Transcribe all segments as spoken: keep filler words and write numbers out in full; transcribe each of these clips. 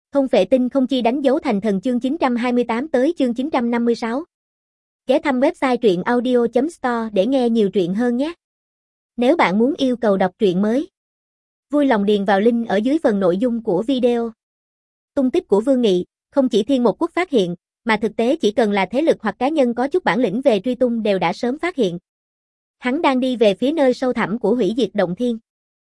Không phệ tinh không chi đánh dấu thành thần chương chín trăm hai mươi tám tới chương chín trăm năm mươi sáu. Ghé thăm website truyện audio chấm store để nghe nhiều truyện hơn nhé. Nếu bạn muốn yêu cầu đọc truyện mới, vui lòng điền vào link ở dưới phần nội dung của video. Tung tích của Vương Nghị, không chỉ Thiên Một Quốc phát hiện, mà thực tế chỉ cần là thế lực hoặc cá nhân có chút bản lĩnh về truy tung đều đã sớm phát hiện. Hắn đang đi về phía nơi sâu thẳm của hủy diệt động thiên.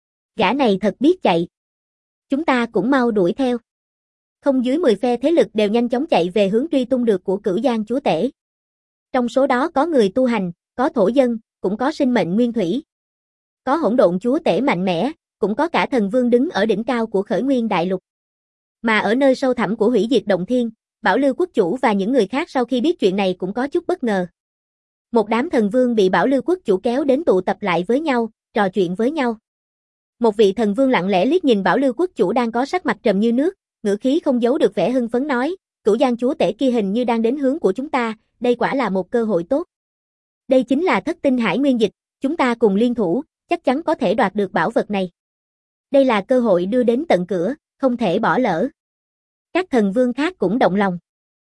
Gã này thật biết chạy. Chúng ta cũng mau đuổi theo. Không dưới mười phe thế lực đều nhanh chóng chạy về hướng truy tung được của Cửu Giang chúa tể. Trong số đó có người tu hành, có thổ dân, cũng có sinh mệnh nguyên thủy. Có hỗn độn chúa tể mạnh mẽ, cũng có cả thần vương đứng ở đỉnh cao của khởi nguyên đại lục. Mà ở nơi sâu thẳm của hủy diệt động thiên, Bảo Lưu quốc chủ và những người khác sau khi biết chuyện này cũng có chút bất ngờ. Một đám thần vương bị Bảo Lưu quốc chủ kéo đến tụ tập lại với nhau, trò chuyện với nhau. Một vị thần vương lặng lẽ liếc nhìn Bảo Lưu quốc chủ đang có sắc mặt trầm như nước, ngữ khí không giấu được vẻ hưng phấn nói, Cửu Giang chúa tể kia hình như đang đến hướng của chúng ta, đây quả là một cơ hội tốt. Đây chính là thất tinh hải nguyên dịch, chúng ta cùng liên thủ, chắc chắn có thể đoạt được bảo vật này. Đây là cơ hội đưa đến tận cửa, không thể bỏ lỡ. Các thần vương khác cũng động lòng.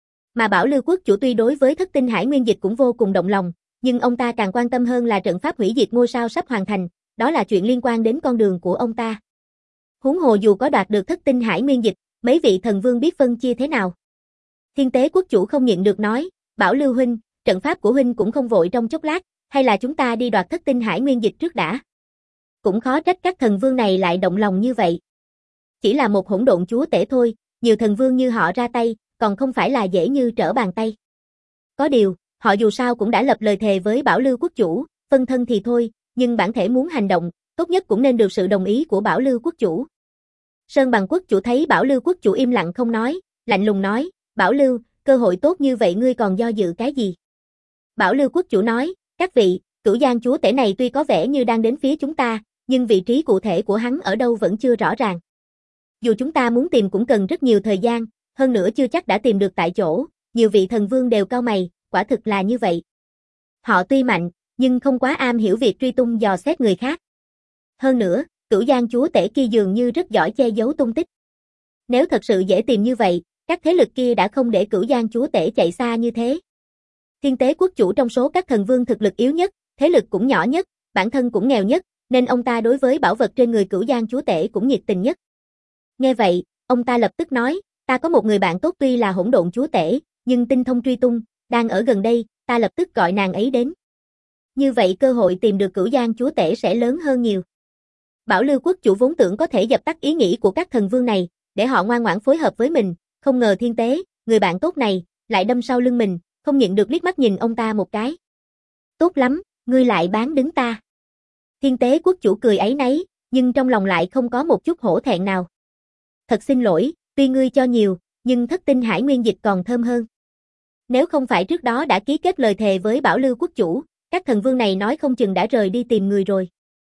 Mà Bảo Lưu quốc chủ tuy đối với thất tinh hải nguyên dịch cũng vô cùng động lòng, nhưng ông ta càng quan tâm hơn là trận pháp hủy diệt ngôi sao sắp hoàn thành, đó là chuyện liên quan đến con đường của ông ta. Huống hồ dù có đoạt được thất tinh hải nguyên dịch, mấy vị thần vương biết phân chia thế nào. Thiên Tế quốc chủ không nhịn được nói, Bảo Lưu huynh, trận pháp của huynh cũng không vội trong chốc lát, hay là chúng ta đi đoạt thất tinh hải nguyên dịch trước đã. Cũng khó trách các thần vương này lại động lòng như vậy. Chỉ là một hỗn độn chúa tể thôi, nhiều thần vương như họ ra tay, còn không phải là dễ như trở bàn tay. Có điều, họ dù sao cũng đã lập lời thề với Bảo Lưu quốc chủ, phân thân thì thôi, nhưng bản thể muốn hành động, tốt nhất cũng nên được sự đồng ý của Bảo Lưu quốc chủ. Sơn Bằng quốc chủ thấy Bảo Lưu quốc chủ im lặng không nói, lạnh lùng nói, Bảo Lưu, cơ hội tốt như vậy ngươi còn do dự cái gì? Bảo Lưu quốc chủ nói, các vị, Cửu Giang chúa tể này tuy có vẻ như đang đến phía chúng ta, nhưng vị trí cụ thể của hắn ở đâu vẫn chưa rõ ràng. Dù chúng ta muốn tìm cũng cần rất nhiều thời gian, hơn nữa chưa chắc đã tìm được tại chỗ, nhiều vị thần vương đều cau mày, quả thực là như vậy. Họ tuy mạnh, nhưng không quá am hiểu việc truy tung dò xét người khác. Hơn nữa, Cửu Giang chúa tể kia dường như rất giỏi che giấu tung tích. Nếu thật sự dễ tìm như vậy, các thế lực kia đã không để Cửu Giang chúa tể chạy xa như thế. Thiên Tế quốc chủ trong số các thần vương thực lực yếu nhất, thế lực cũng nhỏ nhất, bản thân cũng nghèo nhất, nên ông ta đối với bảo vật trên người Cửu Giang chúa tể cũng nhiệt tình nhất. Nghe vậy, ông ta lập tức nói, ta có một người bạn tốt tuy là hỗn độn chúa tể, nhưng tinh thông truy tung, đang ở gần đây, ta lập tức gọi nàng ấy đến. Như vậy cơ hội tìm được Cửu Giang chúa tể sẽ lớn hơn nhiều. Bảo Lưu quốc chủ vốn tưởng có thể dập tắt ý nghĩ của các thần vương này, để họ ngoan ngoãn phối hợp với mình, không ngờ Thiên Tế, người bạn tốt này, lại đâm sau lưng mình, không nhịn được liếc mắt nhìn ông ta một cái. Tốt lắm, ngươi lại bán đứng ta. Thiên Tế quốc chủ cười áy náy, nhưng trong lòng lại không có một chút hổ thẹn nào. Thật xin lỗi, tuy ngươi cho nhiều, nhưng thất tinh hải nguyên dịch còn thơm hơn. Nếu không phải trước đó đã ký kết lời thề với Bảo Lưu quốc chủ, các thần vương này nói không chừng đã rời đi tìm người rồi.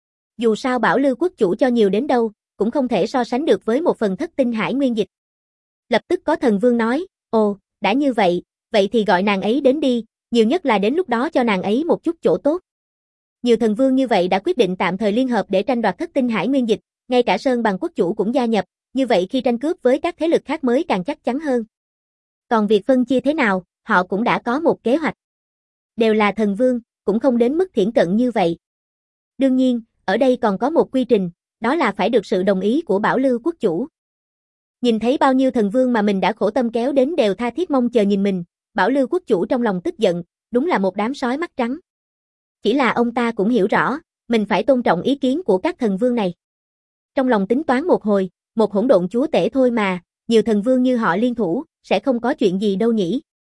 Dù sao Bảo Lưu quốc chủ cho nhiều đến đâu, cũng không thể so sánh được với một phần thất tinh hải nguyên dịch. Lập tức có thần vương nói, ồ, đã như vậy, vậy thì gọi nàng ấy đến đi, nhiều nhất là đến lúc đó cho nàng ấy một chút chỗ tốt. Nhiều thần vương như vậy đã quyết định tạm thời liên hợp để tranh đoạt thất tinh hải nguyên dịch, ngay cả Sơn Bằng quốc chủ cũng gia nhập, như vậy khi tranh cướp với các thế lực khác mới càng chắc chắn hơn. Còn việc phân chia thế nào, họ cũng đã có một kế hoạch. Đều là thần vương, cũng không đến mức thiển cận như vậy. Đương nhiên, ở đây còn có một quy trình, đó là phải được sự đồng ý của Bảo Lưu quốc chủ. Nhìn thấy bao nhiêu thần vương mà mình đã khổ tâm kéo đến đều tha thiết mong chờ nhìn mình, Bảo Lưu quốc chủ trong lòng tức giận, đúng là một đám sói mắt trắng. Chỉ là ông ta cũng hiểu rõ, mình phải tôn trọng ý kiến của các thần vương này. Trong lòng tính toán một hồi, một hỗn độn chúa tể thôi mà, nhiều thần vương như họ liên thủ, sẽ không có chuyện gì đâu nhỉ.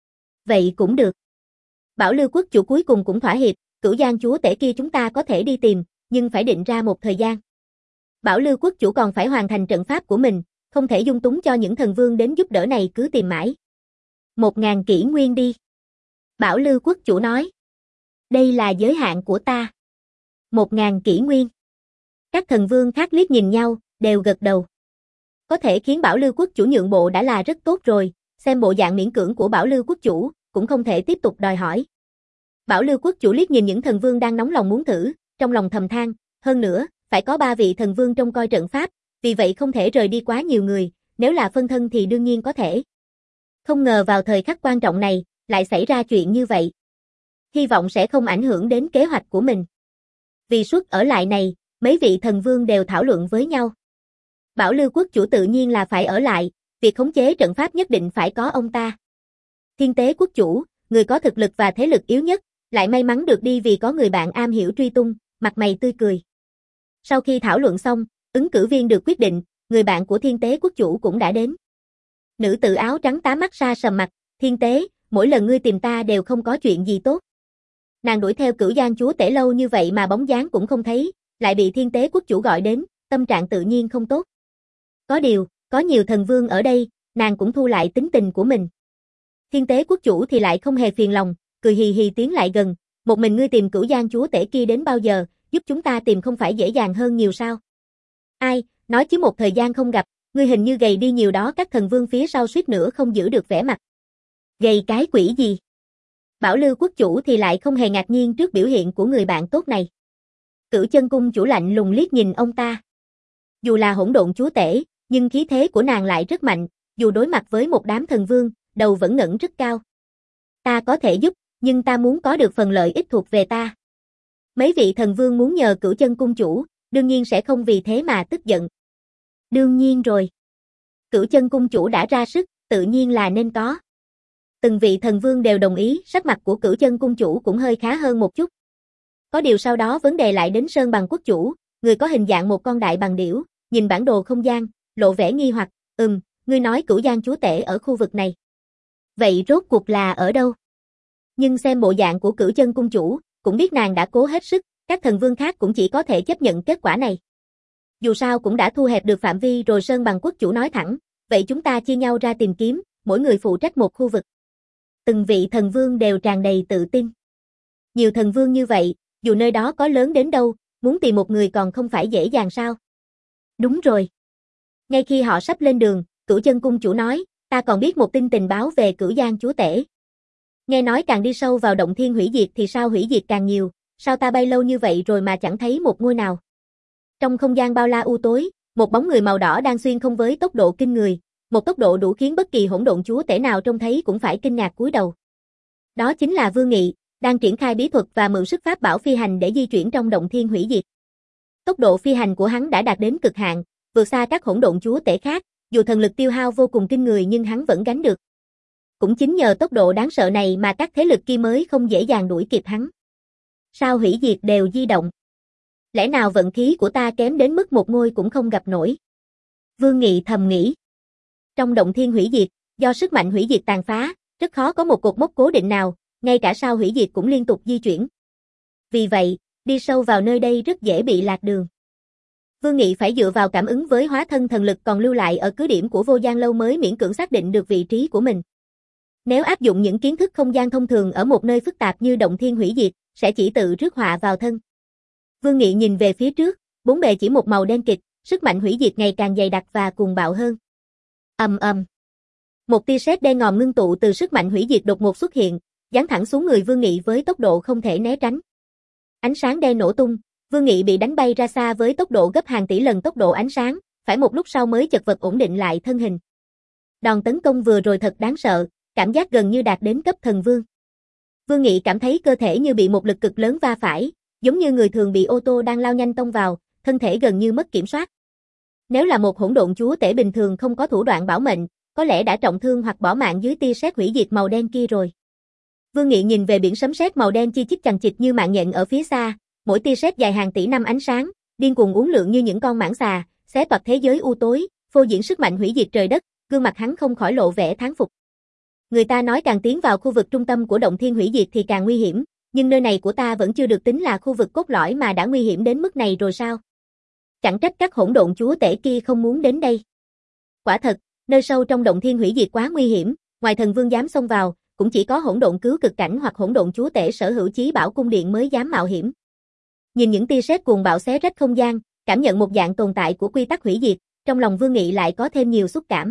Vậy cũng được. Bảo Lưu quốc chủ cuối cùng cũng thỏa hiệp, Cửu Giang chúa tể kia chúng ta có thể đi tìm, nhưng phải định ra một thời gian. Bảo Lưu quốc chủ còn phải hoàn thành trận pháp của mình, không thể dung túng cho những thần vương đến giúp đỡ này cứ tìm mãi. Một ngàn kỷ nguyên đi. Bảo Lưu quốc chủ nói. Đây là giới hạn của ta. Một ngàn kỷ nguyên. Các thần vương khác liếc nhìn nhau, đều gật đầu. Có thể khiến Bảo Lưu quốc chủ nhượng bộ đã là rất tốt rồi, xem bộ dạng miễn cưỡng của Bảo Lưu quốc chủ, cũng không thể tiếp tục đòi hỏi. Bảo Lưu quốc chủ liếc nhìn những thần vương đang nóng lòng muốn thử, trong lòng thầm than, hơn nữa, phải có ba vị thần vương trông coi trận pháp, vì vậy không thể rời đi quá nhiều người, nếu là phân thân thì đương nhiên có thể. Không ngờ vào thời khắc quan trọng này, lại xảy ra chuyện như vậy. Hy vọng sẽ không ảnh hưởng đến kế hoạch của mình. Vì suất ở lại này, mấy vị thần vương đều thảo luận với nhau. Bảo Lưu quốc chủ tự nhiên là phải ở lại, việc khống chế trận pháp nhất định phải có ông ta. Thiên Tế quốc chủ, người có thực lực và thế lực yếu nhất, lại may mắn được đi vì có người bạn am hiểu truy tung, mặt mày tươi cười. Sau khi thảo luận xong, ứng cử viên được quyết định, người bạn của Thiên Tế quốc chủ cũng đã đến. Nữ tử áo trắng tá mắt ra sầm mặt, Thiên Tế, mỗi lần ngươi tìm ta đều không có chuyện gì tốt. Nàng đuổi theo Cửu Giang chúa tể lâu như vậy mà bóng dáng cũng không thấy, lại bị Thiên Tế quốc chủ gọi đến, tâm trạng tự nhiên không tốt. Có điều, có nhiều thần vương ở đây, nàng cũng thu lại tính tình của mình. Thiên Tế quốc chủ thì lại không hề phiền lòng, cười hì hì tiến lại gần, một mình ngươi tìm Cửu Giang chúa tể kia đến bao giờ, giúp chúng ta tìm không phải dễ dàng hơn nhiều sao? Ai, nói chứ một thời gian không gặp, ngươi hình như gầy đi nhiều đó. Các thần vương phía sau suýt nữa không giữ được vẻ mặt. Gầy cái quỷ gì? Bảo Lưu quốc chủ thì lại không hề ngạc nhiên trước biểu hiện của người bạn tốt này. Cửu Chân cung chủ lạnh lùng liếc nhìn ông ta. Dù là hỗn độn chúa tể, nhưng khí thế của nàng lại rất mạnh, dù đối mặt với một đám thần vương, đầu vẫn ngẩng rất cao. Ta có thể giúp, nhưng ta muốn có được phần lợi ích thuộc về ta. Mấy vị thần vương muốn nhờ Cửu Chân cung chủ, đương nhiên sẽ không vì thế mà tức giận. Đương nhiên rồi. Cửu Chân cung chủ đã ra sức, tự nhiên là nên có. Từng vị thần vương đều đồng ý, sắc mặt của Cửu Chân cung chủ cũng hơi khá hơn một chút. Có điều sau đó vấn đề lại đến Sơn Bằng quốc chủ, người có hình dạng một con đại bằng điểu, nhìn bản đồ không gian, lộ vẻ nghi hoặc, ừm, ngươi nói Cửu Giang chúa tể ở khu vực này. Vậy rốt cuộc là ở đâu? Nhưng xem bộ dạng của Cửu Chân cung chủ, cũng biết nàng đã cố hết sức, các thần vương khác cũng chỉ có thể chấp nhận kết quả này. Dù sao cũng đã thu hẹp được phạm vi rồi. Sơn Bằng quốc chủ nói thẳng, vậy chúng ta chia nhau ra tìm kiếm, mỗi người phụ trách một khu vực. Từng vị thần vương đều tràn đầy tự tin. Nhiều thần vương như vậy, dù nơi đó có lớn đến đâu, muốn tìm một người còn không phải dễ dàng sao? Đúng rồi. Ngay khi họ sắp lên đường, Cửu Chân cung chủ nói, ta còn biết một tin tình báo về Cửu Giang chúa tể. Nghe nói càng đi sâu vào động thiên hủy diệt thì sao hủy diệt càng nhiều, sao ta bay lâu như vậy rồi mà chẳng thấy một ngôi nào. Trong không gian bao la u tối, một bóng người màu đỏ đang xuyên không với tốc độ kinh người, một tốc độ đủ khiến bất kỳ hỗn độn chúa tể nào trông thấy cũng phải kinh ngạc cúi đầu. Đó chính là Vương Nghị, đang triển khai bí thuật và mượn sức pháp bảo phi hành để di chuyển trong động thiên hủy diệt. Tốc độ phi hành của hắn đã đạt đến cực hạn, vượt xa các hỗn độn chúa tể khác, dù thần lực tiêu hao vô cùng kinh người nhưng hắn vẫn gánh được. Cũng chính nhờ tốc độ đáng sợ này mà các thế lực kia mới không dễ dàng đuổi kịp hắn. Sao hủy diệt đều di động? Lẽ nào vận khí của ta kém đến mức một ngôi cũng không gặp nổi? Vương Nghị thầm nghĩ. Trong động thiên hủy diệt, do sức mạnh hủy diệt tàn phá, rất khó có một cột mốc cố định nào, ngay cả sao hủy diệt cũng liên tục di chuyển. Vì vậy, đi sâu vào nơi đây rất dễ bị lạc đường. Vương Nghị phải dựa vào cảm ứng với hóa thân thần lực còn lưu lại ở cứ điểm của Vô Gian Lâu mới miễn cưỡng xác định được vị trí của mình. Nếu áp dụng những kiến thức không gian thông thường ở một nơi phức tạp như động thiên hủy diệt, sẽ chỉ tự rước họa vào thân. Vương Nghị nhìn về phía trước, bốn bề chỉ một màu đen kịt, sức mạnh hủy diệt ngày càng dày đặc và cuồng bạo hơn. Ầm ầm. Một tia sét đen ngòm ngưng tụ từ sức mạnh hủy diệt đột ngột xuất hiện, giáng thẳng xuống người Vương Nghị với tốc độ không thể né tránh. Ánh sáng đen nổ tung, Vương Nghị bị đánh bay ra xa với tốc độ gấp hàng tỷ lần tốc độ ánh sáng, phải một lúc sau mới chật vật ổn định lại thân hình. Đòn tấn công vừa rồi thật đáng sợ, cảm giác gần như đạt đến cấp thần vương. Vương Nghị cảm thấy cơ thể như bị một lực cực lớn va phải, giống như người thường bị ô tô đang lao nhanh tông vào, thân thể gần như mất kiểm soát. Nếu là một hỗn độn chúa tể bình thường không có thủ đoạn bảo mệnh, có lẽ đã trọng thương hoặc bỏ mạng dưới tia sét hủy diệt màu đen kia rồi. Vương Nghị nhìn về biển sấm sét màu đen chi chít chằng chịt như mạng nhện ở phía xa, mỗi tia sét dài hàng tỷ năm ánh sáng, điên cuồng uốn lượn như những con mãng xà, xé toạc thế giới u tối, phô diễn sức mạnh hủy diệt trời đất, gương mặt hắn không khỏi lộ vẻ thán phục. Người ta nói càng tiến vào khu vực trung tâm của động thiên hủy diệt thì càng nguy hiểm, nhưng nơi này của ta vẫn chưa được tính là khu vực cốt lõi mà đã nguy hiểm đến mức này rồi sao? Chẳng trách các hỗn độn chúa tể kia không muốn đến đây. Quả thật, nơi sâu trong động thiên hủy diệt quá nguy hiểm, ngoài thần vương dám xông vào, cũng chỉ có hỗn độn cứu cực cảnh hoặc hỗn độn chúa tể sở hữu chí bảo cung điện mới dám mạo hiểm. Nhìn những tia sét cuồng bạo xé rách không gian, cảm nhận một dạng tồn tại của quy tắc hủy diệt, trong lòng Vương Nghị lại có thêm nhiều xúc cảm.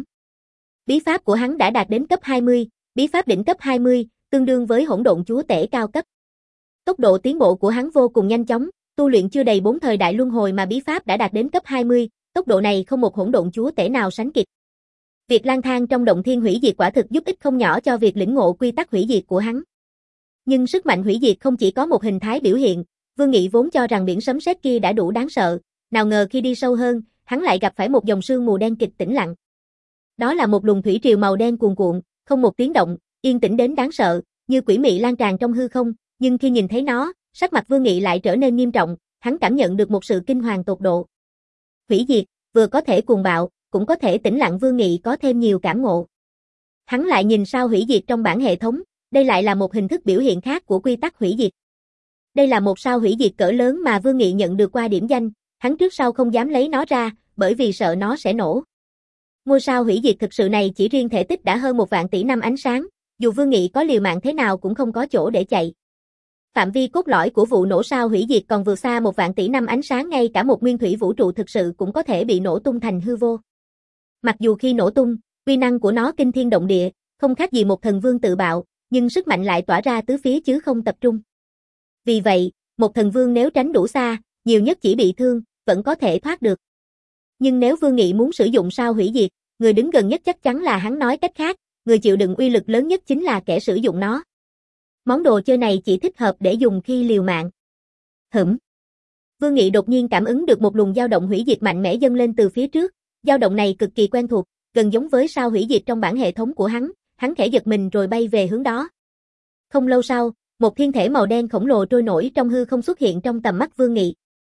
Bí pháp của hắn đã đạt đến cấp hai mươi, bí pháp đỉnh cấp hai mươi, tương đương với hỗn độn chúa tể cao cấp. Tốc độ tiến bộ của hắn vô cùng nhanh chóng, tu luyện chưa đầy bốn thời đại luân hồi mà bí pháp đã đạt đến cấp hai mươi, tốc độ này không một hỗn độn chúa tể nào sánh kịp. Việc lang thang trong động thiên hủy diệt quả thực giúp ích không nhỏ cho việc lĩnh ngộ quy tắc hủy diệt của hắn. Nhưng sức mạnh hủy diệt không chỉ có một hình thái biểu hiện, Vương Nghị vốn cho rằng biển sấm sét kia đã đủ đáng sợ, nào ngờ khi đi sâu hơn, hắn lại gặp phải một dòng sương mù đen kịch tĩnh lặng. Đó là một luồng thủy triều màu đen cuồn cuộn, không một tiếng động, yên tĩnh đến đáng sợ, như quỷ mị lan tràn trong hư không, nhưng khi nhìn thấy nó, sắc mặt Vương Nghị lại trở nên nghiêm trọng, hắn cảm nhận được một sự kinh hoàng tột độ. Hủy diệt, vừa có thể cuồng bạo, cũng có thể tĩnh lặng. Vương Nghị có thêm nhiều cảm ngộ. Hắn lại nhìn sao hủy diệt trong bảng hệ thống, đây lại là một hình thức biểu hiện khác của quy tắc hủy diệt. Đây là một sao hủy diệt cỡ lớn mà Vương Nghị nhận được qua điểm danh, hắn trước sau không dám lấy nó ra, bởi vì sợ nó sẽ nổ. Ngôi sao hủy diệt thực sự này chỉ riêng thể tích đã hơn một vạn tỷ năm ánh sáng, dù Vương Nghị có liều mạng thế nào cũng không có chỗ để chạy. Phạm vi cốt lõi của vụ nổ sao hủy diệt còn vượt xa một vạn tỷ năm ánh sáng, ngay cả một nguyên thủy vũ trụ thực sự cũng có thể bị nổ tung thành hư vô. Mặc dù khi nổ tung, uy năng của nó kinh thiên động địa, không khác gì một thần vương tự bạo, nhưng sức mạnh lại tỏa ra tứ phía chứ không tập trung. Vì vậy, một thần vương nếu tránh đủ xa, nhiều nhất chỉ bị thương, vẫn có thể thoát được. Nhưng nếu Vương Nghị muốn sử dụng sao hủy diệt, người đứng gần nhất chắc chắn là hắn, nói cách khác, người chịu đựng uy lực lớn nhất chính là kẻ sử dụng nó. Món đồ chơi này chỉ thích hợp để dùng khi liều mạng. Hửm. Vương Nghị đột nhiên cảm ứng được một luồng dao động hủy diệt mạnh mẽ dâng lên từ phía trước, dao động này cực kỳ quen thuộc, gần giống với sao hủy diệt trong bản hệ thống của hắn, hắn khẽ giật mình rồi bay về hướng đó. Không lâu sau, một thiên thể màu đen khổng lồ trôi nổi trong hư không xuất hiện trong tầm mắt Vương Nghị.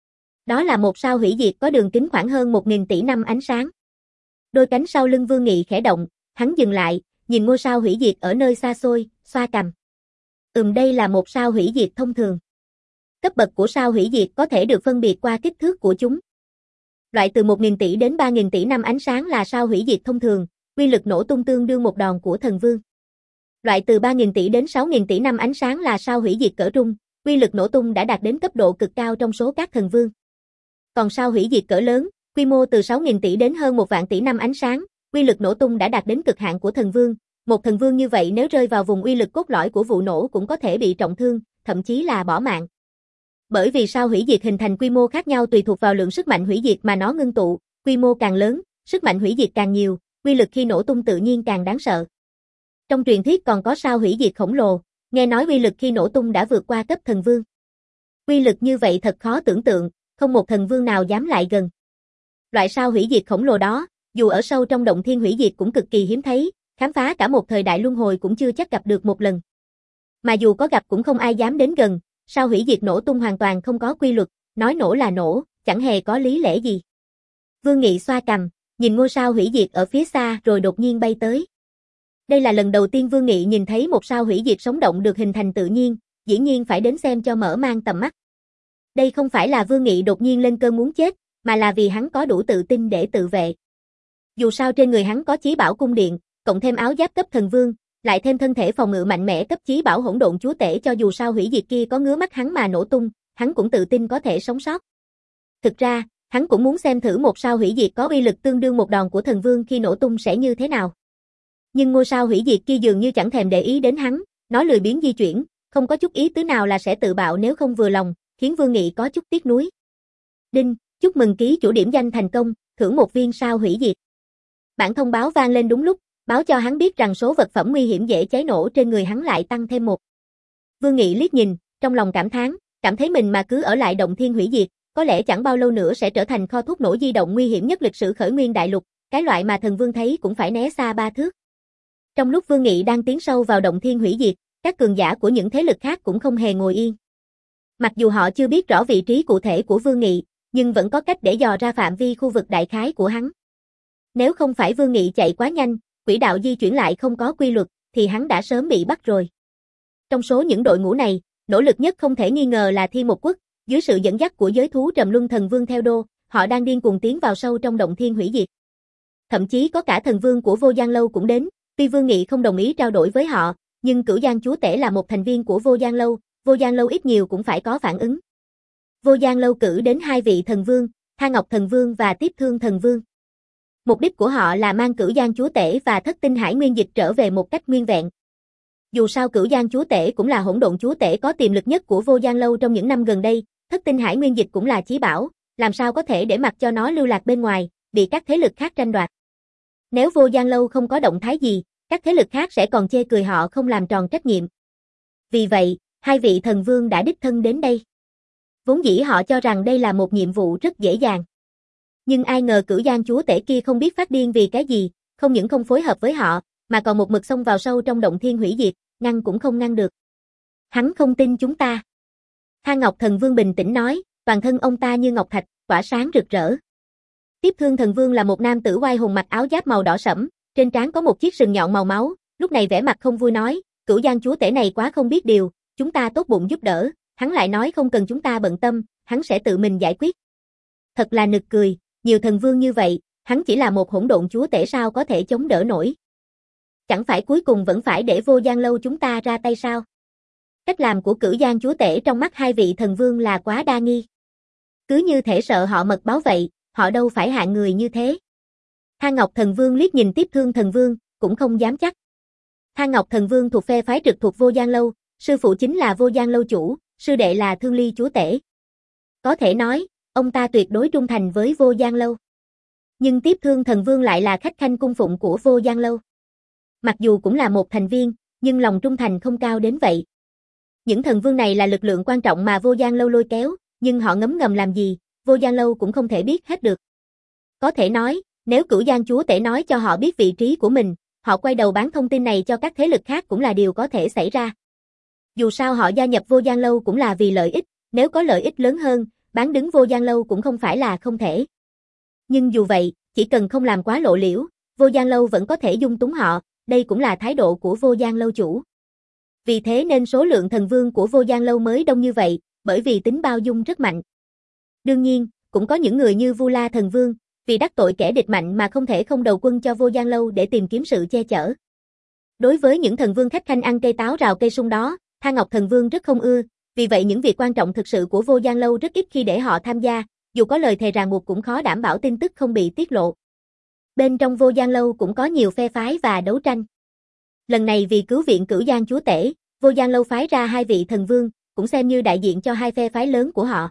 Đó là một sao hủy diệt có đường kính khoảng hơn một nghìn tỷ năm ánh sáng. Đôi cánh sau lưng Vương Nghị khẽ động, hắn dừng lại, nhìn ngôi sao hủy diệt ở nơi xa xôi, xoa cằm. Ừm, đây là một sao hủy diệt thông thường. Cấp bậc của sao hủy diệt có thể được phân biệt qua kích thước của chúng. Loại từ một nghìn tỷ đến ba nghìn tỷ năm ánh sáng là sao hủy diệt thông thường, uy lực nổ tung tương đương một đòn của thần vương. Loại từ ba nghìn tỷ đến sáu nghìn tỷ năm ánh sáng là sao hủy diệt cỡ trung, uy lực nổ tung đã đạt đến cấp độ cực cao trong số các thần vương. Còn sao hủy diệt cỡ lớn, quy mô từ sáu nghìn tỷ đến hơn một vạn tỷ năm ánh sáng, uy lực nổ tung đã đạt đến cực hạn của thần vương. Một thần vương như vậy nếu rơi vào vùng uy lực cốt lõi của vụ nổ cũng có thể bị trọng thương, thậm chí là bỏ mạng. Bởi vì sao hủy diệt hình thành quy mô khác nhau tùy thuộc vào lượng sức mạnh hủy diệt mà nó ngưng tụ, quy mô càng lớn, sức mạnh hủy diệt càng nhiều, uy lực khi nổ tung tự nhiên càng đáng sợ. Trong truyền thuyết còn có sao hủy diệt khổng lồ, nghe nói uy lực khi nổ tung đã vượt qua cấp thần vương. Uy lực như vậy thật khó tưởng tượng, không một thần vương nào dám lại gần. Loại sao hủy diệt khổng lồ đó, dù ở sâu trong động thiên hủy diệt cũng cực kỳ hiếm thấy, khám phá cả một thời đại luân hồi cũng chưa chắc gặp được một lần. Mà dù có gặp cũng không ai dám đến gần, sao hủy diệt nổ tung hoàn toàn không có quy luật, nói nổ là nổ, chẳng hề có lý lẽ gì. Vương Nghị xoa cằm, nhìn ngôi sao hủy diệt ở phía xa rồi đột nhiên bay tới. Đây là lần đầu tiên Vương Nghị nhìn thấy một sao hủy diệt sống động được hình thành tự nhiên, dĩ nhiên phải đến xem cho mở mang tầm mắt. Đây không phải là Vương Nghị đột nhiên lên cơn muốn chết, mà là vì hắn có đủ tự tin để tự vệ. Dù sao trên người hắn có chí bảo cung điện, cộng thêm áo giáp cấp thần vương, lại thêm thân thể phòng ngự mạnh mẽ cấp chí bảo hỗn độn chúa tể, cho dù sao hủy diệt kia có ngứa mắt hắn mà nổ tung, hắn cũng tự tin có thể sống sót. Thực ra, hắn cũng muốn xem thử một sao hủy diệt có uy lực tương đương một đòn của thần vương khi nổ tung sẽ như thế nào. Nhưng ngôi sao hủy diệt kia dường như chẳng thèm để ý đến hắn, nó lười biếng di chuyển, không có chút ý tứ nào là sẽ tự bạo nếu không vừa lòng, khiến Vương Nghị có chút tiếc nuối. Đinh, chúc mừng ký chủ điểm danh thành công, thưởng một viên sao hủy diệt. Bản thông báo vang lên đúng lúc, báo cho hắn biết rằng số vật phẩm nguy hiểm dễ cháy nổ trên người hắn lại tăng thêm một. Vương Nghị liếc nhìn, trong lòng cảm thán, cảm thấy mình mà cứ ở lại động thiên hủy diệt, có lẽ chẳng bao lâu nữa sẽ trở thành kho thuốc nổ di động nguy hiểm nhất lịch sử khởi nguyên đại lục, cái loại mà thần vương thấy cũng phải né xa ba thước. Trong lúc Vương Nghị đang tiến sâu vào động thiên hủy diệt, các cường giả của những thế lực khác cũng không hề ngồi yên. Mặc dù họ chưa biết rõ vị trí cụ thể của Vương Nghị, nhưng vẫn có cách để dò ra phạm vi khu vực đại khái của hắn. Nếu không phải Vương Nghị chạy quá nhanh, quỹ đạo di chuyển lại không có quy luật, thì hắn đã sớm bị bắt rồi. Trong số những đội ngũ này, nỗ lực nhất không thể nghi ngờ là Thi Một Quốc, dưới sự dẫn dắt của giới thú Trầm Luân Thần Vương theo đô, họ đang điên cuồng tiến vào sâu trong động thiên hủy diệt. Thậm chí có cả thần vương của Vô Gian Lâu cũng đến, tuy Vương Nghị không đồng ý trao đổi với họ, nhưng Cửu Giang Chúa Tể là một thành viên của Vô Gian Lâu, Vô Gian Lâu ít nhiều cũng phải có phản ứng. Vô Gian Lâu cử đến hai vị thần vương, Tha Ngọc Thần Vương và Tiếp Thương Thần Vương. Mục đích của họ là mang Cửu Giang Chúa Tể và Thất Tinh Hải Nguyên Dịch trở về một cách nguyên vẹn. Dù sao Cửu Giang Chúa Tể cũng là hỗn độn chúa tể có tiềm lực nhất của Vô Gian Lâu trong những năm gần đây, Thất Tinh Hải Nguyên Dịch cũng là chí bảo, làm sao có thể để mặc cho nó lưu lạc bên ngoài, bị các thế lực khác tranh đoạt. Nếu Vô Gian Lâu không có động thái gì, các thế lực khác sẽ còn chê cười họ không làm tròn trách nhiệm. Vì vậy, hai vị thần vương đã đích thân đến đây. Vốn dĩ họ cho rằng đây là một nhiệm vụ rất dễ dàng. Nhưng ai ngờ Cửu Giang chúa tể kia không biết phát điên vì cái gì, không những không phối hợp với họ, mà còn một mực xông vào sâu trong động thiên hủy diệt, ngăn cũng không ngăn được. Hắn không tin chúng ta. Tha Ngọc Thần Vương bình tĩnh nói, toàn thân ông ta như ngọc thạch, tỏa sáng rực rỡ. Tiếp Thương Thần Vương là một nam tử oai hùng mặc áo giáp màu đỏ sẫm, trên trán có một chiếc sừng nhọn màu máu, lúc này vẻ mặt không vui nói, Cửu Giang chúa tể này quá không biết điều, chúng ta tốt bụng giúp đỡ, hắn lại nói không cần chúng ta bận tâm, hắn sẽ tự mình giải quyết. Thật là nực cười, nhiều thần vương như vậy, hắn chỉ là một hỗn độn chúa tể sao có thể chống đỡ nổi. Chẳng phải cuối cùng vẫn phải để Vô Gian Lâu chúng ta ra tay sao? Cách làm của Cửu Giang chúa tể trong mắt hai vị thần vương là quá đa nghi. Cứ như thể sợ họ mật báo vậy, họ đâu phải hạng người như thế. Tha Ngọc Thần Vương liếc nhìn Tiếp Thương Thần Vương, cũng không dám chắc. Tha Ngọc Thần Vương thuộc phe phái trực thuộc Vô Gian Lâu, sư phụ chính là Vô Gian Lâu chủ, sư đệ là Thương Ly chúa tể. Có thể nói, ông ta tuyệt đối trung thành với Vô Gian Lâu. Nhưng Tiếp Thương Thần Vương lại là khách khanh cung phụng của Vô Gian Lâu. Mặc dù cũng là một thành viên, nhưng lòng trung thành không cao đến vậy. Những thần vương này là lực lượng quan trọng mà Vô Gian Lâu lôi kéo, nhưng họ ngấm ngầm làm gì, Vô Gian Lâu cũng không thể biết hết được. Có thể nói, nếu Cửu Giang chúa tể nói cho họ biết vị trí của mình, họ quay đầu bán thông tin này cho các thế lực khác cũng là điều có thể xảy ra. Dù sao họ gia nhập Vô Gian Lâu cũng là vì lợi ích, nếu có lợi ích lớn hơn, bán đứng Vô Gian Lâu cũng không phải là không thể. Nhưng dù vậy, chỉ cần không làm quá lộ liễu, Vô Gian Lâu vẫn có thể dung túng họ, đây cũng là thái độ của Vô Gian Lâu chủ. Vì thế nên số lượng thần vương của Vô Gian Lâu mới đông như vậy, bởi vì tính bao dung rất mạnh. Đương nhiên, cũng có những người như Vu La Thần Vương, vì đắc tội kẻ địch mạnh mà không thể không đầu quân cho Vô Gian Lâu để tìm kiếm sự che chở. Đối với những thần vương khách khanh ăn cây táo rào cây sung đó, Tha Ngọc Thần Vương rất không ưa, vì vậy những việc quan trọng thực sự của Vô Gian Lâu rất ít khi để họ tham gia, dù có lời thề ràng buộc cũng khó đảm bảo tin tức không bị tiết lộ. Bên trong Vô Gian Lâu cũng có nhiều phe phái và đấu tranh. Lần này vì cứu viện Cửu Giang chúa tể, Vô Gian Lâu phái ra hai vị thần vương, cũng xem như đại diện cho hai phe phái lớn của họ.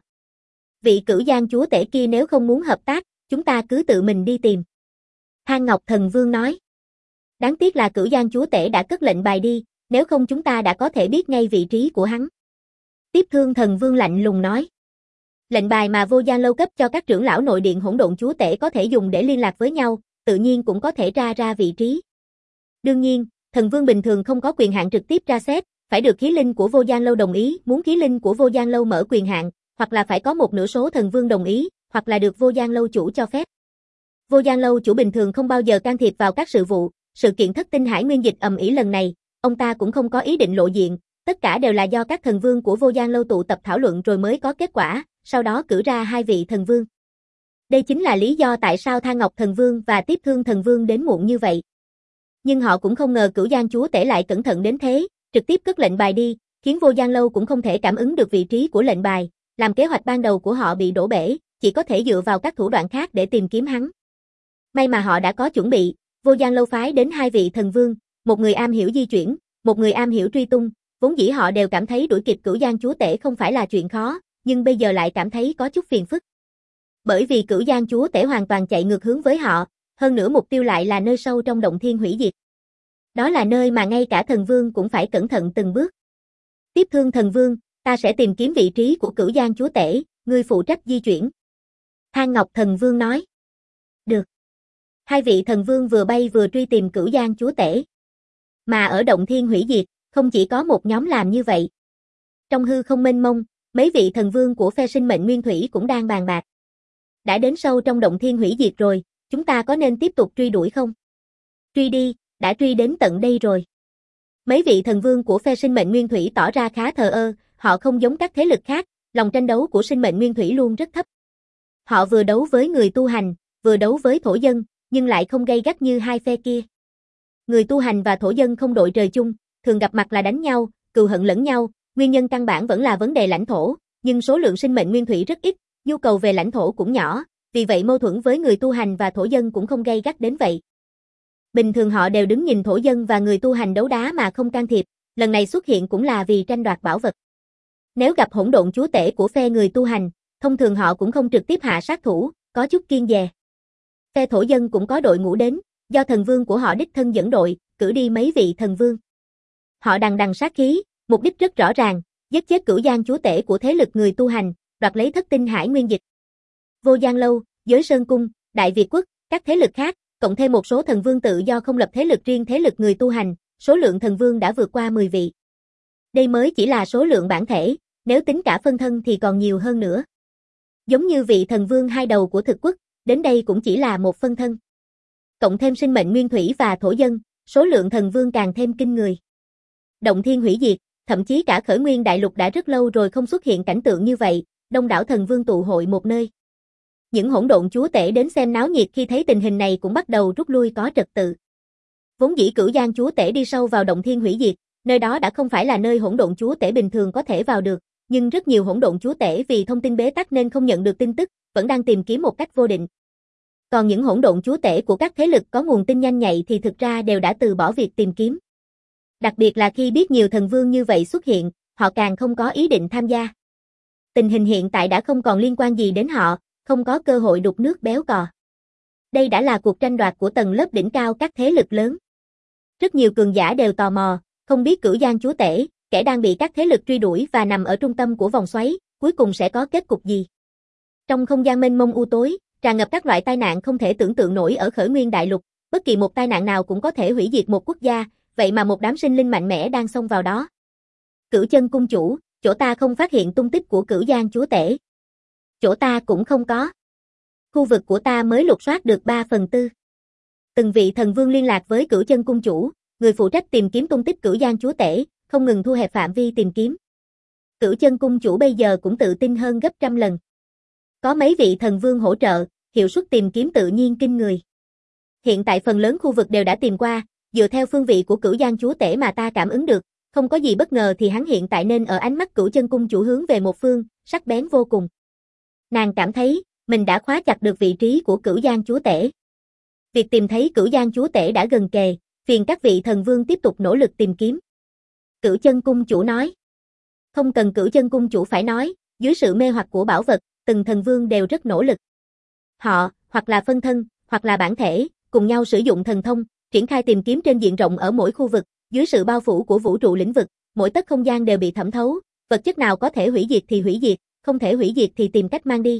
Vị Cửu Giang chúa tể kia nếu không muốn hợp tác, chúng ta cứ tự mình đi tìm. Tha Ngọc Thần Vương nói. Đáng tiếc là Cửu Giang chúa tể đã cất lệnh bài đi, nếu không chúng ta đã có thể biết ngay vị trí của hắn. Tiếp Thương Thần Vương lạnh lùng nói. Lệnh bài mà Vô Gian Lâu cấp cho các trưởng lão nội điện hỗn độn chúa tể có thể dùng để liên lạc với nhau, tự nhiên cũng có thể tra ra vị trí. Đương nhiên, thần vương bình thường không có quyền hạn trực tiếp tra xét, phải được khí linh của Vô Gian Lâu đồng ý, muốn khí linh của Vô Gian Lâu mở quyền hạn, hoặc là phải có một nửa số thần vương đồng ý, hoặc là được Vô Gian Lâu chủ cho phép. Vô Gian Lâu chủ bình thường không bao giờ can thiệp vào các sự vụ, sự kiện thất tinh hải nguyên dịch ầm ĩ lần này, ông ta cũng không có ý định lộ diện, tất cả đều là do các thần vương của Vô Gian Lâu tụ tập thảo luận rồi mới có kết quả, sau đó cử ra hai vị thần vương. Đây chính là lý do tại sao Tha Ngọc Thần Vương và Tiếp Thương Thần Vương đến muộn như vậy. Nhưng họ cũng không ngờ Cửu Giang chúa tể lại cẩn thận đến thế, trực tiếp cất lệnh bài đi, khiến Vô Gian Lâu cũng không thể cảm ứng được vị trí của lệnh bài, làm kế hoạch ban đầu của họ bị đổ bể, chỉ có thể dựa vào các thủ đoạn khác để tìm kiếm hắn. May mà họ đã có chuẩn bị, Vô Gian Lâu phái đến hai vị thần vương, một người am hiểu di chuyển, một người am hiểu truy tung, vốn dĩ họ đều cảm thấy đuổi kịp Cửu Giang chúa tể không phải là chuyện khó, nhưng bây giờ lại cảm thấy có chút phiền phức. Bởi vì Cửu Giang chúa tể hoàn toàn chạy ngược hướng với họ, hơn nữa mục tiêu lại là nơi sâu trong động thiên hủy diệt. Đó là nơi mà ngay cả thần vương cũng phải cẩn thận từng bước. Tiếp Thương Thần Vương, ta sẽ tìm kiếm vị trí của Cửu Giang chúa tể, ngươi phụ trách di chuyển. Tha Ngọc Thần Vương nói. Được. Hai vị thần vương vừa bay vừa truy tìm Cửu Giang chúa tể. Mà ở động thiên hủy diệt, không chỉ có một nhóm làm như vậy. Trong hư không mênh mông, mấy vị thần vương của phe sinh mệnh nguyên thủy cũng đang bàn bạc. Đã đến sâu trong động thiên hủy diệt rồi, chúng ta có nên tiếp tục truy đuổi không? Truy đi, đã truy đến tận đây rồi. Mấy vị thần vương của phe sinh mệnh nguyên thủy tỏ ra khá thờ ơ, họ không giống các thế lực khác, lòng tranh đấu của sinh mệnh nguyên thủy luôn rất thấp. Họ vừa đấu với người tu hành, vừa đấu với thổ dân, nhưng lại không gay gắt như hai phe kia. Người tu hành và thổ dân không đội trời chung, thường gặp mặt là đánh nhau, cừu hận lẫn nhau, nguyên nhân căn bản vẫn là vấn đề lãnh thổ, nhưng số lượng sinh mệnh nguyên thủy rất ít, nhu cầu về lãnh thổ cũng nhỏ, vì vậy mâu thuẫn với người tu hành và thổ dân cũng không gay gắt đến vậy. Bình thường họ đều đứng nhìn thổ dân và người tu hành đấu đá mà không can thiệp, lần này xuất hiện cũng là vì tranh đoạt bảo vật. Nếu gặp hỗn độn chúa tể của phe người tu hành, thông thường họ cũng không trực tiếp hạ sát thủ, có chút kiêng dè. Phe thổ dân cũng có đội ngũ đến, do thần vương của họ đích thân dẫn đội, cử đi mấy vị thần vương. Họ đằng đằng sát khí, mục đích rất rõ ràng, giết chết Cửu Giang chúa tể của thế lực người tu hành, đoạt lấy thất tinh hải nguyên dịch. Vô Giang Lâu, Giới Sơn Cung, Đại Việt Quốc, các thế lực khác, cộng thêm một số thần vương tự do không lập thế lực riêng thế lực người tu hành, số lượng thần vương đã vượt qua mười vị. Đây mới chỉ là số lượng bản thể, nếu tính cả phân thân thì còn nhiều hơn nữa. Giống như vị thần vương hai đầu của thực quốc, đến đây cũng chỉ là một phân thân. Cộng thêm sinh mệnh nguyên thủy và thổ dân, số lượng thần vương càng thêm kinh người. Động thiên hủy diệt, thậm chí cả khởi nguyên đại lục đã rất lâu rồi không xuất hiện cảnh tượng như vậy, đông đảo thần vương tụ hội một nơi. Những hỗn độn chúa tể đến xem náo nhiệt khi thấy tình hình này cũng bắt đầu rút lui có trật tự. Vốn dĩ Cửu Giang chúa tể đi sâu vào động thiên hủy diệt, nơi đó đã không phải là nơi hỗn độn chúa tể bình thường có thể vào được, nhưng rất nhiều hỗn độn chúa tể vì thông tin bế tắc nên không nhận được tin tức, vẫn đang tìm kiếm một cách vô định. Còn những hỗn độn chúa tể của các thế lực có nguồn tin nhanh nhạy thì thực ra đều đã từ bỏ việc tìm kiếm. Đặc biệt là khi biết nhiều thần vương như vậy xuất hiện, họ càng không có ý định tham gia. Tình hình hiện tại đã không còn liên quan gì đến họ, không có cơ hội đục nước béo cò. Đây đã là cuộc tranh đoạt của tầng lớp đỉnh cao các thế lực lớn. Rất nhiều cường giả đều tò mò, không biết Cửu Giang chúa tể, kẻ đang bị các thế lực truy đuổi và nằm ở trung tâm của vòng xoáy, cuối cùng sẽ có kết cục gì. Trong không gian mênh mông u tối, tràn ngập các loại tai nạn không thể tưởng tượng nổi ở khởi nguyên đại lục, bất kỳ một tai nạn nào cũng có thể hủy diệt một quốc gia, vậy mà một đám sinh linh mạnh mẽ đang xông vào đó. Cửu Chân cung chủ, chỗ ta không phát hiện tung tích của Cửu Giang chúa tể. Chỗ ta cũng không có. Khu vực của ta mới lục soát được ba phần tư. Từng vị thần vương liên lạc với Cửu Chân cung chủ, người phụ trách tìm kiếm tung tích Cửu Giang chúa tể, không ngừng thu hẹp phạm vi tìm kiếm. Cửu Chân cung chủ bây giờ cũng tự tin hơn gấp trăm lần. Có mấy vị thần vương hỗ trợ, hiệu suất tìm kiếm tự nhiên kinh người. Hiện tại phần lớn khu vực đều đã tìm qua, dựa theo phương vị của Cửu Giang chúa tể mà ta cảm ứng được, không có gì bất ngờ thì hắn hiện tại nên ở ánh mắt Cửu Chân cung chủ hướng về một phương, sắc bén vô cùng. Nàng cảm thấy, mình đã khóa chặt được vị trí của Cửu Giang chúa tể. Việc tìm thấy Cửu Giang chúa tể đã gần kề, phiền các vị thần vương tiếp tục nỗ lực tìm kiếm. Cửu Chân cung chủ nói. Không cần Cửu Chân cung chủ phải nói, dưới sự mê hoặc của bảo vật, từng thần vương đều rất nỗ lực. Họ, hoặc là phân thân, hoặc là bản thể, cùng nhau sử dụng thần thông, triển khai tìm kiếm trên diện rộng ở mỗi khu vực, dưới sự bao phủ của vũ trụ lĩnh vực, mỗi tấc không gian đều bị thẩm thấu, vật chất nào có thể hủy diệt thì hủy diệt, không thể hủy diệt thì tìm cách mang đi.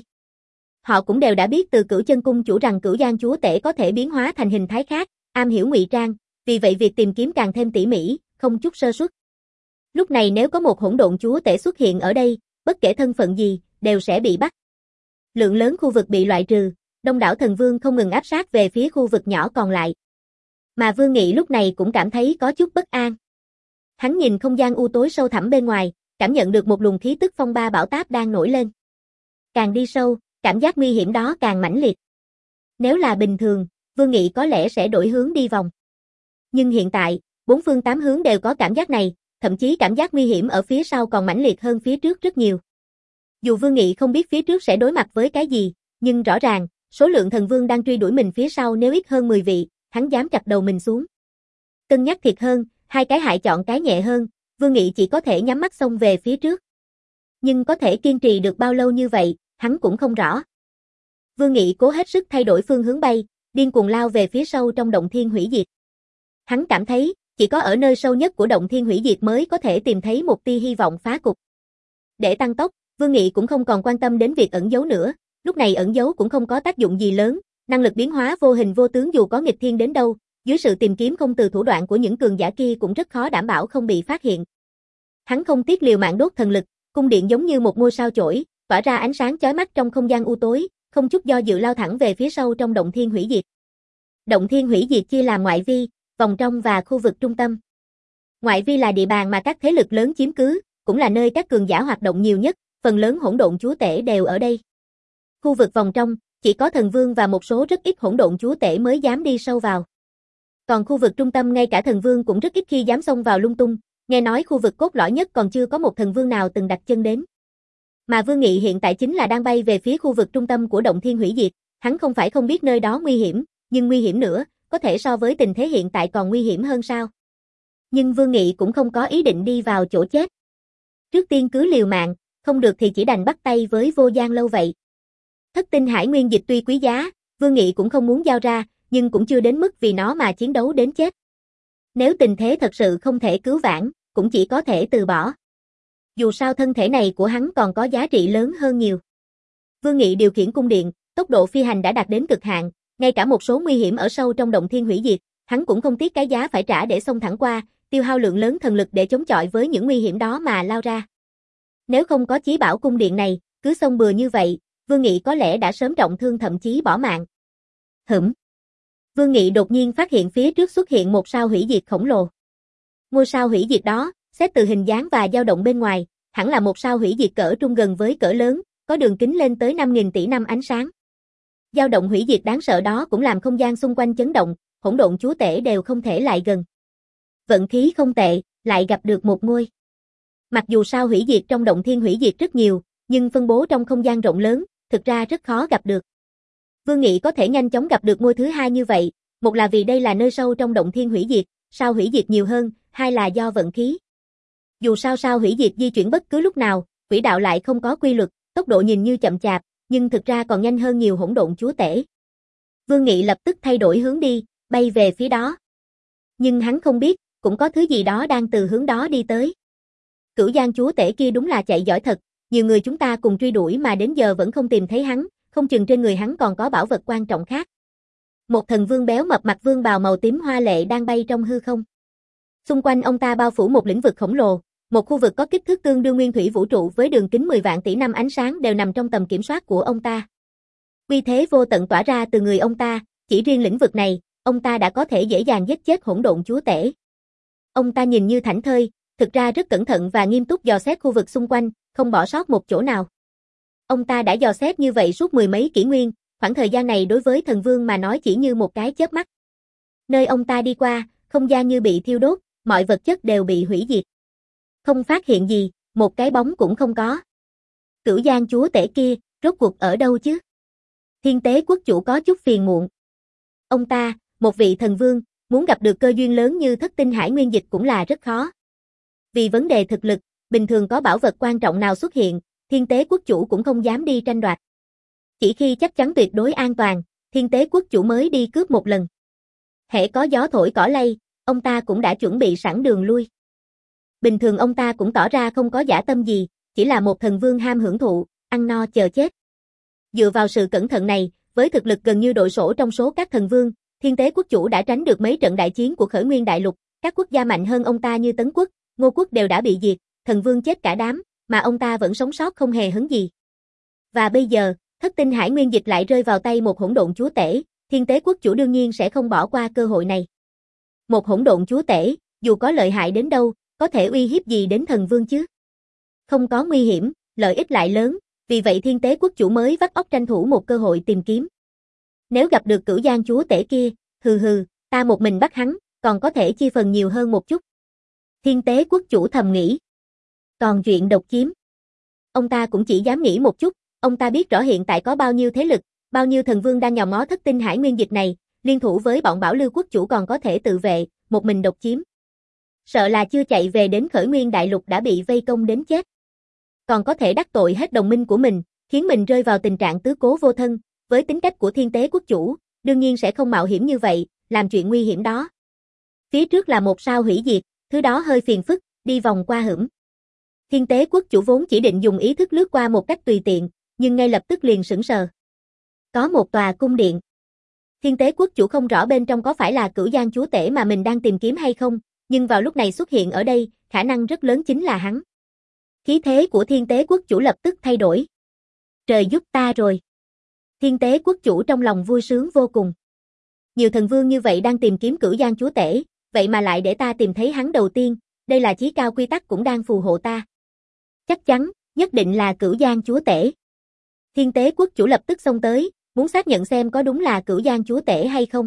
Họ cũng đều đã biết từ Cửu Chân cung chủ rằng Cửu Giang chúa tể có thể biến hóa thành hình thái khác, am hiểu ngụy trang, vì vậy việc tìm kiếm càng thêm tỉ mỉ, không chút sơ suất. Lúc này nếu có một hỗn độn chúa tể xuất hiện ở đây, bất kể thân phận gì, đều sẽ bị bắt. Lượng lớn khu vực bị loại trừ, đông đảo thần vương không ngừng áp sát về phía khu vực nhỏ còn lại. Mà Vương Nghị lúc này cũng cảm thấy có chút bất an. Hắn nhìn không gian u tối sâu thẳm bên ngoài, cảm nhận được một luồng khí tức phong ba bão táp đang nổi lên. Càng đi sâu, cảm giác nguy hiểm đó càng mãnh liệt. Nếu là bình thường, Vương Nghị có lẽ sẽ đổi hướng đi vòng. Nhưng hiện tại, bốn phương tám hướng đều có cảm giác này, thậm chí cảm giác nguy hiểm ở phía sau còn mãnh liệt hơn phía trước rất nhiều. Dù Vương Nghị không biết phía trước sẽ đối mặt với cái gì, nhưng rõ ràng, số lượng thần vương đang truy đuổi mình phía sau nếu ít hơn mười vị, hắn dám chặt đầu mình xuống. Cân nhắc thiệt hơn, hai cái hại chọn cái nhẹ hơn, Vương Nghị chỉ có thể nhắm mắt xông về phía trước. Nhưng có thể kiên trì được bao lâu như vậy, hắn cũng không rõ. Vương Nghị cố hết sức thay đổi phương hướng bay, điên cuồng lao về phía sâu trong động thiên hủy diệt. Hắn cảm thấy, chỉ có ở nơi sâu nhất của động thiên hủy diệt mới có thể tìm thấy một tia hy vọng phá cục. Để tăng tốc, Vương Nghị cũng không còn quan tâm đến việc ẩn giấu nữa, lúc này ẩn giấu cũng không có tác dụng gì lớn, năng lực biến hóa vô hình vô tướng dù có nghịch thiên đến đâu, dưới sự tìm kiếm không từ thủ đoạn của những cường giả kia cũng rất khó đảm bảo không bị phát hiện. Hắn không tiếc liều mạng đốt thần lực, cung điện giống như một ngôi sao chổi, tỏa ra ánh sáng chói mắt trong không gian u tối, không chút do dự lao thẳng về phía sâu trong động thiên hủy diệt. Động thiên hủy diệt chia làm ngoại vi, vòng trong và khu vực trung tâm. Ngoại vi là địa bàn mà các thế lực lớn chiếm cứ, cũng là nơi các cường giả hoạt động nhiều nhất, phần lớn hỗn độn chúa tể đều ở đây. Khu vực vòng trong, chỉ có thần vương và một số rất ít hỗn độn chúa tể mới dám đi sâu vào. Còn khu vực trung tâm ngay cả thần vương cũng rất ít khi dám xông vào lung tung, nghe nói khu vực cốt lõi nhất còn chưa có một thần vương nào từng đặt chân đến. Mà Vương Nghị hiện tại chính là đang bay về phía khu vực trung tâm của động thiên hủy diệt, hắn không phải không biết nơi đó nguy hiểm, nhưng nguy hiểm nữa, có thể so với tình thế hiện tại còn nguy hiểm hơn sao. Nhưng Vương Nghị cũng không có ý định đi vào chỗ chết. Trước tiên cứ liều mạng, không được thì chỉ đành bắt tay với Vô Giang Lâu vậy. Thất tinh hải nguyên dịch tuy quý giá, Vương Nghị cũng không muốn giao ra, nhưng cũng chưa đến mức vì nó mà chiến đấu đến chết. Nếu tình thế thật sự không thể cứu vãn, cũng chỉ có thể từ bỏ. Dù sao thân thể này của hắn còn có giá trị lớn hơn nhiều. Vương Nghị điều khiển cung điện, tốc độ phi hành đã đạt đến cực hạn, ngay cả một số nguy hiểm ở sâu trong động thiên hủy diệt, hắn cũng không tiếc cái giá phải trả để xông thẳng qua, tiêu hao lượng lớn thần lực để chống chọi với những nguy hiểm đó mà lao ra. Nếu không có chí bảo cung điện này, cứ xông bừa như vậy, Vương Nghị có lẽ đã sớm trọng thương thậm chí bỏ mạng. Hửm. Vương Nghị đột nhiên phát hiện phía trước xuất hiện một sao hủy diệt khổng lồ. Ngôi sao hủy diệt đó, xét từ hình dáng và dao động bên ngoài, hẳn là một sao hủy diệt cỡ trung gần với cỡ lớn, có đường kính lên tới năm nghìn tỷ năm ánh sáng. Dao động hủy diệt đáng sợ đó cũng làm không gian xung quanh chấn động, hỗn độn chúa tể đều không thể lại gần. Vận khí không tệ, lại gặp được một ngôi. Mặc dù sao hủy diệt trong động thiên hủy diệt rất nhiều, nhưng phân bố trong không gian rộng lớn, thực ra rất khó gặp được. Vương Nghị có thể nhanh chóng gặp được ngôi thứ hai như vậy, một là vì đây là nơi sâu trong động thiên hủy diệt, sao hủy diệt nhiều hơn, hai là do vận khí. Dù sao sao hủy diệt di chuyển bất cứ lúc nào, quỹ đạo lại không có quy luật, tốc độ nhìn như chậm chạp, nhưng thực ra còn nhanh hơn nhiều hỗn độn chúa tể. Vương Nghị lập tức thay đổi hướng đi, bay về phía đó. Nhưng hắn không biết, cũng có thứ gì đó đang từ hướng đó đi tới. Cửu Giang chúa tể kia đúng là chạy giỏi thật, nhiều người chúng ta cùng truy đuổi mà đến giờ vẫn không tìm thấy hắn, không chừng trên người hắn còn có bảo vật quan trọng khác. Một thần vương béo mập mặc vương bào màu tím hoa lệ đang bay trong hư không. Xung quanh ông ta bao phủ một lĩnh vực khổng lồ, một khu vực có kích thước tương đương nguyên thủy vũ trụ với đường kính mười vạn tỷ năm ánh sáng đều nằm trong tầm kiểm soát của ông ta. Uy thế vô tận tỏa ra từ người ông ta, chỉ riêng lĩnh vực này, ông ta đã có thể dễ dàng giết chết hỗn độn chúa tể. Ông ta nhìn như thảnh thơi, thực ra rất cẩn thận và nghiêm túc dò xét khu vực xung quanh, không bỏ sót một chỗ nào. Ông ta đã dò xét như vậy suốt mười mấy kỷ nguyên, khoảng thời gian này đối với thần vương mà nói chỉ như một cái chớp mắt. Nơi ông ta đi qua, không gian như bị thiêu đốt, mọi vật chất đều bị hủy diệt. Không phát hiện gì, một cái bóng cũng không có. Cửu Giang chúa tể kia, rốt cuộc ở đâu chứ? Thiên Tế quốc chủ có chút phiền muộn. Ông ta, một vị thần vương, muốn gặp được cơ duyên lớn như thất tinh hải nguyên dịch cũng là rất khó. Vì vấn đề thực lực, bình thường có bảo vật quan trọng nào xuất hiện, Thiên Tế quốc chủ cũng không dám đi tranh đoạt. Chỉ khi chắc chắn tuyệt đối an toàn, Thiên Tế quốc chủ mới đi cướp một lần. Hễ có gió thổi cỏ lay, ông ta cũng đã chuẩn bị sẵn đường lui. Bình thường ông ta cũng tỏ ra không có dã tâm gì, chỉ là một thần vương ham hưởng thụ, ăn no chờ chết. Dựa vào sự cẩn thận này, với thực lực gần như đội sổ trong số các thần vương, Thiên Tế quốc chủ đã tránh được mấy trận đại chiến của Khởi Nguyên Đại Lục, các quốc gia mạnh hơn ông ta như Tấn quốc, Ngô quốc đều đã bị diệt, thần vương chết cả đám, mà ông ta vẫn sống sót không hề hấn gì. Và bây giờ, thất tinh hải nguyên dịch lại rơi vào tay một hỗn độn chúa tể, Thiên Tế quốc chủ đương nhiên sẽ không bỏ qua cơ hội này. Một hỗn độn chúa tể, dù có lợi hại đến đâu, có thể uy hiếp gì đến thần vương chứ? Không có nguy hiểm, lợi ích lại lớn, vì vậy Thiên Tế quốc chủ mới vắt óc tranh thủ một cơ hội tìm kiếm. Nếu gặp được Cửu Giang chúa tể kia, hừ hừ, ta một mình bắt hắn, còn có thể chia phần nhiều hơn một chút. Thiên Tế quốc chủ thầm nghĩ. Còn chuyện độc chiếm, ông ta cũng chỉ dám nghĩ một chút, ông ta biết rõ hiện tại có bao nhiêu thế lực, bao nhiêu thần vương đang nhòm ngó thất tinh hải nguyên dịch này, liên thủ với bọn Bảo Lưu quốc chủ còn có thể tự vệ, một mình độc chiếm. Sợ là chưa chạy về đến Khởi Nguyên Đại Lục đã bị vây công đến chết. Còn có thể đắc tội hết đồng minh của mình, khiến mình rơi vào tình trạng tứ cố vô thân, với tính cách của Thiên Tế quốc chủ, đương nhiên sẽ không mạo hiểm như vậy, làm chuyện nguy hiểm đó. Phía trước là một sao hủy diệt, thứ đó hơi phiền phức, đi vòng qua hửm. Thiên Tế quốc chủ vốn chỉ định dùng ý thức lướt qua một cách tùy tiện, nhưng ngay lập tức liền sững sờ. Có một tòa cung điện. Thiên Tế quốc chủ không rõ bên trong có phải là Cửu Giang chúa tể mà mình đang tìm kiếm hay không, nhưng vào lúc này xuất hiện ở đây, khả năng rất lớn chính là hắn. Khí thế của Thiên Tế quốc chủ lập tức thay đổi. Trời giúp ta rồi. Thiên Tế quốc chủ trong lòng vui sướng vô cùng. Nhiều thần vương như vậy đang tìm kiếm Cửu Giang chúa tể, vậy mà lại để ta tìm thấy hắn đầu tiên, đây là chí cao quy tắc cũng đang phù hộ ta. Chắc chắn, nhất định là Cửu Giang chúa tể. Thiên Tế quốc chủ lập tức xông tới, muốn xác nhận xem có đúng là Cửu Giang chúa tể hay không.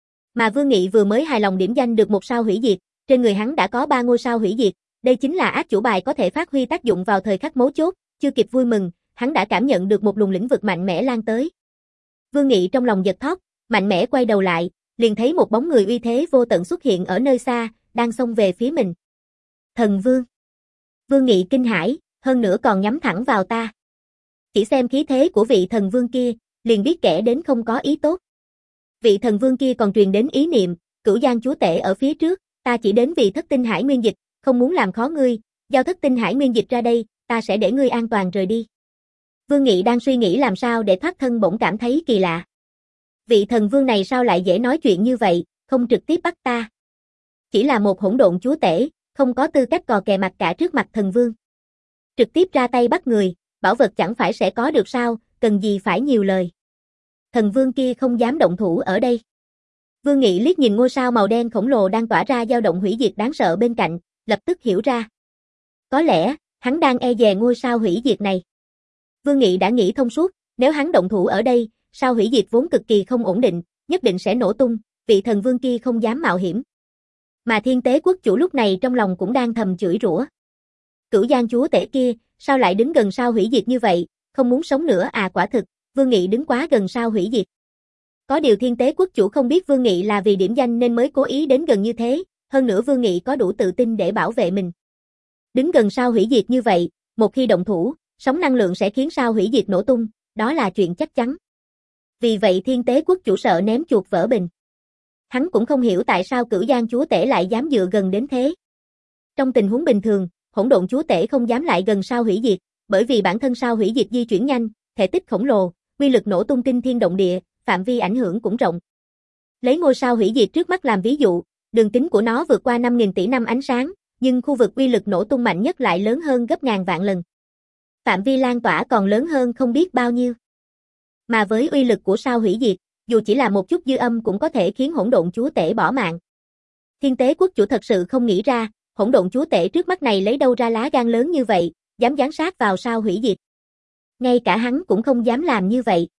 Mà Vương Nghị vừa mới hài lòng điểm danh được một sao hủy diệt, trên người hắn đã có ba ngôi sao hủy diệt, đây chính là ác chủ bài có thể phát huy tác dụng vào thời khắc mấu chốt, chưa kịp vui mừng, hắn đã cảm nhận được một luồng lĩnh vực mạnh mẽ lan tới. Vương Nghị trong lòng giật thót, mạnh mẽ quay đầu lại, liền thấy một bóng người uy thế vô tận xuất hiện ở nơi xa, đang xông về phía mình. Thần vương. Vương Nghị kinh hãi, hơn nữa còn nhắm thẳng vào ta. Chỉ xem khí thế của vị thần vương kia, liền biết kẻ đến không có ý tốt. Vị thần vương kia còn truyền đến ý niệm, Cửu Giang chúa tể ở phía trước, ta chỉ đến vì thất tinh hải nguyên dịch, không muốn làm khó ngươi, giao thất tinh hải nguyên dịch ra đây, ta sẽ để ngươi an toàn rời đi. Vương Nghị đang suy nghĩ làm sao để thoát thân bỗng cảm thấy kỳ lạ. Vị thần vương này sao lại dễ nói chuyện như vậy, không trực tiếp bắt ta. Chỉ là một hỗn độn chúa tể, không có tư cách cò kè mặt cả trước mặt thần vương. Trực tiếp ra tay bắt người, bảo vật chẳng phải sẽ có được sao, cần gì phải nhiều lời. Thần vương kia không dám động thủ ở đây. Vương Nghị liếc nhìn ngôi sao màu đen khổng lồ đang tỏa ra dao động hủy diệt đáng sợ bên cạnh, lập tức hiểu ra. Có lẽ, hắn đang e dè ngôi sao hủy diệt này. Vương Nghị đã nghĩ thông suốt, nếu hắn động thủ ở đây, sao hủy diệt vốn cực kỳ không ổn định, nhất định sẽ nổ tung, vị thần vương kia không dám mạo hiểm. Mà Thiên Tế quốc chủ lúc này trong lòng cũng đang thầm chửi rủa. Cửu Giang chúa tể kia, sao lại đứng gần sao hủy diệt như vậy, không muốn sống nữa à? Quả thực, Vương Nghị đứng quá gần sao hủy diệt. Có điều Thiên Tế quốc chủ không biết Vương Nghị là vì điểm danh nên mới cố ý đến gần như thế, hơn nữa Vương Nghị có đủ tự tin để bảo vệ mình. Đứng gần sao hủy diệt như vậy, một khi động thủ, sóng năng lượng sẽ khiến sao hủy diệt nổ tung, đó là chuyện chắc chắn. Vì vậy Thiên Tế quốc chủ sợ ném chuột vỡ bình. Hắn cũng không hiểu tại sao Cửu Giang chúa tể lại dám dựa gần đến thế. Trong tình huống bình thường, hỗn độn chúa tể không dám lại gần sao hủy diệt, bởi vì bản thân sao hủy diệt di chuyển nhanh, thể tích khổng lồ, uy lực nổ tung kinh thiên động địa, phạm vi ảnh hưởng cũng rộng. Lấy ngôi sao hủy diệt trước mắt làm ví dụ, đường kính của nó vượt qua năm nghìn tỷ năm ánh sáng, nhưng khu vực uy lực nổ tung mạnh nhất lại lớn hơn gấp ngàn vạn lần. Phạm vi lan tỏa còn lớn hơn không biết bao nhiêu. Mà với uy lực của sao hủy diệt, dù chỉ là một chút dư âm cũng có thể khiến hỗn độn chúa tể bỏ mạng. Thiên Tế quốc chủ thật sự không nghĩ ra, hỗn độn chúa tể trước mắt này lấy đâu ra lá gan lớn như vậy, dám giáng sát vào sao hủy diệt. Ngay cả hắn cũng không dám làm như vậy.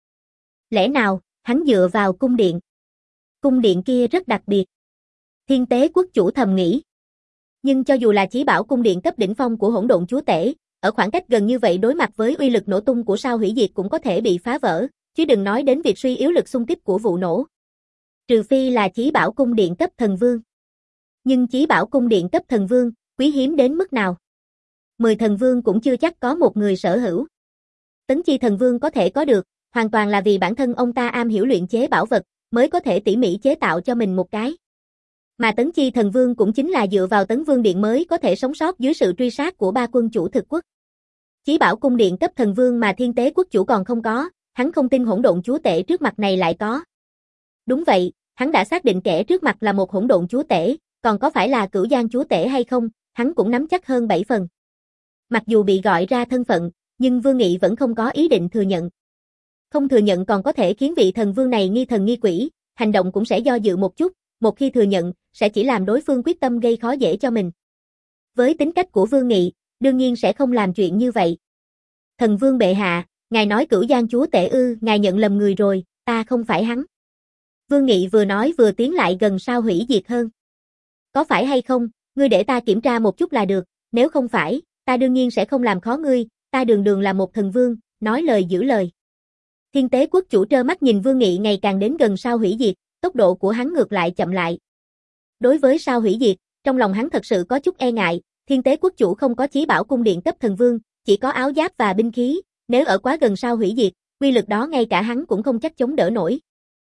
Lẽ nào, hắn dựa vào cung điện? Cung điện kia rất đặc biệt. Thiên Tế quốc chủ thầm nghĩ. Nhưng cho dù là chí bảo cung điện cấp đỉnh phong của hỗn độn chúa tể, ở khoảng cách gần như vậy đối mặt với uy lực nổ tung của sao hủy diệt cũng có thể bị phá vỡ, chứ đừng nói đến việc suy yếu lực xung kích của vụ nổ. Trừ phi là chí bảo cung điện cấp thần vương. Nhưng chí bảo cung điện cấp thần vương, quý hiếm đến mức nào? Mười thần vương cũng chưa chắc có một người sở hữu. Tấn Chi thần vương có thể có được, hoàn toàn là vì bản thân ông ta am hiểu luyện chế bảo vật, mới có thể tỉ mỉ chế tạo cho mình một cái. Mà Tấn Chi thần vương cũng chính là dựa vào Tấn Vương Điện mới có thể sống sót dưới sự truy sát của ba quân chủ thực quốc. Chí bảo cung điện cấp thần vương mà Thiên Tế quốc chủ còn không có, hắn không tin hỗn độn chúa tể trước mặt này lại có. Đúng vậy, hắn đã xác định kẻ trước mặt là một hỗn độn chúa tể, còn có phải là Cửu Giang chúa tể hay không, hắn cũng nắm chắc hơn bảy phần. Mặc dù bị gọi ra thân phận, nhưng Vương Nghị vẫn không có ý định thừa nhận. Không thừa nhận còn có thể khiến vị thần vương này nghi thần nghi quỷ, hành động cũng sẽ do dự một chút, một khi thừa nhận, sẽ chỉ làm đối phương quyết tâm gây khó dễ cho mình. Với tính cách của Vương Nghị, đương nhiên sẽ không làm chuyện như vậy. Thần vương bệ hạ, ngài nói Cửu Giang chúa tể ư? Ngài nhận lầm người rồi, ta không phải hắn. Vương Nghị vừa nói vừa tiến lại gần sao hủy diệt hơn. Có phải hay không, ngươi để ta kiểm tra một chút là được, nếu không phải, ta đương nhiên sẽ không làm khó ngươi, ta đường đường là một thần vương, nói lời giữ lời. Thiên Tế quốc chủ trơ mắt nhìn Vương Nghị ngày càng đến gần sao hủy diệt, tốc độ của hắn ngược lại chậm lại. Đối với sao hủy diệt, trong lòng hắn thật sự có chút e ngại, Thiên Tế quốc chủ không có chí bảo cung điện cấp thần vương, chỉ có áo giáp và binh khí, nếu ở quá gần sao hủy diệt, uy lực đó ngay cả hắn cũng không chắc chống đỡ nổi.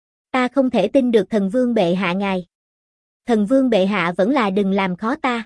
Ta không thể tin được thần vương bệ hạ ngài. Thần vương bệ hạ vẫn là đừng làm khó ta.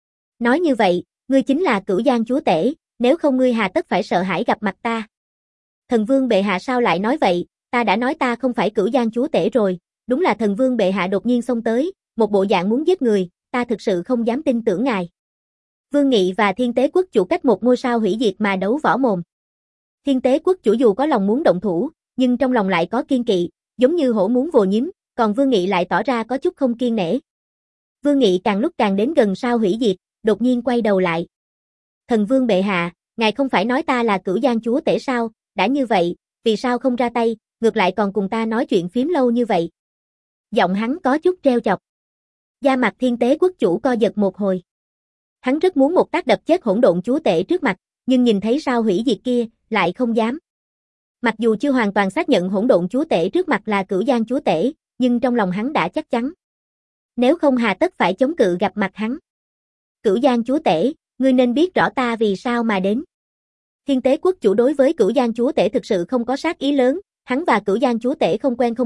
Nói như vậy, ngươi chính là Cửu Giang chúa tể, nếu không ngươi hà tất phải sợ hãi gặp mặt ta. Thần vương bệ hạ sao lại nói vậy, ta đã nói ta không phải Cửu Giang chúa tể rồi, đúng là thần vương bệ hạ đột nhiên xông tới, một bộ dạng muốn giết người, ta thực sự không dám tin tưởng ngài. Vương Nghị và Thiên Tế quốc chủ cách một ngôi sao hủy diệt mà đấu võ mồm. Thiên Tế quốc chủ dù có lòng muốn động thủ, nhưng trong lòng lại có kiên kỵ, giống như hổ muốn vồ nhím, còn Vương Nghị lại tỏ ra có chút không kiên nể. Vương Nghị càng lúc càng đến gần sao hủy diệt, đột nhiên quay đầu lại. Thần vương bệ hạ, ngài không phải nói ta là Cửu Giang chúa tể sao, đã như vậy, vì sao không ra tay, ngược lại còn cùng ta nói chuyện phím lâu như vậy. Giọng hắn có chút treo chọc. Da mặt Thiên Tế quốc chủ co giật một hồi. Hắn rất muốn một tác đập chết hỗn độn chúa tể trước mặt, nhưng nhìn thấy sao hủy diệt kia, lại không dám. Mặc dù chưa hoàn toàn xác nhận hỗn độn chúa tể trước mặt là Cửu Giang chúa tể, nhưng trong lòng hắn đã chắc chắn. Nếu không hà tất phải chống cự gặp mặt hắn. Cửu Giang chúa tể, ngươi nên biết rõ ta vì sao mà đến. Thiên Tế quốc chủ đối với Cửu Giang chúa tể thực sự không có sát ý lớn, hắn và Cửu Giang chúa tể không quen không biết,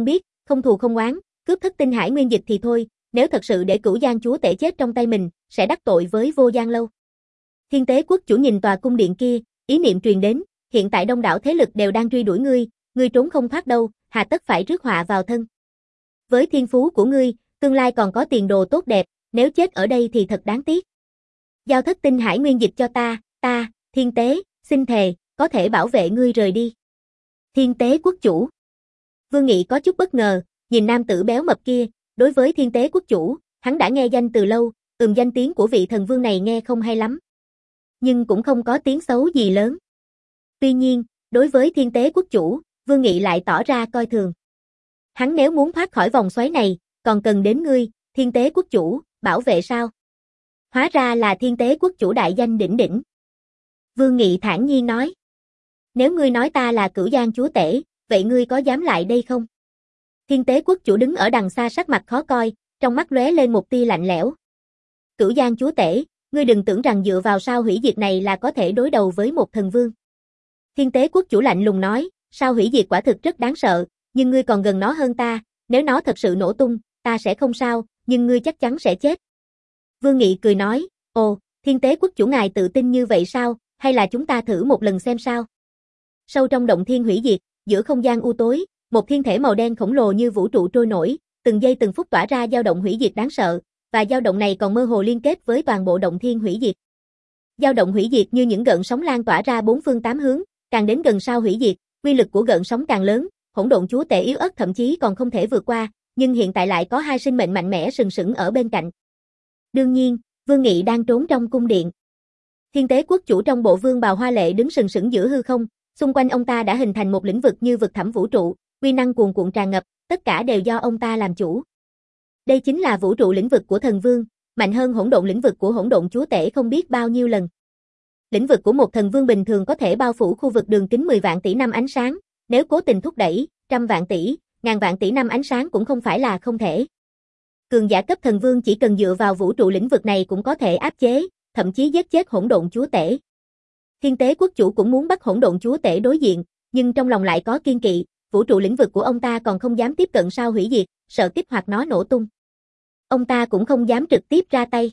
không thù không oán, cướp thất tinh hải nguyên dịch thì thôi, nếu thật sự để Cửu Giang chúa tể chết trong tay mình, sẽ đắc tội với Vô Giang lâu. Thiên Tế quốc chủ nhìn tòa cung điện kia, ý niệm truyền đến, hiện tại đông đảo thế lực đều đang truy đuổi ngươi, ngươi trốn không thoát đâu, hà tất phải rước họa vào thân. Với thiên phú của ngươi, tương lai còn có tiền đồ tốt đẹp, nếu chết ở đây thì thật đáng tiếc. Giao thất tinh hải nguyên dịch cho ta, ta, Thiên Tế, xin thề, có thể bảo vệ ngươi rời đi. Thiên Tế quốc chủ. Vương Nghị có chút bất ngờ, nhìn nam tử béo mập kia, đối với Thiên Tế quốc chủ, hắn đã nghe danh từ lâu, ừm danh tiếng của vị thần vương này nghe không hay lắm. Nhưng cũng không có tiếng xấu gì lớn. Tuy nhiên, đối với Thiên Tế quốc chủ, Vương Nghị lại tỏ ra coi thường. Hắn nếu muốn thoát khỏi vòng xoáy này, còn cần đến ngươi, Thiên Tế quốc chủ, bảo vệ sao? Hóa ra là Thiên Tế quốc chủ đại danh đỉnh đỉnh. Vương Nghị thản nhiên nói. Nếu ngươi nói ta là Cửu Giang chúa tể, vậy ngươi có dám lại đây không? Thiên Tế quốc chủ đứng ở đằng xa sắc mặt khó coi, trong mắt lóe lên một tia lạnh lẽo. Cửu Giang chúa tể, ngươi đừng tưởng rằng dựa vào sao hủy diệt này là có thể đối đầu với một thần vương. Thiên Tế quốc chủ lạnh lùng nói, sao hủy diệt quả thực rất đáng sợ, nhưng ngươi còn gần nó hơn ta, nếu nó thật sự nổ tung, ta sẽ không sao, nhưng ngươi chắc chắn sẽ chết. Vương Nghị cười nói, ồ, Thiên Tế quốc chủ ngài tự tin như vậy sao, hay là chúng ta thử một lần xem sao? Sâu trong động thiên hủy diệt, giữa không gian u tối, một thiên thể màu đen khổng lồ như vũ trụ trôi nổi, từng giây từng phút tỏa ra dao động hủy diệt đáng sợ, và dao động này còn mơ hồ liên kết với toàn bộ động thiên hủy diệt. Dao động hủy diệt như những gợn sóng lan tỏa ra bốn phương tám hướng, càng đến gần sao hủy diệt, uy lực của gợn sóng càng lớn, hỗn độn chúa tể yếu ớt thậm chí còn không thể vượt qua, nhưng hiện tại lại có hai sinh mệnh mạnh mẽ sừng sững ở bên cạnh. Đương nhiên, Vương Nghị đang trốn trong cung điện. Thiên Tế quốc chủ trong bộ vương bào hoa lệ đứng sừng sững giữa hư không, xung quanh ông ta đã hình thành một lĩnh vực như vực thẳm vũ trụ, uy năng cuồn cuộn tràn ngập, tất cả đều do ông ta làm chủ. Đây chính là vũ trụ lĩnh vực của thần vương, mạnh hơn hỗn độn lĩnh vực của hỗn độn chúa tể không biết bao nhiêu lần. Lĩnh vực của một thần vương bình thường có thể bao phủ khu vực đường kính mười vạn tỷ năm ánh sáng, nếu cố tình thúc đẩy, trăm vạn tỷ, ngàn vạn tỷ năm ánh sáng cũng không phải là không thể. Cường giả cấp thần vương chỉ cần dựa vào vũ trụ lĩnh vực này cũng có thể áp chế, thậm chí giết chết hỗn độn chúa tể. Thiên Tế quốc chủ cũng muốn bắt hỗn độn chúa tể đối diện, nhưng trong lòng lại có kiên kỵ, vũ trụ lĩnh vực của ông ta còn không dám tiếp cận sao hủy diệt, sợ kích hoạt nó nổ tung. Ông ta cũng không dám trực tiếp ra tay.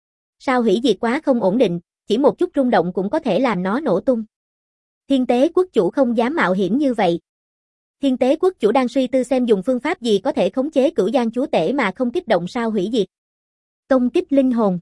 Sao hủy diệt quá không ổn định, chỉ một chút rung động cũng có thể làm nó nổ tung. Thiên Tế quốc chủ không dám mạo hiểm như vậy. Thiên Tế quốc chủ đang suy tư xem dùng phương pháp gì có thể khống chế Cửu Giang chúa tể mà không kích động sao hủy diệt. Công kích linh hồn,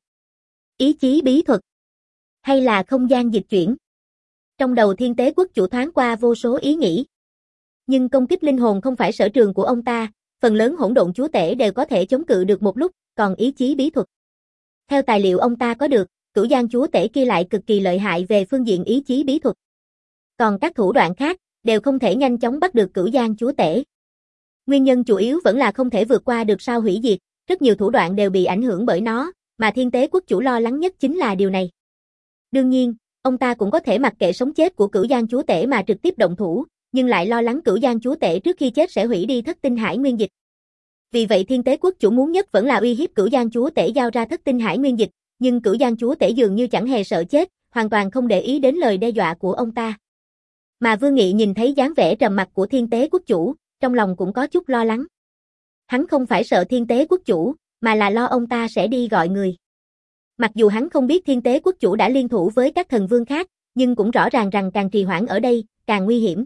ý chí bí thuật, hay là không gian dịch chuyển. Trong đầu Thiên Tế quốc chủ thoáng qua vô số ý nghĩ. Nhưng công kích linh hồn không phải sở trường của ông ta, phần lớn hỗn độn chúa tể đều có thể chống cự được một lúc, còn ý chí bí thuật. Theo tài liệu ông ta có được, Cửu Giang chúa tể kia lại cực kỳ lợi hại về phương diện ý chí bí thuật. Còn các thủ đoạn khác, đều không thể nhanh chóng bắt được Cửu Giang chúa tể. Nguyên nhân chủ yếu vẫn là không thể vượt qua được sao hủy diệt, rất nhiều thủ đoạn đều bị ảnh hưởng bởi nó, mà Thiên Tế quốc chủ lo lắng nhất chính là điều này. Đương nhiên, ông ta cũng có thể mặc kệ sống chết của Cửu Giang chúa tể mà trực tiếp động thủ, nhưng lại lo lắng Cửu Giang chúa tể trước khi chết sẽ hủy đi thất tinh hải nguyên dịch. Vì vậy Thiên Tế quốc chủ muốn nhất vẫn là uy hiếp Cửu Giang chúa tể giao ra thất tinh hải nguyên dịch, nhưng Cửu Giang chúa tể dường như chẳng hề sợ chết, hoàn toàn không để ý đến lời đe dọa của ông ta. Mà Vương Nghị nhìn thấy dáng vẻ trầm mặc của Thiên Tế quốc chủ, trong lòng cũng có chút lo lắng. Hắn không phải sợ Thiên Tế quốc chủ, mà là lo ông ta sẽ đi gọi người. Mặc dù hắn không biết Thiên Tế quốc chủ đã liên thủ với các thần vương khác, nhưng cũng rõ ràng rằng càng trì hoãn ở đây, càng nguy hiểm.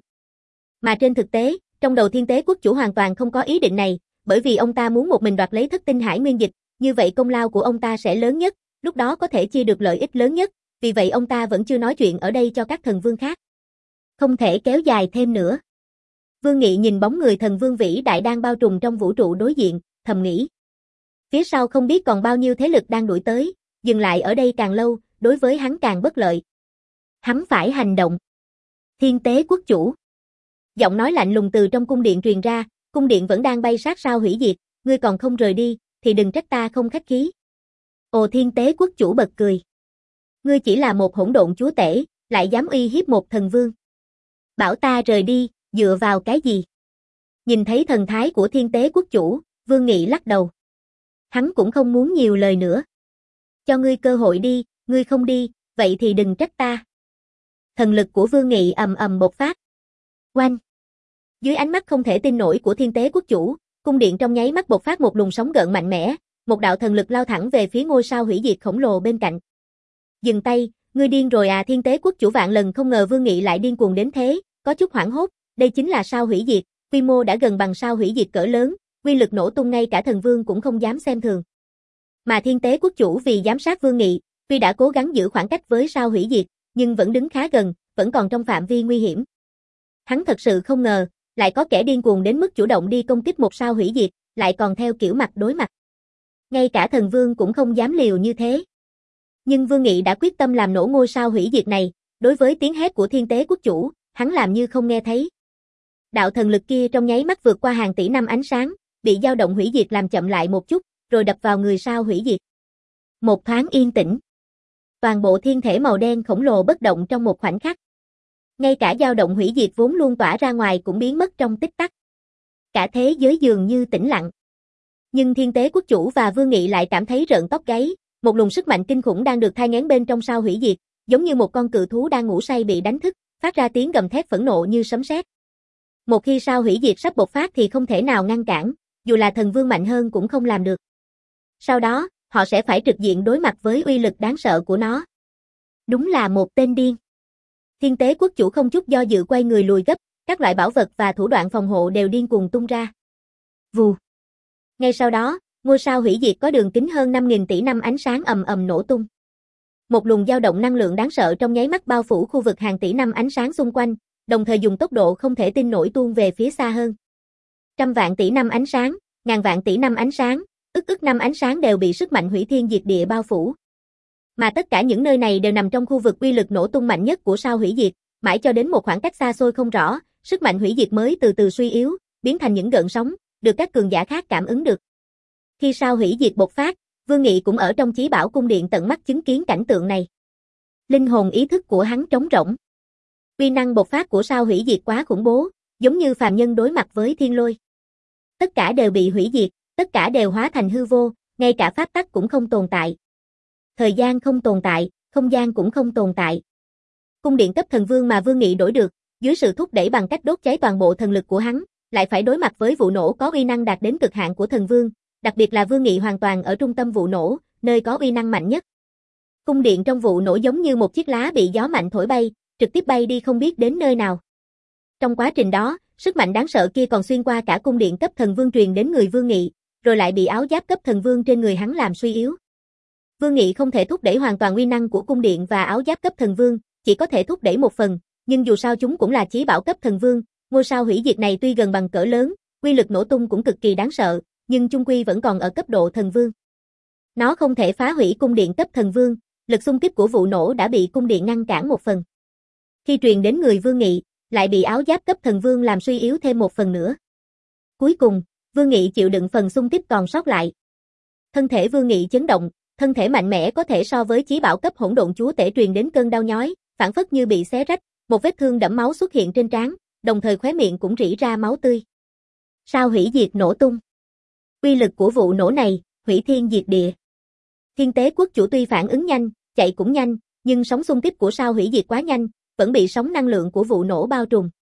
Mà trên thực tế, trong đầu Thiên Tế quốc chủ hoàn toàn không có ý định này, bởi vì ông ta muốn một mình đoạt lấy thất tinh hải nguyên dịch, như vậy công lao của ông ta sẽ lớn nhất, lúc đó có thể chia được lợi ích lớn nhất, vì vậy ông ta vẫn chưa nói chuyện ở đây cho các thần vương khác. Không thể kéo dài thêm nữa. Vương Nghị nhìn bóng người thần vương vĩ đại đang bao trùm trong vũ trụ đối diện, thầm nghĩ. Phía sau không biết còn bao nhiêu thế lực đang đuổi tới, dừng lại ở đây càng lâu, đối với hắn càng bất lợi. Hắn phải hành động. Thiên Tế quốc chủ. Giọng nói lạnh lùng từ trong cung điện truyền ra, cung điện vẫn đang bay sát sao hủy diệt, ngươi còn không rời đi, thì đừng trách ta không khách khí. Ồ Thiên Tế quốc chủ bật cười. Ngươi chỉ là một hỗn độn chúa tể, lại dám uy hiếp một thần vương. Bảo ta rời đi, dựa vào cái gì? Nhìn thấy thần thái của Thiên Tế quốc chủ, Vương Nghị lắc đầu. Hắn cũng không muốn nhiều lời nữa. Cho ngươi cơ hội đi, ngươi không đi, vậy thì đừng trách ta. Thần lực của Vương Nghị ầm ầm bộc phát. Oanh! Dưới ánh mắt không thể tin nổi của Thiên Tế quốc chủ, Cung điện trong nháy mắt bộc phát một luồng sóng gợn mạnh mẽ, một đạo thần lực lao thẳng về phía ngôi sao hủy diệt khổng lồ bên cạnh. Dừng tay, ngươi điên rồi à? Thiên Tế Quốc chủ vạn lần không ngờ Vương Nghị lại điên cuồng đến thế, có chút hoảng hốt, đây chính là sao hủy diệt, quy mô đã gần bằng sao hủy diệt cỡ lớn, uy lực nổ tung ngay cả thần vương cũng không dám xem thường. Mà Thiên Tế Quốc chủ vì giám sát Vương Nghị, tuy đã cố gắng giữ khoảng cách với sao hủy diệt, nhưng vẫn đứng khá gần, vẫn còn trong phạm vi nguy hiểm. Hắn thật sự không ngờ, lại có kẻ điên cuồng đến mức chủ động đi công kích một sao hủy diệt, lại còn theo kiểu mặt đối mặt. Ngay cả thần vương cũng không dám liều như thế. Nhưng Vương Nghị đã quyết tâm làm nổ ngôi sao hủy diệt này, đối với tiếng hét của Thiên Tế Quốc chủ, hắn làm như không nghe thấy. Đạo thần lực kia trong nháy mắt vượt qua hàng tỷ năm ánh sáng, bị dao động hủy diệt làm chậm lại một chút, rồi đập vào người sao hủy diệt. Một thoáng yên tĩnh. Toàn bộ thiên thể màu đen khổng lồ bất động trong một khoảnh khắc. Ngay cả dao động hủy diệt vốn luôn tỏa ra ngoài cũng biến mất trong tích tắc. Cả thế giới dường như tĩnh lặng. Nhưng Thiên Tế Quốc chủ và Vương Nghị lại cảm thấy rợn tóc gáy, một luồng sức mạnh kinh khủng đang được thai nghén bên trong sao hủy diệt, giống như một con cự thú đang ngủ say bị đánh thức, phát ra tiếng gầm thét phẫn nộ như sấm sét. Một khi sao hủy diệt sắp bộc phát thì không thể nào ngăn cản, dù là thần vương mạnh hơn cũng không làm được. Sau đó, họ sẽ phải trực diện đối mặt với uy lực đáng sợ của nó. Đúng là một tên điên. Thiên Tế Quốc chủ không chút do dự quay người lùi gấp, các loại bảo vật và thủ đoạn phòng hộ đều điên cuồng tung ra. Vù. Ngay sau đó, ngôi sao hủy diệt có đường kính hơn năm nghìn tỷ năm ánh sáng ầm ầm nổ tung. Một luồng dao động năng lượng đáng sợ trong nháy mắt bao phủ khu vực hàng tỷ năm ánh sáng xung quanh, đồng thời dùng tốc độ không thể tin nổi tuôn về phía xa hơn. Trăm vạn tỷ năm ánh sáng, ngàn vạn tỷ năm ánh sáng, ức ức năm ánh sáng đều bị sức mạnh hủy thiên diệt địa bao phủ. Mà tất cả những nơi này đều nằm trong khu vực uy lực nổ tung mạnh nhất của sao hủy diệt, mãi cho đến một khoảng cách xa xôi không rõ, sức mạnh hủy diệt mới từ từ suy yếu, biến thành những gợn sóng, được các cường giả khác cảm ứng được. Khi sao hủy diệt bộc phát, Vương Nghị cũng ở trong Chí Bảo cung điện tận mắt chứng kiến cảnh tượng này. Linh hồn ý thức của hắn trống rỗng. Uy năng bộc phát của sao hủy diệt quá khủng bố, giống như phàm nhân đối mặt với thiên lôi. Tất cả đều bị hủy diệt, tất cả đều hóa thành hư vô, ngay cả pháp tắc cũng không tồn tại. Thời gian không tồn tại, không gian cũng không tồn tại. Cung điện cấp thần vương mà Vương Nghị đổi được, dưới sự thúc đẩy bằng cách đốt cháy toàn bộ thần lực của hắn, lại phải đối mặt với vụ nổ có uy năng đạt đến cực hạn của thần vương, đặc biệt là Vương Nghị hoàn toàn ở trung tâm vụ nổ, nơi có uy năng mạnh nhất. Cung điện trong vụ nổ giống như một chiếc lá bị gió mạnh thổi bay, trực tiếp bay đi không biết đến nơi nào. Trong quá trình đó, sức mạnh đáng sợ kia còn xuyên qua cả cung điện cấp thần vương truyền đến người Vương Nghị, rồi lại bị áo giáp cấp thần vương trên người hắn làm suy yếu. Vương Nghị không thể thúc đẩy hoàn toàn uy năng của cung điện và áo giáp cấp thần vương, chỉ có thể thúc đẩy một phần, nhưng dù sao chúng cũng là chí bảo cấp thần vương, ngôi sao hủy diệt này tuy gần bằng cỡ lớn, uy lực nổ tung cũng cực kỳ đáng sợ, nhưng chung quy vẫn còn ở cấp độ thần vương. Nó không thể phá hủy cung điện cấp thần vương, lực xung kích của vụ nổ đã bị cung điện ngăn cản một phần. Khi truyền đến người Vương Nghị, lại bị áo giáp cấp thần vương làm suy yếu thêm một phần nữa. Cuối cùng, Vương Nghị chịu đựng phần xung kích còn sót lại. Thân thể Vương Nghị chấn động, thân thể mạnh mẽ có thể so với chí bảo cấp hỗn độn chúa tể truyền đến cơn đau nhói, phản phất như bị xé rách, một vết thương đẫm máu xuất hiện trên trán, đồng thời khóe miệng cũng rỉ ra máu tươi. Sao hủy diệt nổ tung. Uy lực của vụ nổ này, hủy thiên diệt địa. Thiên Tế Quốc chủ tuy phản ứng nhanh, chạy cũng nhanh, nhưng sóng xung kích của sao hủy diệt quá nhanh, vẫn bị sóng năng lượng của vụ nổ bao trùm.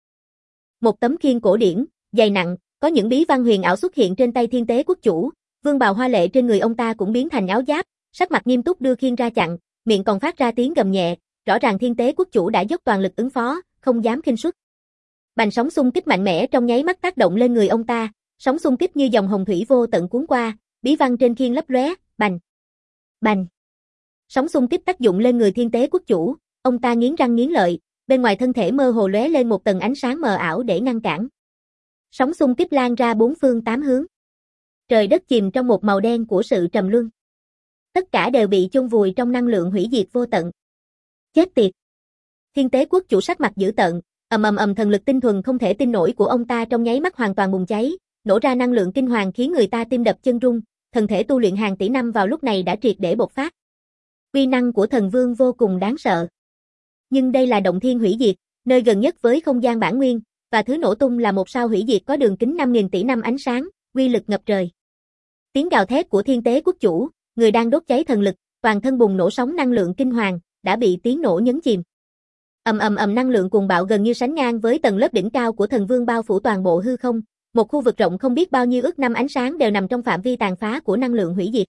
Một tấm khiên cổ điển, dày nặng, có những bí văn huyền ảo xuất hiện trên tay Thiên Tế Quốc chủ, vương bào hoa lệ trên người ông ta cũng biến thành áo giáp, sắc mặt nghiêm túc đưa khiên ra chặn, miệng còn phát ra tiếng gầm nhẹ, rõ ràng Thiên Tế Quốc chủ đã dốc toàn lực ứng phó, không dám khinh suất. Bành sóng xung kích mạnh mẽ trong nháy mắt tác động lên người ông ta, sóng xung kích như dòng hồng thủy vô tận cuốn qua, bí văn trên khiên lấp lóe, bành, bành. Sóng xung kích tác dụng lên người Thiên Tế Quốc chủ, ông ta nghiến răng nghiến lợi, bên ngoài thân thể mơ hồ lóe lên một tầng ánh sáng mờ ảo để ngăn cản. Sóng xung kích lan ra bốn phương tám hướng. Trời đất chìm trong một màu đen của sự trầm luân. Tất cả đều bị chôn vùi trong năng lượng hủy diệt vô tận. Chết tiệt. Thiên Tế Quốc chủ sắc mặt dữ tợn, ầm ầm ầm thần lực tinh thuần không thể tin nổi của ông ta trong nháy mắt hoàn toàn bùng cháy, nổ ra năng lượng kinh hoàng khiến người ta tim đập chân rung, thần thể tu luyện hàng tỷ năm vào lúc này đã triệt để bộc phát. Uy năng của thần vương vô cùng đáng sợ. Nhưng đây là động thiên hủy diệt, nơi gần nhất với không gian bản nguyên, và thứ nổ tung là một sao hủy diệt có đường kính năm nghìn tỷ năm ánh sáng, uy lực ngập trời. Tiếng gào thét của Thiên Tế Quốc chủ, người đang đốt cháy thần lực, toàn thân bùng nổ sóng năng lượng kinh hoàng, đã bị tiếng nổ nhấn chìm. Ầm ầm ầm năng lượng cuồng bạo gần như sánh ngang với tầng lớp đỉnh cao của thần vương bao phủ toàn bộ hư không, Một khu vực rộng không biết bao nhiêu ức năm ánh sáng đều nằm trong phạm vi tàn phá của năng lượng hủy diệt.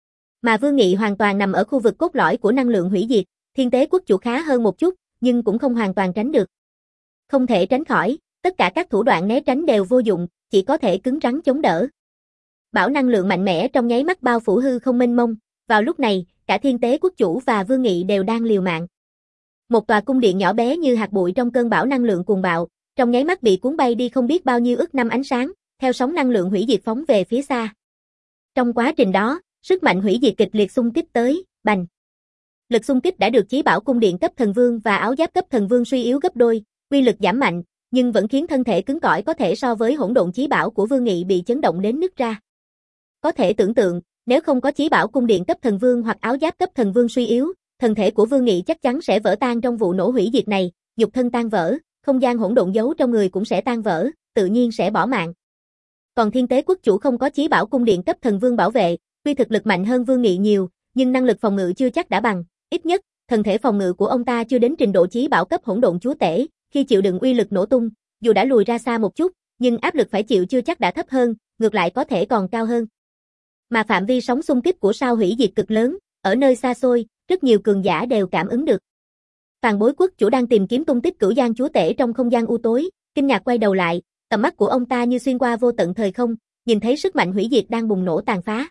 Mà Vương Nghị hoàn toàn nằm ở khu vực cốt lõi của năng lượng hủy diệt, Thiên Tế Quốc Chủ khá hơn một chút, nhưng cũng không hoàn toàn tránh được. Không thể tránh khỏi, tất cả các thủ đoạn né tránh đều vô dụng, chỉ có thể cứng rắn chống đỡ. Bão năng lượng mạnh mẽ trong nháy mắt bao phủ hư không mênh mông, vào lúc này, cả Thiên Tế Quốc Chủ và Vương Nghị đều đang liều mạng. Một tòa cung điện nhỏ bé như hạt bụi trong cơn bão năng lượng cuồng bạo, trong nháy mắt bị cuốn bay đi không biết bao nhiêu ức năm ánh sáng, theo sóng năng lượng hủy diệt phóng về phía xa. Trong quá trình đó, sức mạnh hủy diệt kịch liệt xung kích tới, bành. Lực xung kích đã được chí bảo cung điện cấp thần vương và áo giáp cấp thần vương suy yếu gấp đôi, uy lực giảm mạnh, nhưng vẫn khiến thân thể cứng cỏi có thể so với hỗn độn chí bảo của Vương Nghị bị chấn động đến nứt ra. Có thể tưởng tượng, nếu không có chí bảo cung điện cấp thần vương hoặc áo giáp cấp thần vương suy yếu, thân thể của Vương Nghị chắc chắn sẽ vỡ tan trong vụ nổ hủy diệt này, nhục thân tan vỡ, không gian hỗn độn giấu trong người cũng sẽ tan vỡ, tự nhiên sẽ bỏ mạng. Còn Thiên Tế Quốc Chủ không có chí bảo cung điện cấp thần vương bảo vệ, tuy thực lực mạnh hơn Vương Nghị nhiều, nhưng năng lực phòng ngự chưa chắc đã bằng, ít nhất, thân thể phòng ngự của ông ta chưa đến trình độ chí bảo cấp hỗn độn chúa tể, khi chịu đựng uy lực nổ tung, dù đã lùi ra xa một chút, nhưng áp lực phải chịu chưa chắc đã thấp hơn, ngược lại có thể còn cao hơn. Mà phạm vi sóng xung kích của sao hủy diệt cực lớn, ở nơi xa xôi, rất nhiều cường giả đều cảm ứng được. Phàn Bối Quốc Chủ đang tìm kiếm tung tích Cửu Giang chúa tể trong không gian u tối, kinh ngạc quay đầu lại, tầm mắt của ông ta như xuyên qua vô tận thời không, nhìn thấy sức mạnh hủy diệt đang bùng nổ tàn phá.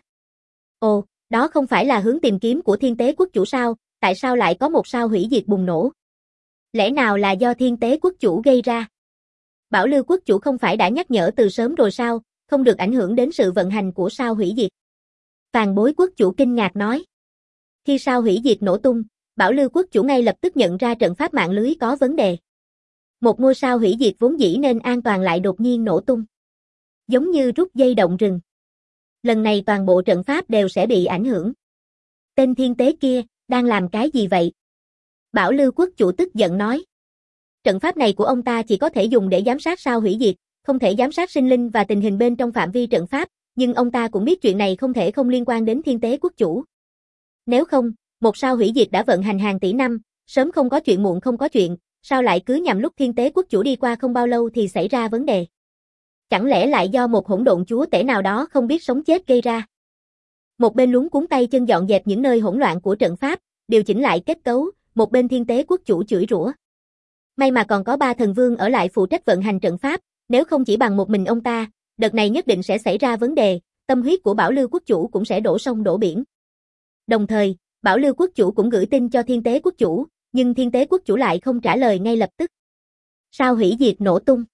Ồ, đó không phải là hướng tìm kiếm của Thiên Tế Quốc Chủ sao, tại sao lại có một sao hủy diệt bùng nổ? Lẽ nào là do Thiên Tế Quốc Chủ gây ra? Bảo Lưu Quốc Chủ không phải đã nhắc nhở từ sớm rồi sao, không được ảnh hưởng đến sự vận hành của sao hủy diệt. Phàn Bối Quốc Chủ kinh ngạc nói. Khi sao hủy diệt nổ tung, Bảo Lưu Quốc Chủ ngay lập tức nhận ra trận pháp mạng lưới có vấn đề. Một ngôi sao hủy diệt vốn dĩ nên an toàn lại đột nhiên nổ tung. Giống như rút dây động rừng. Lần này toàn bộ trận pháp đều sẽ bị ảnh hưởng. Tên thiên tế kia, đang làm cái gì vậy? Bảo Lưu Quốc Chủ tức giận nói. Trận pháp này của ông ta chỉ có thể dùng để giám sát sao hủy diệt, không thể giám sát sinh linh và tình hình bên trong phạm vi trận pháp, nhưng ông ta cũng biết chuyện này không thể không liên quan đến Thiên Tế Quốc Chủ. Nếu không, một sao hủy diệt đã vận hành hàng tỷ năm, sớm không có chuyện muộn không có chuyện, sao lại cứ nhằm lúc Thiên Tế Quốc Chủ đi qua không bao lâu thì xảy ra vấn đề? Chẳng lẽ lại do một hỗn độn chúa tể nào đó không biết sống chết gây ra? Một bên luống cuống tay chân dọn dẹp những nơi hỗn loạn của trận pháp, điều chỉnh lại kết cấu, một bên Thiên Tế Quốc Chủ chửi rủa. May mà còn có ba thần vương ở lại phụ trách vận hành trận pháp, nếu không chỉ bằng một mình ông ta, đợt này nhất định sẽ xảy ra vấn đề, tâm huyết của Bảo Lưu Quốc Chủ cũng sẽ đổ sông đổ biển. Đồng thời, Bảo Lưu Quốc Chủ cũng gửi tin cho Thiên Tế Quốc Chủ, nhưng Thiên Tế Quốc Chủ lại không trả lời ngay lập tức. Sao hủy diệt nổ tung.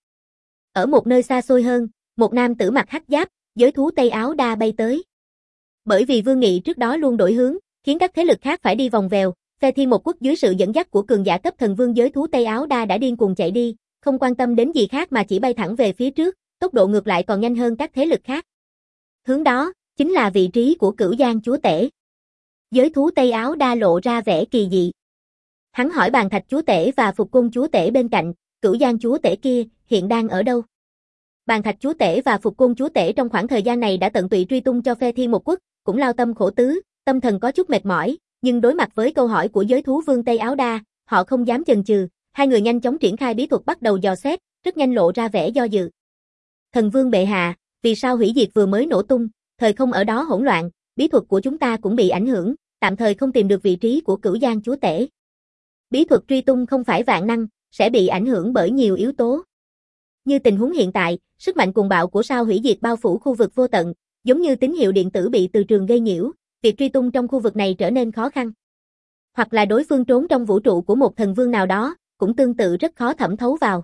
Ở một nơi xa xôi hơn, một nam tử mặc hắc giáp, giới thú Tây Áo Đa bay tới. Bởi vì Vương Nghị trước đó luôn đổi hướng, khiến các thế lực khác phải đi vòng vèo, phe Thiên Một Quốc dưới sự dẫn dắt của cường giả cấp thần vương giới thú Tây Áo Đa đã điên cuồng chạy đi, không quan tâm đến gì khác mà chỉ bay thẳng về phía trước, tốc độ ngược lại còn nhanh hơn các thế lực khác. Hướng đó, chính là vị trí của Cửu Giang chúa tể. Giới thú Tây Áo Đa lộ ra vẻ kỳ dị. Hắn hỏi Bàn Thạch chúa tể và Phục Cung chúa tể bên cạnh, Cửu Giang chúa tể kia, hiện đang ở đâu? Bàn Thạch chúa tể và Phục Cung chúa tể trong khoảng thời gian này đã tận tụy truy tung cho phe Thiên Một Quốc, cũng lao tâm khổ tứ, tâm thần có chút mệt mỏi, nhưng đối mặt với câu hỏi của giới thú vương Tây Áo Đa, họ không dám chần chừ, hai người nhanh chóng triển khai bí thuật bắt đầu dò xét, rất nhanh lộ ra vẻ do dự. Thần vương bệ hạ, vì sao hủy diệt vừa mới nổ tung, thời không ở đó hỗn loạn, bí thuật của chúng ta cũng bị ảnh hưởng, tạm thời không tìm được vị trí của Cửu Giang chúa tể. Bí thuật truy tung không phải vạn năng, sẽ bị ảnh hưởng bởi nhiều yếu tố. Như tình huống hiện tại, sức mạnh cuồng bạo của sao hủy diệt bao phủ khu vực vô tận, giống như tín hiệu điện tử bị từ trường gây nhiễu, việc truy tung trong khu vực này trở nên khó khăn. Hoặc là đối phương trốn trong vũ trụ của một thần vương nào đó, cũng tương tự rất khó thẩm thấu vào.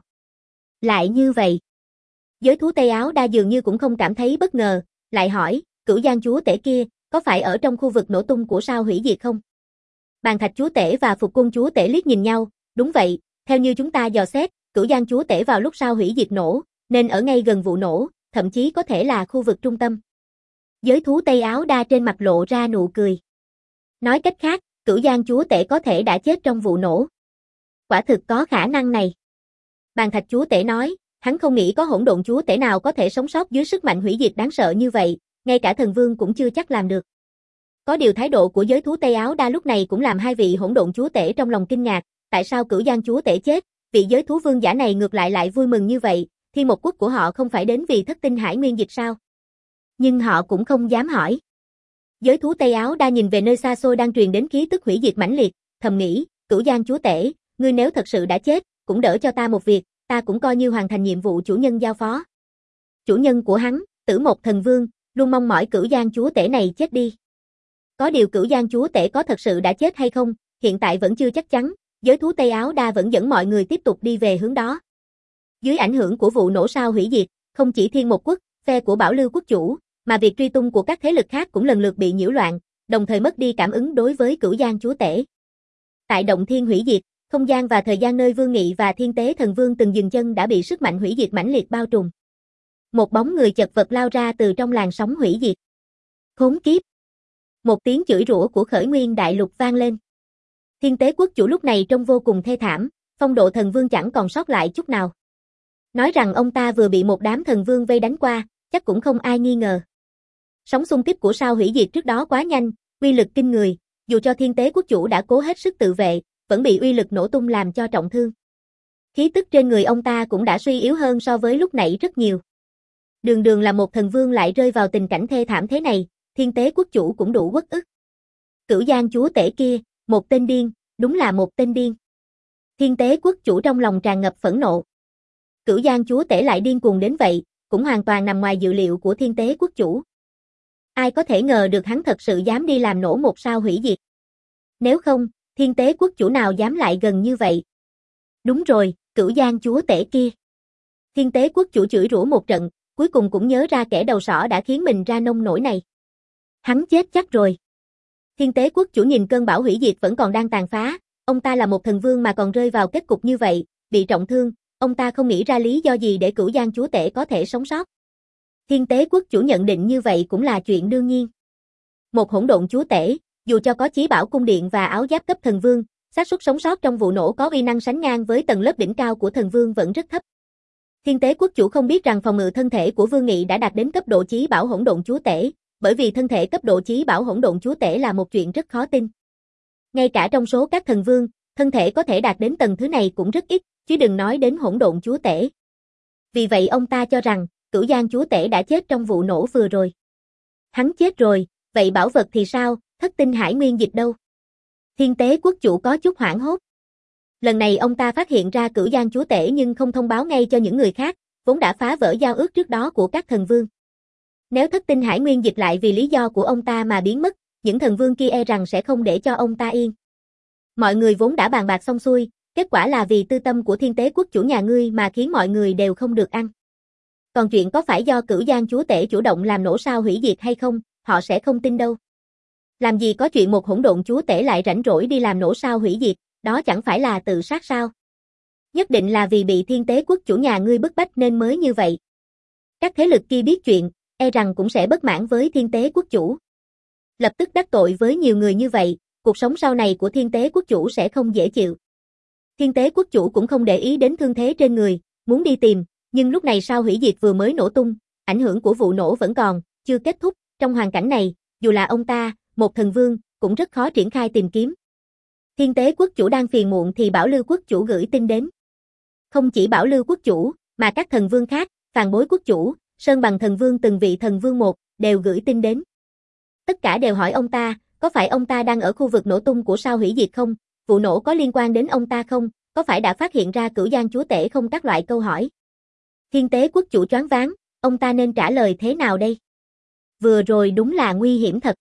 Lại như vậy, giới thú Tây Áo Đa dường như cũng không cảm thấy bất ngờ, lại hỏi, Cửu Giang chúa tể kia, có phải ở trong khu vực nổ tung của sao hủy diệt không? Bàn Thạch chúa tể và Phục Cung chúa tể liếc nhìn nhau, đúng vậy, theo như chúng ta dò xét, Cửu Giang chúa tể vào lúc sao hủy diệt nổ, nên ở ngay gần vụ nổ, thậm chí có thể là khu vực trung tâm. Giới thú Tây Áo Đa trên mặt lộ ra nụ cười. Nói cách khác, Cửu Giang chúa tể có thể đã chết trong vụ nổ. Quả thực có khả năng này. Bàn Thạch chúa tể nói, hắn không nghĩ có hỗn độn chúa tể nào có thể sống sót dưới sức mạnh hủy diệt đáng sợ như vậy, ngay cả thần vương cũng chưa chắc làm được. Có điều thái độ của giới thú Tây Áo Đa lúc này cũng làm hai vị hỗn độn chúa tể trong lòng kinh ngạc, tại sao Cửu Giang chúa tể chết, vị giới thú vương giả này ngược lại lại vui mừng như vậy, Thiên Một Quốc của họ không phải đến vì thất tinh hải nguyên dịch sao? Nhưng họ cũng không dám hỏi. Giới thú Tây Áo Đa nhìn về nơi xa xôi đang truyền đến khí tức hủy diệt mãnh liệt, thầm nghĩ, Cửu Giang chúa tể, ngươi nếu thật sự đã chết, cũng đỡ cho ta một việc, ta cũng coi như hoàn thành nhiệm vụ chủ nhân giao phó. Chủ nhân của hắn, Tử Mộc Thần Vương, luôn mong mỏi Cửu Giang chúa tể này chết đi. Có điều Cửu Giang chúa tể có thật sự đã chết hay không, hiện tại vẫn chưa chắc chắn, giới thú Tây Áo Đa vẫn dẫn mọi người tiếp tục đi về hướng đó. Dưới ảnh hưởng của vụ nổ sao hủy diệt, không chỉ Thiên Một Quốc, phe của Bảo Lưu quốc chủ, mà việc truy tung của các thế lực khác cũng lần lượt bị nhiễu loạn, đồng thời mất đi cảm ứng đối với Cửu Giang chúa tể. Tại động thiên hủy diệt, không gian và thời gian nơi Vương Nghị và Thiên Tế Thần Vương từng dừng chân đã bị sức mạnh hủy diệt mãnh liệt bao trùm. Một bóng người chật vật lao ra từ trong làn sóng hủy diệt. Khốn kiếp! Một tiếng chửi rủa của Khởi Nguyên Đại Lục vang lên. Thiên Tế quốc chủ lúc này trông vô cùng thê thảm, phong độ thần vương chẳng còn sót lại chút nào. Nói rằng ông ta vừa bị một đám thần vương vây đánh qua, chắc cũng không ai nghi ngờ. Sóng xung kích của sao hủy diệt trước đó quá nhanh, uy lực kinh người, dù cho Thiên Tế quốc chủ đã cố hết sức tự vệ, vẫn bị uy lực nổ tung làm cho trọng thương. Khí tức trên người ông ta cũng đã suy yếu hơn so với lúc nãy rất nhiều. Đường đường là một thần vương lại rơi vào tình cảnh thê thảm thế này, Thiên Tế quốc chủ cũng đủ uất ức. Cửu Giang chúa tể kia, một tên điên, đúng là một tên điên. Thiên Tế quốc chủ trong lòng tràn ngập phẫn nộ. Cửu Giang chúa tể lại điên cuồng đến vậy, cũng hoàn toàn nằm ngoài dự liệu của Thiên Tế quốc chủ. Ai có thể ngờ được hắn thật sự dám đi làm nổ một sao hủy diệt. Nếu không, Thiên Tế quốc chủ nào dám lại gần như vậy? Đúng rồi, Cửu Giang chúa tể kia. Thiên Tế quốc chủ chửi rủa một trận, cuối cùng cũng nhớ ra kẻ đầu sỏ đã khiến mình ra nông nổi này. Hắn chết chắc rồi. Thiên Tế quốc chủ nhìn cơn bão hủy diệt vẫn còn đang tàn phá, ông ta là một thần vương mà còn rơi vào kết cục như vậy, bị trọng thương, ông ta không nghĩ ra lý do gì để Cửu Giang chúa tể có thể sống sót. Thiên Tế quốc chủ nhận định như vậy cũng là chuyện đương nhiên. Một hỗn độn chúa tể, dù cho có chí bảo cung điện và áo giáp cấp thần vương, xác suất sống sót trong vụ nổ có uy năng sánh ngang với tầng lớp đỉnh cao của thần vương vẫn rất thấp. Thiên Tế quốc chủ không biết rằng phòng ngự thân thể của Vương Nghị đã đạt đến cấp độ chí bảo hỗn độn chúa tể, bởi vì thân thể cấp độ chí bảo hỗn độn chúa tể là một chuyện rất khó tin. Ngay cả trong số các thần vương, thân thể có thể đạt đến tầng thứ này cũng rất ít, chứ đừng nói đến hỗn độn chúa tể. Vì vậy ông ta cho rằng, Cửu Giang chúa tể đã chết trong vụ nổ vừa rồi. Hắn chết rồi, vậy bảo vật thì sao, thất tinh hải nguyên dịch đâu? Thiên Tế quốc chủ có chút hoảng hốt. Lần này ông ta phát hiện ra Cửu Giang chúa tể nhưng không thông báo ngay cho những người khác, vốn đã phá vỡ giao ước trước đó của các thần vương. Nếu thất tinh hải nguyên dịch lại vì lý do của ông ta mà biến mất, những thần vương kia e rằng sẽ không để cho ông ta yên. Mọi người vốn đã bàn bạc xong xuôi, kết quả là vì tư tâm của Thiên Tế quốc chủ nhà ngươi mà khiến mọi người đều không được ăn. Còn chuyện có phải do Cửu Giang chúa tể chủ động làm nổ sao hủy diệt hay không, họ sẽ không tin đâu. Làm gì có chuyện một hỗn độn chúa tể lại rảnh rỗi đi làm nổ sao hủy diệt, đó chẳng phải là tự sát sao? Nhất định là vì bị Thiên Tế quốc chủ nhà ngươi bức bách nên mới như vậy. Các thế lực kia biết chuyện, e rằng cũng sẽ bất mãn với Thiên Tế quốc chủ. Lập tức đắc tội với nhiều người như vậy, cuộc sống sau này của Thiên Tế quốc chủ sẽ không dễ chịu. Thiên Tế quốc chủ cũng không để ý đến thương thế trên người, muốn đi tìm, nhưng lúc này sao hủy diệt vừa mới nổ tung, ảnh hưởng của vụ nổ vẫn còn, chưa kết thúc, trong hoàn cảnh này, dù là ông ta, một thần vương, cũng rất khó triển khai tìm kiếm. Thiên Tế quốc chủ đang phiền muộn thì Bảo Lưu quốc chủ gửi tin đến. Không chỉ Bảo Lưu quốc chủ, mà các thần vương khác, Phàn Bối quốc chủ, Sơn Bằng thần vương từng vị thần vương một, đều gửi tin đến. Tất cả đều hỏi ông ta, có phải ông ta đang ở khu vực nổ tung của sao hủy diệt không, vụ nổ có liên quan đến ông ta không, có phải đã phát hiện ra Cửu Giang chúa tể không, các loại câu hỏi. Thiên Tế quốc chủ choáng váng, ông ta nên trả lời thế nào đây? Vừa rồi đúng là nguy hiểm thật.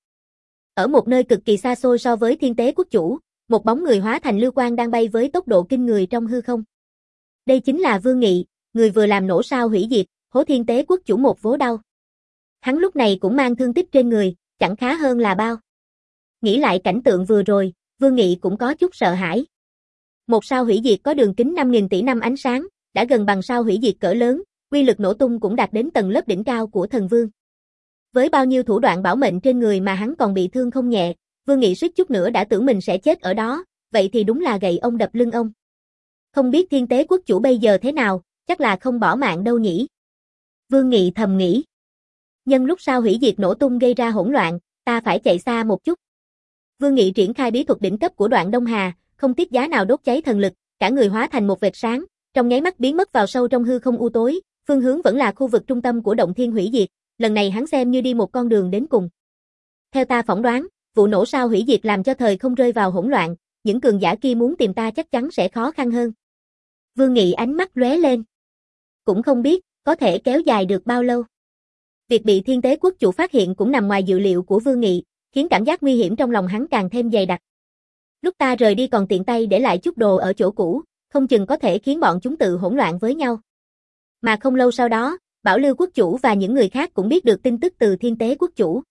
Ở một nơi cực kỳ xa xôi so với Thiên Tế quốc chủ, một bóng người hóa thành lưu quang đang bay với tốc độ kinh người trong hư không. Đây chính là Vương Nghị, người vừa làm nổ sao hủy diệt, hố Thiên Tế quốc chủ một vố đau. Hắn lúc này cũng mang thương tích trên người, chẳng khá hơn là bao. Nghĩ lại cảnh tượng vừa rồi, Vương Nghị cũng có chút sợ hãi. Một sao hủy diệt có đường kính năm nghìn tỷ năm ánh sáng, đã gần bằng sao hủy diệt cỡ lớn, uy lực nổ tung cũng đạt đến tầng lớp đỉnh cao của thần vương. Với bao nhiêu thủ đoạn bảo mệnh trên người mà hắn còn bị thương không nhẹ, Vương Nghị suýt chút nữa đã tưởng mình sẽ chết ở đó, vậy thì đúng là gậy ông đập lưng ông. Không biết Thiên Tế quốc chủ bây giờ thế nào, chắc là không bỏ mạng đâu nhỉ. Vương Nghị thầm nghĩ. Nhân lúc sao hủy diệt nổ tung gây ra hỗn loạn, ta phải chạy xa một chút. Vương Nghị triển khai bí thuật đỉnh cấp của Đoạn Đông Hà, không tiếc giá nào đốt cháy thần lực, cả người hóa thành một vệt sáng, trong nháy mắt biến mất vào sâu trong hư không u tối, phương hướng vẫn là khu vực trung tâm của động thiên hủy diệt, lần này hắn xem như đi một con đường đến cùng. Theo ta phỏng đoán, vụ nổ sao hủy diệt làm cho thời không rơi vào hỗn loạn, những cường giả kia muốn tìm ta chắc chắn sẽ khó khăn hơn. Vương Nghị ánh mắt lóe lên. Cũng không biết, có thể kéo dài được bao lâu. Việc bị Thiên Tế Quốc chủ phát hiện cũng nằm ngoài dự liệu của Vương Nghị, khiến cảm giác nguy hiểm trong lòng hắn càng thêm dày đặc. Lúc ta rời đi còn tiện tay để lại chút đồ ở chỗ cũ, không chừng có thể khiến bọn chúng tự hỗn loạn với nhau. Mà không lâu sau đó, Bảo Lưu Quốc chủ và những người khác cũng biết được tin tức từ Thiên Tế Quốc chủ.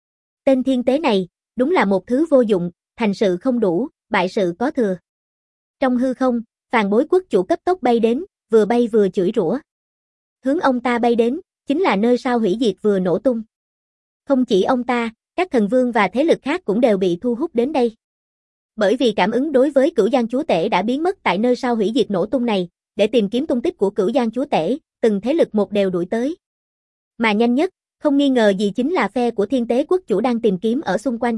Tên Thiên Tế này, đúng là một thứ vô dụng, thành sự không đủ, bại sự có thừa. Trong hư không, Phàn Bối Quốc chủ cấp tốc bay đến, vừa bay vừa chửi rủa. Hướng ông ta bay đến, chính là nơi sao hủy diệt vừa nổ tung. Không chỉ ông ta, các thần vương và thế lực khác cũng đều bị thu hút đến đây. Bởi vì cảm ứng đối với Cửu Giang Chúa Tể đã biến mất tại nơi sao hủy diệt nổ tung này, để tìm kiếm tung tích của Cửu Giang Chúa Tể, từng thế lực một đều đuổi tới. Mà nhanh nhất, không nghi ngờ gì chính là phe của Thiên Tế Quốc chủ đang tìm kiếm ở xung quanh.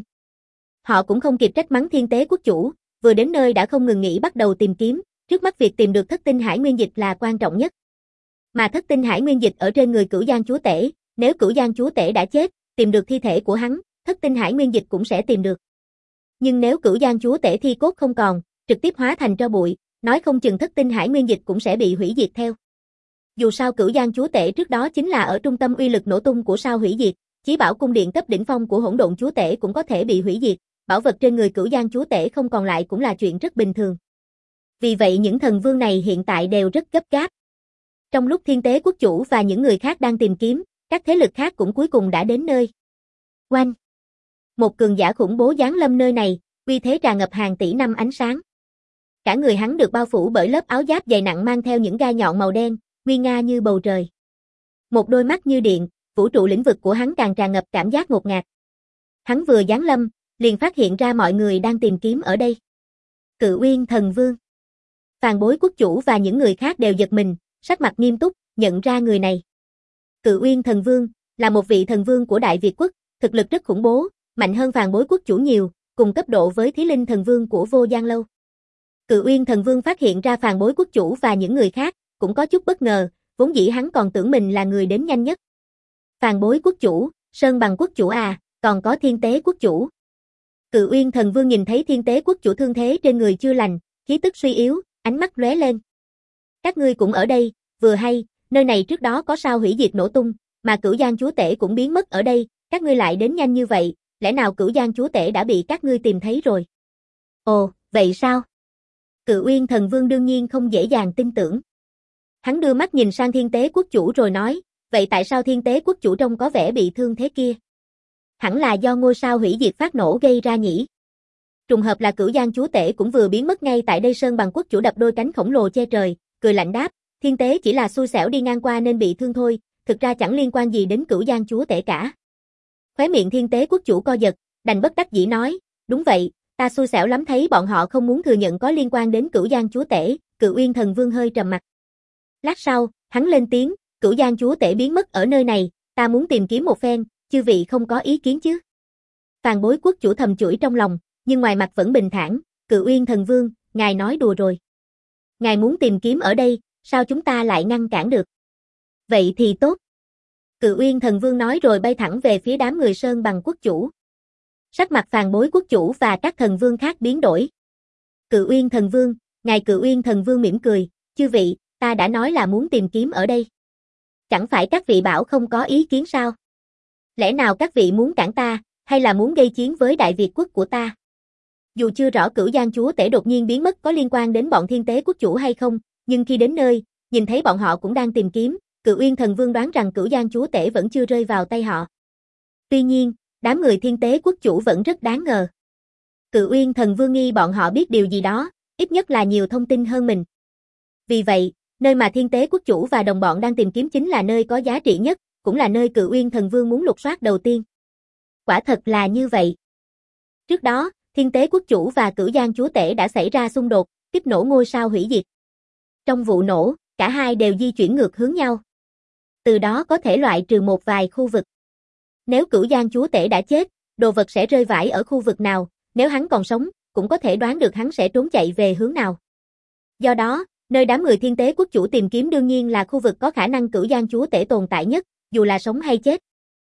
Họ cũng không kịp trách mắng Thiên Tế Quốc chủ, vừa đến nơi đã không ngừng nghỉ bắt đầu tìm kiếm, trước mắt việc tìm được thất tinh hải nguyên dịch là quan trọng nhất. Mà thất tinh hải nguyên dịch ở trên người Cửu Giang Chúa Tể, nếu Cửu Giang Chúa Tể đã chết, tìm được thi thể của hắn, thất tinh hải nguyên dịch cũng sẽ tìm được. Nhưng nếu Cửu Giang Chúa Tể thi cốt không còn, trực tiếp hóa thành tro bụi, nói không chừng thất tinh hải nguyên dịch cũng sẽ bị hủy diệt theo. Dù sao Cửu Giang Chúa Tể trước đó chính là ở trung tâm uy lực nổ tung của sao hủy diệt, chí bảo cung điện cấp đỉnh phong của Hỗn Độn Chúa Tể cũng có thể bị hủy diệt, bảo vật trên người Cửu Giang Chúa Tể không còn lại cũng là chuyện rất bình thường. Vì vậy những thần vương này hiện tại đều rất gấp gáp. Trong lúc Thiên Tế Quốc chủ và những người khác đang tìm kiếm, các thế lực khác cũng cuối cùng đã đến nơi. Oanh! Một cường giả khủng bố giáng lâm nơi này, uy thế tràn ngập hàng tỷ năm ánh sáng. Cả người hắn được bao phủ bởi lớp áo giáp dày nặng mang theo những gai nhọn màu đen, nguy nga như bầu trời. Một đôi mắt như điện, vũ trụ lĩnh vực của hắn càng tràn ngập cảm giác ngột ngạt. Hắn vừa giáng lâm, liền phát hiện ra mọi người đang tìm kiếm ở đây. Cự Uyên Thần Vương. Phàn Bối Quốc chủ và những người khác đều giật mình, sắc mặt nghiêm túc, nhận ra người này. Cự Uyên Thần Vương là một vị thần vương của Đại Việt quốc, thực lực rất khủng bố, mạnh hơn Phàn Bối Quốc chủ nhiều, cùng cấp độ với Thí Linh Thần Vương của Vô Gian Lâu. Cự Uyên Thần Vương phát hiện ra Phàn Bối Quốc chủ và những người khác, cũng có chút bất ngờ, vốn dĩ hắn còn tưởng mình là người đến nhanh nhất. Phàn Bối Quốc chủ, Sơn Bằng Quốc chủ à, còn có Thiên Tế Quốc chủ. Cự Uyên Thần Vương nhìn thấy Thiên Tế Quốc chủ thương thế trên người chưa lành, khí tức suy yếu, ánh mắt lóe lên. Các ngươi cũng ở đây, vừa hay, nơi này trước đó có sao hủy diệt nổ tung, mà Cửu Giang Chúa Tể cũng biến mất ở đây, các ngươi lại đến nhanh như vậy, lẽ nào Cửu Giang Chúa Tể đã bị các ngươi tìm thấy rồi? Ồ, vậy sao? Cự Uyên Thần Vương đương nhiên không dễ dàng tin tưởng. Hắn đưa mắt nhìn sang Thiên Tế Quốc chủ rồi nói, vậy tại sao Thiên Tế Quốc chủ trông có vẻ bị thương thế kia? Hẳn là do ngôi sao hủy diệt phát nổ gây ra nhỉ? Trùng hợp là Cửu Giang Chúa Tể cũng vừa biến mất ngay tại đây. Sơn Bằng Quốc chủ đập đôi cánh khổng lồ che trời, cười lạnh đáp, Thiên Tế chỉ là xui xẻo đi ngang qua nên bị thương thôi, thực ra chẳng liên quan gì đến Cửu Giang Chúa Tể cả. Khóe miệng Thiên Tế Quốc chủ co giật, đành bất đắc dĩ nói, đúng vậy, ta xui xẻo lắm, thấy bọn họ không muốn thừa nhận có liên quan đến Cửu Giang Chúa Tể. Cự Uyên Thần Vương hơi trầm mặt. Lát sau, hắn lên tiếng, Cửu Giang Chúa Tể biến mất ở nơi này, ta muốn tìm kiếm một phen, chư vị không có ý kiến chứ? Phàn Bối Quốc chủ thầm chửi trong lòng, nhưng ngoài mặt vẫn bình thản, Cự Uyên Thần Vương, ngài nói đùa rồi. Ngài muốn tìm kiếm ở đây, sao chúng ta lại ngăn cản được? Vậy thì tốt. Cự Uyên Thần Vương nói rồi bay thẳng về phía đám người Sơn Bằng Quốc chủ. Sắc mặt Phàn Bối Quốc chủ và các thần vương khác biến đổi. Cự Uyên Thần Vương, ngài Cự Uyên Thần Vương mỉm cười, chư vị, ta đã nói là muốn tìm kiếm ở đây. Chẳng phải các vị bảo không có ý kiến sao? Lẽ nào các vị muốn cản ta, hay là muốn gây chiến với Đại Việt quốc của ta? Dù chưa rõ Cửu Giang Chúa Tể đột nhiên biến mất có liên quan đến bọn Thiên Tế Quốc chủ hay không, nhưng khi đến nơi, nhìn thấy bọn họ cũng đang tìm kiếm, Cự Uyên Thần Vương đoán rằng Cửu Giang Chúa Tể vẫn chưa rơi vào tay họ. Tuy nhiên, đám người Thiên Tế Quốc chủ vẫn rất đáng ngờ. Cự Uyên Thần Vương nghi bọn họ biết điều gì đó, ít nhất là nhiều thông tin hơn mình. Vì vậy, nơi mà Thiên Tế Quốc chủ và đồng bọn đang tìm kiếm chính là nơi có giá trị nhất, cũng là nơi Cự Uyên Thần Vương muốn lục soát đầu tiên. Quả thật là như vậy. Trước đó, Thiên Tế Quốc chủ và Cửu Giang Chúa Tể đã xảy ra xung đột, kích nổ ngôi sao hủy diệt. Trong vụ nổ, cả hai đều di chuyển ngược hướng nhau. Từ đó có thể loại trừ một vài khu vực. Nếu Cửu Giang Chúa Tể đã chết, đồ vật sẽ rơi vãi ở khu vực nào, nếu hắn còn sống, cũng có thể đoán được hắn sẽ trốn chạy về hướng nào. Do đó, Nơi đám người Thiên Tế Quốc chủ tìm kiếm đương nhiên là khu vực có khả năng Cửu Giang chúa tể tồn tại nhất, dù là sống hay chết.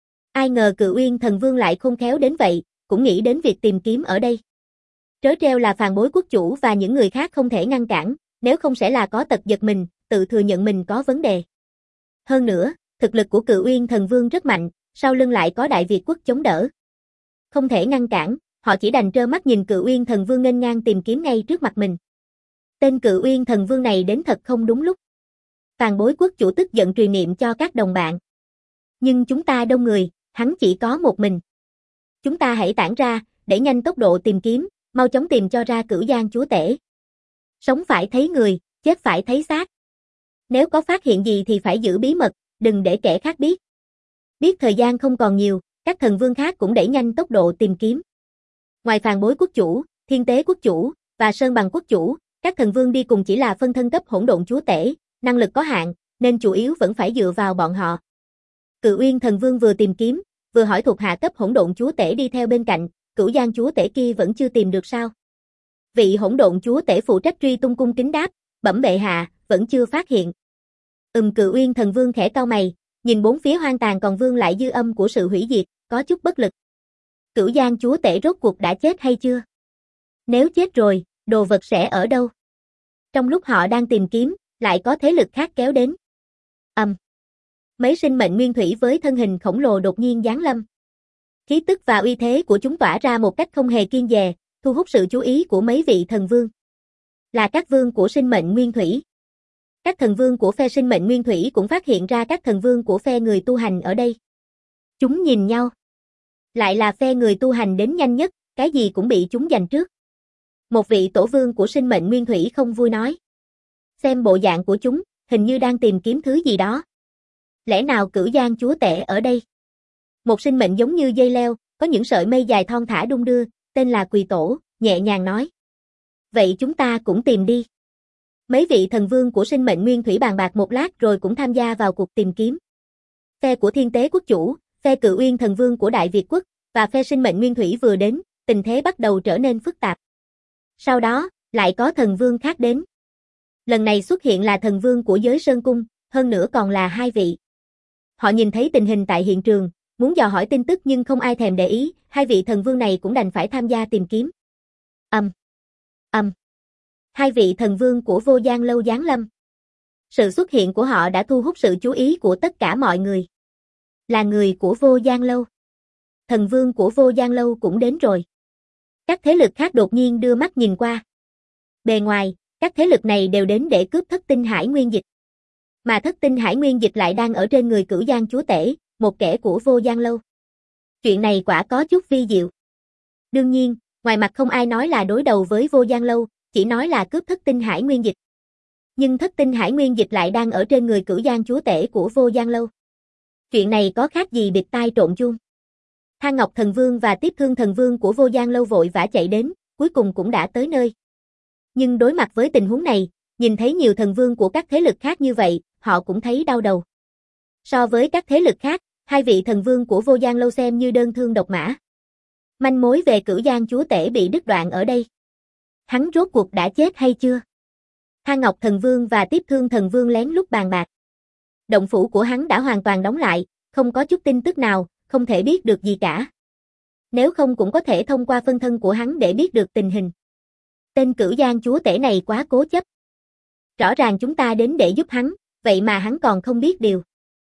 Ai ngờ Cự Uyên Thần Vương lại khôn khéo đến vậy, cũng nghĩ đến việc tìm kiếm ở đây. Trớ trêu là Phàn Bối quốc chủ và những người khác không thể ngăn cản, nếu không sẽ là có tật giật mình, tự thừa nhận mình có vấn đề. Hơn nữa, thực lực của Cự Uyên Thần Vương rất mạnh, sau lưng lại có Đại Việt quốc chống đỡ. Không thể ngăn cản, họ chỉ đành trơ mắt nhìn Cự Uyên Thần Vương nghênh ngang tìm kiếm ngay trước mặt mình. Tên Cự Uyên Thần Vương này đến thật không đúng lúc. Phàn Bối quốc chủ tức giận truyền niệm cho các đồng bạn. Nhưng chúng ta đông người, hắn chỉ có một mình. Chúng ta hãy tản ra, để nhanh tốc độ tìm kiếm, mau chóng tìm cho ra Cửu Giang chúa tể. Sống phải thấy người, chết phải thấy xác. Nếu có phát hiện gì thì phải giữ bí mật, đừng để kẻ khác biết. Biết thời gian không còn nhiều, các thần vương khác cũng đẩy nhanh tốc độ tìm kiếm. Ngoài Phàn Bối quốc chủ, Thiên Tế quốc chủ và Sơn Bằng quốc chủ, các thần vương đi cùng chỉ là phân thân cấp hỗn độn chúa tể, năng lực có hạn, nên chủ yếu vẫn phải dựa vào bọn họ. Cự Uyên Thần Vương vừa tìm kiếm, vừa hỏi thuộc hạ cấp hỗn độn chúa tể đi theo bên cạnh, Cửu Giang chúa tể kia vẫn chưa tìm được sao? Vị hỗn độn chúa tể phụ trách truy tung cung kính đáp, bẩm bệ hạ, vẫn chưa phát hiện. Ừm Cự Uyên Thần Vương khẽ cau mày, nhìn bốn phía hoang tàn còn vương lại dư âm của sự hủy diệt, có chút bất lực. Cửu Giang chúa tể rốt cuộc đã chết hay chưa? Nếu chết rồi, đồ vật sẽ ở đâu? Trong lúc họ đang tìm kiếm, lại có thế lực khác kéo đến. Ầm. Um. Mấy sinh mệnh nguyên thủy với thân hình khổng lồ đột nhiên giáng lâm. Khí tức và uy thế của chúng tỏa ra một cách không hề kiêng dè, thu hút sự chú ý của mấy vị thần vương. Là các vương của sinh mệnh nguyên thủy. Các thần vương của phe sinh mệnh nguyên thủy cũng phát hiện ra các thần vương của phe người tu hành ở đây. Chúng nhìn nhau. Lại là phe người tu hành đến nhanh nhất, cái gì cũng bị chúng giành trước. Một vị tổ vương của sinh mệnh nguyên thủy không vui nói. Xem bộ dạng của chúng, hình như đang tìm kiếm thứ gì đó. Lẽ nào Cửu Giang chúa tể ở đây? Một sinh mệnh giống như dây leo, có những sợi mây dài thon thả đung đưa, tên là Quỳ Tổ, nhẹ nhàng nói. Vậy chúng ta cũng tìm đi. Mấy vị thần vương của sinh mệnh nguyên thủy bàn bạc một lát rồi cũng tham gia vào cuộc tìm kiếm. Phe của Thiên Tế quốc chủ, phe Cự Uyên Thần Vương của Đại Việt quốc, và phe sinh mệnh nguyên thủy vừa đến, tình thế bắt đầu trở nên phức tạp. Sau đó, lại có thần vương khác đến. Lần này xuất hiện là thần vương của giới Sơn Cung, hơn nữa còn là hai vị. Họ nhìn thấy tình hình tại hiện trường, muốn dò hỏi tin tức nhưng không ai thèm để ý, hai vị thần vương này cũng đành phải tham gia tìm kiếm. Âm. Um. Âm. Um. Hai vị thần vương của Vô Giang Lâu giáng lâm. Sự xuất hiện của họ đã thu hút sự chú ý của tất cả mọi người. Là người của Vô Giang Lâu. Thần vương của Vô Giang Lâu cũng đến rồi. Các thế lực khác đột nhiên đưa mắt nhìn qua. Bề ngoài, các thế lực này đều đến để cướp thất tinh hải nguyên dịch. Mà thất tinh hải nguyên dịch lại đang ở trên người Cửu Giang chúa tể, một kẻ của Vô Giang Lâu. Chuyện này quả có chút vi diệu. Đương nhiên, ngoài mặt không ai nói là đối đầu với Vô Giang Lâu, chỉ nói là cướp thất tinh hải nguyên dịch. Nhưng thất tinh hải nguyên dịch lại đang ở trên người Cửu Giang chúa tể của Vô Giang Lâu. Chuyện này có khác gì bịt tai trộn chuông. Thang Ngọc Thần Vương và Tiếp Thương Thần Vương của Vô Giang Lâu vội vã chạy đến, cuối cùng cũng đã tới nơi. Nhưng đối mặt với tình huống này, nhìn thấy nhiều thần vương của các thế lực khác như vậy, họ cũng thấy đau đầu. So với các thế lực khác, hai vị thần vương của Vô Giang Lâu xem như đơn thương độc mã. Manh mối về Cửu Giang chúa tể bị đứt đoạn ở đây. Hắn rốt cuộc đã chết hay chưa? Thang Ngọc Thần Vương và Tiếp Thương Thần Vương lén lút bàn bạc. Động phủ của hắn đã hoàn toàn đóng lại, không có chút tin tức nào, không thể biết được gì cả. Nếu không cũng có thể thông qua phân thân của hắn để biết được tình hình. Tên Cửu Giang chúa tể này quá cố chấp. Rõ ràng chúng ta đến để giúp hắn, vậy mà hắn còn không biết điều.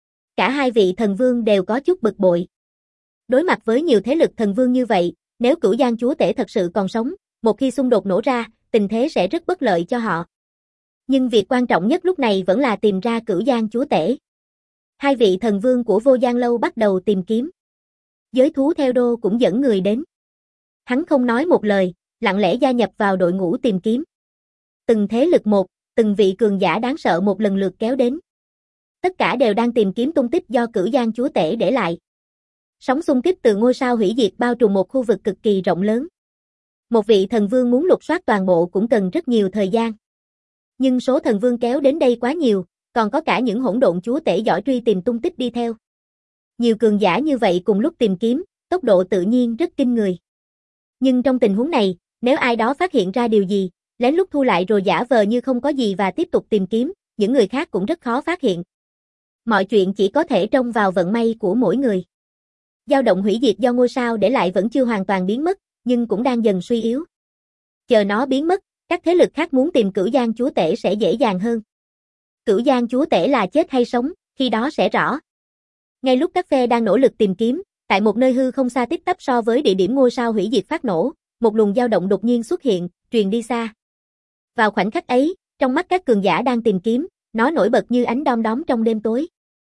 Cả hai vị thần vương đều có chút bực bội. Đối mặt với nhiều thế lực thần vương như vậy, nếu Cửu Giang chúa tể thật sự còn sống, một khi xung đột nổ ra, tình thế sẽ rất bất lợi cho họ. Nhưng việc quan trọng nhất lúc này vẫn là tìm ra Cửu Giang chúa tể. Hai vị thần vương của Vô Giang Lâu bắt đầu tìm kiếm. Giới thú theo đô cũng dẫn người đến. Hắn không nói một lời, lặng lẽ gia nhập vào đội ngũ tìm kiếm. Từng thế lực một, từng vị cường giả đáng sợ một lần lượt kéo đến. Tất cả đều đang tìm kiếm tung tích do Cửu Giang chúa tể để lại. Sóng xung kích từ ngôi sao hủy diệt bao trùm một khu vực cực kỳ rộng lớn. Một vị thần vương muốn lục soát toàn bộ cũng cần rất nhiều thời gian. Nhưng số thần vương kéo đến đây quá nhiều, còn có cả những hỗn độn chúa tể giỏi truy tìm tung tích đi theo. Nhiều cường giả như vậy cùng lúc tìm kiếm, tốc độ tự nhiên rất kinh người. Nhưng trong tình huống này, nếu ai đó phát hiện ra điều gì, lén lút thu lại rồi giả vờ như không có gì và tiếp tục tìm kiếm, những người khác cũng rất khó phát hiện. Mọi chuyện chỉ có thể trông vào vận may của mỗi người. Dao động hủy diệt do ngôi sao để lại vẫn chưa hoàn toàn biến mất, nhưng cũng đang dần suy yếu. Chờ nó biến mất, các thế lực khác muốn tìm Cửu Giang chúa tể sẽ dễ dàng hơn. Cửu Giang chúa tể là chết hay sống, khi đó sẽ rõ. Ngay lúc các phe đang nỗ lực tìm kiếm, tại một nơi hư không xa tít tắp so với địa điểm ngôi sao hủy diệt phát nổ, một luồng dao động đột nhiên xuất hiện, truyền đi xa. Vào khoảnh khắc ấy, trong mắt các cường giả đang tìm kiếm, nó nổi bật như ánh đom đóm trong đêm tối.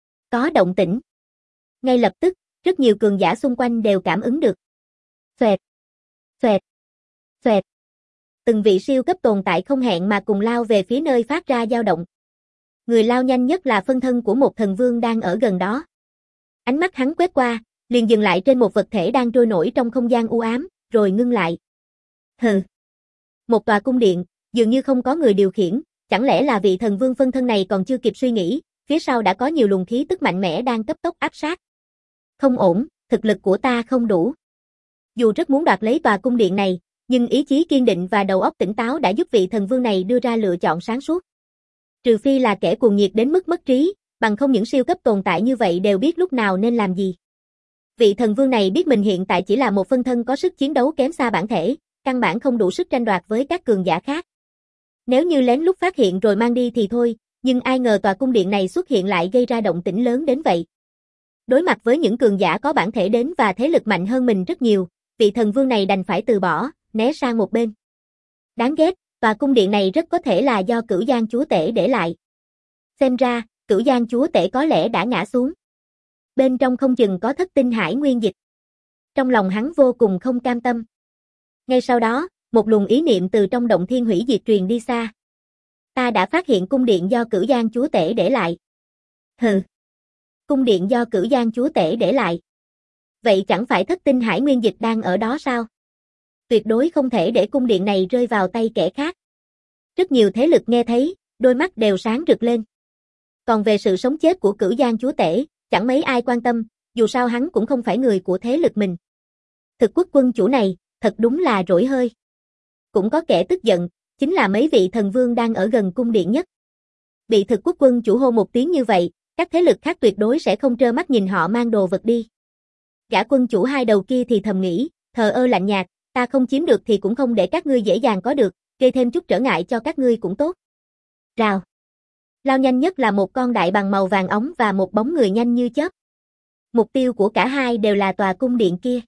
Có động tĩnh. Ngay lập tức, rất nhiều cường giả xung quanh đều cảm ứng được. Xoẹt, xoẹt, xoẹt. Từng vị siêu cấp tồn tại không hẹn mà cùng lao về phía nơi phát ra dao động. Người lao nhanh nhất là phân thân của một thần vương đang ở gần đó. Ánh mắt hắn quét qua, liền dừng lại trên một vật thể đang trôi nổi trong không gian u ám, rồi ngưng lại. Hừ. Một tòa cung điện, dường như không có người điều khiển, chẳng lẽ là vị thần vương phân thân này còn chưa kịp suy nghĩ, phía sau đã có nhiều luồng khí tức mạnh mẽ đang cấp tốc áp sát. Không ổn, thực lực của ta không đủ. Dù rất muốn đoạt lấy tòa cung điện này, nhưng ý chí kiên định và đầu óc tỉnh táo đã giúp vị thần vương này đưa ra lựa chọn sáng suốt. Trừ phi là kẻ cuồng nhiệt đến mức mất trí, bằng không những siêu cấp tồn tại như vậy đều biết lúc nào nên làm gì. Vị thần vương này biết mình hiện tại chỉ là một phân thân có sức chiến đấu kém xa bản thể, căn bản không đủ sức tranh đoạt với các cường giả khác. Nếu như lén lút phát hiện rồi mang đi thì thôi, nhưng ai ngờ tòa cung điện này xuất hiện lại gây ra động tĩnh lớn đến vậy. Đối mặt với những cường giả có bản thể đến và thế lực mạnh hơn mình rất nhiều, vị thần vương này đành phải từ bỏ, né sang một bên. Đáng ghét, tòa cung điện này rất có thể là do Cửu Giang chúa tể để lại. Xem ra, Cửu Giang chúa tể có lẽ đã ngã xuống. Bên trong không chừng có thất tinh hải nguyên dịch. Trong lòng hắn vô cùng không cam tâm. Ngay sau đó, một luồng ý niệm từ trong động thiên hủy diệt truyền đi xa. Ta đã phát hiện cung điện do Cửu Giang chúa tể để lại. Hừ. Cung điện do Cửu Giang chúa tể để lại. Vậy chẳng phải thất tinh hải nguyên dịch đang ở đó sao? Tuyệt đối không thể để cung điện này rơi vào tay kẻ khác. Rất nhiều thế lực nghe thấy, đôi mắt đều sáng rực lên. Còn về sự sống chết của Cửu Giang chúa tể, chẳng mấy ai quan tâm, dù sao hắn cũng không phải người của thế lực mình. Thực quốc quân chủ này, thật đúng là rỗi hơi. Cũng có kẻ tức giận, chính là mấy vị thần vương đang ở gần cung điện nhất. Bị thực quốc quân chủ hô một tiếng như vậy, các thế lực khác tuyệt đối sẽ không trơ mắt nhìn họ mang đồ vật đi. Gã quân chủ hai đầu kia thì thầm nghĩ, thờ ơ lạnh nhạt, ta không chiếm được thì cũng không để các ngươi dễ dàng có được, gây thêm chút trở ngại cho các ngươi cũng tốt. Rào. Lao nhanh nhất là một con đại bàng màu vàng óng và một bóng người nhanh như chớp. Mục tiêu của cả hai đều là tòa cung điện kia.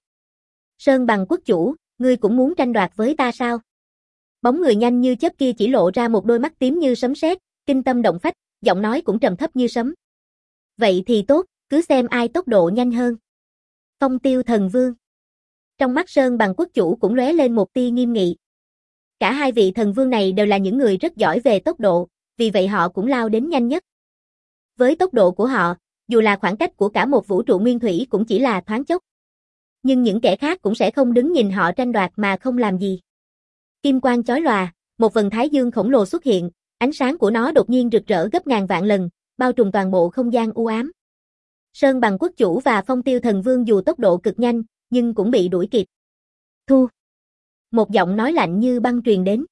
Sơn Bằng quốc chủ, ngươi cũng muốn tranh đoạt với ta sao? Bóng người nhanh như chớp kia chỉ lộ ra một đôi mắt tím như sấm sét, kinh tâm động phách, giọng nói cũng trầm thấp như sấm. Vậy thì tốt, cứ xem ai tốc độ nhanh hơn. Phong Tiêu thần vương. Trong mắt Sơn Bằng quốc chủ cũng lóe lên một tia nghiêm nghị. Cả hai vị thần vương này đều là những người rất giỏi về tốc độ, vì vậy họ cũng lao đến nhanh nhất. Với tốc độ của họ, dù là khoảng cách của cả một vũ trụ nguyên thủy cũng chỉ là thoáng chốc. Nhưng những kẻ khác cũng sẽ không đứng nhìn họ tranh đoạt mà không làm gì. Kim quang chói lòa, một vầng thái dương khổng lồ xuất hiện, ánh sáng của nó đột nhiên rực rỡ gấp ngàn vạn lần, bao trùm toàn bộ không gian u ám. Sơn Bằng quốc chủ và Phong Tiêu thần vương dù tốc độ cực nhanh, nhưng cũng bị đuổi kịp. Thu. Một giọng nói lạnh như băng truyền đến.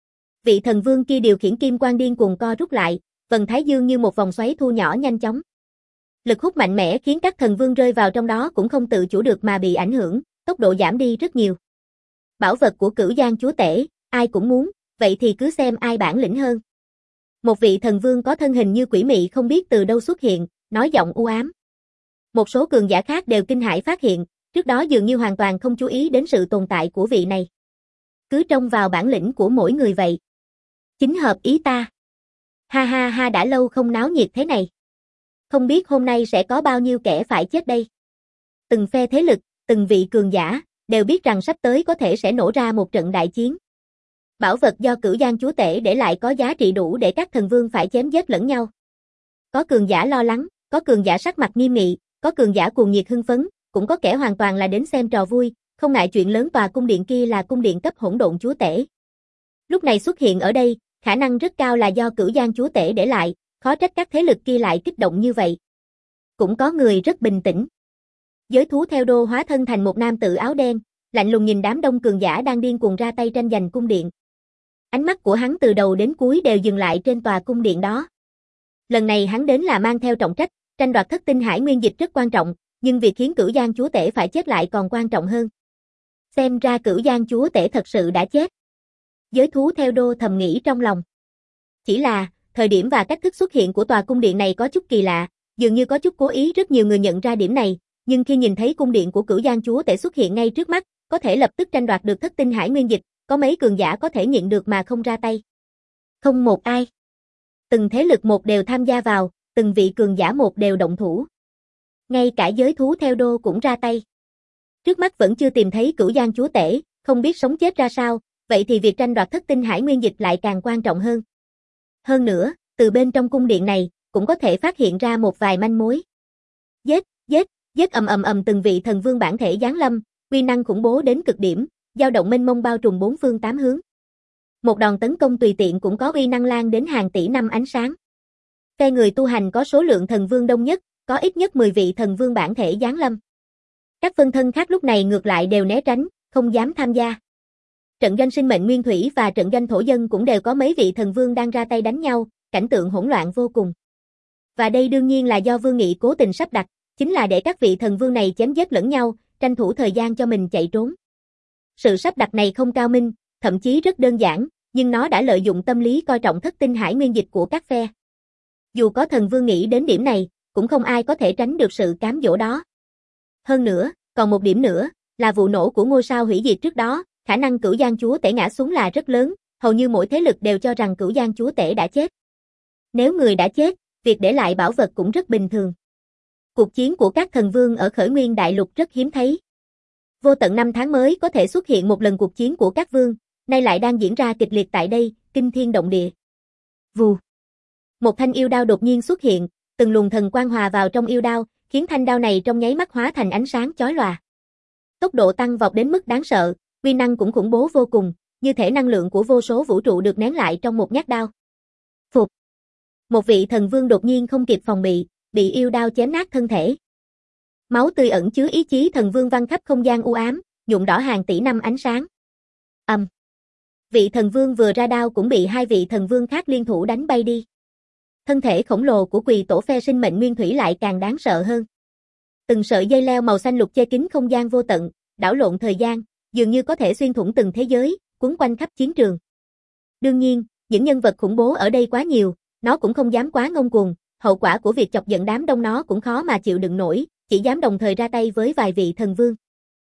Vị thần vương kia điều khiển kim quang điên cuồng co rút lại, vầng thái dương như một vòng xoáy thu nhỏ nhanh chóng. Lực hút mạnh mẽ khiến các thần vương rơi vào trong đó cũng không tự chủ được mà bị ảnh hưởng, tốc độ giảm đi rất nhiều. Bảo vật của Cửu Giang chúa tể, ai cũng muốn, vậy thì cứ xem ai bản lĩnh hơn. Một vị thần vương có thân hình như quỷ mị không biết từ đâu xuất hiện, nói giọng u ám. Một số cường giả khác đều kinh hãi phát hiện, trước đó dường như hoàn toàn không chú ý đến sự tồn tại của vị này. Cứ trông vào bản lĩnh của mỗi người vậy. Chính hợp ý ta. Ha ha ha, đã lâu không náo nhiệt thế này. Không biết hôm nay sẽ có bao nhiêu kẻ phải chết đây. Từng phe thế lực, từng vị cường giả, đều biết rằng sắp tới có thể sẽ nổ ra một trận đại chiến. Bảo vật do Cửu Giang chúa tể để lại có giá trị đủ để các thần vương phải chém giết lẫn nhau. Có cường giả lo lắng, có cường giả sắc mặt nghiêm nghị, có cường giả cuồng nhiệt hưng phấn, cũng có kẻ hoàn toàn là đến xem trò vui, không ngại chuyện lớn. Tòa cung điện kia là cung điện cấp hỗn độn chúa tể. Lúc này xuất hiện ở đây, khả năng rất cao là do Cửu Giang chúa tể để lại, khó trách các thế lực kia lại kích động như vậy. Cũng có người rất bình tĩnh. Giới thú theo đô hóa thân thành một nam tử áo đen, lạnh lùng nhìn đám đông cường giả đang điên cuồng ra tay tranh giành cung điện. Ánh mắt của hắn từ đầu đến cuối đều dừng lại trên tòa cung điện đó. Lần này hắn đến là mang theo trọng trách, tranh đoạt thất tinh hải nguyên dịch rất quan trọng, nhưng việc khiến Cửu Giang chúa tể phải chết lại còn quan trọng hơn. Xem ra Cửu Giang chúa tể thật sự đã chết. Giới thú theo đô thầm nghĩ trong lòng. Chỉ là, thời điểm và cách thức xuất hiện của tòa cung điện này có chút kỳ lạ, dường như có chút cố ý, rất nhiều người nhận ra điểm này, nhưng khi nhìn thấy cung điện của Cửu Giang chúa tể xuất hiện ngay trước mắt, có thể lập tức tranh đoạt được thất tinh hải nguyên dịch, có mấy cường giả có thể nhịn được mà không ra tay. Không một ai. Từng thế lực một đều tham gia vào, từng vị cường giả một đều động thủ. Ngay cả giới thú theo đô cũng ra tay. Trước mắt vẫn chưa tìm thấy Cửu Giang chúa tể, không biết sống chết ra sao, vậy thì việc tranh đoạt thất tinh hải nguyên dịch lại càng quan trọng hơn. Hơn nữa, từ bên trong cung điện này, cũng có thể phát hiện ra một vài manh mối. Giết, giết, giết ầm ầm ầm từng vị thần vương bản thể giáng lâm, uy năng khủng bố đến cực điểm, dao động mênh mông bao trùm bốn phương tám hướng. Một đòn tấn công tùy tiện cũng có uy năng lan đến hàng tỷ năm ánh sáng. Phe người tu hành có số lượng thần vương đông nhất, có ít nhất mười vị thần vương bản thể giáng lâm. Các phân thân khác lúc này ngược lại đều né tránh, không dám tham gia. Trận doanh sinh mệnh nguyên thủy và trận doanh thổ dân cũng đều có mấy vị thần vương đang ra tay đánh nhau, cảnh tượng hỗn loạn vô cùng. Và đây đương nhiên là do Vương Nghị cố tình sắp đặt, chính là để các vị thần vương này chém giết lẫn nhau, tranh thủ thời gian cho mình chạy trốn. Sự sắp đặt này không cao minh, thậm chí rất đơn giản, nhưng nó đã lợi dụng tâm lý coi trọng thất tinh hải nguyên dịch của các phe. Dù có thần vương nghĩ đến điểm này, cũng không ai có thể tránh được sự cám dỗ đó. Hơn nữa, còn một điểm nữa, là vụ nổ của ngôi sao hủy diệt trước đó, khả năng Cửu Giang chúa tể ngã xuống là rất lớn, hầu như mỗi thế lực đều cho rằng Cửu Giang chúa tể đã chết. Nếu người đã chết, việc để lại bảo vật cũng rất bình thường. Cuộc chiến của các thần vương ở Khởi Nguyên Đại Lục rất hiếm thấy. Vô tận năm tháng mới có thể xuất hiện một lần cuộc chiến của các vương, nay lại đang diễn ra kịch liệt tại đây, kinh thiên động địa. Vù. Một thanh yêu đao đột nhiên xuất hiện, từng luồng thần quang hòa vào trong yêu đao, khiến thanh đao này trong nháy mắt hóa thành ánh sáng chói lòa. Tốc độ tăng vọt đến mức đáng sợ, uy năng cũng khủng bố vô cùng, như thể năng lượng của vô số vũ trụ được nén lại trong một nhát đao. Phục. Một vị thần vương đột nhiên không kịp phòng bị, bị yêu đao chém nát thân thể. Máu tươi ẩn chứa ý chí thần vương văng khắp không gian u ám, nhuộm đỏ hàng tỷ năm ánh sáng. Ầm. Um. Vị thần vương vừa ra đao cũng bị hai vị thần vương khác liên thủ đánh bay đi. Thân thể khổng lồ của Quỳ Tổ phe sinh mệnh nguyên thủy lại càng đáng sợ hơn. Từng sợi dây leo màu xanh lục che kín không gian vô tận, đảo lộn thời gian, dường như có thể xuyên thủng từng thế giới, cuốn quanh khắp chiến trường. Đương nhiên, những nhân vật khủng bố ở đây quá nhiều, nó cũng không dám quá ngông cuồng, hậu quả của việc chọc giận đám đông nó cũng khó mà chịu đựng nổi, chỉ dám đồng thời ra tay với vài vị thần vương.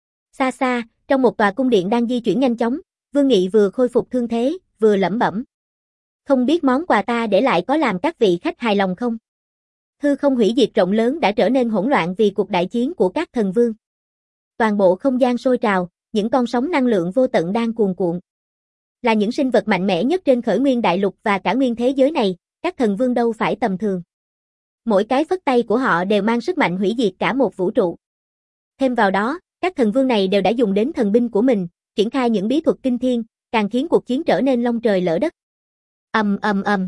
Xa xa, trong một tòa cung điện đang di chuyển nhanh chóng, Vương Nghị vừa khôi phục thương thế, vừa lẩm bẩm. Không biết món quà ta để lại có làm các vị khách hài lòng không? Hư không hủy diệt rộng lớn đã trở nên hỗn loạn vì cuộc đại chiến của các thần vương. Toàn bộ không gian sôi trào, những con sóng năng lượng vô tận đang cuồn cuộn. Là những sinh vật mạnh mẽ nhất trên Khởi Nguyên Đại Lục và cả nguyên thế giới này, các thần vương đâu phải tầm thường. Mỗi cái phất tay của họ đều mang sức mạnh hủy diệt cả một vũ trụ. Thêm vào đó, các thần vương này đều đã dùng đến thần binh của mình, triển khai những bí thuật kinh thiên, càng khiến cuộc chiến trở nên long trời lỡ đất. Ầm ầm ầm.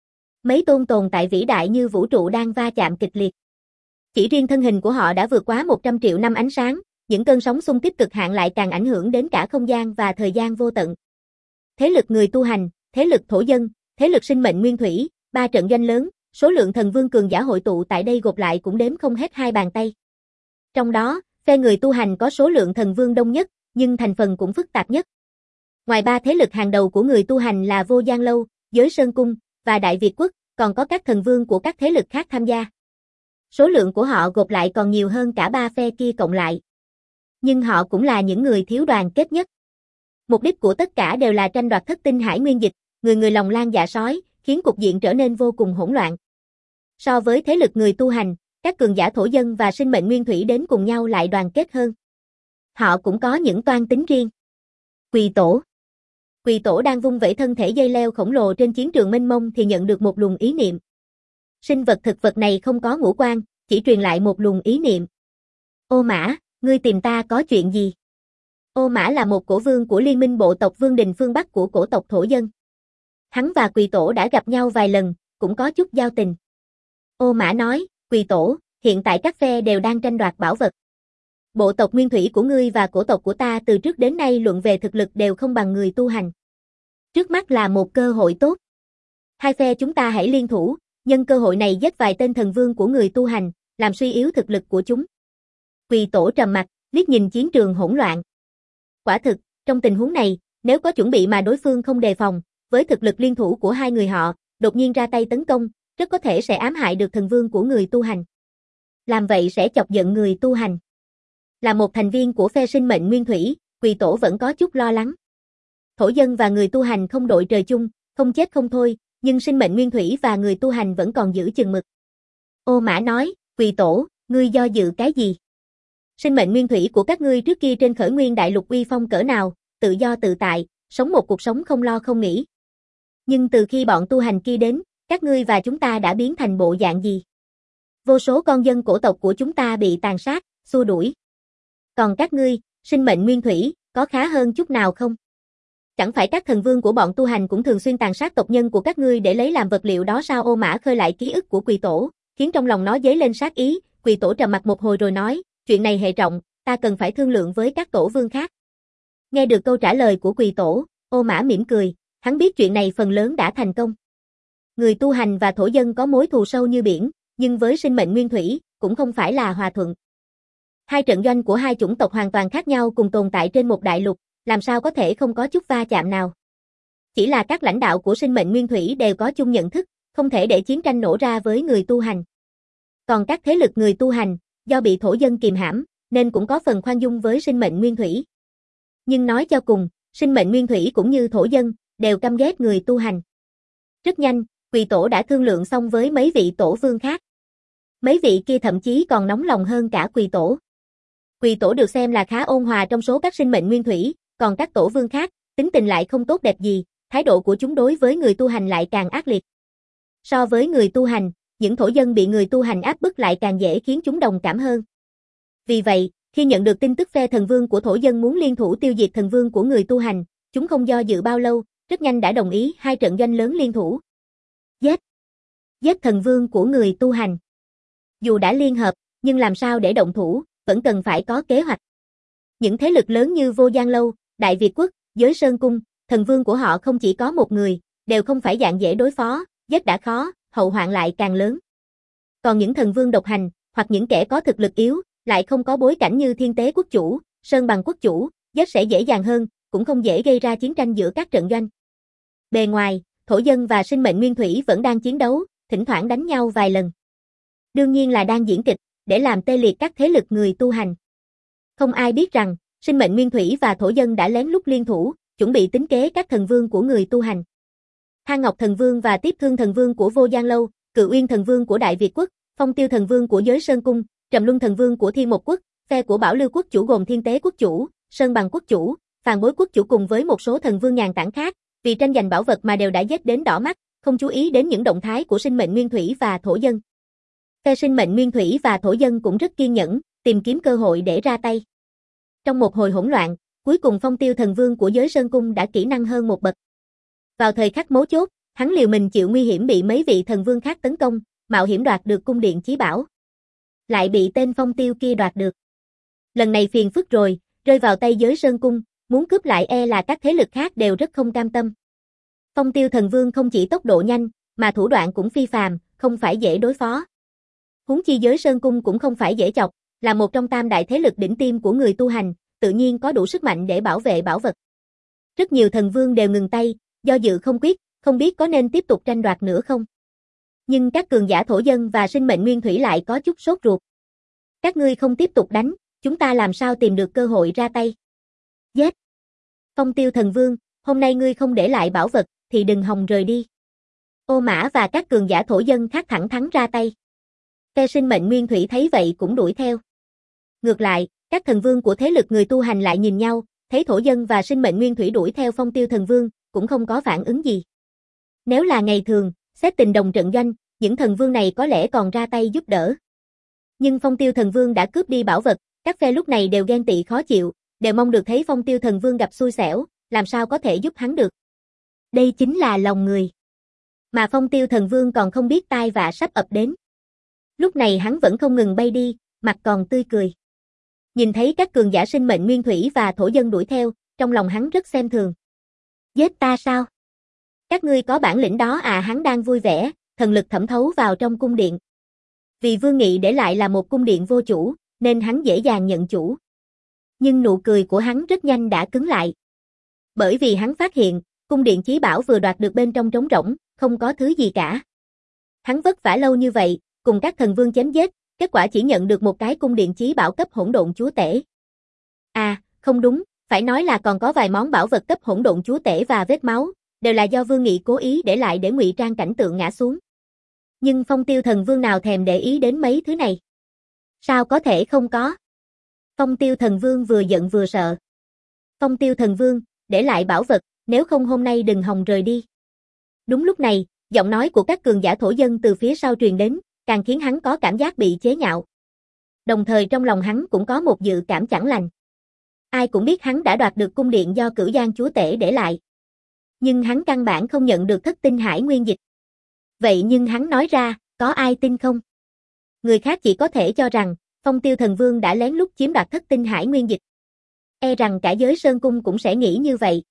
Mấy tôn tồn tại vĩ đại như vũ trụ đang va chạm kịch liệt. Chỉ riêng thân hình của họ đã vượt quá một trăm triệu năm ánh sáng, những cơn sóng xung kích cực hạn lại càng ảnh hưởng đến cả không gian và thời gian vô tận. Thế lực người tu hành, thế lực thổ dân, thế lực sinh mệnh nguyên thủy, ba trận doanh lớn, số lượng thần vương cường giả hội tụ tại đây gộp lại cũng đếm không hết hai bàn tay. Trong đó, phe người tu hành có số lượng thần vương đông nhất, nhưng thành phần cũng phức tạp nhất. Ngoài ba thế lực hàng đầu của người tu hành là Vô Gian Lâu, Giới Sơn Cung và Đại Việt Quốc, còn có các thần vương của các thế lực khác tham gia. Số lượng của họ gộp lại còn nhiều hơn cả ba phe kia cộng lại. Nhưng họ cũng là những người thiếu đoàn kết nhất. Mục đích của tất cả đều là tranh đoạt thất tinh hải nguyên dịch, người người lòng lang dạ sói, khiến cục diện trở nên vô cùng hỗn loạn. So với thế lực người tu hành, các cường giả thổ dân và sinh mệnh nguyên thủy đến cùng nhau lại đoàn kết hơn. Họ cũng có những toan tính riêng. Quỳ Tổ. Quỳ Tổ đang vung vẩy thân thể dây leo khổng lồ trên chiến trường mênh mông thì nhận được một luồng ý niệm. Sinh vật thực vật này không có ngũ quan, chỉ truyền lại một luồng ý niệm. Ô Mã, ngươi tìm ta có chuyện gì? Ô Mã là một cổ vương của liên minh bộ tộc Vương Đình phương Bắc của cổ tộc thổ dân. Hắn và Quỳ Tổ đã gặp nhau vài lần, cũng có chút giao tình. Ô Mã nói, Quỳ Tổ, hiện tại các phe đều đang tranh đoạt bảo vật. Bộ tộc nguyên thủy của ngươi và cổ tộc của ta từ trước đến nay luận về thực lực đều không bằng người tu hành. Trước mắt là một cơ hội tốt. Hai phe chúng ta hãy liên thủ, nhân cơ hội này giết vài tên thần vương của người tu hành, làm suy yếu thực lực của chúng. Quỳ Tổ trầm mặt, liếc nhìn chiến trường hỗn loạn. Quả thực, trong tình huống này, nếu có chuẩn bị mà đối phương không đề phòng, với thực lực liên thủ của hai người họ, đột nhiên ra tay tấn công, rất có thể sẽ ám hại được thần vương của người tu hành. Làm vậy sẽ chọc giận người tu hành. Là một thành viên của phe sinh mệnh nguyên thủy, Quỳ Tổ vẫn có chút lo lắng. Thổ dân và người tu hành không đội trời chung, không chết không thôi, nhưng sinh mệnh nguyên thủy và người tu hành vẫn còn giữ chừng mực. Ô Mã nói, Quỳ Tổ, ngươi do dự cái gì? Sinh mệnh nguyên thủy của các ngươi trước kia trên khởi nguyên đại lục uy phong cỡ nào, tự do tự tại, sống một cuộc sống không lo không nghĩ. Nhưng từ khi bọn tu hành kia đến, các ngươi và chúng ta đã biến thành bộ dạng gì? Vô số con dân cổ tộc của chúng ta bị tàn sát, xua đuổi. Còn các ngươi, sinh mệnh nguyên thủy, có khá hơn chút nào không? Chẳng phải các thần vương của bọn tu hành cũng thường xuyên tàn sát tộc nhân của các ngươi để lấy làm vật liệu đó sao? Ô Mã khơi lại ký ức của Quỳ Tổ, khiến trong lòng nó dấy lên sát ý. Quỳ Tổ trầm mặt một hồi rồi nói, chuyện này hệ trọng, ta cần phải thương lượng với các tổ vương khác. Nghe được câu trả lời của Quỳ Tổ, Ô Mã mỉm cười, hắn biết chuyện này phần lớn đã thành công. Người tu hành và thổ dân có mối thù sâu như biển, nhưng với sinh mệnh nguyên thủy, cũng không phải là hòa thuận. Hai trận doanh của hai chủng tộc hoàn toàn khác nhau cùng tồn tại trên một đại lục, làm sao có thể không có chút va chạm nào. Chỉ là các lãnh đạo của sinh mệnh nguyên thủy đều có chung nhận thức, không thể để chiến tranh nổ ra với người tu hành. Còn các thế lực người tu hành, do bị thổ dân kìm hãm, nên cũng có phần khoan dung với sinh mệnh nguyên thủy. Nhưng nói cho cùng, sinh mệnh nguyên thủy cũng như thổ dân, đều căm ghét người tu hành. Rất nhanh, Quỳ Tổ đã thương lượng xong với mấy vị tổ vương khác. Mấy vị kia thậm chí còn nóng lòng hơn cả Quỳ Tổ. Quỳ Tổ được xem là khá ôn hòa trong số các sinh mệnh nguyên thủy, còn các tổ vương khác, tính tình lại không tốt đẹp gì, thái độ của chúng đối với người tu hành lại càng ác liệt. So với người tu hành, những thổ dân bị người tu hành áp bức lại càng dễ khiến chúng đồng cảm hơn. Vì vậy, khi nhận được tin tức phe thần vương của thổ dân muốn liên thủ tiêu diệt thần vương của người tu hành, chúng không do dự bao lâu, rất nhanh đã đồng ý hai trận doanh lớn liên thủ. Giết! Giết thần vương của người tu hành. Dù đã liên hợp, nhưng làm sao để động thủ, vẫn cần phải có kế hoạch. Những thế lực lớn như Vô Giang Lâu, Đại Việt Quốc, Giới Sơn Cung, thần vương của họ không chỉ có một người, đều không phải dạng dễ đối phó, giết đã khó, hậu hoạn lại càng lớn. Còn những thần vương độc hành, hoặc những kẻ có thực lực yếu, lại không có bối cảnh như Thiên Tế Quốc Chủ, Sơn Bằng Quốc Chủ, giết sẽ dễ dàng hơn, cũng không dễ gây ra chiến tranh giữa các trận doanh. Bề ngoài, thổ dân và sinh mệnh nguyên thủy vẫn đang chiến đấu, thỉnh thoảng đánh nhau vài lần. Đương nhiên là đang diễn kịch, để làm tê liệt các thế lực người tu hành. Không ai biết rằng, sinh mệnh nguyên thủy và thổ dân đã lén lút liên thủ, chuẩn bị tính kế các thần vương của người tu hành. Thang Ngọc Thần Vương và Tiếp Thương Thần Vương của Vô Giang Lâu, Cự Uyên Thần Vương của Đại Việt Quốc, Phong Tiêu Thần Vương của Giới Sơn Cung, Trầm Luân Thần Vương của Thiên Một Quốc, phe của Bảo Lưu Quốc Chủ gồm Thiên Tế Quốc Chủ, Sơn Bằng Quốc Chủ, Phàn Bối Quốc Chủ cùng với một số thần vương nhàn tản khác, vì tranh giành bảo vật mà đều đã giết đến đỏ mắt, không chú ý đến những động thái của sinh mệnh nguyên thủy và thổ dân. Phe sinh mệnh nguyên thủy và thổ dân cũng rất kiên nhẫn, tìm kiếm cơ hội để ra tay. Trong một hồi hỗn loạn, cuối cùng Phong Tiêu Thần Vương của Giới Sơn Cung đã kỹ năng hơn một bậc. Vào thời khắc mấu chốt, hắn liều mình chịu nguy hiểm bị mấy vị thần vương khác tấn công, mạo hiểm đoạt được cung điện chí bảo. Lại bị tên Phong Tiêu kia đoạt được. Lần này phiền phức rồi, rơi vào tay Giới Sơn Cung, muốn cướp lại e là các thế lực khác đều rất không cam tâm. Phong Tiêu Thần Vương không chỉ tốc độ nhanh, mà thủ đoạn cũng phi phàm, không phải dễ đối phó. Huống chi Giới Sơn Cung cũng không phải dễ chọc, là một trong tam đại thế lực đỉnh tiêm của người tu hành, tự nhiên có đủ sức mạnh để bảo vệ bảo vật. Rất nhiều thần vương đều ngừng tay, do dự không quyết, không biết có nên tiếp tục tranh đoạt nữa không. Nhưng các cường giả thổ dân và sinh mệnh nguyên thủy lại có chút sốt ruột. Các ngươi không tiếp tục đánh, chúng ta làm sao tìm được cơ hội ra tay. Giết! Phong Tiêu Thần Vương, hôm nay ngươi không để lại bảo vật, thì đừng hòng rời đi. Ô Mã và các cường giả thổ dân khác thẳng thắn ra tay. Phe sinh mệnh nguyên thủy thấy vậy cũng đuổi theo. Ngược lại, các thần vương của thế lực người tu hành lại nhìn nhau, thấy thổ dân và sinh mệnh nguyên thủy đuổi theo Phong Tiêu Thần Vương, cũng không có phản ứng gì. Nếu là ngày thường, xét tình đồng trận doanh, những thần vương này có lẽ còn ra tay giúp đỡ. Nhưng Phong Tiêu Thần Vương đã cướp đi bảo vật, các phe lúc này đều ghen tị khó chịu, đều mong được thấy Phong Tiêu Thần Vương gặp xui xẻo, làm sao có thể giúp hắn được. Đây chính là lòng người. Mà Phong Tiêu Thần Vương còn không biết tai vạ sắp ập đến. Lúc này hắn vẫn không ngừng bay đi, mặt còn tươi cười. Nhìn thấy các cường giả sinh mệnh nguyên thủy và thổ dân đuổi theo, trong lòng hắn rất xem thường. Giết ta sao? Các ngươi có bản lĩnh đó à? Hắn đang vui vẻ, thần lực thẩm thấu vào trong cung điện. Vì Vương Nghị để lại là một cung điện vô chủ, nên hắn dễ dàng nhận chủ. Nhưng nụ cười của hắn rất nhanh đã cứng lại. Bởi vì hắn phát hiện, cung điện chí bảo vừa đoạt được bên trong trống rỗng, không có thứ gì cả. Hắn vất vả lâu như vậy, cùng các thần vương chém giết, kết quả chỉ nhận được một cái cung điện chí bảo cấp hỗn độn chúa tể. À, không đúng, phải nói là còn có vài món bảo vật cấp hỗn độn chúa tể và vết máu, đều là do Vương Nghị cố ý để lại để ngụy trang cảnh tượng ngã xuống. Nhưng Phong Tiêu Thần Vương nào thèm để ý đến mấy thứ này? Sao có thể không có? Phong Tiêu Thần Vương vừa giận vừa sợ. Phong Tiêu Thần Vương, để lại bảo vật, nếu không hôm nay đừng hòng rời đi. Đúng lúc này, giọng nói của các cường giả thổ dân từ phía sau truyền đến, càng khiến hắn có cảm giác bị chế nhạo. Đồng thời trong lòng hắn cũng có một dự cảm chẳng lành. Ai cũng biết hắn đã đoạt được cung điện do Cửu Giang chúa tể để lại. Nhưng hắn căn bản không nhận được thất tinh hải nguyên dịch. Vậy nhưng hắn nói ra, có ai tin không? Người khác chỉ có thể cho rằng, Phong Tiêu Thần Vương đã lén lút chiếm đoạt thất tinh hải nguyên dịch. E rằng cả giới Sơn Cung cũng sẽ nghĩ như vậy.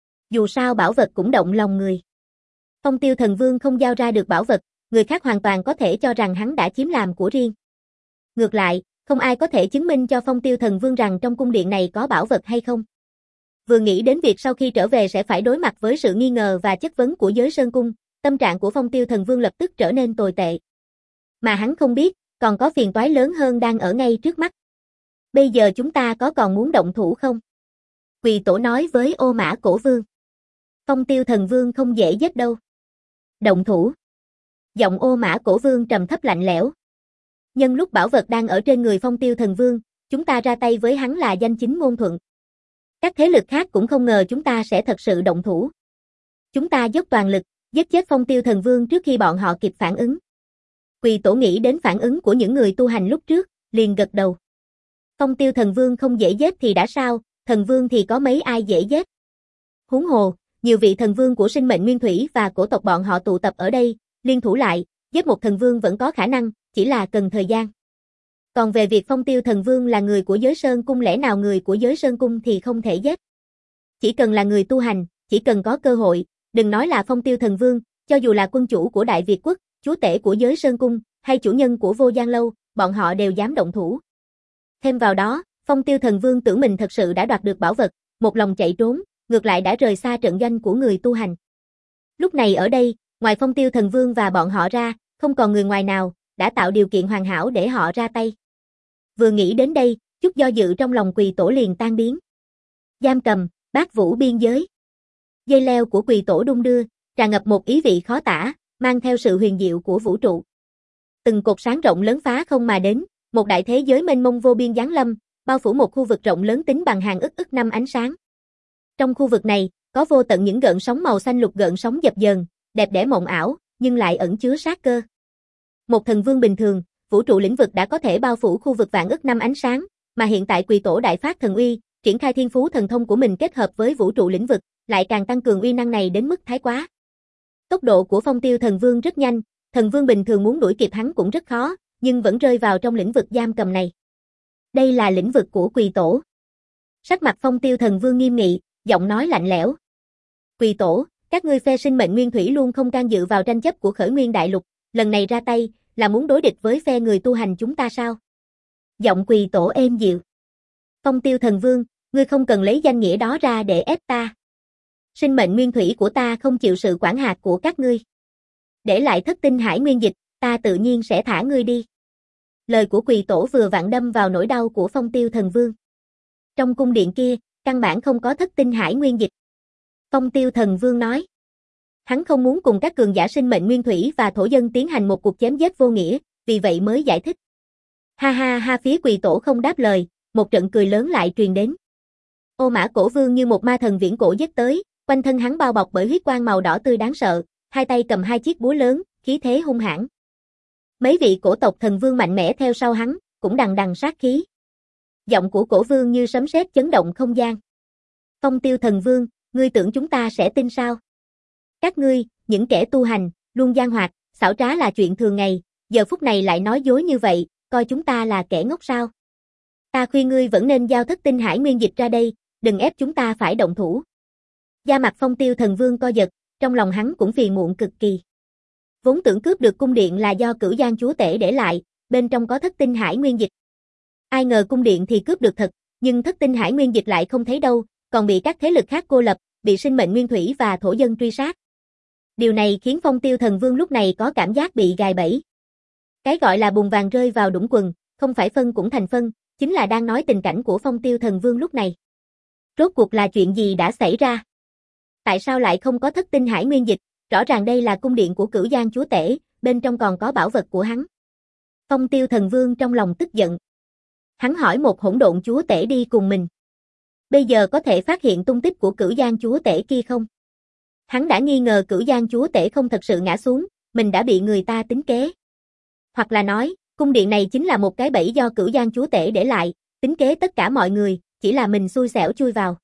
Dù sao bảo vật cũng động lòng người. Phong Tiêu Thần Vương không giao ra được bảo vật, người khác hoàn toàn có thể cho rằng hắn đã chiếm làm của riêng. Ngược lại, không ai có thể chứng minh cho Phong Tiêu Thần Vương rằng trong cung điện này có bảo vật hay không. Vừa nghĩ đến việc sau khi trở về sẽ phải đối mặt với sự nghi ngờ và chất vấn của giới Sơn Cung, tâm trạng của Phong Tiêu Thần Vương lập tức trở nên tồi tệ. Mà hắn không biết, còn có phiền toái lớn hơn đang ở ngay trước mắt. Bây giờ chúng ta có còn muốn động thủ không? Quỳ Tổ nói với Ô Mã Cổ Vương. Phong Tiêu Thần Vương không dễ giết đâu. Động thủ. Giọng Ô Mã Cổ Vương trầm thấp lạnh lẽo. Nhân lúc bảo vật đang ở trên người Phong Tiêu Thần Vương, chúng ta ra tay với hắn là danh chính ngôn thuận. Các thế lực khác cũng không ngờ chúng ta sẽ thật sự động thủ. Chúng ta dốc toàn lực, giết chết Phong Tiêu Thần Vương trước khi bọn họ kịp phản ứng. Quỳ Tổ nghĩ đến phản ứng của những người tu hành lúc trước, liền gật đầu. Phong Tiêu Thần Vương không dễ giết thì đã sao, thần vương thì có mấy ai dễ giết. Huống hồ, nhiều vị thần vương của sinh mệnh nguyên thủy và cổ tộc bọn họ tụ tập ở đây, liên thủ lại, giết một thần vương vẫn có khả năng, chỉ là cần thời gian. Còn về việc Phong Tiêu Thần Vương là người của giới Sơn Cung, lẽ nào người của giới Sơn Cung thì không thể giết. Chỉ cần là người tu hành, chỉ cần có cơ hội, đừng nói là Phong Tiêu Thần Vương, cho dù là quân chủ của Đại Việt Quốc, chúa tể của giới Sơn Cung, hay chủ nhân của Vô Giang Lâu, bọn họ đều dám động thủ. Thêm vào đó, Phong Tiêu Thần Vương tưởng mình thật sự đã đoạt được bảo vật, một lòng chạy trốn, ngược lại đã rời xa trận doanh của người tu hành. Lúc này ở đây, ngoài Phong Tiêu Thần Vương và bọn họ ra, không còn người ngoài nào, đã tạo điều kiện hoàn hảo để họ ra tay. Vừa nghĩ đến đây, chút do dự trong lòng Quỳ Tổ liền tan biến. Giam cầm, Bát Vũ biên giới. Dây leo của Quỳ Tổ đung đưa, tràn ngập một ý vị khó tả, mang theo sự huyền diệu của vũ trụ. Từng cột sáng rộng lớn phá không mà đến, một đại thế giới mênh mông vô biên giáng lâm, bao phủ một khu vực rộng lớn tính bằng hàng ức ức năm ánh sáng. Trong khu vực này, có vô tận những gợn sóng màu xanh lục gợn sóng dập dờn, đẹp đẽ mộng ảo, nhưng lại ẩn chứa sát cơ. Một thần vương bình thường, vũ trụ lĩnh vực đã có thể bao phủ khu vực vạn ức năm ánh sáng, mà hiện tại Quỳ Tổ đại phát thần uy, triển khai thiên phú thần thông của mình kết hợp với vũ trụ lĩnh vực, lại càng tăng cường uy năng này đến mức thái quá. Tốc độ của Phong Tiêu Thần Vương rất nhanh, thần vương bình thường muốn đuổi kịp hắn cũng rất khó, nhưng vẫn rơi vào trong lĩnh vực giam cầm này. Đây là lĩnh vực của Quỳ Tổ. Sắc mặt Phong Tiêu Thần Vương nghiêm nghị, giọng nói lạnh lẽo. Quỳ Tổ, các ngươi phe sinh mệnh nguyên thủy luôn không can dự vào tranh chấp của Khởi Nguyên Đại Lục, lần này ra tay, là muốn đối địch với phe người tu hành chúng ta sao? Giọng Quỳ Tổ êm dịu. Phong Tiêu Thần Vương, ngươi không cần lấy danh nghĩa đó ra để ép ta. Sinh mệnh nguyên thủy của ta không chịu sự quản hạt của các ngươi. Để lại thất tinh hải nguyên dịch, ta tự nhiên sẽ thả ngươi đi. Lời của Quỳ Tổ vừa vặn đâm vào nỗi đau của Phong Tiêu Thần Vương. Trong cung điện kia, căn bản không có thất tinh hải nguyên dịch. Phong Tiêu Thần Vương nói. Hắn không muốn cùng các cường giả sinh mệnh nguyên thủy và thổ dân tiến hành một cuộc chém giết vô nghĩa, vì vậy mới giải thích. Ha ha ha, phía Quỳ Tổ không đáp lời, một trận cười lớn lại truyền đến. Ô Mã Cổ Vương như một ma thần viễn cổ giết tới, quanh thân hắn bao bọc bởi huyết quang màu đỏ tươi đáng sợ, hai tay cầm hai chiếc búa lớn, khí thế hung hãn. Mấy vị cổ tộc thần vương mạnh mẽ theo sau hắn, cũng đằng đằng sát khí. Giọng của Cổ Vương như sấm sét chấn động không gian. Phong Tiêu Thần Vương, ngươi tưởng chúng ta sẽ tin sao? Các ngươi, những kẻ tu hành, luôn gian hoạt, xảo trá là chuyện thường ngày, giờ phút này lại nói dối như vậy, coi chúng ta là kẻ ngốc sao? Ta khuyên ngươi vẫn nên giao thất tinh hải nguyên dịch ra đây, đừng ép chúng ta phải động thủ. Da mặt Phong Tiêu Thần Vương co giật, trong lòng hắn cũng phiền muộn cực kỳ. Vốn tưởng cướp được cung điện là do Cửu Giang chúa tể để lại, bên trong có thất tinh hải nguyên dịch. Ai ngờ cung điện thì cướp được thật, nhưng thất tinh hải nguyên dịch lại không thấy đâu, còn bị các thế lực khác cô lập, bị sinh mệnh nguyên thủy và thổ dân truy sát. Điều này khiến Phong Tiêu Thần Vương lúc này có cảm giác bị gài bẫy. Cái gọi là bùn vàng rơi vào đũng quần, không phải phân cũng thành phân, chính là đang nói tình cảnh của Phong Tiêu Thần Vương lúc này. Rốt cuộc là chuyện gì đã xảy ra? Tại sao lại không có thất tinh hải nguyên dịch? Rõ ràng đây là cung điện của Cửu Giang chúa tể, bên trong còn có bảo vật của hắn. Phong Tiêu Thần Vương trong lòng tức giận. Hắn hỏi một hỗn độn chúa tể đi cùng mình. Bây giờ có thể phát hiện tung tích của Cửu Giang chúa tể kia không? Hắn đã nghi ngờ Cửu Giang chúa tể không thật sự ngã xuống, mình đã bị người ta tính kế. Hoặc là nói, cung điện này chính là một cái bẫy do Cửu Giang chúa tể để lại, tính kế tất cả mọi người, chỉ là mình xui xẻo chui vào.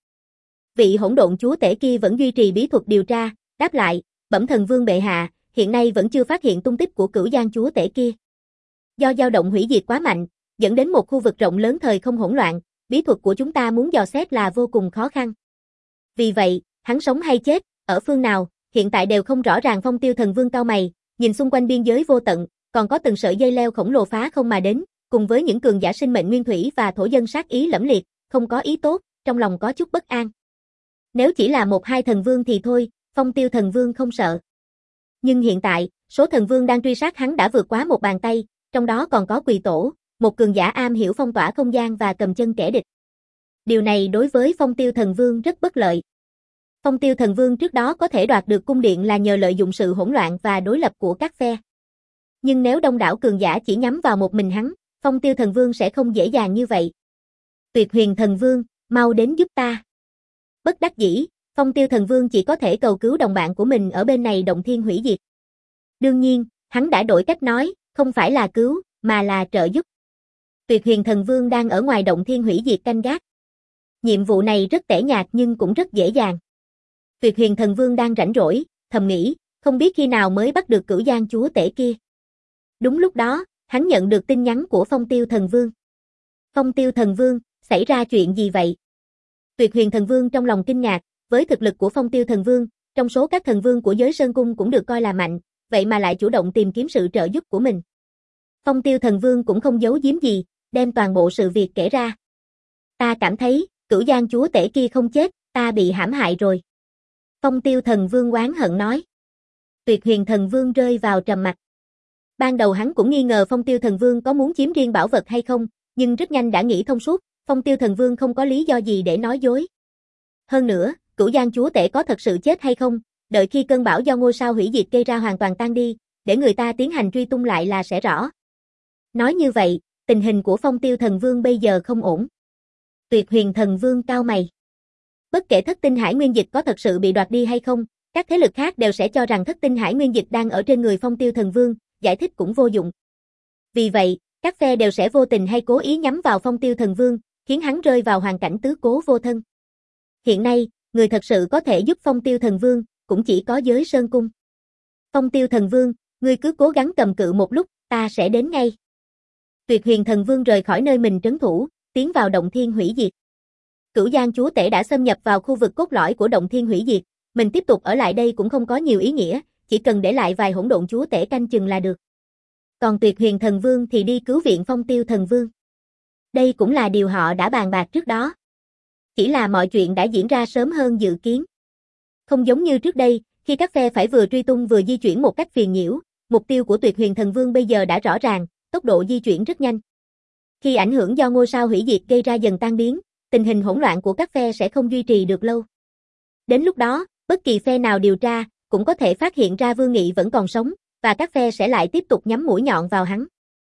Vị hỗn độn chúa tể kia vẫn duy trì bí thuật điều tra, đáp lại, bẩm thần vương bệ hạ, hiện nay vẫn chưa phát hiện tung tích của Cửu Giang chúa tể kia. Do dao động hủy diệt quá mạnh, dẫn đến một khu vực rộng lớn thời không hỗn loạn, bí thuật của chúng ta muốn dò xét là vô cùng khó khăn. Vì vậy, hắn sống hay chết, ở phương nào, hiện tại đều không rõ ràng. Phong Tiêu Thần Vương cau mày, nhìn xung quanh biên giới vô tận, còn có từng sợi dây leo khổng lồ phá không mà đến, cùng với những cường giả sinh mệnh nguyên thủy và thổ dân sát ý lẫm liệt, không có ý tốt, trong lòng có chút bất an. Nếu chỉ là một hai thần vương thì thôi, Phong Tiêu Thần Vương không sợ. Nhưng hiện tại, số thần vương đang truy sát hắn đã vượt quá một bàn tay, trong đó còn có Quỳ Tổ, một cường giả am hiểu phong tỏa không gian và cầm chân kẻ địch. Điều này đối với Phong Tiêu Thần Vương rất bất lợi. Phong Tiêu Thần Vương trước đó có thể đoạt được cung điện là nhờ lợi dụng sự hỗn loạn và đối lập của các phe. Nhưng nếu đông đảo cường giả chỉ nhắm vào một mình hắn, Phong Tiêu Thần Vương sẽ không dễ dàng như vậy. Tuyệt Huyền Thần Vương, mau đến giúp ta. Bất đắc dĩ, Phong Tiêu Thần Vương chỉ có thể cầu cứu đồng bạn của mình ở bên này động thiên hủy diệt. Đương nhiên, hắn đã đổi cách nói, không phải là cứu, mà là trợ giúp. Tuyệt Huyền Thần Vương đang ở ngoài động thiên hủy diệt canh gác. Nhiệm vụ này rất tẻ nhạt nhưng cũng rất dễ dàng. Tuyệt Huyền Thần Vương đang rảnh rỗi, thầm nghĩ, không biết khi nào mới bắt được Cửu Giang chúa tể kia. Đúng lúc đó, hắn nhận được tin nhắn của Phong Tiêu Thần Vương. Phong Tiêu Thần Vương, xảy ra chuyện gì vậy? Tuyệt Huyền Thần Vương trong lòng kinh ngạc, với thực lực của Phong Tiêu Thần Vương, trong số các thần vương của giới Sơn Cung cũng được coi là mạnh, vậy mà lại chủ động tìm kiếm sự trợ giúp của mình. Phong Tiêu Thần Vương cũng không giấu giếm gì, đem toàn bộ sự việc kể ra. Ta cảm thấy, Cửu Giang chúa tể kia không chết, ta bị hãm hại rồi. Phong Tiêu Thần Vương oán hận nói. Tuyệt Huyền Thần Vương rơi vào trầm mặc. Ban đầu hắn cũng nghi ngờ Phong Tiêu Thần Vương có muốn chiếm riêng bảo vật hay không, nhưng rất nhanh đã nghĩ thông suốt, Phong Tiêu Thần Vương không có lý do gì để nói dối. Hơn nữa, Cửu Giang chúa tể có thật sự chết hay không, đợi khi cơn bão do ngôi sao hủy diệt gây ra hoàn toàn tan đi, để người ta tiến hành truy tung lại là sẽ rõ. Nói như vậy, tình hình của Phong Tiêu Thần Vương bây giờ không ổn. Tuyệt Huyền Thần Vương cau mày. Bất kể thất tinh hải nguyên dịch có thật sự bị đoạt đi hay không, các thế lực khác đều sẽ cho rằng thất tinh hải nguyên dịch đang ở trên người Phong Tiêu Thần Vương, giải thích cũng vô dụng. Vì vậy, các phe đều sẽ vô tình hay cố ý nhắm vào Phong Tiêu Thần Vương, khiến hắn rơi vào hoàn cảnh tứ cố vô thân. Hiện nay, người thật sự có thể giúp Phong Tiêu Thần Vương, cũng chỉ có giới Sơn Cung. Phong Tiêu Thần Vương, ngươi cứ cố gắng cầm cự một lúc, ta sẽ đến ngay. Tuyệt Huyền Thần Vương rời khỏi nơi mình trấn thủ, tiến vào động thiên hủy diệt. Cửu Giang chúa tể đã xâm nhập vào khu vực cốt lõi của động thiên hủy diệt, mình tiếp tục ở lại đây cũng không có nhiều ý nghĩa, chỉ cần để lại vài hỗn độn chúa tể canh chừng là được. Còn Tuyệt Huyền Thần Vương thì đi cứu viện Phong Tiêu Thần Vương. Đây cũng là điều họ đã bàn bạc trước đó. Chỉ là mọi chuyện đã diễn ra sớm hơn dự kiến. Không giống như trước đây, khi các phe phải vừa truy tung vừa di chuyển một cách phiền nhiễu, mục tiêu của Tuyệt Huyền Thần Vương bây giờ đã rõ ràng, tốc độ di chuyển rất nhanh. Khi ảnh hưởng do ngôi sao hủy diệt gây ra dần tan biến, tình hình hỗn loạn của các phe sẽ không duy trì được lâu. Đến lúc đó, bất kỳ phe nào điều tra, cũng có thể phát hiện ra Vương Nghị vẫn còn sống, và các phe sẽ lại tiếp tục nhắm mũi nhọn vào hắn.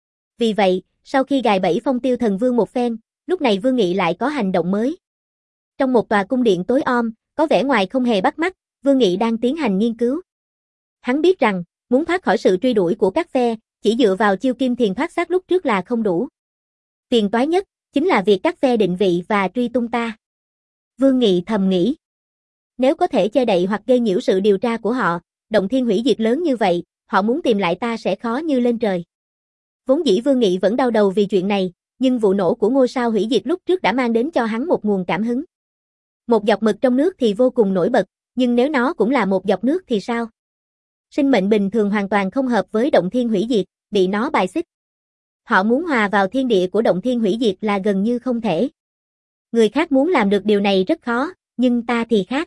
Vì vậy, sau khi gài bẫy Phong Tiêu Thần Vương một phen, lúc này Vương Nghị lại có hành động mới. Trong một tòa cung điện tối om, có vẻ ngoài không hề bắt mắt, Vương Nghị đang tiến hành nghiên cứu. Hắn biết rằng, muốn thoát khỏi sự truy đuổi của các phe, chỉ dựa vào chiêu kim thiền thoát xác lúc trước là không đủ. Phiền toái nhất, chính là việc các phe định vị và truy tung ta. Vương Nghị thầm nghĩ. Nếu có thể che đậy hoặc gây nhiễu sự điều tra của họ, động thiên hủy diệt lớn như vậy, họ muốn tìm lại ta sẽ khó như lên trời. Vốn dĩ Vương Nghị vẫn đau đầu vì chuyện này, nhưng vụ nổ của ngôi sao hủy diệt lúc trước đã mang đến cho hắn một nguồn cảm hứng. Một giọt mực trong nước thì vô cùng nổi bật, Nhưng nếu nó cũng là một giọt nước thì sao? Sinh mệnh bình thường hoàn toàn không hợp với động thiên hủy diệt, bị nó bài xích. Họ muốn hòa vào thiên địa của động thiên hủy diệt là gần như không thể. Người khác muốn làm được điều này rất khó, nhưng ta thì khác.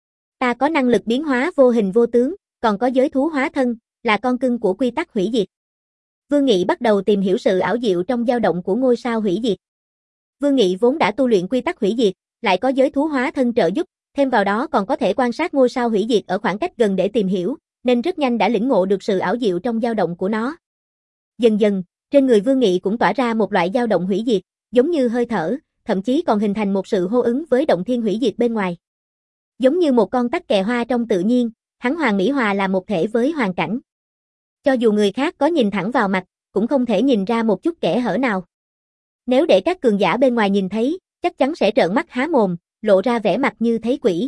Ta có năng lực biến hóa vô hình vô tướng, còn có giới thú hóa thân, là con cưng của quy tắc hủy diệt. Vương Nghị bắt đầu tìm hiểu sự ảo diệu trong dao động của ngôi sao hủy diệt. Vương Nghị vốn đã tu luyện quy tắc hủy diệt, lại có giới thú hóa thân trợ giúp, thêm vào đó còn có thể quan sát ngôi sao hủy diệt ở khoảng cách gần để tìm hiểu, nên rất nhanh đã lĩnh ngộ được sự ảo diệu trong dao động của nó. Dần dần, trên người Vương Nghị cũng tỏa ra một loại dao động hủy diệt, giống như hơi thở, thậm chí còn hình thành một sự hô ứng với động thiên hủy diệt bên ngoài. Giống như một con tắc kè hoa trong tự nhiên, hắn hoàn mỹ hòa là một thể với hoàn cảnh. Cho dù người khác có nhìn thẳng vào mặt, cũng không thể nhìn ra một chút kẽ hở nào. Nếu để các cường giả bên ngoài nhìn thấy, chắc chắn sẽ trợn mắt há mồm, lộ ra vẻ mặt như thấy quỷ.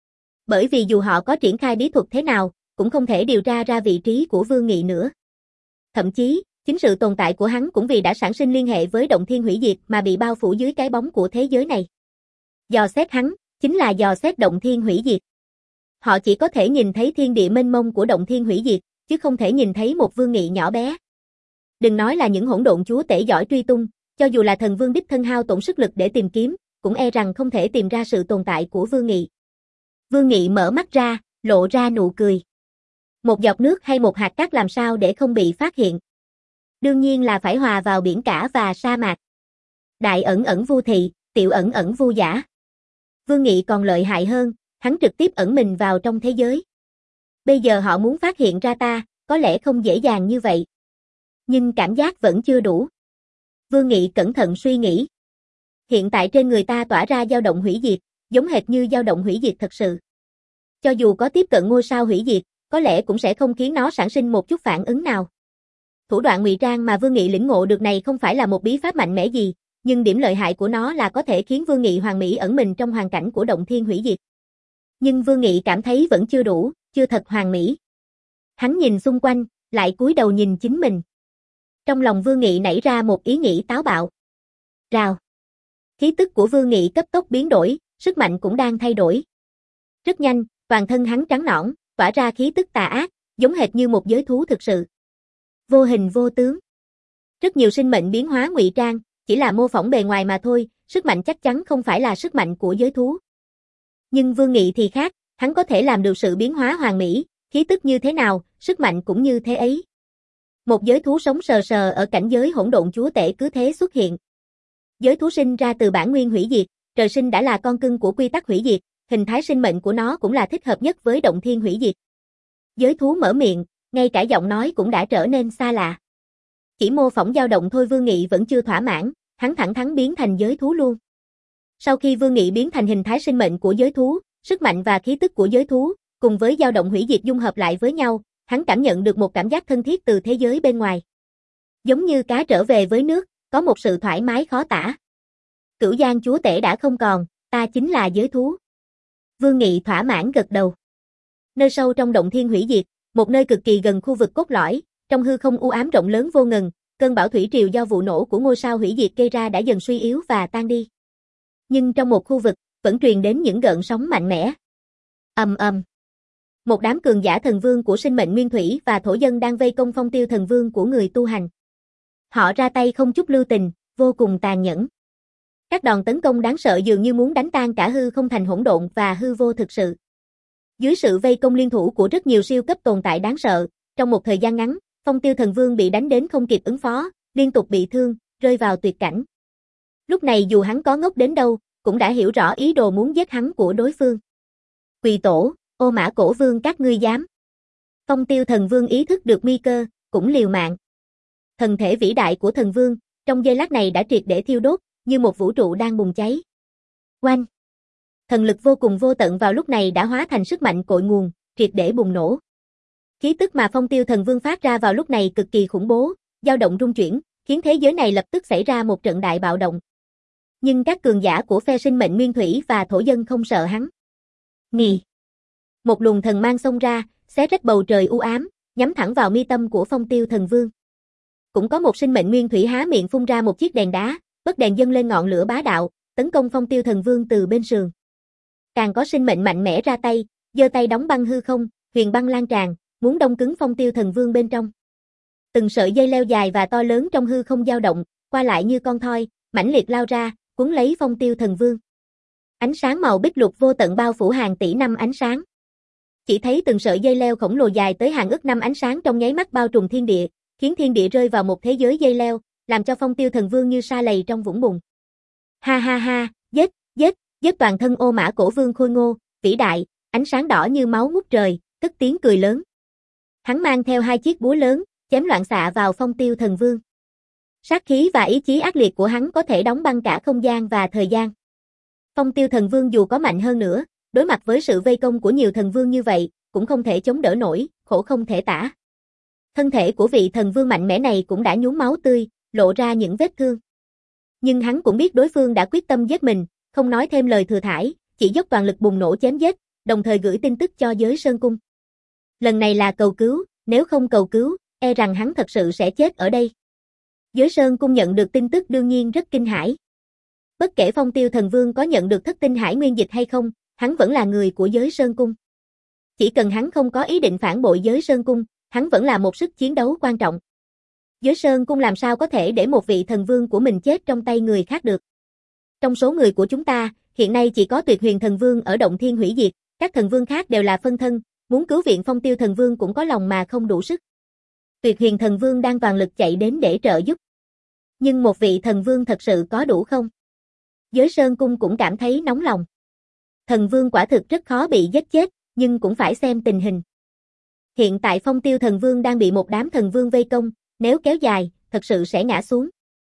Bởi vì dù họ có triển khai bí thuật thế nào, cũng không thể điều tra ra vị trí của Vương Nghị nữa. Thậm chí, chính sự tồn tại của hắn cũng vì đã sản sinh liên hệ với động thiên hủy diệt mà bị bao phủ dưới cái bóng của thế giới này. Dò xét hắn, chính là dò xét động thiên hủy diệt. Họ chỉ có thể nhìn thấy thiên địa mênh mông của động thiên hủy diệt, chứ không thể nhìn thấy một Vương Nghị nhỏ bé. Đừng nói là những hỗn độn chúa tể giỏi truy tung, cho dù là thần vương đích thân hao tổn sức lực để tìm kiếm, cũng e rằng không thể tìm ra sự tồn tại của Vương Nghị. Vương Nghị mở mắt ra, lộ ra nụ cười. Một giọt nước hay một hạt cát làm sao để không bị phát hiện? Đương nhiên là phải hòa vào biển cả và sa mạc. Đại ẩn ẩn vu thị, tiểu ẩn ẩn vu giả. Vương Nghị còn lợi hại hơn, hắn trực tiếp ẩn mình vào trong thế giới. Bây giờ họ muốn phát hiện ra ta, có lẽ không dễ dàng như vậy. Nhưng cảm giác vẫn chưa đủ. Vương Nghị cẩn thận suy nghĩ. Hiện tại trên người ta tỏa ra dao động hủy diệt, giống hệt như dao động hủy diệt thật sự. Cho dù có tiếp cận ngôi sao hủy diệt, có lẽ cũng sẽ không khiến nó sản sinh một chút phản ứng nào. Thủ đoạn ngụy trang mà Vương Nghị lĩnh ngộ được này không phải là một bí pháp mạnh mẽ gì, nhưng điểm lợi hại của nó là có thể khiến Vương Nghị hoàn mỹ ẩn mình trong hoàn cảnh của động thiên hủy diệt. Nhưng Vương Nghị cảm thấy vẫn chưa đủ, chưa thật hoàn mỹ. Hắn nhìn xung quanh, lại cúi đầu nhìn chính mình. Trong lòng Vương Nghị nảy ra một ý nghĩ táo bạo. Rào. Khí tức của Vương Nghị cấp tốc biến đổi, sức mạnh cũng đang thay đổi. Rất nhanh, toàn thân hắn trắng nõn, tỏa ra khí tức tà ác, giống hệt như một giới thú thực sự. Vô hình vô tướng. Rất nhiều sinh mệnh biến hóa ngụy trang, chỉ là mô phỏng bề ngoài mà thôi, sức mạnh chắc chắn không phải là sức mạnh của giới thú. Nhưng Vương Nghị thì khác, hắn có thể làm được sự biến hóa hoàn mỹ, khí tức như thế nào, sức mạnh cũng như thế ấy. Một giới thú sống sờ sờ ở cảnh giới hỗn độn chúa tể cứ thế xuất hiện. Giới thú sinh ra từ bản nguyên hủy diệt, trời sinh đã là con cưng của quy tắc hủy diệt, hình thái sinh mệnh của nó cũng là thích hợp nhất với động thiên hủy diệt. Giới thú mở miệng, ngay cả giọng nói cũng đã trở nên xa lạ. Chỉ mô phỏng dao động thôi Vương Nghị vẫn chưa thỏa mãn, hắn thẳng thắn biến thành giới thú luôn. Sau khi Vương Nghị biến thành hình thái sinh mệnh của giới thú, sức mạnh và khí tức của giới thú, cùng với dao động hủy diệt dung hợp lại với nhau, hắn cảm nhận được một cảm giác thân thiết từ thế giới bên ngoài. Giống như cá trở về với nước, có một sự thoải mái khó tả. Cửu Giang chúa tể đã không còn, ta chính là giới thú. Vương Nghị thỏa mãn gật đầu. Nơi sâu trong động thiên hủy diệt, một nơi cực kỳ gần khu vực cốt lõi, trong hư không u ám rộng lớn vô ngần, cơn bão thủy triều do vụ nổ của ngôi sao hủy diệt gây ra đã dần suy yếu và tan đi. Nhưng trong một khu vực, vẫn truyền đến những gợn sóng mạnh mẽ. Ầm ầm. Một đám cường giả thần vương của sinh mệnh nguyên thủy và thổ dân đang vây công Phong Tiêu thần vương của người tu hành. Họ ra tay không chút lưu tình, vô cùng tàn nhẫn. Các đòn tấn công đáng sợ dường như muốn đánh tan cả hư không thành hỗn độn và hư vô thực sự. Dưới sự vây công liên thủ của rất nhiều siêu cấp tồn tại đáng sợ, trong một thời gian ngắn, Phong Tiêu thần vương bị đánh đến không kịp ứng phó, liên tục bị thương, rơi vào tuyệt cảnh. Lúc này dù hắn có ngốc đến đâu, cũng đã hiểu rõ ý đồ muốn giết hắn của đối phương. Quỳ tổ, Ô Mã Cổ Vương các ngươi dám. Phong Tiêu thần vương ý thức được nguy cơ, cũng liều mạng. Thần thể vĩ đại của thần vương, trong giây lát này đã triệt để thiêu đốt, như một vũ trụ đang bùng cháy. Oanh! Thần lực vô cùng vô tận vào lúc này đã hóa thành sức mạnh cội nguồn, triệt để bùng nổ. Khí tức mà Phong Tiêu thần vương phát ra vào lúc này cực kỳ khủng bố, dao động rung chuyển, khiến thế giới này lập tức xảy ra một trận đại bạo động. Nhưng các cường giả của phe sinh mệnh nguyên thủy và thổ dân không sợ hắn. Nghì! Một luồng thần mang xông ra, xé rách bầu trời u ám, nhắm thẳng vào mi tâm của Phong Tiêu thần vương. Cũng có một sinh mệnh nguyên thủy há miệng phun ra một chiếc đèn đá, bất đèn dâng lên ngọn lửa bá đạo, tấn công Phong Tiêu thần vương từ bên sườn. Càng có sinh mệnh mạnh mẽ ra tay, giơ tay đóng băng hư không, huyền băng lan tràn, muốn đông cứng Phong Tiêu Thần Vương bên trong. Từng sợi dây leo dài và to lớn trong hư không dao động, qua lại như con thoi, mãnh liệt lao ra, cuốn lấy Phong Tiêu Thần Vương. Ánh sáng màu bích lục vô tận bao phủ hàng tỷ năm ánh sáng. Chỉ thấy từng sợi dây leo khổng lồ dài tới hàng ức năm ánh sáng trong nháy mắt bao trùm thiên địa, khiến thiên địa rơi vào một thế giới dây leo, làm cho Phong Tiêu Thần Vương như sa lầy trong vũng bùn. Ha ha ha, giết, giết, giết toàn thân Ô Mã Cổ Vương khôi ngô, vĩ đại, ánh sáng đỏ như máu ngút trời, cất tiếng cười lớn. Hắn mang theo hai chiếc búa lớn, chém loạn xạ vào Phong Tiêu Thần Vương. Sát khí và ý chí ác liệt của hắn có thể đóng băng cả không gian và thời gian. Phong Tiêu Thần Vương dù có mạnh hơn nữa, đối mặt với sự vây công của nhiều thần vương như vậy, cũng không thể chống đỡ nổi, khổ không thể tả. Thân thể của vị thần vương mạnh mẽ này cũng đã nhuốm máu tươi, lộ ra những vết thương. Nhưng hắn cũng biết đối phương đã quyết tâm giết mình, không nói thêm lời thừa thãi, chỉ dốc toàn lực bùng nổ chém giết, đồng thời gửi tin tức cho giới Sơn Cung. Lần này là cầu cứu, nếu không cầu cứu, e rằng hắn thật sự sẽ chết ở đây. Giới Sơn Cung nhận được tin tức đương nhiên rất kinh hãi. Bất kể Phong Tiêu Thần Vương có nhận được thất tinh hải nguyên dịch hay không, hắn vẫn là người của giới Sơn Cung. Chỉ cần hắn không có ý định phản bội giới Sơn Cung, hắn vẫn là một sức chiến đấu quan trọng. Giới Sơn Cung làm sao có thể để một vị thần vương của mình chết trong tay người khác được. Trong số người của chúng ta, hiện nay chỉ có Tuyệt Huyền Thần Vương ở Động Thiên hủy diệt, các thần vương khác đều là phân thân, muốn cứu viện Phong Tiêu Thần Vương cũng có lòng mà không đủ sức. Tuyệt Huyền Thần Vương đang toàn lực chạy đến để trợ giúp. Nhưng một vị thần vương thật sự có đủ không? Giới Sơn Cung cũng cảm thấy nóng lòng. Thần vương quả thực rất khó bị giết chết, nhưng cũng phải xem tình hình. Hiện tại Phong Tiêu Thần Vương đang bị một đám thần vương vây công, nếu kéo dài, thật sự sẽ ngã xuống.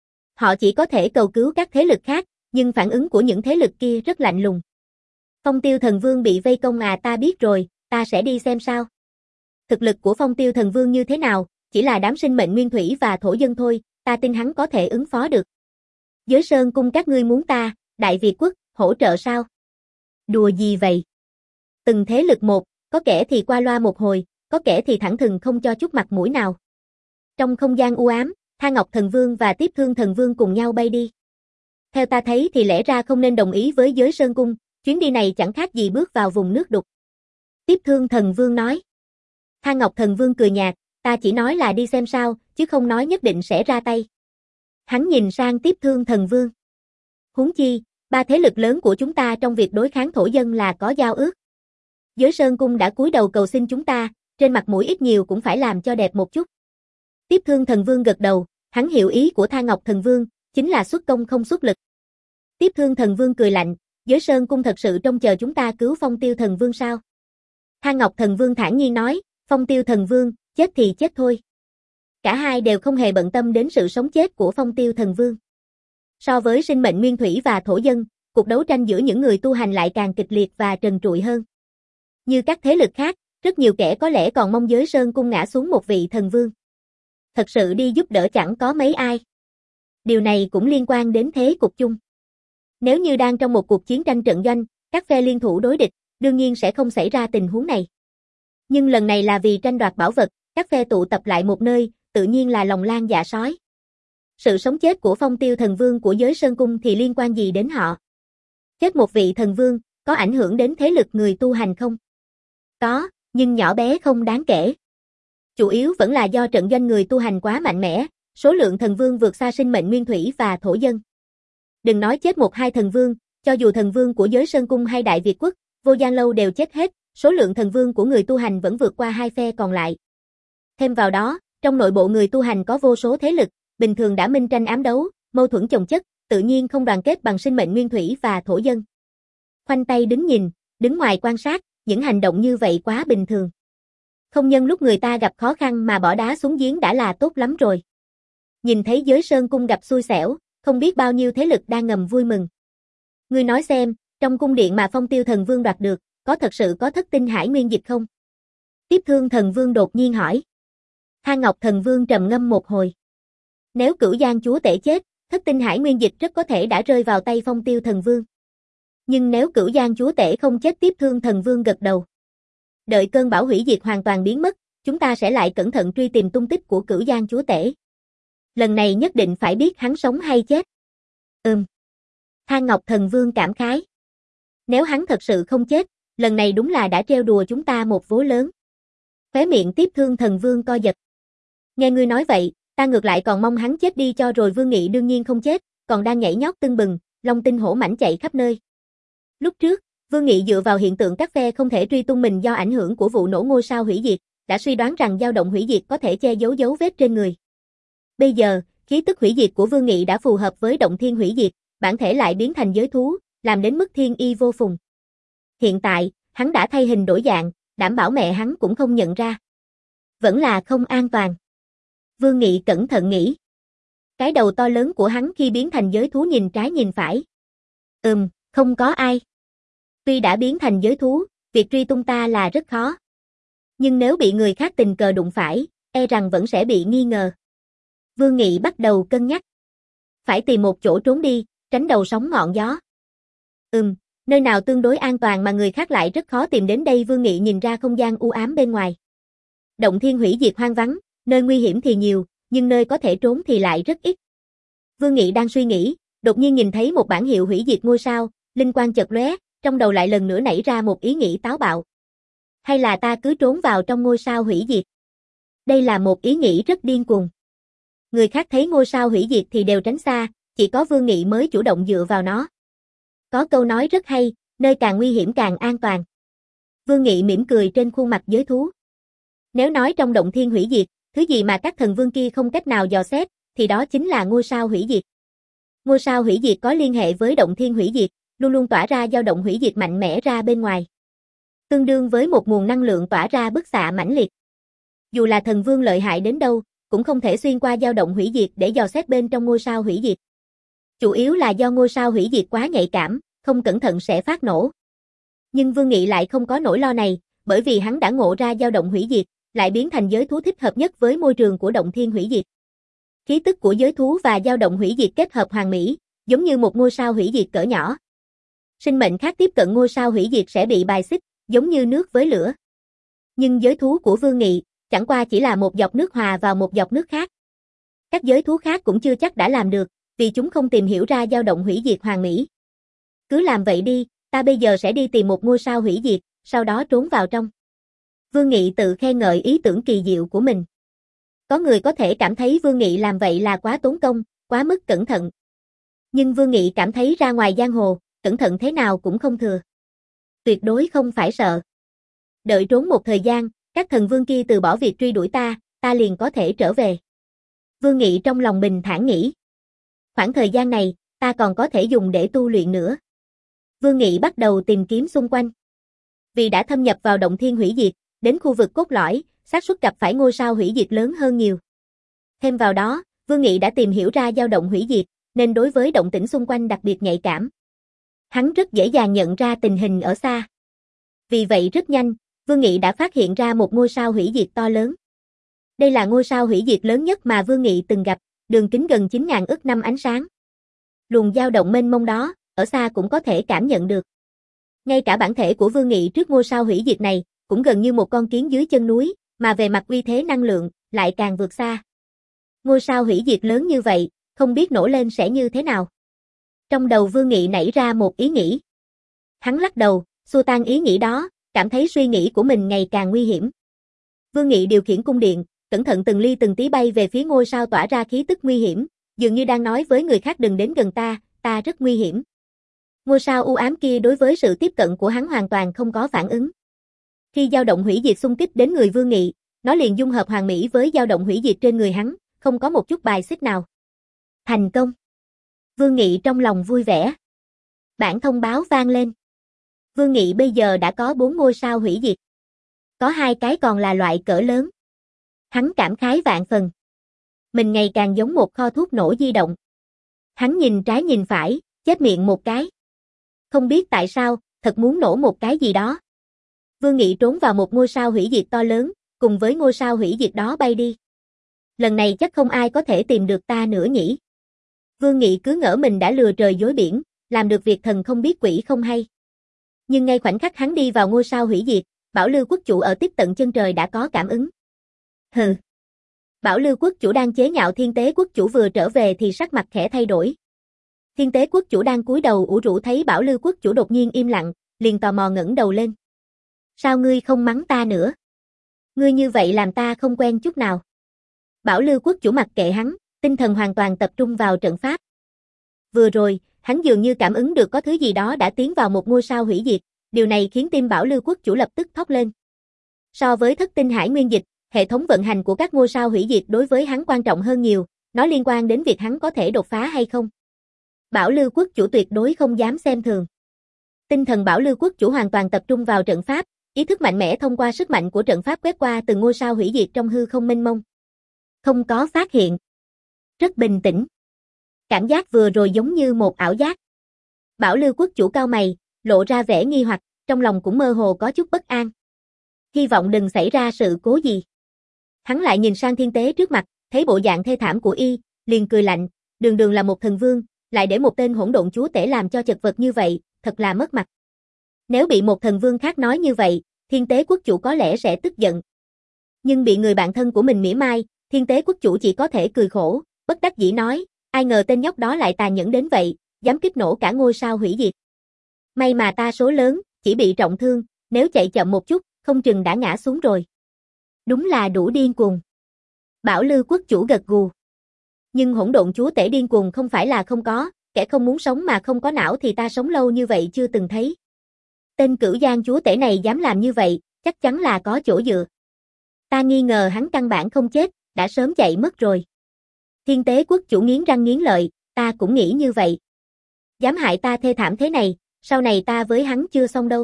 Họ chỉ có thể cầu cứu các thế lực khác, nhưng phản ứng của những thế lực kia rất lạnh lùng. Phong Tiêu Thần Vương bị vây công à, ta biết rồi, ta sẽ đi xem sao. Thực lực của Phong Tiêu Thần Vương như thế nào, chỉ là đám sinh mệnh nguyên thủy và thổ dân thôi, ta tin hắn có thể ứng phó được. Giới Sơn Cung các ngươi muốn ta, Đại Việt Quốc, hỗ trợ sao? Đùa gì vậy? Từng thế lực một, có kẻ thì qua loa một hồi, có kẻ thì thẳng thừng không cho chút mặt mũi nào. Trong không gian u ám, Tha Ngọc Thần Vương và Tiếp Thương Thần Vương cùng nhau bay đi. Theo ta thấy thì lẽ ra không nên đồng ý với giới Sơn Cung, chuyến đi này chẳng khác gì bước vào vùng nước đục. Tiếp Thương Thần Vương nói. Tha Ngọc Thần Vương cười nhạt, ta chỉ nói là đi xem sao, chứ không nói nhất định sẽ ra tay. Hắn nhìn sang Tiếp Thương Thần Vương. Huống chi, ba thế lực lớn của chúng ta trong việc đối kháng thổ dân là có giao ước. Giới Sơn Cung đã cúi đầu cầu xin chúng ta, trên mặt mũi ít nhiều cũng phải làm cho đẹp một chút. Tiếp Thương Thần Vương gật đầu, hắn hiểu ý của Tha Ngọc Thần Vương, chính là xuất công không xuất lực. Tiếp Thương Thần Vương cười lạnh, giới Sơn Cung thật sự trông chờ chúng ta cứu Phong Tiêu Thần Vương sao? Tha Ngọc Thần Vương thản nhiên nói, Phong Tiêu Thần Vương, chết thì chết thôi. Cả hai đều không hề bận tâm đến sự sống chết của Phong Tiêu Thần Vương. So với sinh mệnh nguyên thủy và thổ dân, cuộc đấu tranh giữa những người tu hành lại càng kịch liệt và trần trụi hơn. Như các thế lực khác, rất nhiều kẻ có lẽ còn mong giới Sơn Cung ngã xuống một vị thần vương. Thật sự đi giúp đỡ chẳng có mấy ai. Điều này cũng liên quan đến thế cục chung. Nếu như đang trong một cuộc chiến tranh trận doanh, các phe liên thủ đối địch, đương nhiên sẽ không xảy ra tình huống này. Nhưng lần này là vì tranh đoạt bảo vật, các phe tụ tập lại một nơi, tự nhiên là lòng lang dạ sói. Sự sống chết của Phong Tiêu Thần Vương của giới Sơn Cung thì liên quan gì đến họ? Chết một vị thần vương, có ảnh hưởng đến thế lực người tu hành không? Có, nhưng nhỏ bé không đáng kể. Chủ yếu vẫn là do trận doanh người tu hành quá mạnh mẽ, số lượng thần vương vượt xa sinh mệnh nguyên thủy và thổ dân. Đừng nói chết một hai thần vương, cho dù thần vương của giới Sơn Cung hay Đại Việt Quốc, Vô Gian Lâu đều chết hết, số lượng thần vương của người tu hành vẫn vượt qua hai phe còn lại. Thêm vào đó, trong nội bộ người tu hành có vô số thế lực, bình thường đã minh tranh ám đấu, mâu thuẫn chồng chất, tự nhiên không đoàn kết bằng sinh mệnh nguyên thủy và thổ dân. Khoanh tay đứng nhìn, đứng ngoài quan sát, những hành động như vậy quá bình thường. Không nhân lúc người ta gặp khó khăn mà bỏ đá xuống giếng đã là tốt lắm rồi. Nhìn thấy giới Sơn Cung gặp xui xẻo, không biết bao nhiêu thế lực đang ngầm vui mừng. Ngươi nói xem, trong cung điện mà Phong Tiêu Thần Vương đoạt được, có thật sự có thất tinh hải nguyên dịch không? Tiếp Thương Thần Vương đột nhiên hỏi. Tha Ngọc Thần Vương trầm ngâm một hồi. Nếu Cửu Giang Chúa Tể chết, thất tinh hải nguyên dịch rất có thể đã rơi vào tay Phong Tiêu Thần Vương. Nhưng nếu Cửu Giang Chúa Tể không chết, Tiếp Thương Thần Vương gật đầu. Đợi cơn bão hủy diệt hoàn toàn biến mất, chúng ta sẽ lại cẩn thận truy tìm tung tích của Cửu Giang Chúa Tể. Lần này nhất định phải biết hắn sống hay chết. Ừm. Tha Ngọc Thần Vương cảm khái. Nếu hắn thật sự không chết, lần này đúng là đã trêu đùa chúng ta một vố lớn. Khóe miệng Tiếp Thương Thần Vương co giật. Nghe ngươi nói vậy, ta ngược lại còn mong hắn chết đi cho rồi. Vương Nghị đương nhiên không chết, còn đang nhảy nhót tưng bừng, long tinh hổ mãnh chạy khắp nơi. Lúc trước, Vương Nghị dựa vào hiện tượng các phe không thể truy tung mình do ảnh hưởng của vụ nổ ngôi sao hủy diệt, đã suy đoán rằng dao động hủy diệt có thể che giấu dấu vết trên người. Bây giờ, khí tức hủy diệt của Vương Nghị đã phù hợp với động thiên hủy diệt, bản thể lại biến thành giới thú, làm đến mức thiên y vô phùng. Hiện tại, hắn đã thay hình đổi dạng, đảm bảo mẹ hắn cũng không nhận ra. Vẫn là không an toàn. Vương Nghị cẩn thận nghĩ. Cái đầu to lớn của hắn khi biến thành giới thú nhìn trái nhìn phải. Ừm, không có ai. Tuy đã biến thành giới thú, việc truy tung ta là rất khó. Nhưng nếu bị người khác tình cờ đụng phải, e rằng vẫn sẽ bị nghi ngờ. Vương Nghị bắt đầu cân nhắc. Phải tìm một chỗ trốn đi, tránh đầu sóng ngọn gió. Ừm, nơi nào tương đối an toàn mà người khác lại rất khó tìm đến đây. Vương Nghị nhìn ra không gian u ám bên ngoài. Động thiên hủy diệt hoang vắng, nơi nguy hiểm thì nhiều, nhưng nơi có thể trốn thì lại rất ít. Vương Nghị đang suy nghĩ, đột nhiên nhìn thấy một bảng hiệu hủy diệt ngôi sao, linh quang chợt lóe, trong đầu lại lần nữa nảy ra một ý nghĩ táo bạo. Hay là ta cứ trốn vào trong ngôi sao hủy diệt? Đây là một ý nghĩ rất điên cuồng. Người khác thấy ngôi sao hủy diệt thì đều tránh xa, chỉ có Vương Nghị mới chủ động dựa vào nó. Có câu nói rất hay, nơi càng nguy hiểm càng an toàn. Vương Nghị mỉm cười trên khuôn mặt giới thú. Nếu nói trong động thiên hủy diệt, thứ gì mà các thần vương kia không cách nào dò xét, thì đó chính là ngôi sao hủy diệt. Ngôi sao hủy diệt có liên hệ với động thiên hủy diệt, luôn luôn tỏa ra dao động hủy diệt mạnh mẽ ra bên ngoài. Tương đương với một nguồn năng lượng tỏa ra bức xạ mãnh liệt. Dù là thần vương lợi hại đến đâu, cũng không thể xuyên qua dao động hủy diệt để dò xét bên trong ngôi sao hủy diệt. Chủ yếu là do ngôi sao hủy diệt quá nhạy cảm, không cẩn thận sẽ phát nổ. Nhưng Vương Nghị lại không có nỗi lo này, bởi vì hắn đã ngộ ra dao động hủy diệt, lại biến thành giới thú thích hợp nhất với môi trường của động thiên hủy diệt. Khí tức của giới thú và dao động hủy diệt kết hợp hoàn mỹ, giống như một ngôi sao hủy diệt cỡ nhỏ. Sinh mệnh khác tiếp cận ngôi sao hủy diệt sẽ bị bài xích, giống như nước với lửa. Nhưng giới thú của Vương Nghị, chẳng qua chỉ là một giọt nước hòa vào một giọt nước khác. Các giới thú khác cũng chưa chắc đã làm được, vì chúng không tìm hiểu ra dao động hủy diệt hoàn mỹ. Cứ làm vậy đi, ta bây giờ sẽ đi tìm một ngôi sao hủy diệt, sau đó trốn vào trong. Vương Nghị tự khen ngợi ý tưởng kỳ diệu của mình. Có người có thể cảm thấy Vương Nghị làm vậy là quá tốn công, quá mức cẩn thận. Nhưng Vương Nghị cảm thấy ra ngoài giang hồ, cẩn thận thế nào cũng không thừa. Tuyệt đối không phải sợ. Đợi trốn một thời gian, các thần vương kia từ bỏ việc truy đuổi ta, ta liền có thể trở về. Vương Nghị trong lòng bình thản nghĩ. Khoảng thời gian này, ta còn có thể dùng để tu luyện nữa. Vương Nghị bắt đầu tìm kiếm xung quanh. Vì đã thâm nhập vào động thiên hủy diệt, đến khu vực cốt lõi, xác suất gặp phải ngôi sao hủy diệt lớn hơn nhiều. Thêm vào đó, Vương Nghị đã tìm hiểu ra dao động hủy diệt, nên đối với động tĩnh xung quanh đặc biệt nhạy cảm. Hắn rất dễ dàng nhận ra tình hình ở xa. Vì vậy rất nhanh, Vương Nghị đã phát hiện ra một ngôi sao hủy diệt to lớn. Đây là ngôi sao hủy diệt lớn nhất mà Vương Nghị từng gặp, đường kính gần chín nghìn ức năm ánh sáng. Luồng dao động mênh mông đó, ở xa cũng có thể cảm nhận được. Ngay cả bản thể của Vương Nghị trước ngôi sao hủy diệt này, cũng gần như một con kiến dưới chân núi, mà về mặt uy thế năng lượng, lại càng vượt xa. Ngôi sao hủy diệt lớn như vậy, không biết nổ lên sẽ như thế nào. Trong đầu Vương Nghị nảy ra một ý nghĩ. Hắn lắc đầu, xua tan ý nghĩ đó, cảm thấy suy nghĩ của mình ngày càng nguy hiểm. Vương Nghị điều khiển cung điện, cẩn thận từng ly từng tí bay về phía ngôi sao tỏa ra khí tức nguy hiểm, dường như đang nói với người khác đừng đến gần ta, ta rất nguy hiểm. Ngôi sao u ám kia đối với sự tiếp cận của hắn hoàn toàn không có phản ứng. Khi dao động hủy diệt xung kích đến người Vương Nghị, nó liền dung hợp hoàn mỹ với dao động hủy diệt trên người hắn, không có một chút bài xích nào. Thành công. Vương Nghị trong lòng vui vẻ. Bản thông báo vang lên. Vương Nghị bây giờ đã có bốn ngôi sao hủy diệt. Có hai cái còn là loại cỡ lớn. Hắn cảm khái vạn phần. Mình ngày càng giống một kho thuốc nổ di động. Hắn nhìn trái nhìn phải, chép miệng một cái. Không biết tại sao, thật muốn nổ một cái gì đó. Vương Nghị trốn vào một ngôi sao hủy diệt to lớn, cùng với ngôi sao hủy diệt đó bay đi. Lần này chắc không ai có thể tìm được ta nữa nhỉ. Vương Nghị cứ ngỡ mình đã lừa trời dối biển, làm được việc thần không biết quỷ không hay. Nhưng ngay khoảnh khắc hắn đi vào ngôi sao hủy diệt, Bảo Lưu quốc chủ ở tiếp tận chân trời đã có cảm ứng. Hừ. Bảo Lưu quốc chủ đang chế nhạo Thiên Tế quốc chủ vừa trở về thì sắc mặt khẽ thay đổi. Thiên Tế quốc chủ đang cúi đầu ủ rũ thấy Bảo Lưu quốc chủ đột nhiên im lặng, liền tò mò ngẩng đầu lên. Sao ngươi không mắng ta nữa? Ngươi như vậy làm ta không quen chút nào. Bảo Lưu quốc chủ mặc kệ hắn, tinh thần hoàn toàn tập trung vào trận pháp. Vừa rồi, hắn dường như cảm ứng được có thứ gì đó đã tiến vào một ngôi sao hủy diệt, điều này khiến tim Bảo Lưu quốc chủ lập tức thót lên. So với thất tinh hải nguyên dịch, hệ thống vận hành của các ngôi sao hủy diệt đối với hắn quan trọng hơn nhiều, nó liên quan đến việc hắn có thể đột phá hay không. Bảo Lưu quốc chủ tuyệt đối không dám xem thường. Tinh thần Bảo Lưu quốc chủ hoàn toàn tập trung vào trận pháp, ý thức mạnh mẽ thông qua sức mạnh của trận pháp quét qua từng ngôi sao hủy diệt trong hư không mênh mông. Không có phát hiện. Rất bình tĩnh. Cảm giác vừa rồi giống như một ảo giác. Bảo Lưu quốc chủ cau mày, lộ ra vẻ nghi hoặc, trong lòng cũng mơ hồ có chút bất an. Hy vọng đừng xảy ra sự cố gì. Hắn lại nhìn sang Thiên Tế trước mặt, thấy bộ dạng thê thảm của y, liền cười lạnh, đường đường là một thần vương, lại để một tên hỗn độn chúa tể làm cho chật vật như vậy, thật là mất mặt. Nếu bị một thần vương khác nói như vậy, Thiên Tế quốc chủ có lẽ sẽ tức giận. Nhưng bị người bạn thân của mình mỉa mai, Thiên Tế quốc chủ chỉ có thể cười khổ, bất đắc dĩ nói, ai ngờ tên nhóc đó lại tàn nhẫn đến vậy, dám kích nổ cả ngôi sao hủy diệt. May mà ta số lớn, chỉ bị trọng thương, nếu chạy chậm một chút, không chừng đã ngã xuống rồi. Đúng là đủ điên cuồng. Bảo Lưu quốc chủ gật gù. Nhưng hỗn độn chúa tể điên cuồng không phải là không có, kẻ không muốn sống mà không có não thì ta sống lâu như vậy chưa từng thấy. Tên Cửu Giang chúa tể này dám làm như vậy, chắc chắn là có chỗ dựa. Ta nghi ngờ hắn căn bản không chết, đã sớm chạy mất rồi. Thiên Tế quốc chủ nghiến răng nghiến lợi, ta cũng nghĩ như vậy. Dám hại ta thê thảm thế này, sau này ta với hắn chưa xong đâu.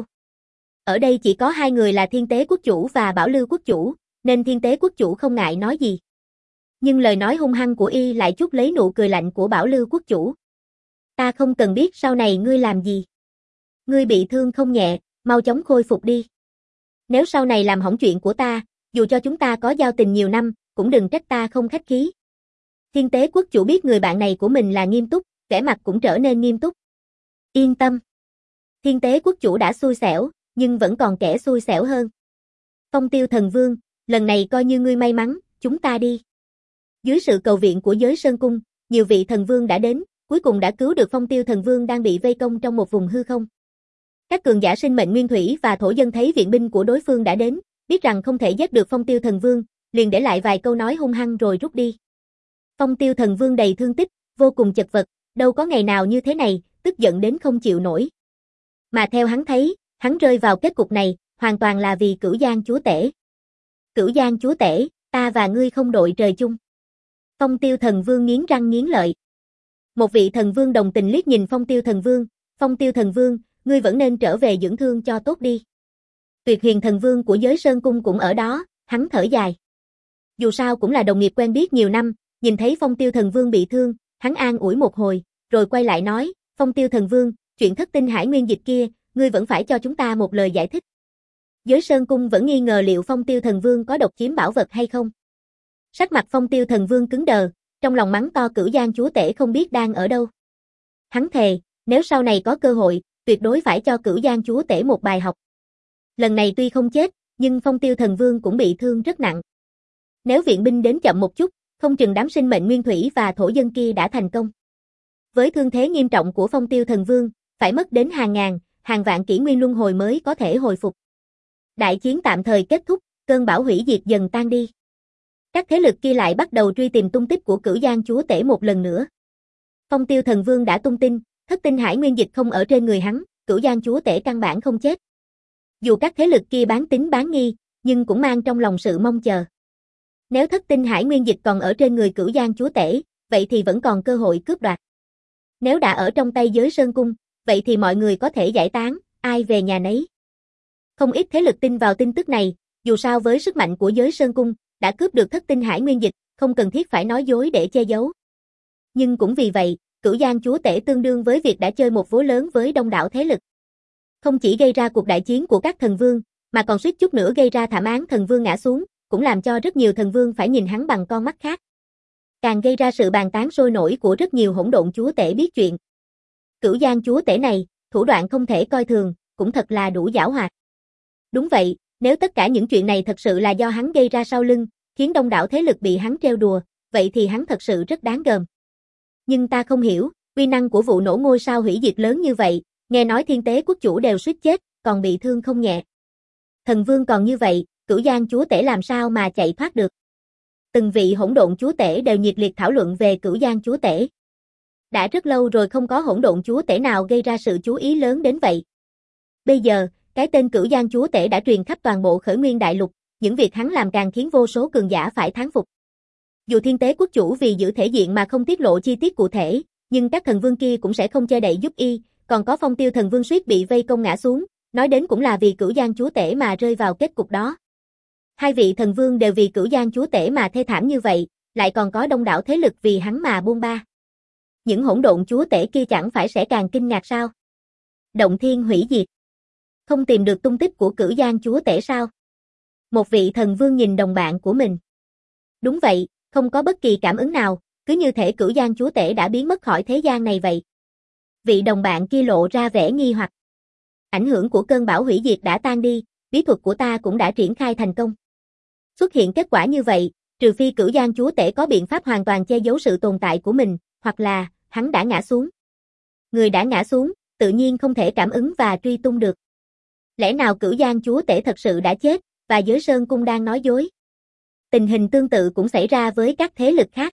Ở đây chỉ có hai người là Thiên Tế quốc chủ và Bảo Lưu quốc chủ, nên Thiên Tế quốc chủ không ngại nói gì. Nhưng lời nói hung hăng của y lại chút lấy nụ cười lạnh của Bảo Lưu quốc chủ. Ta không cần biết sau này ngươi làm gì. Ngươi bị thương không nhẹ, mau chóng khôi phục đi. Nếu sau này làm hỏng chuyện của ta, dù cho chúng ta có giao tình nhiều năm, cũng đừng trách ta không khách khí. Thiên Tế quốc chủ biết người bạn này của mình là nghiêm túc, vẻ mặt cũng trở nên nghiêm túc. Yên tâm. Thiên Tế quốc chủ đã xui xẻo, nhưng vẫn còn kẻ xui xẻo hơn. Phong Tiêu thần vương, lần này coi như ngươi may mắn, chúng ta đi. Dưới sự cầu viện của giới Sơn Cung, nhiều vị thần vương đã đến, cuối cùng đã cứu được Phong Tiêu thần vương đang bị vây công trong một vùng hư không. Các cường giả sinh mệnh nguyên thủy và thổ dân thấy viện binh của đối phương đã đến, biết rằng không thể giết được Phong Tiêu thần vương, liền để lại vài câu nói hung hăng rồi rút đi. Phong Tiêu thần vương đầy thương tích, vô cùng chật vật, đâu có ngày nào như thế này, tức giận đến không chịu nổi. Mà theo hắn thấy, hắn rơi vào kết cục này, hoàn toàn là vì Cửu Giang chúa tể. Cửu Giang chúa tể, ta và ngươi không đội trời chung. Phong Tiêu thần vương nghiến răng nghiến lợi. Một vị thần vương đồng tình liếc nhìn Phong Tiêu thần vương, Phong Tiêu thần vương, ngươi vẫn nên trở về dưỡng thương cho tốt đi. Tuyệt Huyền thần vương của giới Sơn Cung cũng ở đó, hắn thở dài. Dù sao cũng là đồng nghiệp quen biết nhiều năm, nhìn thấy Phong Tiêu thần vương bị thương, hắn an ủi một hồi, rồi quay lại nói, Phong Tiêu thần vương, chuyện thất tinh hải nguyên dịch kia, ngươi vẫn phải cho chúng ta một lời giải thích. Giới Sơn Cung vẫn nghi ngờ liệu Phong Tiêu thần vương có độc chiếm bảo vật hay không. Sắc mặt Phong Tiêu thần vương cứng đờ, trong lòng mắng to Cửu Giang chúa tể không biết đang ở đâu. Hắn thề, nếu sau này có cơ hội, tuyệt đối phải cho Cửu Giang chúa tể một bài học. Lần này tuy không chết, nhưng Phong Tiêu thần vương cũng bị thương rất nặng. Nếu viện binh đến chậm một chút, không chừng đám sinh mệnh nguyên thủy và thổ dân kia đã thành công. Với thương thế nghiêm trọng của Phong Tiêu thần vương, phải mất đến hàng ngàn, hàng vạn kỷ nguyên luân hồi mới có thể hồi phục. Đại chiến tạm thời kết thúc, cơn bão hủy diệt dần tan đi. Các thế lực kia lại bắt đầu truy tìm tung tích của Cửu Giang chúa tể một lần nữa. Phong Tiêu thần vương đã tung tin, thất tinh hải nguyên dịch không ở trên người hắn, Cửu Giang chúa tể căn bản không chết. Dù các thế lực kia bán tín bán nghi, nhưng cũng mang trong lòng sự mong chờ. Nếu thất tinh hải nguyên dịch còn ở trên người Cửu Giang chúa tể, vậy thì vẫn còn cơ hội cướp đoạt. Nếu đã ở trong tay giới Sơn Cung, vậy thì mọi người có thể giải tán, ai về nhà nấy. Không ít thế lực tin vào tin tức này, dù sao với sức mạnh của giới Sơn Cung, đã cướp được thất tinh hải nguyên dịch, không cần thiết phải nói dối để che giấu. Nhưng cũng vì vậy, Cửu Giang chúa tể tương đương với việc đã chơi một vố lớn với đông đảo thế lực. Không chỉ gây ra cuộc đại chiến của các thần vương, mà còn suýt chút nữa gây ra thảm án thần vương ngã xuống, cũng làm cho rất nhiều thần vương phải nhìn hắn bằng con mắt khác. Càng gây ra sự bàn tán sôi nổi của rất nhiều hỗn độn chúa tể biết chuyện. Cửu Giang chúa tể này, thủ đoạn không thể coi thường, cũng thật là đủ giảo hoạt. Đúng vậy, nếu tất cả những chuyện này thật sự là do hắn gây ra sau lưng, khiến đông đảo thế lực bị hắn trêu đùa, vậy thì hắn thật sự rất đáng gờm. Nhưng ta không hiểu, uy năng của vụ nổ ngôi sao hủy diệt lớn như vậy, nghe nói Thiên Tế quốc chủ đều suýt chết, còn bị thương không nhẹ. Thần vương còn như vậy, Cửu Giang chúa tể làm sao mà chạy thoát được. Từng vị hỗn độn chúa tể đều nhiệt liệt thảo luận về Cửu Giang chúa tể. Đã rất lâu rồi không có hỗn độn chúa tể nào gây ra sự chú ý lớn đến vậy. Bây giờ, cái tên Cửu Giang chúa tể đã truyền khắp toàn bộ Khởi Nguyên đại lục, những việc hắn làm càng khiến vô số cường giả phải thán phục. Dù Thiên Tế quốc chủ vì giữ thể diện mà không tiết lộ chi tiết cụ thể, nhưng các thần vương kia cũng sẽ không che đậy giúp y, còn có Phong Tiêu thần vương suýt bị vây công ngã xuống, nói đến cũng là vì Cửu Giang chúa tể mà rơi vào kết cục đó. Hai vị thần vương đều vì Cửu Giang chúa tể mà thê thảm như vậy, lại còn có đông đảo thế lực vì hắn mà buông ba. Những hỗn độn chúa tể kia chẳng phải sẽ càng kinh ngạc sao? Động thiên hủy diệt. Không tìm được tung tích của Cửu Giang chúa tể sao? Một vị thần vương nhìn đồng bạn của mình. Đúng vậy, không có bất kỳ cảm ứng nào, cứ như thể Cửu Giang chúa tể đã biến mất khỏi thế gian này vậy. Vị đồng bạn kia lộ ra vẻ nghi hoặc. Ảnh hưởng của cơn bão hủy diệt đã tan đi, bí thuật của ta cũng đã triển khai thành công. Xuất hiện kết quả như vậy, trừ phi Cửu Giang chúa tể có biện pháp hoàn toàn che giấu sự tồn tại của mình, hoặc là, hắn đã ngã xuống. Người đã ngã xuống, tự nhiên không thể cảm ứng và truy tung được. Lẽ nào Cửu Giang chúa tể thật sự đã chết, và Giới Sơn Cung đang nói dối? Tình hình tương tự cũng xảy ra với các thế lực khác.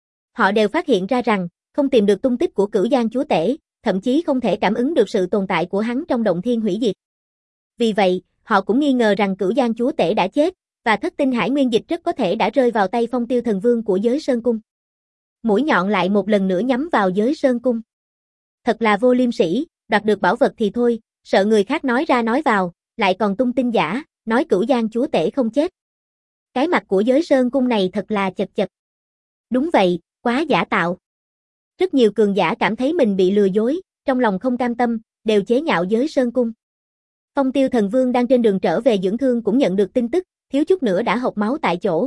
Họ đều phát hiện ra rằng, không tìm được tung tích của Cửu Giang chúa tể, thậm chí không thể cảm ứng được sự tồn tại của hắn trong động thiên hủy diệt. Vì vậy, họ cũng nghi ngờ rằng Cửu Giang chúa tể đã chết, và thất tinh hải nguyên dịch rất có thể đã rơi vào tay Phong Tiêu thần vương của Giới Sơn Cung. Mũi nhọn lại một lần nữa nhắm vào Giới Sơn Cung. Thật là vô liêm sỉ, đoạt được bảo vật thì thôi, sợ người khác nói ra nói vào, lại còn tung tin giả, nói Cửu Giang chúa tể không chết. Cái mặt của Giới Sơn Cung này thật là chật chật. Đúng vậy, quá giả tạo. Rất nhiều cường giả cảm thấy mình bị lừa dối, trong lòng không cam tâm, đều chế nhạo Giới Sơn Cung. Phong Tiêu thần vương đang trên đường trở về dưỡng thương cũng nhận được tin tức, thiếu chút nữa đã hộc máu tại chỗ.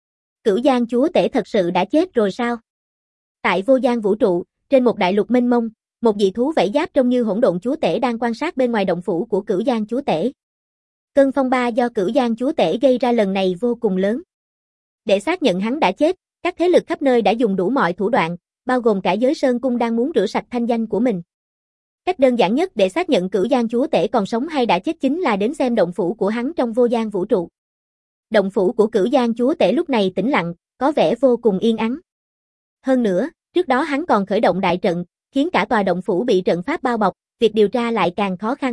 Cửu Giang chúa tể thật sự đã chết rồi sao? Tại vô gian vũ trụ, trên một đại lục mênh mông, một dị thú vảy giáp trông như hỗn độn chúa tể đang quan sát bên ngoài động phủ của Cửu Giang chúa tể. Cơn phong ba do Cửu Giang chúa tể gây ra lần này vô cùng lớn. Để xác nhận hắn đã chết, các thế lực khắp nơi đã dùng đủ mọi thủ đoạn, bao gồm cả Giới Sơn Cung đang muốn rửa sạch thanh danh của mình. Cách đơn giản nhất để xác nhận Cửu Giang chúa tể còn sống hay đã chết chính là đến xem động phủ của hắn trong vô gian vũ trụ. Động phủ của Cửu Giang chúa tể lúc này tĩnh lặng, có vẻ vô cùng yên ắng. Hơn nữa, trước đó hắn còn khởi động đại trận, khiến cả tòa động phủ bị trận pháp bao bọc, việc điều tra lại càng khó khăn.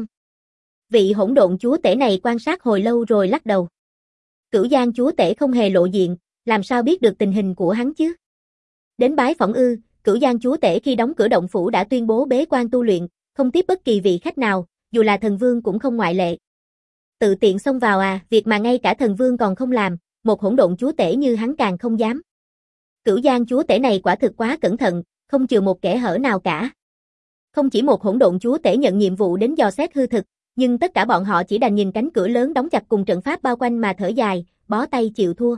Vị hỗn độn chúa tể này quan sát hồi lâu rồi lắc đầu. Cửu Giang chúa tể không hề lộ diện, làm sao biết được tình hình của hắn chứ? Đến bái phỏng ư? Cửu Giang chúa tể khi đóng cửa động phủ đã tuyên bố bế quan tu luyện, không tiếp bất kỳ vị khách nào, dù là thần vương cũng không ngoại lệ. Tự tiện xông vào à, việc mà ngay cả thần vương còn không làm, một hỗn độn chúa tể như hắn càng không dám. Cửu Giang chúa tể này quả thực quá cẩn thận, không chừa một kẽ hở nào cả. Không chỉ một hỗn độn chúa tể nhận nhiệm vụ đến dò xét hư thực, nhưng tất cả bọn họ chỉ đành nhìn cánh cửa lớn đóng chặt cùng trận pháp bao quanh mà thở dài, bó tay chịu thua.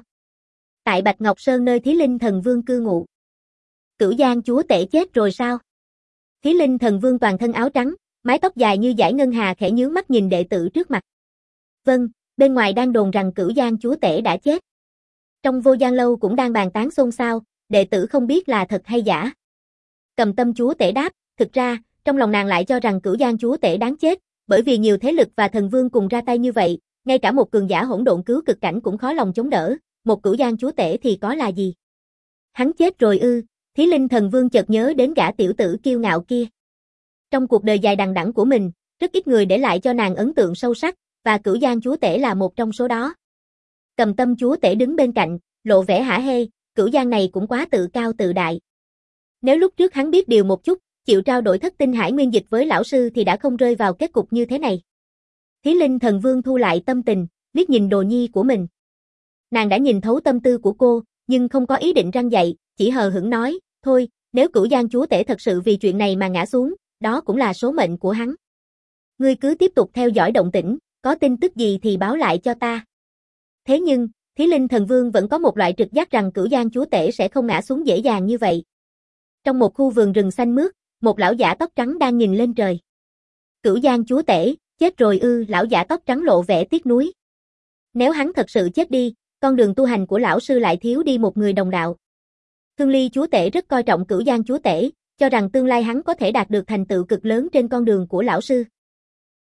Tại Bạch Ngọc Sơn nơi Thí Linh thần vương cư ngụ. Cửu Giang chúa tể chết rồi sao? Thí Linh thần vương toàn thân áo trắng, mái tóc dài như dải ngân hà khẽ nhướng mắt nhìn đệ tử trước mặt. Vâng, bên ngoài đang đồn rằng Cửu Giang chúa tể đã chết. Trong vô gian lâu cũng đang bàn tán xôn xao, đệ tử không biết là thật hay giả. Cầm Tâm chúa tể đáp, thực ra, trong lòng nàng lại cho rằng Cửu Giang chúa tể đáng chết, bởi vì nhiều thế lực và thần vương cùng ra tay như vậy, ngay cả một cường giả hỗn độn cứu cực cảnh cũng khó lòng chống đỡ, một Cửu Giang chúa tể thì có là gì? Hắn chết rồi ư? Thí Linh thần vương chợt nhớ đến gã tiểu tử kiêu ngạo kia. Trong cuộc đời dài đằng đẵng của mình, rất ít người để lại cho nàng ấn tượng sâu sắc, và Cửu Giang chúa tể là một trong số đó. Cầm Tâm chúa tể đứng bên cạnh, lộ vẻ hả hê, Cửu Giang này cũng quá tự cao tự đại. Nếu lúc trước hắn biết điều một chút, chịu trao đổi thất tinh hải nguyên dịch với lão sư thì đã không rơi vào kết cục như thế này. Thí Linh thần vương thu lại tâm tình, liếc nhìn đồ nhi của mình. Nàng đã nhìn thấu tâm tư của cô, nhưng không có ý định răn dạy, chỉ hờ hững nói, thôi, nếu Cửu Giang chúa tể thật sự vì chuyện này mà ngã xuống, đó cũng là số mệnh của hắn. Ngươi cứ tiếp tục theo dõi động tĩnh, có tin tức gì thì báo lại cho ta. Thế nhưng, Thí Linh thần vương vẫn có một loại trực giác rằng Cửu Giang chúa tể sẽ không ngã xuống dễ dàng như vậy. Trong một khu vườn rừng xanh mướt, một lão giả tóc trắng đang nhìn lên trời. Cửu Giang chúa tể, chết rồi ư? Lão giả tóc trắng lộ vẻ tiếc nuối. Nếu hắn thật sự chết đi, con đường tu hành của lão sư lại thiếu đi một người đồng đạo. Thương Ly chúa tể rất coi trọng Cửu Giang chúa tể, cho rằng tương lai hắn có thể đạt được thành tựu cực lớn trên con đường của lão sư.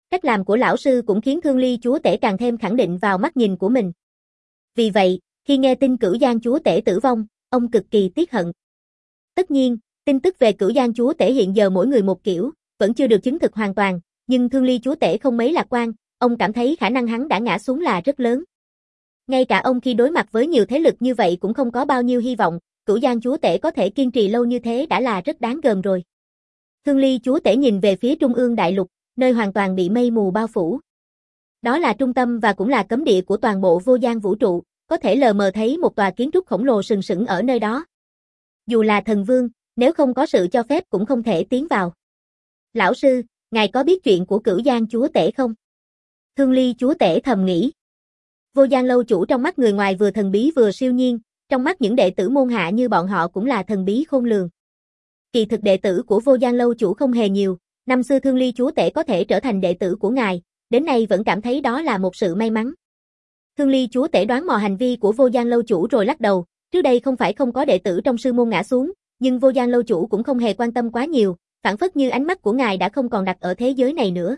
Cách làm của lão sư cũng khiến Thương Ly chúa tể càng thêm khẳng định vào mắt nhìn của mình. Vì vậy, khi nghe tin Cửu Giang chúa tể tử vong, ông cực kỳ tiếc hận. Tất nhiên, tin tức về Cửu Giang chúa tể hiện giờ mỗi người một kiểu, vẫn chưa được chứng thực hoàn toàn, nhưng Thương Ly chúa tể không mấy lạc quan, ông cảm thấy khả năng hắn đã ngã xuống là rất lớn. Ngay cả ông khi đối mặt với nhiều thế lực như vậy cũng không có bao nhiêu hy vọng, Cửu Giang chúa tể có thể kiên trì lâu như thế đã là rất đáng gờm rồi. Thương Ly chúa tể nhìn về phía Trung ương đại lục, nơi hoàn toàn bị mây mù bao phủ. Đó là trung tâm và cũng là cấm địa của toàn bộ vô gian vũ trụ, có thể lờ mờ thấy một tòa kiến trúc khổng lồ sừng sững ở nơi đó. Dù là thần vương, nếu không có sự cho phép cũng không thể tiến vào. Lão sư, ngài có biết chuyện của Cửu Giang chúa tể không? Thương Ly chúa tể thầm nghĩ. Vô gian lâu chủ trong mắt người ngoài vừa thần bí vừa siêu nhiên, trong mắt những đệ tử môn hạ như bọn họ cũng là thần bí khôn lường. Kỳ thực đệ tử của vô gian lâu chủ không hề nhiều, năm xưa Thương Ly chúa tể có thể trở thành đệ tử của ngài, đến nay vẫn cảm thấy đó là một sự may mắn. Thương Ly chúa tể đoán mò hành vi của vô gian lâu chủ rồi lắc đầu, trước đây không phải không có đệ tử trong sư môn ngã xuống, nhưng vô gian lâu chủ cũng không hề quan tâm quá nhiều, phản phất như ánh mắt của ngài đã không còn đặt ở thế giới này nữa.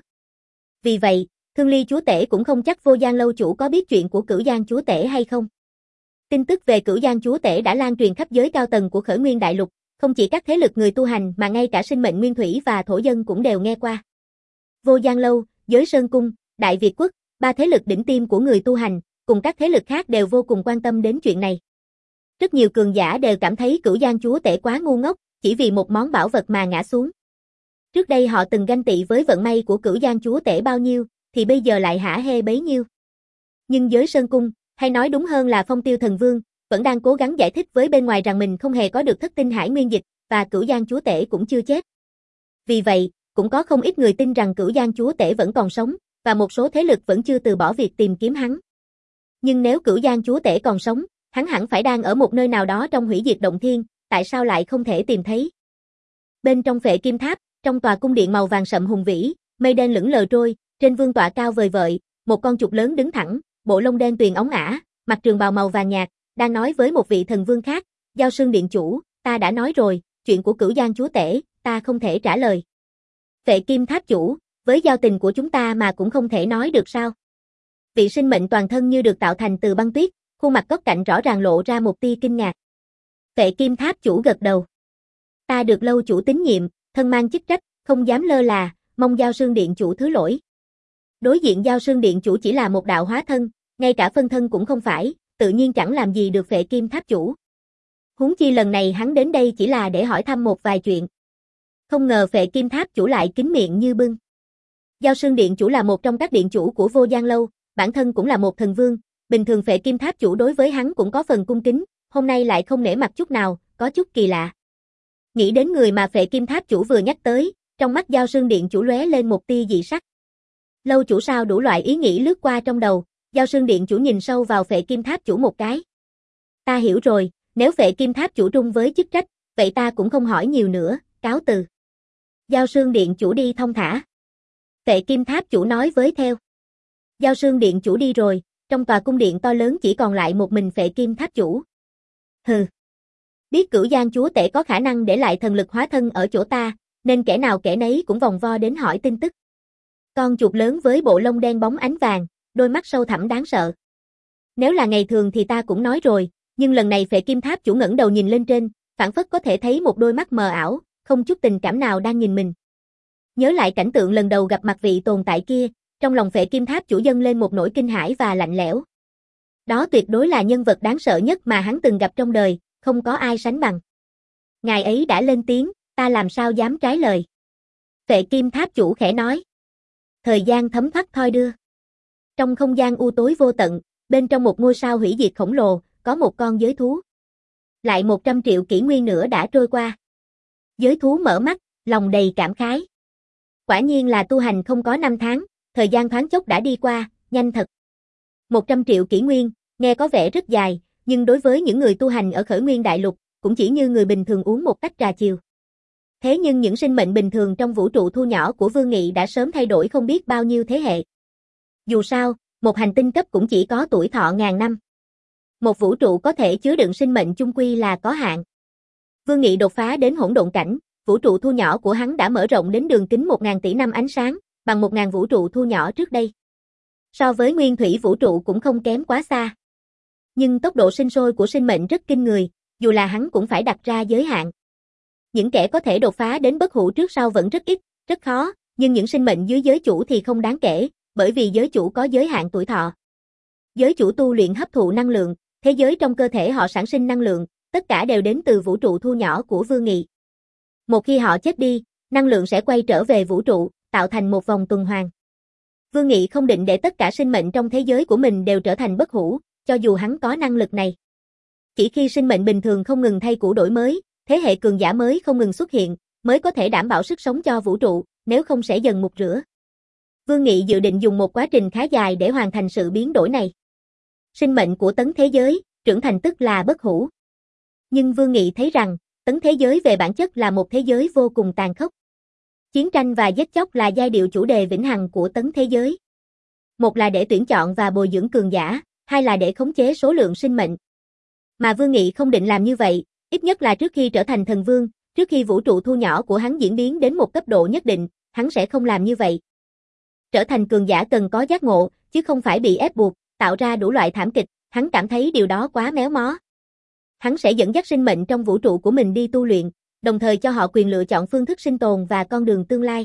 Vì vậy, Thương Ly chúa tể cũng không chắc vô gian lâu chủ có biết chuyện của Cửu Giang chúa tể hay không. Tin tức về Cửu Giang chúa tể đã lan truyền khắp giới cao tầng của Khởi Nguyên đại lục, không chỉ các thế lực người tu hành mà ngay cả sinh mệnh nguyên thủy và thổ dân cũng đều nghe qua. Vô gian lâu, Giới Sơn cung, Đại Việt quốc, ba thế lực đỉnh tiêm của người tu hành, cùng các thế lực khác đều vô cùng quan tâm đến chuyện này. Rất nhiều cường giả đều cảm thấy Cửu Giang chúa tể quá ngu ngốc, chỉ vì một món bảo vật mà ngã xuống. Trước đây họ từng ganh tị với vận may của Cửu Giang chúa tể bao nhiêu, thì bây giờ lại hả hê bấy nhiêu. Nhưng Giới Sơn cung, hay nói đúng hơn là Phong Tiêu Thần Vương, vẫn đang cố gắng giải thích với bên ngoài rằng mình không hề có được thất tinh hải nguyên dịch, và Cửu Giang chúa tể cũng chưa chết. Vì vậy, cũng có không ít người tin rằng Cửu Giang chúa tể vẫn còn sống, và một số thế lực vẫn chưa từ bỏ việc tìm kiếm hắn. Nhưng nếu Cửu Giang chúa tể còn sống, hắn hẳn phải đang ở một nơi nào đó trong hủy diệt động thiên, tại sao lại không thể tìm thấy? Bên trong Phệ Kim Tháp, trong tòa cung điện màu vàng sậm hùng vĩ, mây đen lững lờ trôi, trên vương tọa cao vời vợi, một con chuột lớn đứng thẳng, bộ lông đen tuyền óng ả, mặc trường bào màu vàng nhạt, đang nói với một vị thần vương khác, Giao Sương điện chủ, ta đã nói rồi, chuyện của Cửu Giang chúa tể, ta không thể trả lời. Phệ Kim Tháp chủ, với giao tình của chúng ta mà cũng không thể nói được sao? Vị sinh mệnh toàn thân như được tạo thành từ băng tuyết, khuôn mặt góc cạnh rõ ràng lộ ra một tia kinh ngạc. Phệ Kim Tháp chủ gật đầu. Ta được lâu chủ tín nhiệm, thân mang chức trách, không dám lơ là, mong Giao Sương điện chủ thứ lỗi. Đối diện Giao Sương điện chủ chỉ là một đạo hóa thân, ngay cả phân thân cũng không phải, tự nhiên chẳng làm gì được Phệ Kim Tháp chủ. Huống chi lần này hắn đến đây chỉ là để hỏi thăm một vài chuyện. Không ngờ Phệ Kim Tháp chủ lại kín miệng như bưng. Giao Sương điện chủ là một trong các điện chủ của Vô Gian lâu, bản thân cũng là một thần vương, bình thường Phệ Kim Tháp chủ đối với hắn cũng có phần cung kính, hôm nay lại không nể mặt chút nào, có chút kỳ lạ. Nghĩ đến người mà Phệ Kim Tháp chủ vừa nhắc tới, trong mắt Giao Sương điện chủ lóe lên một tia dị sắc. Lâu chủ sao đủ loại ý nghĩ lướt qua trong đầu, Giao Sương điện chủ nhìn sâu vào Phệ Kim Tháp chủ một cái. Ta hiểu rồi, nếu Phệ Kim Tháp chủ trung với chức trách, vậy ta cũng không hỏi nhiều nữa, cáo từ. Giao Sương điện chủ đi thong thả. Phệ Kim Tháp chủ nói với theo. Giao Sương điện chủ đi rồi, trong tòa cung điện to lớn chỉ còn lại một mình Phệ Kim Tháp chủ. Hừ. Biết Cửu Giang chúa tể có khả năng để lại thần lực hóa thân ở chỗ ta, nên kẻ nào kẻ nấy cũng vòng vo đến hỏi tin tức. Con chuột lớn với bộ lông đen bóng ánh vàng, đôi mắt sâu thẳm đáng sợ. Nếu là ngày thường thì ta cũng nói rồi, nhưng lần này Phệ Kim Tháp chủ ngẩng đầu nhìn lên trên, phảng phất có thể thấy một đôi mắt mờ ảo, không chút tình cảm nào đang nhìn mình. Nhớ lại cảnh tượng lần đầu gặp mặt vị tồn tại kia, trong lòng Phệ Kim Tháp chủ dâng lên một nỗi kinh hãi và lạnh lẽo. Đó tuyệt đối là nhân vật đáng sợ nhất mà hắn từng gặp trong đời, không có ai sánh bằng. Ngài ấy đã lên tiếng, ta làm sao dám trái lời. Phệ Kim Tháp chủ khẽ nói. Thời gian thấm thoát thoi đưa. Trong không gian u tối vô tận, bên trong một ngôi sao hủy diệt khổng lồ, có một con giới thú. Lại một trăm triệu kỷ nguyên nữa đã trôi qua. Giới thú mở mắt, lòng đầy cảm khái. Quả nhiên là tu hành không có năm tháng, thời gian thoáng chốc đã đi qua, nhanh thật. Một trăm triệu kỷ nguyên, nghe có vẻ rất dài, nhưng đối với những người tu hành ở Khởi Nguyên đại lục, cũng chỉ như người bình thường uống một tách trà chiều. Thế nhưng những sinh mệnh bình thường trong vũ trụ thu nhỏ của Vương Nghị đã sớm thay đổi không biết bao nhiêu thế hệ. Dù sao, một hành tinh cấp cũng chỉ có tuổi thọ ngàn năm. Một vũ trụ có thể chứa đựng sinh mệnh chung quy là có hạn. Vương Nghị đột phá đến hỗn độn cảnh, vũ trụ thu nhỏ của hắn đã mở rộng đến đường kính một ngàn tỷ năm ánh sáng, bằng một nghìn vũ trụ thu nhỏ trước đây. So với nguyên thủy vũ trụ cũng không kém quá xa. Nhưng tốc độ sinh sôi của sinh mệnh rất kinh người, dù là hắn cũng phải đặt ra giới hạn. Những kẻ có thể đột phá đến bất hủ trước sau vẫn rất ít, rất khó, nhưng những sinh mệnh dưới giới chủ thì không đáng kể, bởi vì giới chủ có giới hạn tuổi thọ. Giới chủ tu luyện hấp thụ năng lượng, thế giới trong cơ thể họ sản sinh năng lượng, tất cả đều đến từ vũ trụ thu nhỏ của Vương Nghị. Một khi họ chết đi, năng lượng sẽ quay trở về vũ trụ, tạo thành một vòng tuần hoàn. Vương Nghị không định để tất cả sinh mệnh trong thế giới của mình đều trở thành bất hủ, cho dù hắn có năng lực này. Chỉ khi sinh mệnh bình thường không ngừng thay cũ đổi mới, thế hệ cường giả mới không ngừng xuất hiện, mới có thể đảm bảo sức sống cho vũ trụ, nếu không sẽ dần mục rửa. Vương Nghị dự định dùng một quá trình khá dài để hoàn thành sự biến đổi này. Sinh mệnh của tấn thế giới, trưởng thành tức là bất hủ. Nhưng Vương Nghị thấy rằng, tấn thế giới về bản chất là một thế giới vô cùng tàn khốc. Chiến tranh và giết chóc là giai điệu chủ đề vĩnh hằng của tấn thế giới. Một là để tuyển chọn và bồi dưỡng cường giả, hai là để khống chế số lượng sinh mệnh. Mà Vương Nghị không định làm như vậy, ít nhất là trước khi trở thành thần vương, trước khi vũ trụ thu nhỏ của hắn diễn biến đến một cấp độ nhất định, hắn sẽ không làm như vậy. Trở thành cường giả cần có giác ngộ, chứ không phải bị ép buộc, tạo ra đủ loại thảm kịch, hắn cảm thấy điều đó quá méo mó. Hắn sẽ dẫn dắt sinh mệnh trong vũ trụ của mình đi tu luyện, đồng thời cho họ quyền lựa chọn phương thức sinh tồn và con đường tương lai.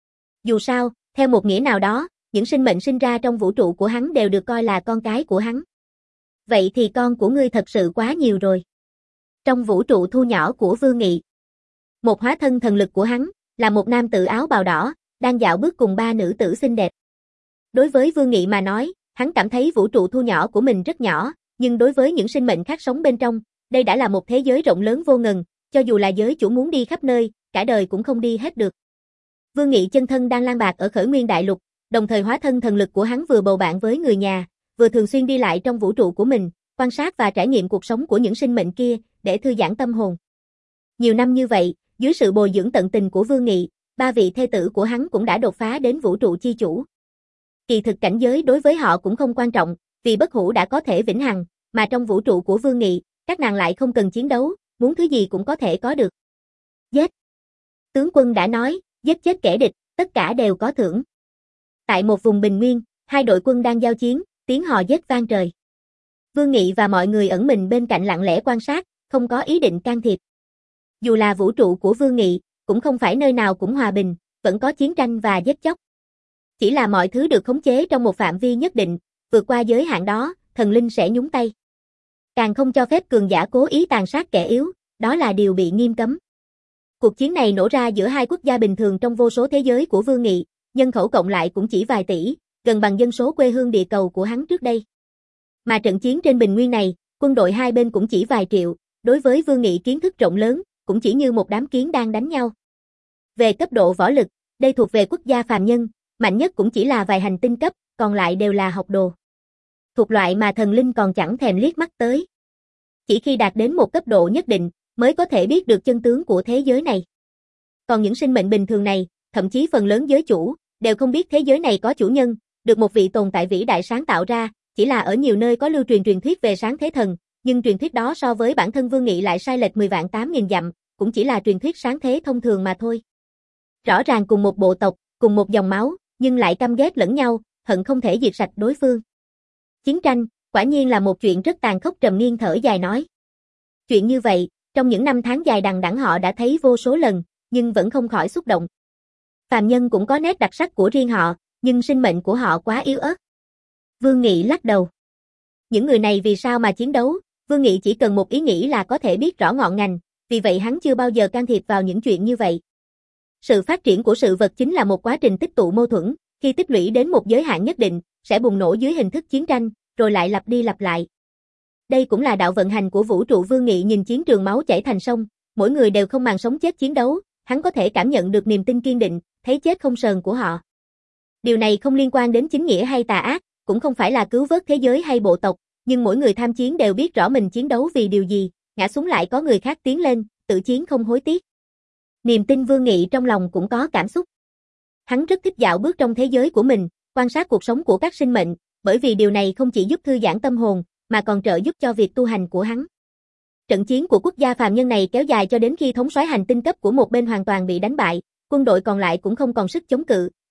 Dù sao, theo một nghĩa nào đó, những sinh mệnh sinh ra trong vũ trụ của hắn đều được coi là con cái của hắn. Vậy thì con của ngươi thật sự quá nhiều rồi. Trong vũ trụ thu nhỏ của Vương Nghị, một hóa thân thần lực của hắn, là một nam tử áo bào đỏ, đang dạo bước cùng ba nữ tử xinh đẹp. Đối với Vương Nghị mà nói, hắn cảm thấy vũ trụ thu nhỏ của mình rất nhỏ, nhưng đối với những sinh mệnh khác sống bên trong, đây đã là một thế giới rộng lớn vô ngần, cho dù là giới chủ muốn đi khắp nơi, cả đời cũng không đi hết được. Vương Nghị chân thân đang lang bạt ở Khởi Nguyên Đại Lục, đồng thời hóa thân thần lực của hắn vừa bầu bạn với người nhà, vừa thường xuyên đi lại trong vũ trụ của mình, quan sát và trải nghiệm cuộc sống của những sinh mệnh kia, để thư giãn tâm hồn. Nhiều năm như vậy, dưới sự bồi dưỡng tận tình của Vương Nghị, ba vị thê tử của hắn cũng đã đột phá đến vũ trụ chi chủ. Kỳ thực cảnh giới đối với họ cũng không quan trọng, vì bất hủ đã có thể vĩnh hằng, mà trong vũ trụ của Vương Nghị, các nàng lại không cần chiến đấu, muốn thứ gì cũng có thể có được. Giết! Tướng quân đã nói, giết chết kẻ địch, tất cả đều có thưởng. Tại một vùng bình nguyên, hai đội quân đang giao chiến, tiếng hò giết vang trời. Vương Nghị và mọi người ẩn mình bên cạnh lặng lẽ quan sát, không có ý định can thiệp. Dù là vũ trụ của Vương Nghị, cũng không phải nơi nào cũng hòa bình, vẫn có chiến tranh và giết chóc. Chỉ là mọi thứ được khống chế trong một phạm vi nhất định, vượt qua giới hạn đó, thần linh sẽ nhúng tay. Càng không cho phép cường giả cố ý tàn sát kẻ yếu, đó là điều bị nghiêm cấm. Cuộc chiến này nổ ra giữa hai quốc gia bình thường trong vô số thế giới của Vương Nghị, nhân khẩu cộng lại cũng chỉ vài tỷ, gần bằng dân số quê hương địa cầu của hắn trước đây. Mà trận chiến trên bình nguyên này, quân đội hai bên cũng chỉ vài triệu, đối với Vương Nghị kiến thức rộng lớn, cũng chỉ như một đám kiến đang đánh nhau. Về cấp độ võ lực, đây thuộc về quốc gia phàm nhân, mạnh nhất cũng chỉ là vài hành tinh cấp, còn lại đều là học đồ. Thuộc loại mà thần linh còn chẳng thèm liếc mắt tới. Chỉ khi đạt đến một cấp độ nhất định, mới có thể biết được chân tướng của thế giới này. Còn những sinh mệnh bình thường này, thậm chí phần lớn giới chủ, đều không biết thế giới này có chủ nhân, được một vị tồn tại vĩ đại sáng tạo ra, chỉ là ở nhiều nơi có lưu truyền truyền thuyết về sáng thế thần, nhưng truyền thuyết đó so với bản thân Vương Nghị lại sai lệch mười vạn tám nghìn dặm, cũng chỉ là truyền thuyết sáng thế thông thường mà thôi. Rõ ràng cùng một bộ tộc, cùng một dòng máu, nhưng lại căm ghét lẫn nhau, hận không thể diệt sạch đối phương. Chiến tranh, quả nhiên là một chuyện rất tàn khốc. Trầm Nghiên thở dài nói. Chuyện như vậy, trong những năm tháng dài đằng đẵng họ đã thấy vô số lần, nhưng vẫn không khỏi xúc động. Phàm nhân cũng có nét đặc sắc của riêng họ, nhưng sinh mệnh của họ quá yếu ớt. Vương Nghị lắc đầu. Những người này vì sao mà chiến đấu? Vương Nghị chỉ cần một ý nghĩ là có thể biết rõ ngọn ngành, vì vậy hắn chưa bao giờ can thiệp vào những chuyện như vậy. Sự phát triển của sự vật chính là một quá trình tích tụ mâu thuẫn, khi tích lũy đến một giới hạn nhất định, sẽ bùng nổ dưới hình thức chiến tranh, rồi lại lặp đi lặp lại. Đây cũng là đạo vận hành của vũ trụ. Vương Nghị nhìn chiến trường máu chảy thành sông, mỗi người đều không màng sống chết chiến đấu, hắn có thể cảm nhận được niềm tin kiên định, thấy chết không sờn của họ. Điều này không liên quan đến chính nghĩa hay tà ác, cũng không phải là cứu vớt thế giới hay bộ tộc, nhưng mỗi người tham chiến đều biết rõ mình chiến đấu vì điều gì, ngã xuống lại có người khác tiến lên, tự chiến không hối tiếc. Niềm tin Vương Nghị trong lòng cũng có cảm xúc. Hắn rất thích dạo bước trong thế giới của mình, quan sát cuộc sống của các sinh mệnh, bởi vì điều này không chỉ giúp thư giãn tâm hồn, mà còn trợ giúp cho việc tu hành của hắn. Trận chiến của quốc gia phàm nhân này kéo dài cho đến khi thống soái hành tinh cấp của một bên hoàn toàn bị đánh bại, quân đội còn lại cũng không còn sức chống cự,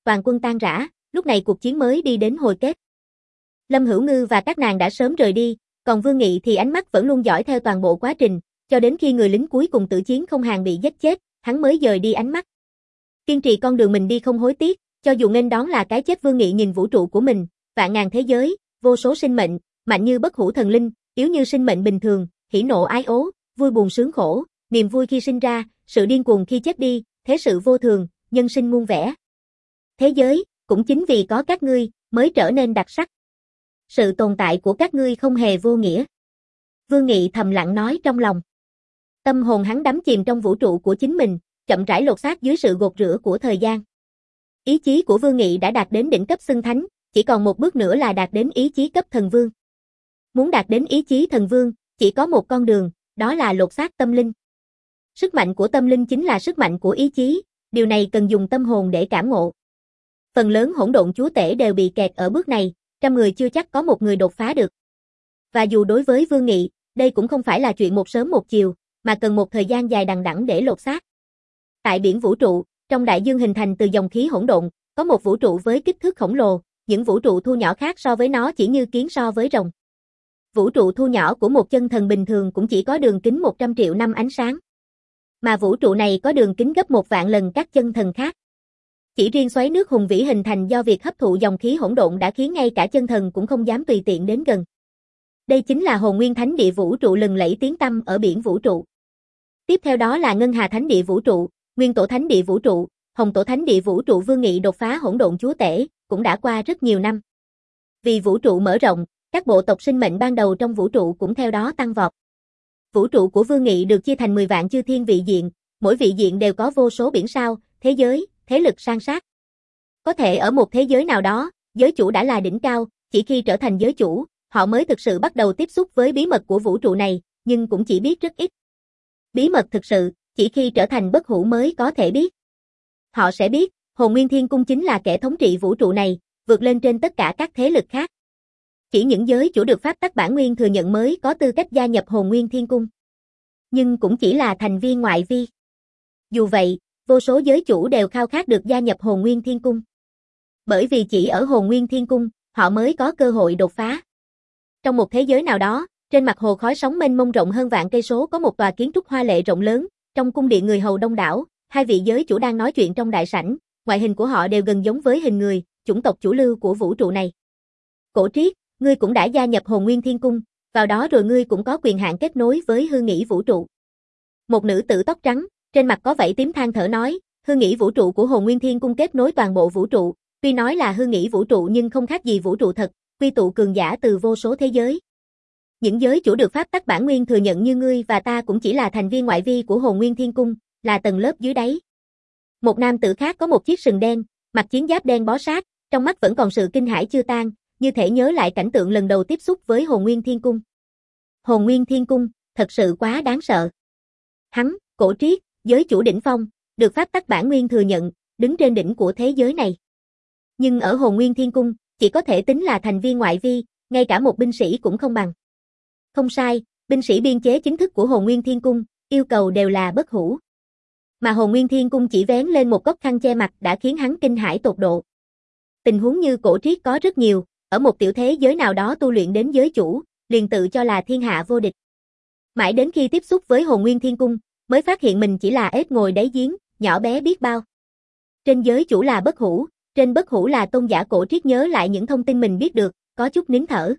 toàn quân tan rã, lúc này cuộc chiến mới đi đến hồi kết. Lâm Hữu Ngư và các nàng đã sớm rời đi, còn Vương Nghị thì ánh mắt vẫn luôn dõi theo toàn bộ quá trình, cho đến khi người lính cuối cùng tử chiến không hàng bị giết chết, hắn mới dời đi ánh mắt. Kiên trì con đường mình đi không hối tiếc, cho dù nghênh đón là cái chết. Vương Nghị nhìn vũ trụ của mình, vạn ngàn thế giới, vô số sinh mệnh, mạnh như bất hủ thần linh, yếu như sinh mệnh bình thường, hỉ nộ ái ố, vui buồn sướng khổ, niềm vui khi sinh ra, sự điên cuồng khi chết đi, thế sự vô thường, nhân sinh muôn vẻ. Thế giới, cũng chính vì có các ngươi, mới trở nên đặc sắc. Sự tồn tại của các ngươi không hề vô nghĩa. Vương Nghị thầm lặng nói trong lòng. Tâm hồn hắn đắm chìm trong vũ trụ của chính mình, chậm rãi lột xác dưới sự gột rửa của thời gian. Ý chí của Vương Nghị đã đạt đến đỉnh cấp xưng thánh, chỉ còn một bước nữa là đạt đến ý chí cấp thần vương. Muốn đạt đến ý chí thần vương, chỉ có một con đường, đó là lột xác tâm linh. Sức mạnh của tâm linh chính là sức mạnh của ý chí, điều này cần dùng tâm hồn để cảm ngộ. Phần lớn hỗn độn chúa tể đều bị kẹt ở bước này, trăm người chưa chắc có một người đột phá được. Và dù đối với Vương Nghị, đây cũng không phải là chuyện một sớm một chiều, mà cần một thời gian dài đằng đẵng để lột xác. Tại biển vũ trụ, trong đại dương hình thành từ dòng khí hỗn độn, có một vũ trụ với kích thước khổng lồ, những vũ trụ thu nhỏ khác so với nó chỉ như kiến so với rồng. Vũ trụ thu nhỏ của một chân thần bình thường cũng chỉ có đường kính một trăm triệu năm ánh sáng. Mà vũ trụ này có đường kính gấp một vạn lần các chân thần khác. Chỉ riêng xoáy nước hùng vĩ hình thành do việc hấp thụ dòng khí hỗn độn đã khiến ngay cả chân thần cũng không dám tùy tiện đến gần. Đây chính là Hồn Nguyên Thánh Địa vũ trụ lừng lẫy tiếng tăm ở biển vũ trụ. Tiếp theo đó là Ngân Hà Thánh Địa vũ trụ, Nguyên Tổ Thánh Địa vũ trụ, Hồng Tổ Thánh Địa vũ trụ. Vương Nghị đột phá hỗn độn chúa tể, cũng đã qua rất nhiều năm. Vì vũ trụ mở rộng, các bộ tộc sinh mệnh ban đầu trong vũ trụ cũng theo đó tăng vọt. Vũ trụ của Vương Nghị được chia thành mười vạn chư thiên vị diện, mỗi vị diện đều có vô số biển sao, thế giới, thế lực san sát. Có thể ở một thế giới nào đó, giới chủ đã là đỉnh cao, chỉ khi trở thành giới chủ, họ mới thực sự bắt đầu tiếp xúc với bí mật của vũ trụ này, nhưng cũng chỉ biết rất ít. Bí mật thực sự, chỉ khi trở thành bất hủ mới có thể biết. Họ sẽ biết, Hồn Nguyên Thiên Cung chính là kẻ thống trị vũ trụ này, vượt lên trên tất cả các thế lực khác. Chỉ những giới chủ được pháp tắc bản nguyên thừa nhận mới có tư cách gia nhập Hồn Nguyên Thiên Cung. Nhưng cũng chỉ là thành viên ngoại vi. Dù vậy, vô số giới chủ đều khao khát được gia nhập Hồn Nguyên Thiên Cung. Bởi vì chỉ ở Hồn Nguyên Thiên Cung, họ mới có cơ hội đột phá. Trong một thế giới nào đó, trên mặt hồ khói sóng mênh mông rộng hơn vạn cây số có một tòa kiến trúc hoa lệ rộng lớn, trong cung điện người hầu đông đảo, hai vị giới chủ đang nói chuyện trong đại sảnh, ngoại hình của họ đều gần giống với hình người, chủng tộc chủ lưu của vũ trụ này. Cổ Triết, ngươi cũng đã gia nhập Hồn Nguyên Thiên Cung, vào đó rồi ngươi cũng có quyền hạn kết nối với hư nghĩ vũ trụ. Một nữ tử tóc trắng, trên mặt có vảy tím than thở nói, hư nghĩ vũ trụ của Hồn Nguyên Thiên Cung kết nối toàn bộ vũ trụ, tuy nói là hư nghĩ vũ trụ nhưng không khác gì vũ trụ thật, quy tụ cường giả từ vô số thế giới. Những giới chủ được pháp tắc bản nguyên thừa nhận như ngươi và ta cũng chỉ là thành viên ngoại vi của Hồn Nguyên Thiên Cung, là tầng lớp dưới đáy. Một nam tử khác có một chiếc sừng đen, mặc chiến giáp đen bó sát, trong mắt vẫn còn sự kinh hãi chưa tan, như thể nhớ lại cảnh tượng lần đầu tiếp xúc với Hồn Nguyên Thiên Cung. Hồn Nguyên Thiên Cung, thật sự quá đáng sợ. Hắn, Cổ Triết, giới chủ đỉnh phong, được pháp tắc bản nguyên thừa nhận, đứng trên đỉnh của thế giới này. Nhưng ở Hồn Nguyên Thiên Cung, chỉ có thể tính là thành viên ngoại vi, ngay cả một binh sĩ cũng không bằng. Không sai, binh sĩ biên chế chính thức của Hồn Nguyên Thiên Cung, yêu cầu đều là bất hủ. Mà Hồn Nguyên Thiên Cung chỉ vén lên một góc khăn che mặt đã khiến hắn kinh hãi tột độ. Tình huống như Cổ Triết có rất nhiều, ở một tiểu thế giới nào đó tu luyện đến giới chủ, liền tự cho là thiên hạ vô địch. Mãi đến khi tiếp xúc với Hồn Nguyên Thiên Cung, mới phát hiện mình chỉ là ếch ngồi đáy giếng, nhỏ bé biết bao. Trên giới chủ là bất hủ, trên bất hủ là tôn giả. Cổ Triết nhớ lại những thông tin mình biết được, có chút nín thở.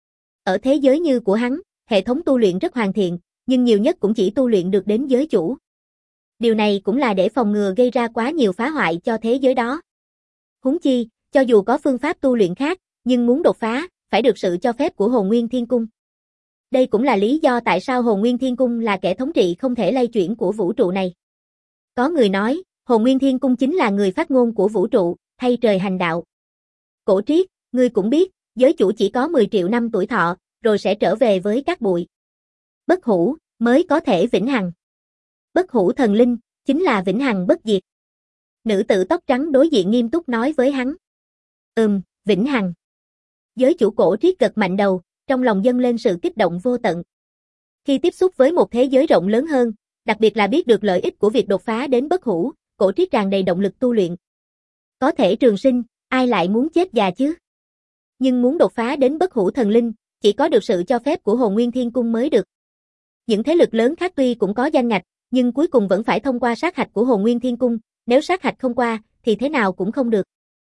Ở thế giới như của hắn, hệ thống tu luyện rất hoàn thiện, nhưng nhiều nhất cũng chỉ tu luyện được đến giới chủ. Điều này cũng là để phòng ngừa gây ra quá nhiều phá hoại cho thế giới đó. Huống chi, cho dù có phương pháp tu luyện khác, nhưng muốn đột phá, phải được sự cho phép của Hồn Nguyên Thiên Cung. Đây cũng là lý do tại sao Hồn Nguyên Thiên Cung là kẻ thống trị không thể lay chuyển của vũ trụ này. Có người nói, Hồn Nguyên Thiên Cung chính là người phát ngôn của vũ trụ, thay trời hành đạo. Cổ Triết, ngươi cũng biết, giới chủ chỉ có mười triệu năm tuổi thọ, rồi sẽ trở về với các bụi. Bất hủ, mới có thể vĩnh hằng. Bất hủ thần linh, chính là vĩnh hằng bất diệt. Nữ tử tóc trắng đối diện nghiêm túc nói với hắn. Ừm, vĩnh hằng. Giới chủ Cổ Triết gật mạnh đầu, trong lòng dâng lên sự kích động vô tận. Khi tiếp xúc với một thế giới rộng lớn hơn, đặc biệt là biết được lợi ích của việc đột phá đến bất hủ, Cổ Triết tràn đầy động lực tu luyện. Có thể trường sinh, ai lại muốn chết già chứ? Nhưng muốn đột phá đến bất hủ thần linh, chỉ có được sự cho phép của Hồn Nguyên Thiên Cung mới được. Những thế lực lớn khác tuy cũng có danh ngạch, nhưng cuối cùng vẫn phải thông qua sát hạch của Hồn Nguyên Thiên Cung, nếu sát hạch không qua, thì thế nào cũng không được.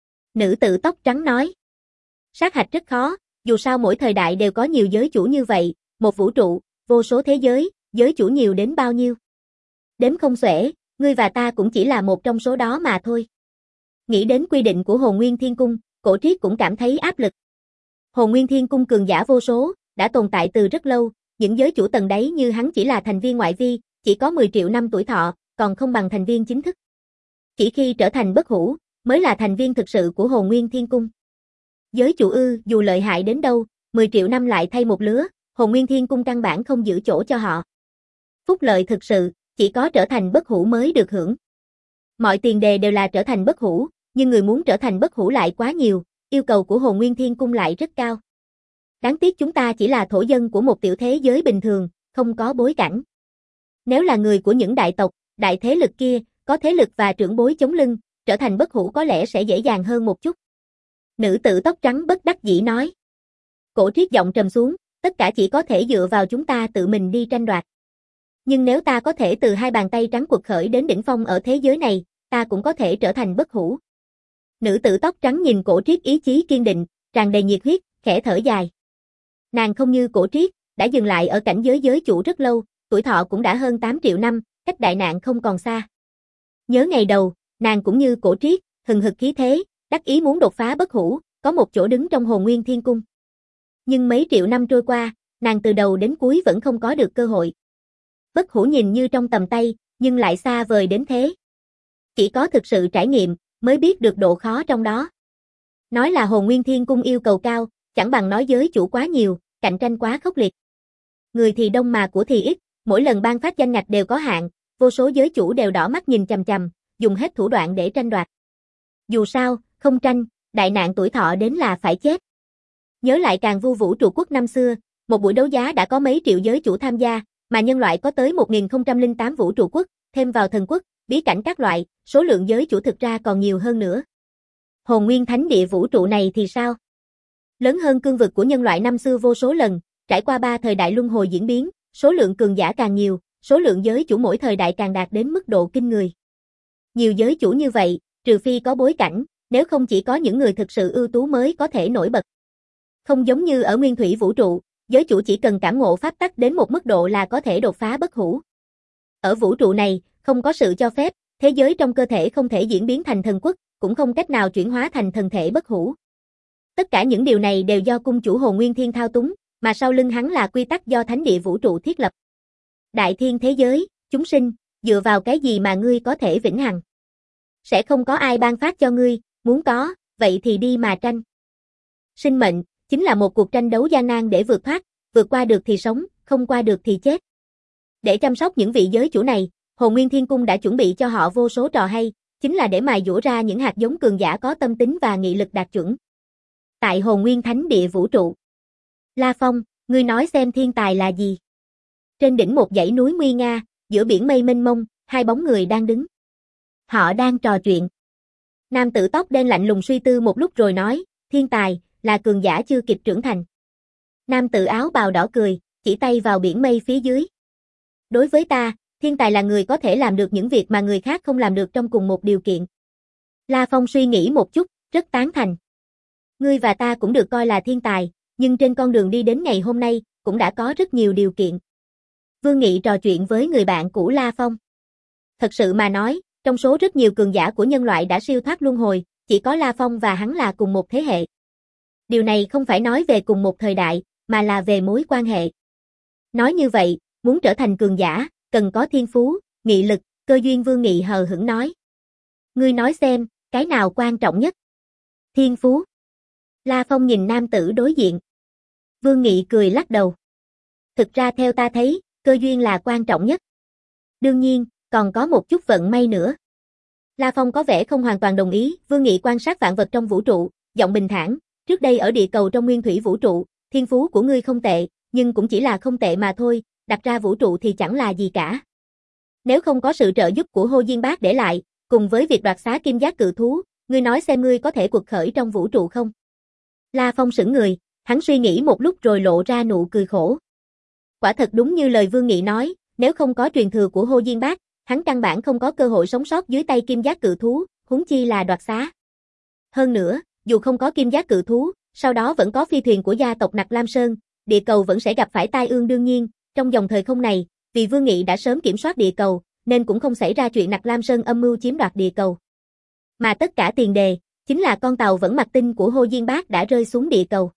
Nữ tử tóc trắng nói. Sát hạch rất khó, dù sao mỗi thời đại đều có nhiều giới chủ như vậy, một vũ trụ, vô số thế giới, giới chủ nhiều đến bao nhiêu. Đếm không xuể, ngươi và ta cũng chỉ là một trong số đó mà thôi. Nghĩ đến quy định của Hồn Nguyên Thiên Cung, Cổ Triết cũng cảm thấy áp lực. Hồn Nguyên Thiên Cung cường giả vô số, đã tồn tại từ rất lâu, những giới chủ tầng đáy như hắn chỉ là thành viên ngoại vi, chỉ có mười triệu năm tuổi thọ, còn không bằng thành viên chính thức. Chỉ khi trở thành bất hủ, mới là thành viên thực sự của Hồn Nguyên Thiên Cung. Giới chủ ư, dù lợi hại đến đâu, mười triệu năm lại thay một lứa, Hồn Nguyên Thiên Cung căn bản không giữ chỗ cho họ. Phúc lợi thực sự, chỉ có trở thành bất hủ mới được hưởng. Mọi tiền đề đều là trở thành bất hủ, nhưng người muốn trở thành bất hủ lại quá nhiều, yêu cầu của Hồn Nguyên Thiên Cung lại rất cao. Đáng tiếc chúng ta chỉ là thổ dân của một tiểu thế giới bình thường, không có bối cảnh. Nếu là người của những đại tộc, đại thế lực kia, có thế lực và trưởng bối chống lưng, trở thành bất hủ có lẽ sẽ dễ dàng hơn một chút. Nữ tử tóc trắng bất đắc dĩ nói. Cổ Triết giọng trầm xuống, tất cả chỉ có thể dựa vào chúng ta tự mình đi tranh đoạt. Nhưng nếu ta có thể từ hai bàn tay trắng quật khởi đến đỉnh phong ở thế giới này, ta cũng có thể trở thành bất hủ. Nữ tử tóc trắng nhìn Cổ Triết ý chí kiên định, tràn đầy nhiệt huyết, khẽ thở dài. Nàng không như Cổ Triết, đã dừng lại ở cảnh giới giới chủ rất lâu, tuổi thọ cũng đã hơn tám triệu năm, cách đại nạn không còn xa. Nhớ ngày đầu, nàng cũng như Cổ Triết, hừng hực khí thế, đắc ý muốn đột phá bất hủ, có một chỗ đứng trong Hồn Nguyên Thiên Cung. Nhưng mấy triệu năm trôi qua, nàng từ đầu đến cuối vẫn không có được cơ hội. Bất hủ nhìn như trong tầm tay, nhưng lại xa vời đến thế. Chỉ có thực sự trải nghiệm, mới biết được độ khó trong đó. Nói là Hồn Nguyên Thiên Cung yêu cầu cao, chẳng bằng nói giới chủ quá nhiều, cạnh tranh quá khốc liệt. Người thì đông mà của thì ít, mỗi lần ban phát danh ngạch đều có hạn, vô số giới chủ đều đỏ mắt nhìn chằm chằm, dùng hết thủ đoạn để tranh đoạt. Dù sao, không tranh, đại nạn tuổi thọ đến là phải chết. Nhớ lại Càn Vu vũ trụ quốc năm xưa, một buổi đấu giá đã có mấy triệu giới chủ tham gia, mà nhân loại có tới một nghìn không trăm lẻ tám vũ trụ quốc, thêm vào thần quốc, bí cảnh các loại, số lượng giới chủ thực ra còn nhiều hơn nữa. Hồn Nguyên Thánh Địa vũ trụ này thì sao? Lớn hơn cương vực của nhân loại năm xưa vô số lần, trải qua ba thời đại luân hồi diễn biến, số lượng cường giả càng nhiều, số lượng giới chủ mỗi thời đại càng đạt đến mức độ kinh người. Nhiều giới chủ như vậy, trừ phi có bối cảnh, nếu không chỉ có những người thực sự ưu tú mới có thể nổi bật. Không giống như ở Nguyên Thủy vũ trụ, giới chủ chỉ cần cảm ngộ pháp tắc đến một mức độ là có thể đột phá bất hủ. Ở vũ trụ này, không có sự cho phép, thế giới trong cơ thể không thể diễn biến thành thần quốc, cũng không cách nào chuyển hóa thành thần thể bất hủ. Tất cả những điều này đều do cung chủ Hồn Nguyên Thiên thao túng, mà sau lưng hắn là quy tắc do thánh địa vũ trụ thiết lập. Đại thiên thế giới, chúng sinh, dựa vào cái gì mà ngươi có thể vĩnh hằng? Sẽ không có ai ban phát cho ngươi, muốn có, vậy thì đi mà tranh. Sinh mệnh, chính là một cuộc tranh đấu gian nan để vượt thoát, vượt qua được thì sống, không qua được thì chết. Để chăm sóc những vị giới chủ này, Hồn Nguyên Thiên Cung đã chuẩn bị cho họ vô số trò hay, chính là để mài dũa ra những hạt giống cường giả có tâm tính và nghị lực đạt chuẩn. Tại Hồn Nguyên Thánh Địa vũ trụ. La Phong, ngươi nói xem thiên tài là gì? Trên đỉnh một dãy núi nguy nga, giữa biển mây mênh mông, hai bóng người đang đứng. Họ đang trò chuyện. Nam tử tóc đen lạnh lùng suy tư một lúc rồi nói, thiên tài, là cường giả chưa kịp trưởng thành. Nam tử áo bào đỏ cười, chỉ tay vào biển mây phía dưới. Đối với ta, thiên tài là người có thể làm được những việc mà người khác không làm được trong cùng một điều kiện. La Phong suy nghĩ một chút, rất tán thành. Ngươi và ta cũng được coi là thiên tài, nhưng trên con đường đi đến ngày hôm nay, cũng đã có rất nhiều điều kiện. Vương Nghị trò chuyện với người bạn cũ La Phong. Thật sự mà nói, trong số rất nhiều cường giả của nhân loại đã siêu thoát luân hồi, chỉ có La Phong và hắn là cùng một thế hệ. Điều này không phải nói về cùng một thời đại, mà là về mối quan hệ. Nói như vậy, muốn trở thành cường giả, cần có thiên phú, nghị lực, cơ duyên. Vương Nghị hờ hững nói. Ngươi nói xem, cái nào quan trọng nhất? Thiên phú. La Phong nhìn nam tử đối diện. Vương Nghị cười lắc đầu. Thực ra theo ta thấy, cơ duyên là quan trọng nhất. Đương nhiên, còn có một chút vận may nữa. La Phong có vẻ không hoàn toàn đồng ý. Vương Nghị quan sát vạn vật trong vũ trụ, giọng bình thản. Trước đây ở địa cầu trong Nguyên Thủy vũ trụ, thiên phú của ngươi không tệ, nhưng cũng chỉ là không tệ mà thôi, đặt ra vũ trụ thì chẳng là gì cả. Nếu không có sự trợ giúp của Hô Diên Bác để lại, cùng với việc đoạt xá kim giác cự thú, ngươi nói xem ngươi có thể quật khởi trong vũ trụ không? La Phong sững người, hắn suy nghĩ một lúc rồi lộ ra nụ cười khổ. Quả thật đúng như lời Vương Nghị nói, nếu không có truyền thừa của Hồ Diên Bác, hắn căn bản không có cơ hội sống sót dưới tay kim giác cự thú, huống chi là đoạt xá. Hơn nữa, dù không có kim giác cự thú, sau đó vẫn có phi thuyền của gia tộc Nặc Lam Sơn, địa cầu vẫn sẽ gặp phải tai ương đương nhiên, trong dòng thời không này, vì Vương Nghị đã sớm kiểm soát địa cầu, nên cũng không xảy ra chuyện Nặc Lam Sơn âm mưu chiếm đoạt địa cầu. Mà tất cả tiền đề, chính là con tàu vẫn mặt tinh của Hồ Diên Bác đã rơi xuống địa cầu.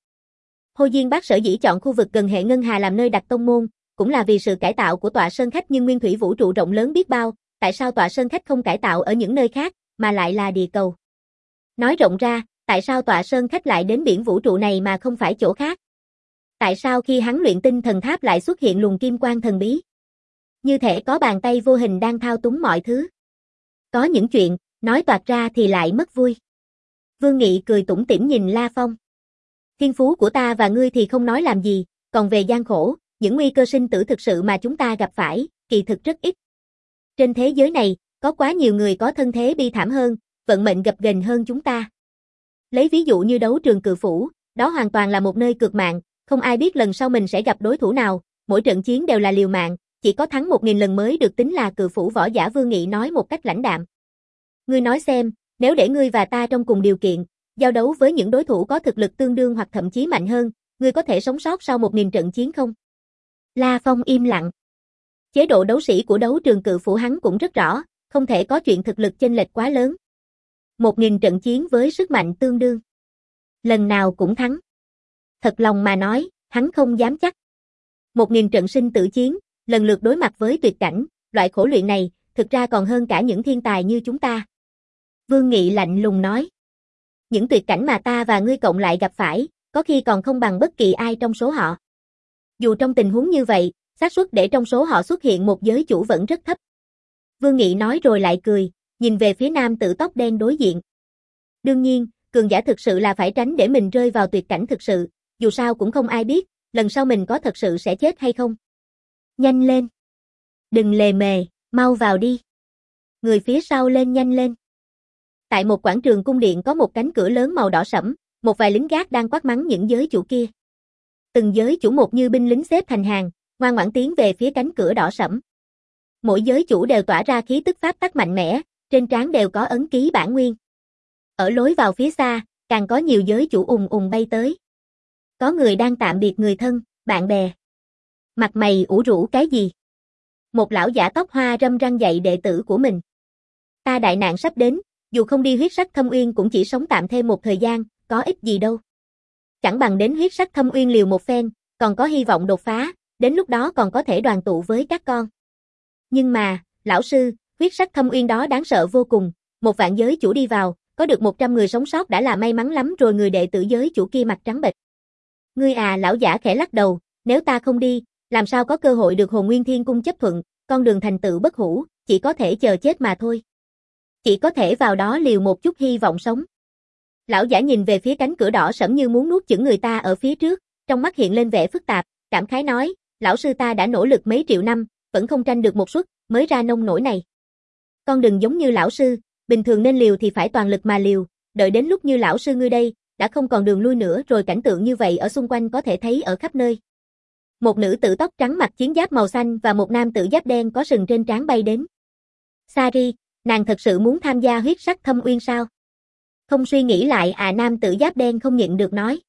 Hồ Diên Bác sở dĩ chọn khu vực gần hệ ngân hà làm nơi đặt tông môn, cũng là vì sự cải tạo của tọa sơn khách, nhưng nguyên thủy vũ trụ rộng lớn biết bao, tại sao tọa sơn khách không cải tạo ở những nơi khác, mà lại là địa cầu? Nói rộng ra, tại sao tọa sơn khách lại đến biển vũ trụ này mà không phải chỗ khác? Tại sao khi hắn luyện tinh thần tháp lại xuất hiện luồng kim quang thần bí? Như thể có bàn tay vô hình đang thao túng mọi thứ. Có những chuyện, nói toạc ra thì lại mất vui. Vương Nghị cười tủm tỉm nhìn La Phong. Thiên phú của ta và ngươi thì không nói làm gì, còn về gian khổ, những nguy cơ sinh tử thực sự mà chúng ta gặp phải, kỳ thực rất ít. Trên thế giới này, có quá nhiều người có thân thế bi thảm hơn, vận mệnh gập ghềnh hơn chúng ta. Lấy ví dụ như đấu trường Cự Phủ, đó hoàn toàn là một nơi cược mạng, không ai biết lần sau mình sẽ gặp đối thủ nào, mỗi trận chiến đều là liều mạng, chỉ có thắng một nghìn lần mới được tính là Cự Phủ võ giả. Vương Nghị nói một cách lãnh đạm. Ngươi nói xem, nếu để ngươi và ta trong cùng điều kiện, giao đấu với những đối thủ có thực lực tương đương hoặc thậm chí mạnh hơn, ngươi có thể sống sót sau một nghìn trận chiến không? La Phong im lặng. Chế độ đấu sĩ của đấu trường Cự Phủ hắn cũng rất rõ, không thể có chuyện thực lực chênh lệch quá lớn. Một nghìn trận chiến với sức mạnh tương đương. Lần nào cũng thắng. Thật lòng mà nói, hắn không dám chắc. Một nghìn trận sinh tử chiến, lần lượt đối mặt với tuyệt cảnh, loại khổ luyện này, thực ra còn hơn cả những thiên tài như chúng ta. Vương Nghị lạnh lùng nói. Những tuyệt cảnh mà ta và ngươi cộng lại gặp phải, có khi còn không bằng bất kỳ ai trong số họ. Dù trong tình huống như vậy, xác suất để trong số họ xuất hiện một giới chủ vẫn rất thấp. Vương Nghị nói rồi lại cười, nhìn về phía nam tử tóc đen đối diện. Đương nhiên, cường giả thực sự là phải tránh để mình rơi vào tuyệt cảnh thực sự, dù sao cũng không ai biết, lần sau mình có thật sự sẽ chết hay không. Nhanh lên. Đừng lề mề, mau vào đi. Người phía sau lên nhanh lên. Tại một quảng trường cung điện có một cánh cửa lớn màu đỏ sẫm, một vài lính gác đang quát mắng những giới chủ kia. Từng giới chủ một như binh lính xếp thành hàng, ngoan ngoãn tiến về phía cánh cửa đỏ sẫm. Mỗi giới chủ đều tỏa ra khí tức pháp tắc mạnh mẽ, trên trán đều có ấn ký bản nguyên. Ở lối vào phía xa, càng có nhiều giới chủ ùng ùng bay tới. Có người đang tạm biệt người thân, bạn bè. Mặt mày ủ rũ cái gì? Một lão giả tóc hoa râm răng dạy đệ tử của mình. Ta đại nạn sắp đến, dù không đi huyết sắc thâm uyên cũng chỉ sống tạm thêm một thời gian, có ích gì đâu. Chẳng bằng đến huyết sắc thâm uyên liều một phen, còn có hy vọng đột phá, đến lúc đó còn có thể đoàn tụ với các con. Nhưng mà, lão sư, huyết sắc thâm uyên đó đáng sợ vô cùng, một vạn giới chủ đi vào, có được một trăm người sống sót đã là may mắn lắm rồi. Người đệ tử giới chủ kia mặt trắng bệch. Ngươi à, lão giả khẽ lắc đầu, nếu ta không đi, làm sao có cơ hội được Hồn Nguyên Thiên Cung chấp thuận, con đường thành tựu bất hủ, chỉ có thể chờ chết mà thôi. Chỉ có thể vào đó liều một chút hy vọng sống. Lão giả nhìn về phía cánh cửa đỏ sẫm như muốn nuốt chửng người ta ở phía trước, trong mắt hiện lên vẻ phức tạp, cảm khái nói, lão sư ta đã nỗ lực mấy triệu năm, vẫn không tranh được một suất, mới ra nông nổi này. Con đừng giống như lão sư, bình thường nên liều thì phải toàn lực mà liều, đợi đến lúc như lão sư ngươi đây, đã không còn đường lui nữa rồi. Cảnh tượng như vậy ở xung quanh có thể thấy ở khắp nơi. Một nữ tử tóc trắng mặc chiến giáp màu xanh và một nam tử giáp đen có sừng trên trán bay đến. Sari, nàng thật sự muốn tham gia huyết sắc thâm uyên sao? Không suy nghĩ lại à? Nam tử giáp đen không nhịn được nói.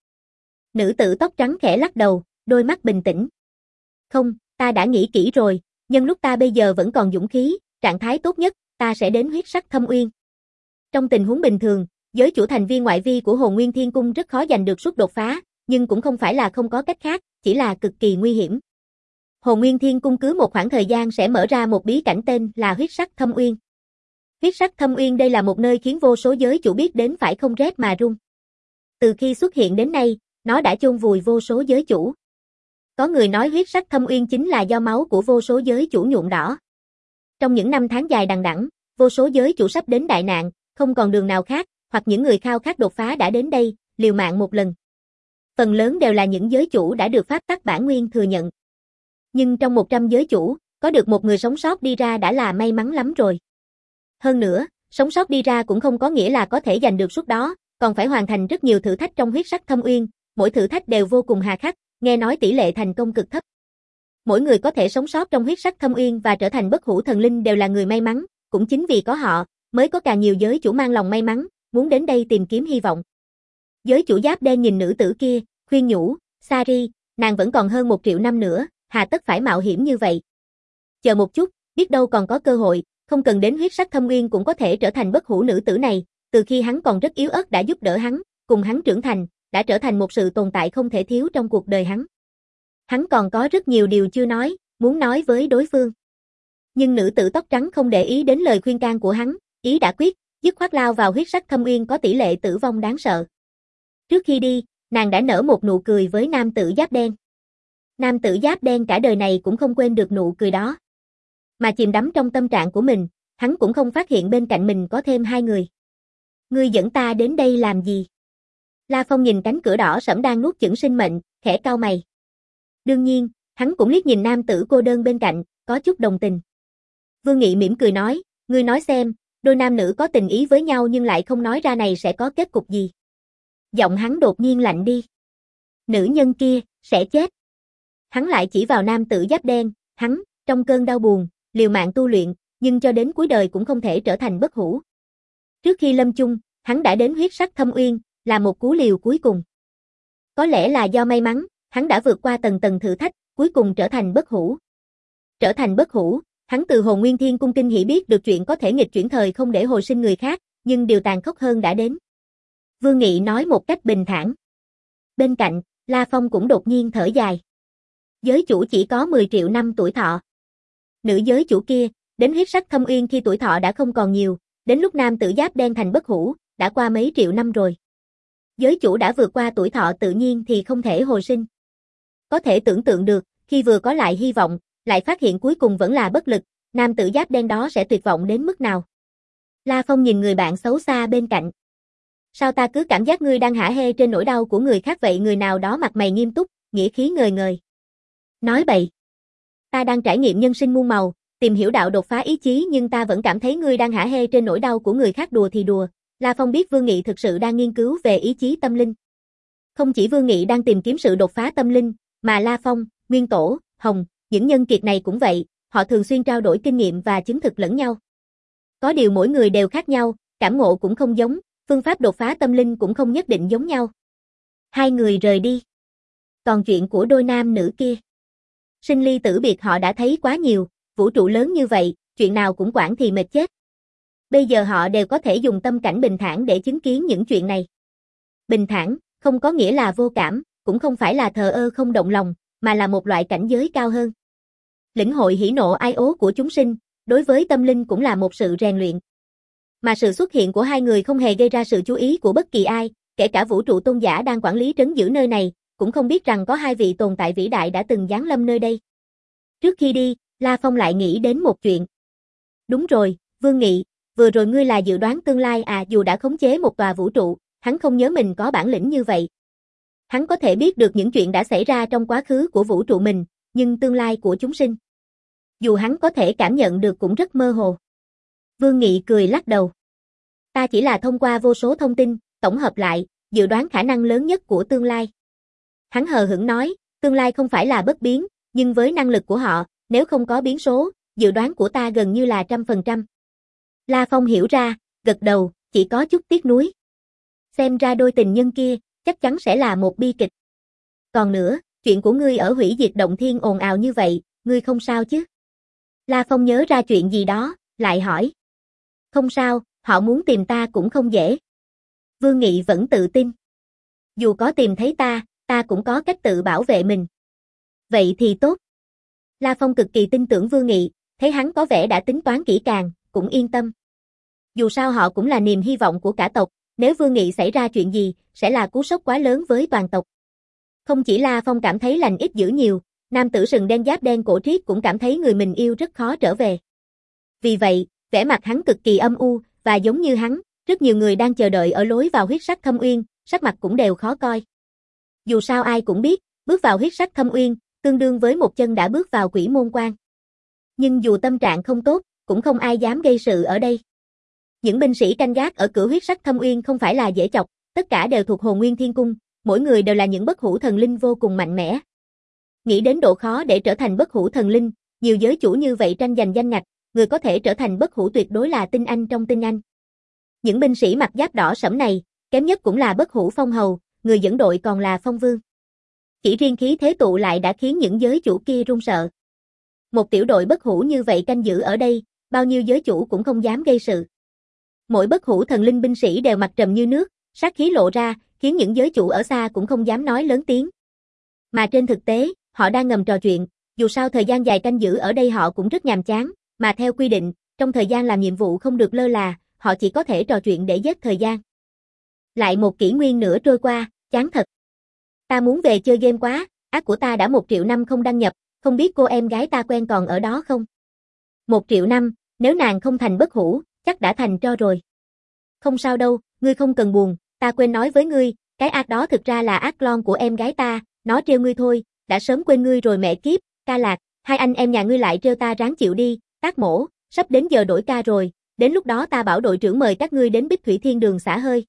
Nữ tử tóc trắng khẽ lắc đầu, đôi mắt bình tĩnh. Không, ta đã nghĩ kỹ rồi, nhân lúc ta bây giờ vẫn còn dũng khí, trạng thái tốt nhất, ta sẽ đến huyết sắc thâm uyên. Trong tình huống bình thường, giới chủ thành viên ngoại vi của Hồn Nguyên Thiên Cung rất khó giành được suất đột phá, nhưng cũng không phải là không có cách khác, chỉ là cực kỳ nguy hiểm. Hồn Nguyên Thiên Cung cứ một khoảng thời gian sẽ mở ra một bí cảnh tên là huyết sắc thâm uyên. Huyết sắc thâm uyên đây là một nơi khiến vô số giới chủ biết đến phải không rét mà run. Từ khi xuất hiện đến nay, nó đã chôn vùi vô số giới chủ. Có người nói huyết sắc thâm uyên chính là do máu của vô số giới chủ nhuộm đỏ. Trong những năm tháng dài đằng đẵng, vô số giới chủ sắp đến đại nạn, không còn đường nào khác, hoặc những người khao khát đột phá đã đến đây, liều mạng một lần. Phần lớn đều là những giới chủ đã được pháp tắc bản nguyên thừa nhận. Nhưng trong một trăm giới chủ, có được một người sống sót đi ra đã là may mắn lắm rồi. Hơn nữa, sống sót đi ra cũng không có nghĩa là có thể giành được suất đó, còn phải hoàn thành rất nhiều thử thách trong huyết sắc thâm uyên, mỗi thử thách đều vô cùng hà khắc, nghe nói tỷ lệ thành công cực thấp. Mỗi người có thể sống sót trong huyết sắc thâm uyên và trở thành bất hủ thần linh đều là người may mắn, cũng chính vì có họ, mới có càng nhiều giới chủ mang lòng may mắn, muốn đến đây tìm kiếm hy vọng. Giới chủ giáp đen nhìn nữ tử kia, khuyên nhủ, Sari, nàng vẫn còn hơn một triệu năm nữa, hà tất phải mạo hiểm như vậy. Chờ một chút, biết đâu còn có cơ hội, không cần đến huyết sắc thâm uyên cũng có thể trở thành bất hủ nữ tử này, từ khi hắn còn rất yếu ớt đã giúp đỡ hắn, cùng hắn trưởng thành, đã trở thành một sự tồn tại không thể thiếu trong cuộc đời hắn. Hắn còn có rất nhiều điều chưa nói, muốn nói với đối phương. Nhưng nữ tử tóc trắng không để ý đến lời khuyên can của hắn, ý đã quyết, dứt khoát lao vào huyết sắc thâm uyên có tỷ lệ tử vong đáng sợ. Trước khi đi, nàng đã nở một nụ cười với nam tử giáp đen. Nam tử giáp đen cả đời này cũng không quên được nụ cười đó. Mà chìm đắm trong tâm trạng của mình, hắn cũng không phát hiện bên cạnh mình có thêm hai người. Ngươi dẫn ta đến đây làm gì? La Phong nhìn cánh cửa đỏ sẫm đang nuốt chửng sinh mệnh, khẽ cau mày. Đương nhiên, hắn cũng liếc nhìn nam tử cô đơn bên cạnh, có chút đồng tình. Vương Nghị mỉm cười nói, ngươi nói xem, đôi nam nữ có tình ý với nhau nhưng lại không nói ra này sẽ có kết cục gì. Giọng hắn đột nhiên lạnh đi. Nữ nhân kia, sẽ chết. Hắn lại chỉ vào nam tử giáp đen, hắn, trong cơn đau buồn, liều mạng tu luyện, nhưng cho đến cuối đời cũng không thể trở thành bất hủ. Trước khi lâm chung, hắn đã đến huyết sắc thâm uyên, là một cú liều cuối cùng. Có lẽ là do may mắn, hắn đã vượt qua tầng tầng thử thách, cuối cùng trở thành bất hủ. Trở thành bất hủ, hắn từ Hồn Nguyên Thiên Cung kinh hỉ biết được chuyện có thể nghịch chuyển thời không để hồi sinh người khác, nhưng điều tàn khốc hơn đã đến. Vương Nghị nói một cách bình thản. Bên cạnh, La Phong cũng đột nhiên thở dài. Giới chủ chỉ có mười triệu năm tuổi thọ. Nữ giới chủ kia, đến huyết sắc thâm uyên khi tuổi thọ đã không còn nhiều, đến lúc nam tử giáp đen thành bất hủ, đã qua mấy triệu năm rồi. Giới chủ đã vượt qua tuổi thọ tự nhiên thì không thể hồi sinh. Có thể tưởng tượng được, khi vừa có lại hy vọng, lại phát hiện cuối cùng vẫn là bất lực, nam tử giáp đen đó sẽ tuyệt vọng đến mức nào. La Phong nhìn người bạn xấu xa bên cạnh. Sao ta cứ cảm giác ngươi đang hả hê trên nỗi đau của người khác vậy? Người nào đó mặt mày nghiêm túc, nghĩa khí ngời ngời. Nói bậy. Ta đang trải nghiệm nhân sinh muôn màu, tìm hiểu đạo đột phá ý chí nhưng ta vẫn cảm thấy ngươi đang hả hê trên nỗi đau của người khác. Đùa thì đùa, La Phong biết Vương Nghị thực sự đang nghiên cứu về ý chí tâm linh. Không chỉ Vương Nghị đang tìm kiếm sự đột phá tâm linh, mà La Phong, Nguyên Tổ, Hồng, những nhân kiệt này cũng vậy, họ thường xuyên trao đổi kinh nghiệm và chứng thực lẫn nhau. Có điều mỗi người đều khác nhau, cảm ngộ cũng không giống, phương pháp đột phá tâm linh cũng không nhất định giống nhau. Hai người rời đi. Còn chuyện của đôi nam nữ kia. Sinh ly tử biệt họ đã thấy quá nhiều, vũ trụ lớn như vậy, chuyện nào cũng quản thì mệt chết. Bây giờ họ đều có thể dùng tâm cảnh bình thản để chứng kiến những chuyện này. Bình thản, không có nghĩa là vô cảm, cũng không phải là thờ ơ không động lòng, mà là một loại cảnh giới cao hơn. Lĩnh hội hỉ nộ ai ố của chúng sinh, đối với tâm linh cũng là một sự rèn luyện. Mà sự xuất hiện của hai người không hề gây ra sự chú ý của bất kỳ ai, kể cả vũ trụ tôn giả đang quản lý trấn giữ nơi này, cũng không biết rằng có hai vị tồn tại vĩ đại đã từng giáng lâm nơi đây. Trước khi đi, La Phong lại nghĩ đến một chuyện. Đúng rồi, Vương Nghị, vừa rồi ngươi là dự đoán tương lai à? Dù đã khống chế một tòa vũ trụ, hắn không nhớ mình có bản lĩnh như vậy. Hắn có thể biết được những chuyện đã xảy ra trong quá khứ của vũ trụ mình, nhưng tương lai của chúng sinh, dù hắn có thể cảm nhận được cũng rất mơ hồ. Vương Nghị cười lắc đầu. Ta chỉ là thông qua vô số thông tin, tổng hợp lại, dự đoán khả năng lớn nhất của tương lai. Hắn hờ hững nói, tương lai không phải là bất biến, nhưng với năng lực của họ, nếu không có biến số, dự đoán của ta gần như là trăm phần trăm. La Phong hiểu ra, gật đầu, chỉ có chút tiếc nuối. Xem ra đôi tình nhân kia, chắc chắn sẽ là một bi kịch. Còn nữa, chuyện của ngươi ở hủy diệt động thiên ồn ào như vậy, ngươi không sao chứ? La Phong nhớ ra chuyện gì đó, lại hỏi. Không sao, họ muốn tìm ta cũng không dễ. Vương Nghị vẫn tự tin. Dù có tìm thấy ta, ta cũng có cách tự bảo vệ mình. Vậy thì tốt. La Phong cực kỳ tin tưởng Vương Nghị, thấy hắn có vẻ đã tính toán kỹ càng, cũng yên tâm. Dù sao họ cũng là niềm hy vọng của cả tộc, nếu Vương Nghị xảy ra chuyện gì, sẽ là cú sốc quá lớn với toàn tộc. Không chỉ La Phong cảm thấy lành ít dữ nhiều, nam tử sừng đen giáp đen cổ triết cũng cảm thấy người mình yêu rất khó trở về. Vì vậy, vẻ mặt hắn cực kỳ âm u, và giống như hắn, rất nhiều người đang chờ đợi ở lối vào huyết sắc thâm uyên, sắc mặt cũng đều khó coi. Dù sao ai cũng biết, bước vào huyết sắc thâm uyên, tương đương với một chân đã bước vào quỷ môn quan. Nhưng dù tâm trạng không tốt, cũng không ai dám gây sự ở đây. Những binh sĩ canh gác ở cửa huyết sắc thâm uyên không phải là dễ chọc, tất cả đều thuộc Hồn Nguyên Thiên Cung, mỗi người đều là những bất hủ thần linh vô cùng mạnh mẽ. Nghĩ đến độ khó để trở thành bất hủ thần linh, nhiều giới chủ như vậy tranh giành danh ngạch, người có thể trở thành bất hủ tuyệt đối là tinh anh trong tinh anh. Những binh sĩ mặc giáp đỏ sẫm này, kém nhất cũng là bất hủ phong hầu, người dẫn đội còn là phong vương. Chỉ riêng khí thế tụ lại đã khiến những giới chủ kia run sợ. Một tiểu đội bất hủ như vậy canh giữ ở đây, bao nhiêu giới chủ cũng không dám gây sự. Mỗi bất hủ thần linh binh sĩ đều mặt trầm như nước, sát khí lộ ra, khiến những giới chủ ở xa cũng không dám nói lớn tiếng. Mà trên thực tế, họ đang ngầm trò chuyện, dù sao thời gian dài canh giữ ở đây họ cũng rất nhàm chán, mà theo quy định, trong thời gian làm nhiệm vụ không được lơ là, họ chỉ có thể trò chuyện để giết thời gian. Lại một kỷ nguyên nữa trôi qua, chán thật. Ta muốn về chơi game quá, ác của ta đã một triệu năm không đăng nhập, không biết cô em gái ta quen còn ở đó không? Một triệu năm, nếu nàng không thành bất hủ, chắc đã thành tro rồi. Không sao đâu, ngươi không cần buồn, ta quên nói với ngươi, cái ác đó thực ra là ác clone của em gái ta, nó trêu ngươi thôi, đã sớm quên ngươi rồi mẹ kiếp, ca lạc, hai anh em nhà ngươi lại trêu ta ráng chịu đi, tác mổ, sắp đến giờ đổi ca rồi, đến lúc đó ta bảo đội trưởng mời các ngươi đến Bích Thủy Thiên Đường xả hơi.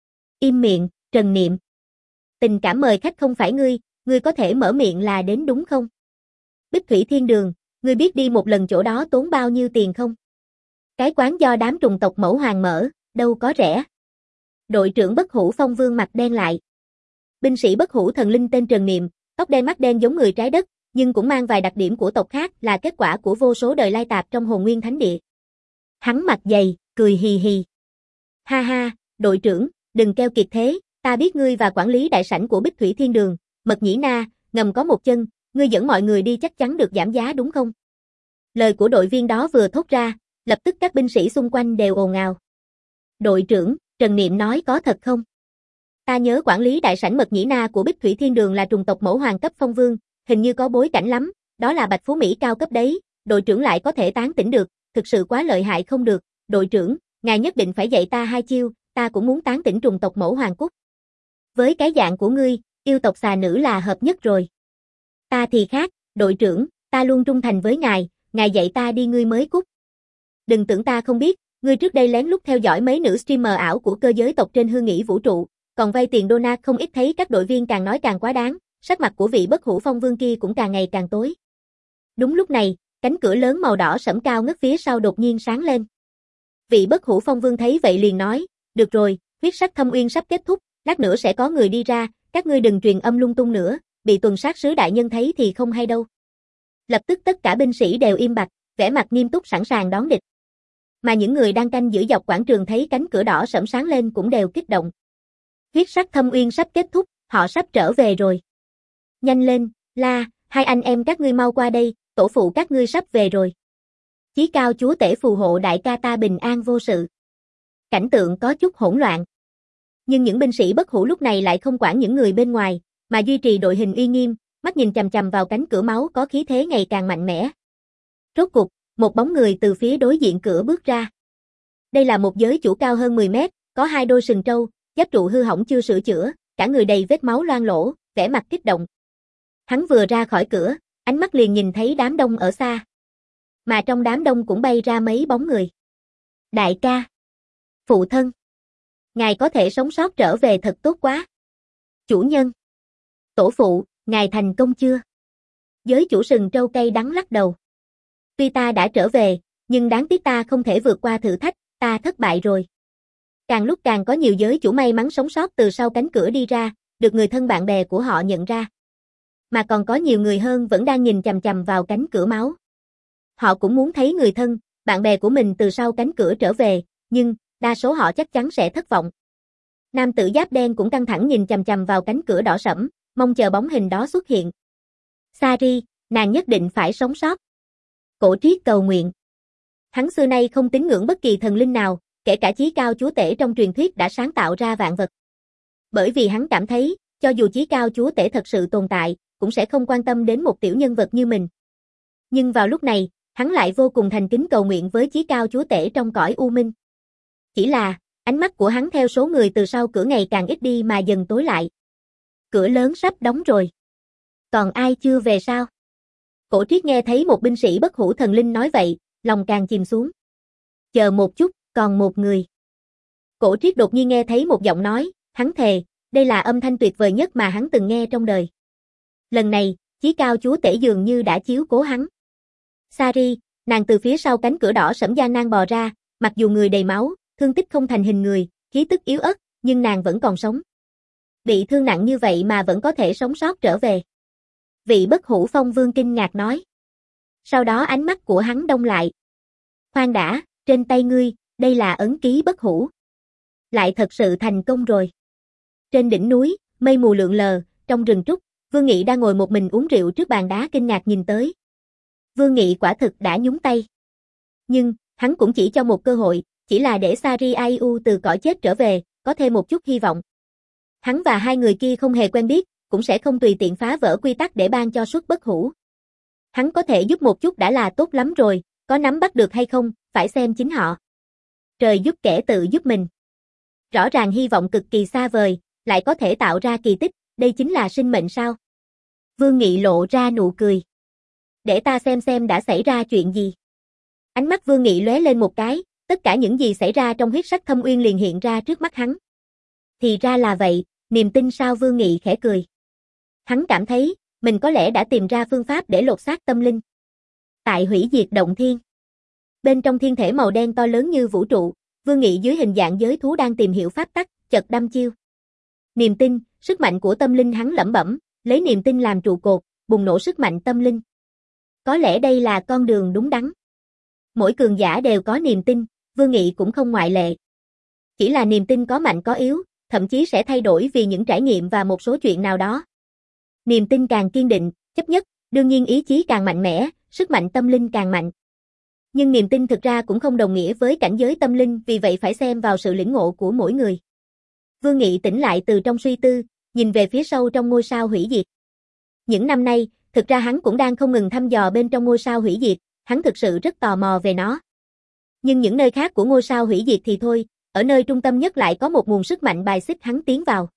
Im miệng, Trần Niệm. Tình cảm mời khách không phải ngươi, ngươi có thể mở miệng là đến đúng không? Bích Thủy Thiên Đường, ngươi biết đi một lần chỗ đó tốn bao nhiêu tiền không? Cái quán do đám trùng tộc Mẫu Hoàng mở, đâu có rẻ. Đội trưởng bất hủ Phong Vương mặt đen lại. Binh sĩ bất hủ thần linh tên Trần Niệm, tóc đen mắt đen giống người trái đất, nhưng cũng mang vài đặc điểm của tộc khác là kết quả của vô số đời lai tạp trong Hồn Nguyên Thánh Địa. Hắn mặt dày, cười hì hì. Ha ha, đội trưởng, đừng keo kiệt thế, ta biết ngươi và quản lý đại sảnh của Bích Thủy Thiên Đường, Mật Nhĩ Na, ngầm có một chân, ngươi dẫn mọi người đi chắc chắn được giảm giá đúng không? Lời của đội viên đó vừa thốt ra, lập tức các binh sĩ xung quanh đều ồn ào. Đội trưởng, Trần Niệm nói có thật không? Ta nhớ quản lý đại sảnh Mật Nhĩ Na của Bích Thủy Thiên Đường là trùng tộc Mẫu Hoàng cấp phong vương, hình như có bối cảnh lắm, đó là Bạch Phú Mỹ cao cấp đấy, đội trưởng lại có thể tán tỉnh được, thực sự quá lợi hại không được, đội trưởng, ngài nhất định phải dạy ta hai chiêu, ta cũng muốn tán tỉnh trùng tộc Mẫu Hoàng cúc. Với cái dạng của ngươi, yêu tộc xà nữ là hợp nhất rồi. Ta thì khác, đội trưởng, ta luôn trung thành với ngài, ngài dạy ta đi ngươi mới cút. Đừng tưởng ta không biết, ngươi trước đây lén lút theo dõi mấy nữ streamer ảo của cơ giới tộc trên hư nghỉ vũ trụ, còn vay tiền donat không ít thấy các đội viên càng nói càng quá đáng, sắc mặt của vị bất hủ phong vương kia cũng càng ngày càng tối. Đúng lúc này, cánh cửa lớn màu đỏ sẫm cao ngất phía sau đột nhiên sáng lên. Vị bất hủ phong vương thấy vậy liền nói, được rồi, huyết sắc thâm uyên sắp kết thúc, lát nữa sẽ có người đi ra, các ngươi đừng truyền âm lung tung nữa, bị tuần sát sứ đại nhân thấy thì không hay đâu. Lập tức tất cả binh sĩ đều im bặt, vẻ mặt nghiêm túc sẵn sàng đón địch. Mà những người đang canh giữ dọc quảng trường thấy cánh cửa đỏ sẫm sáng lên cũng đều kích động. Huyết sắc thâm uyên sắp kết thúc, họ sắp trở về rồi. Nhanh lên, la, hai anh em các ngươi mau qua đây, tổ phụ các ngươi sắp về rồi. Chí cao chúa tể phù hộ đại ca ta bình an vô sự. Cảnh tượng có chút hỗn loạn. Nhưng những binh sĩ bất hủ lúc này lại không quản những người bên ngoài, mà duy trì đội hình uy nghiêm, mắt nhìn chằm chằm vào cánh cửa máu có khí thế ngày càng mạnh mẽ. Rốt cục, một bóng người từ phía đối diện cửa bước ra. Đây là một giới chủ cao hơn mười mét, có hai đôi sừng trâu, giáp trụ hư hỏng chưa sửa chữa, cả người đầy vết máu loang lổ, vẻ mặt kích động. Hắn vừa ra khỏi cửa, ánh mắt liền nhìn thấy đám đông ở xa. Mà trong đám đông cũng bay ra mấy bóng người. Đại ca, phụ thân, ngài có thể sống sót trở về thật tốt quá. Chủ nhân, tổ phụ, ngài thành công chưa? Giới chủ sừng trâu cay đắng lắc đầu. Tuy ta đã trở về, nhưng đáng tiếc ta không thể vượt qua thử thách, ta thất bại rồi. Càng lúc càng có nhiều giới chủ may mắn sống sót từ sau cánh cửa đi ra, được người thân bạn bè của họ nhận ra. Mà còn có nhiều người hơn vẫn đang nhìn chằm chằm vào cánh cửa máu. Họ cũng muốn thấy người thân, bạn bè của mình từ sau cánh cửa trở về, nhưng đa số họ chắc chắn sẽ thất vọng. Nam tử giáp đen cũng căng thẳng nhìn chằm chằm vào cánh cửa đỏ sẫm, mong chờ bóng hình đó xuất hiện. Sari, nàng nhất định phải sống sót. Cổ Triết cầu nguyện. Hắn xưa nay không tín ngưỡng bất kỳ thần linh nào, kể cả chí cao chúa tể trong truyền thuyết đã sáng tạo ra vạn vật. Bởi vì hắn cảm thấy, cho dù chí cao chúa tể thật sự tồn tại, cũng sẽ không quan tâm đến một tiểu nhân vật như mình. Nhưng vào lúc này, hắn lại vô cùng thành kính cầu nguyện với chí cao chúa tể trong cõi u minh. Chỉ là, ánh mắt của hắn theo số người từ sau cửa ngày càng ít đi mà dần tối lại. Cửa lớn sắp đóng rồi. Còn ai chưa về sao? Cổ Triết nghe thấy một binh sĩ bất hủ thần linh nói vậy, lòng càng chìm xuống. Chờ một chút, còn một người. Cổ Triết đột nhiên nghe thấy một giọng nói, hắn thề, đây là âm thanh tuyệt vời nhất mà hắn từng nghe trong đời. Lần này, chí cao chúa tể dường như đã chiếu cố hắn. Sari, nàng từ phía sau cánh cửa đỏ sẫm gian nan bò ra, mặc dù người đầy máu, thương tích không thành hình người, khí tức yếu ớt, nhưng nàng vẫn còn sống. Bị thương nặng như vậy mà vẫn có thể sống sót trở về. Vị Bất Hủ Phong Vương kinh ngạc nói. Sau đó ánh mắt của hắn đông lại. Khoan đã, trên tay ngươi, đây là ấn ký bất hủ. Lại thật sự thành công rồi. Trên đỉnh núi, mây mù lượn lờ, trong rừng trúc, Vương Nghị đang ngồi một mình uống rượu trước bàn đá kinh ngạc nhìn tới. Vương Nghị quả thực đã nhúng tay. Nhưng, hắn cũng chỉ cho một cơ hội, chỉ là để Sari Aiu từ cõi chết trở về, có thêm một chút hy vọng. Hắn và hai người kia không hề quen biết, cũng sẽ không tùy tiện phá vỡ quy tắc để ban cho suất bất hủ. Hắn có thể giúp một chút đã là tốt lắm rồi, có nắm bắt được hay không, phải xem chính họ. Trời giúp kẻ tự giúp mình. Rõ ràng hy vọng cực kỳ xa vời, lại có thể tạo ra kỳ tích, đây chính là sinh mệnh sao? Vương Nghị lộ ra nụ cười. Để ta xem xem đã xảy ra chuyện gì. Ánh mắt Vương Nghị lóe lên một cái, tất cả những gì xảy ra trong huyết sắc thâm uyên liền hiện ra trước mắt hắn. Thì ra là vậy, niềm tin sao? Vương Nghị khẽ cười. Hắn cảm thấy, mình có lẽ đã tìm ra phương pháp để lột xác tâm linh. Tại hủy diệt động thiên. Bên trong thiên thể màu đen to lớn như vũ trụ, Vương Nghị dưới hình dạng giới thú đang tìm hiểu pháp tắc, chợt đăm chiêu. Niềm tin, sức mạnh của tâm linh, hắn lẩm bẩm, lấy niềm tin làm trụ cột, bùng nổ sức mạnh tâm linh. Có lẽ đây là con đường đúng đắn. Mỗi cường giả đều có niềm tin, Vương Nghị cũng không ngoại lệ. Chỉ là niềm tin có mạnh có yếu, thậm chí sẽ thay đổi vì những trải nghiệm và một số chuyện nào đó. Niềm tin càng kiên định, chấp nhất, đương nhiên ý chí càng mạnh mẽ, sức mạnh tâm linh càng mạnh. Nhưng niềm tin thực ra cũng không đồng nghĩa với cảnh giới tâm linh, vì vậy phải xem vào sự lĩnh ngộ của mỗi người. Vương Nghị tỉnh lại từ trong suy tư, nhìn về phía sâu trong ngôi sao hủy diệt. Những năm nay, thực ra hắn cũng đang không ngừng thăm dò bên trong ngôi sao hủy diệt, hắn thực sự rất tò mò về nó. Nhưng những nơi khác của ngôi sao hủy diệt thì thôi, ở nơi trung tâm nhất lại có một nguồn sức mạnh bài xích hắn tiến vào.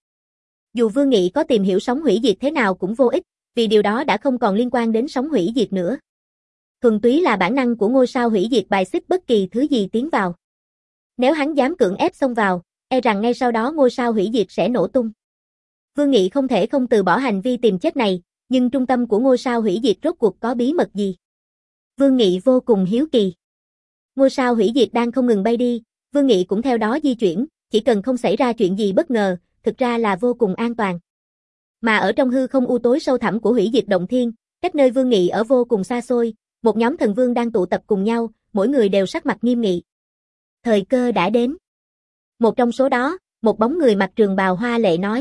Dù Vương Nghị có tìm hiểu sóng hủy diệt thế nào cũng vô ích, vì điều đó đã không còn liên quan đến sóng hủy diệt nữa. Thuần túy là bản năng của ngôi sao hủy diệt bài xích bất kỳ thứ gì tiến vào. Nếu hắn dám cưỡng ép xông vào, e rằng ngay sau đó ngôi sao hủy diệt sẽ nổ tung. Vương Nghị không thể không từ bỏ hành vi tìm chết này, nhưng trung tâm của ngôi sao hủy diệt rốt cuộc có bí mật gì? Vương Nghị vô cùng hiếu kỳ. Ngôi sao hủy diệt đang không ngừng bay đi, Vương Nghị cũng theo đó di chuyển, chỉ cần không xảy ra chuyện gì bất ngờ, thực ra là vô cùng an toàn. Mà ở trong hư không u tối sâu thẳm của hủy diệt động thiên, cách nơi Vương Nghị ở vô cùng xa xôi, một nhóm thần vương đang tụ tập cùng nhau, mỗi người đều sắc mặt nghiêm nghị. Thời cơ đã đến. Một trong số đó, một bóng người mặc trường bào hoa lệ nói.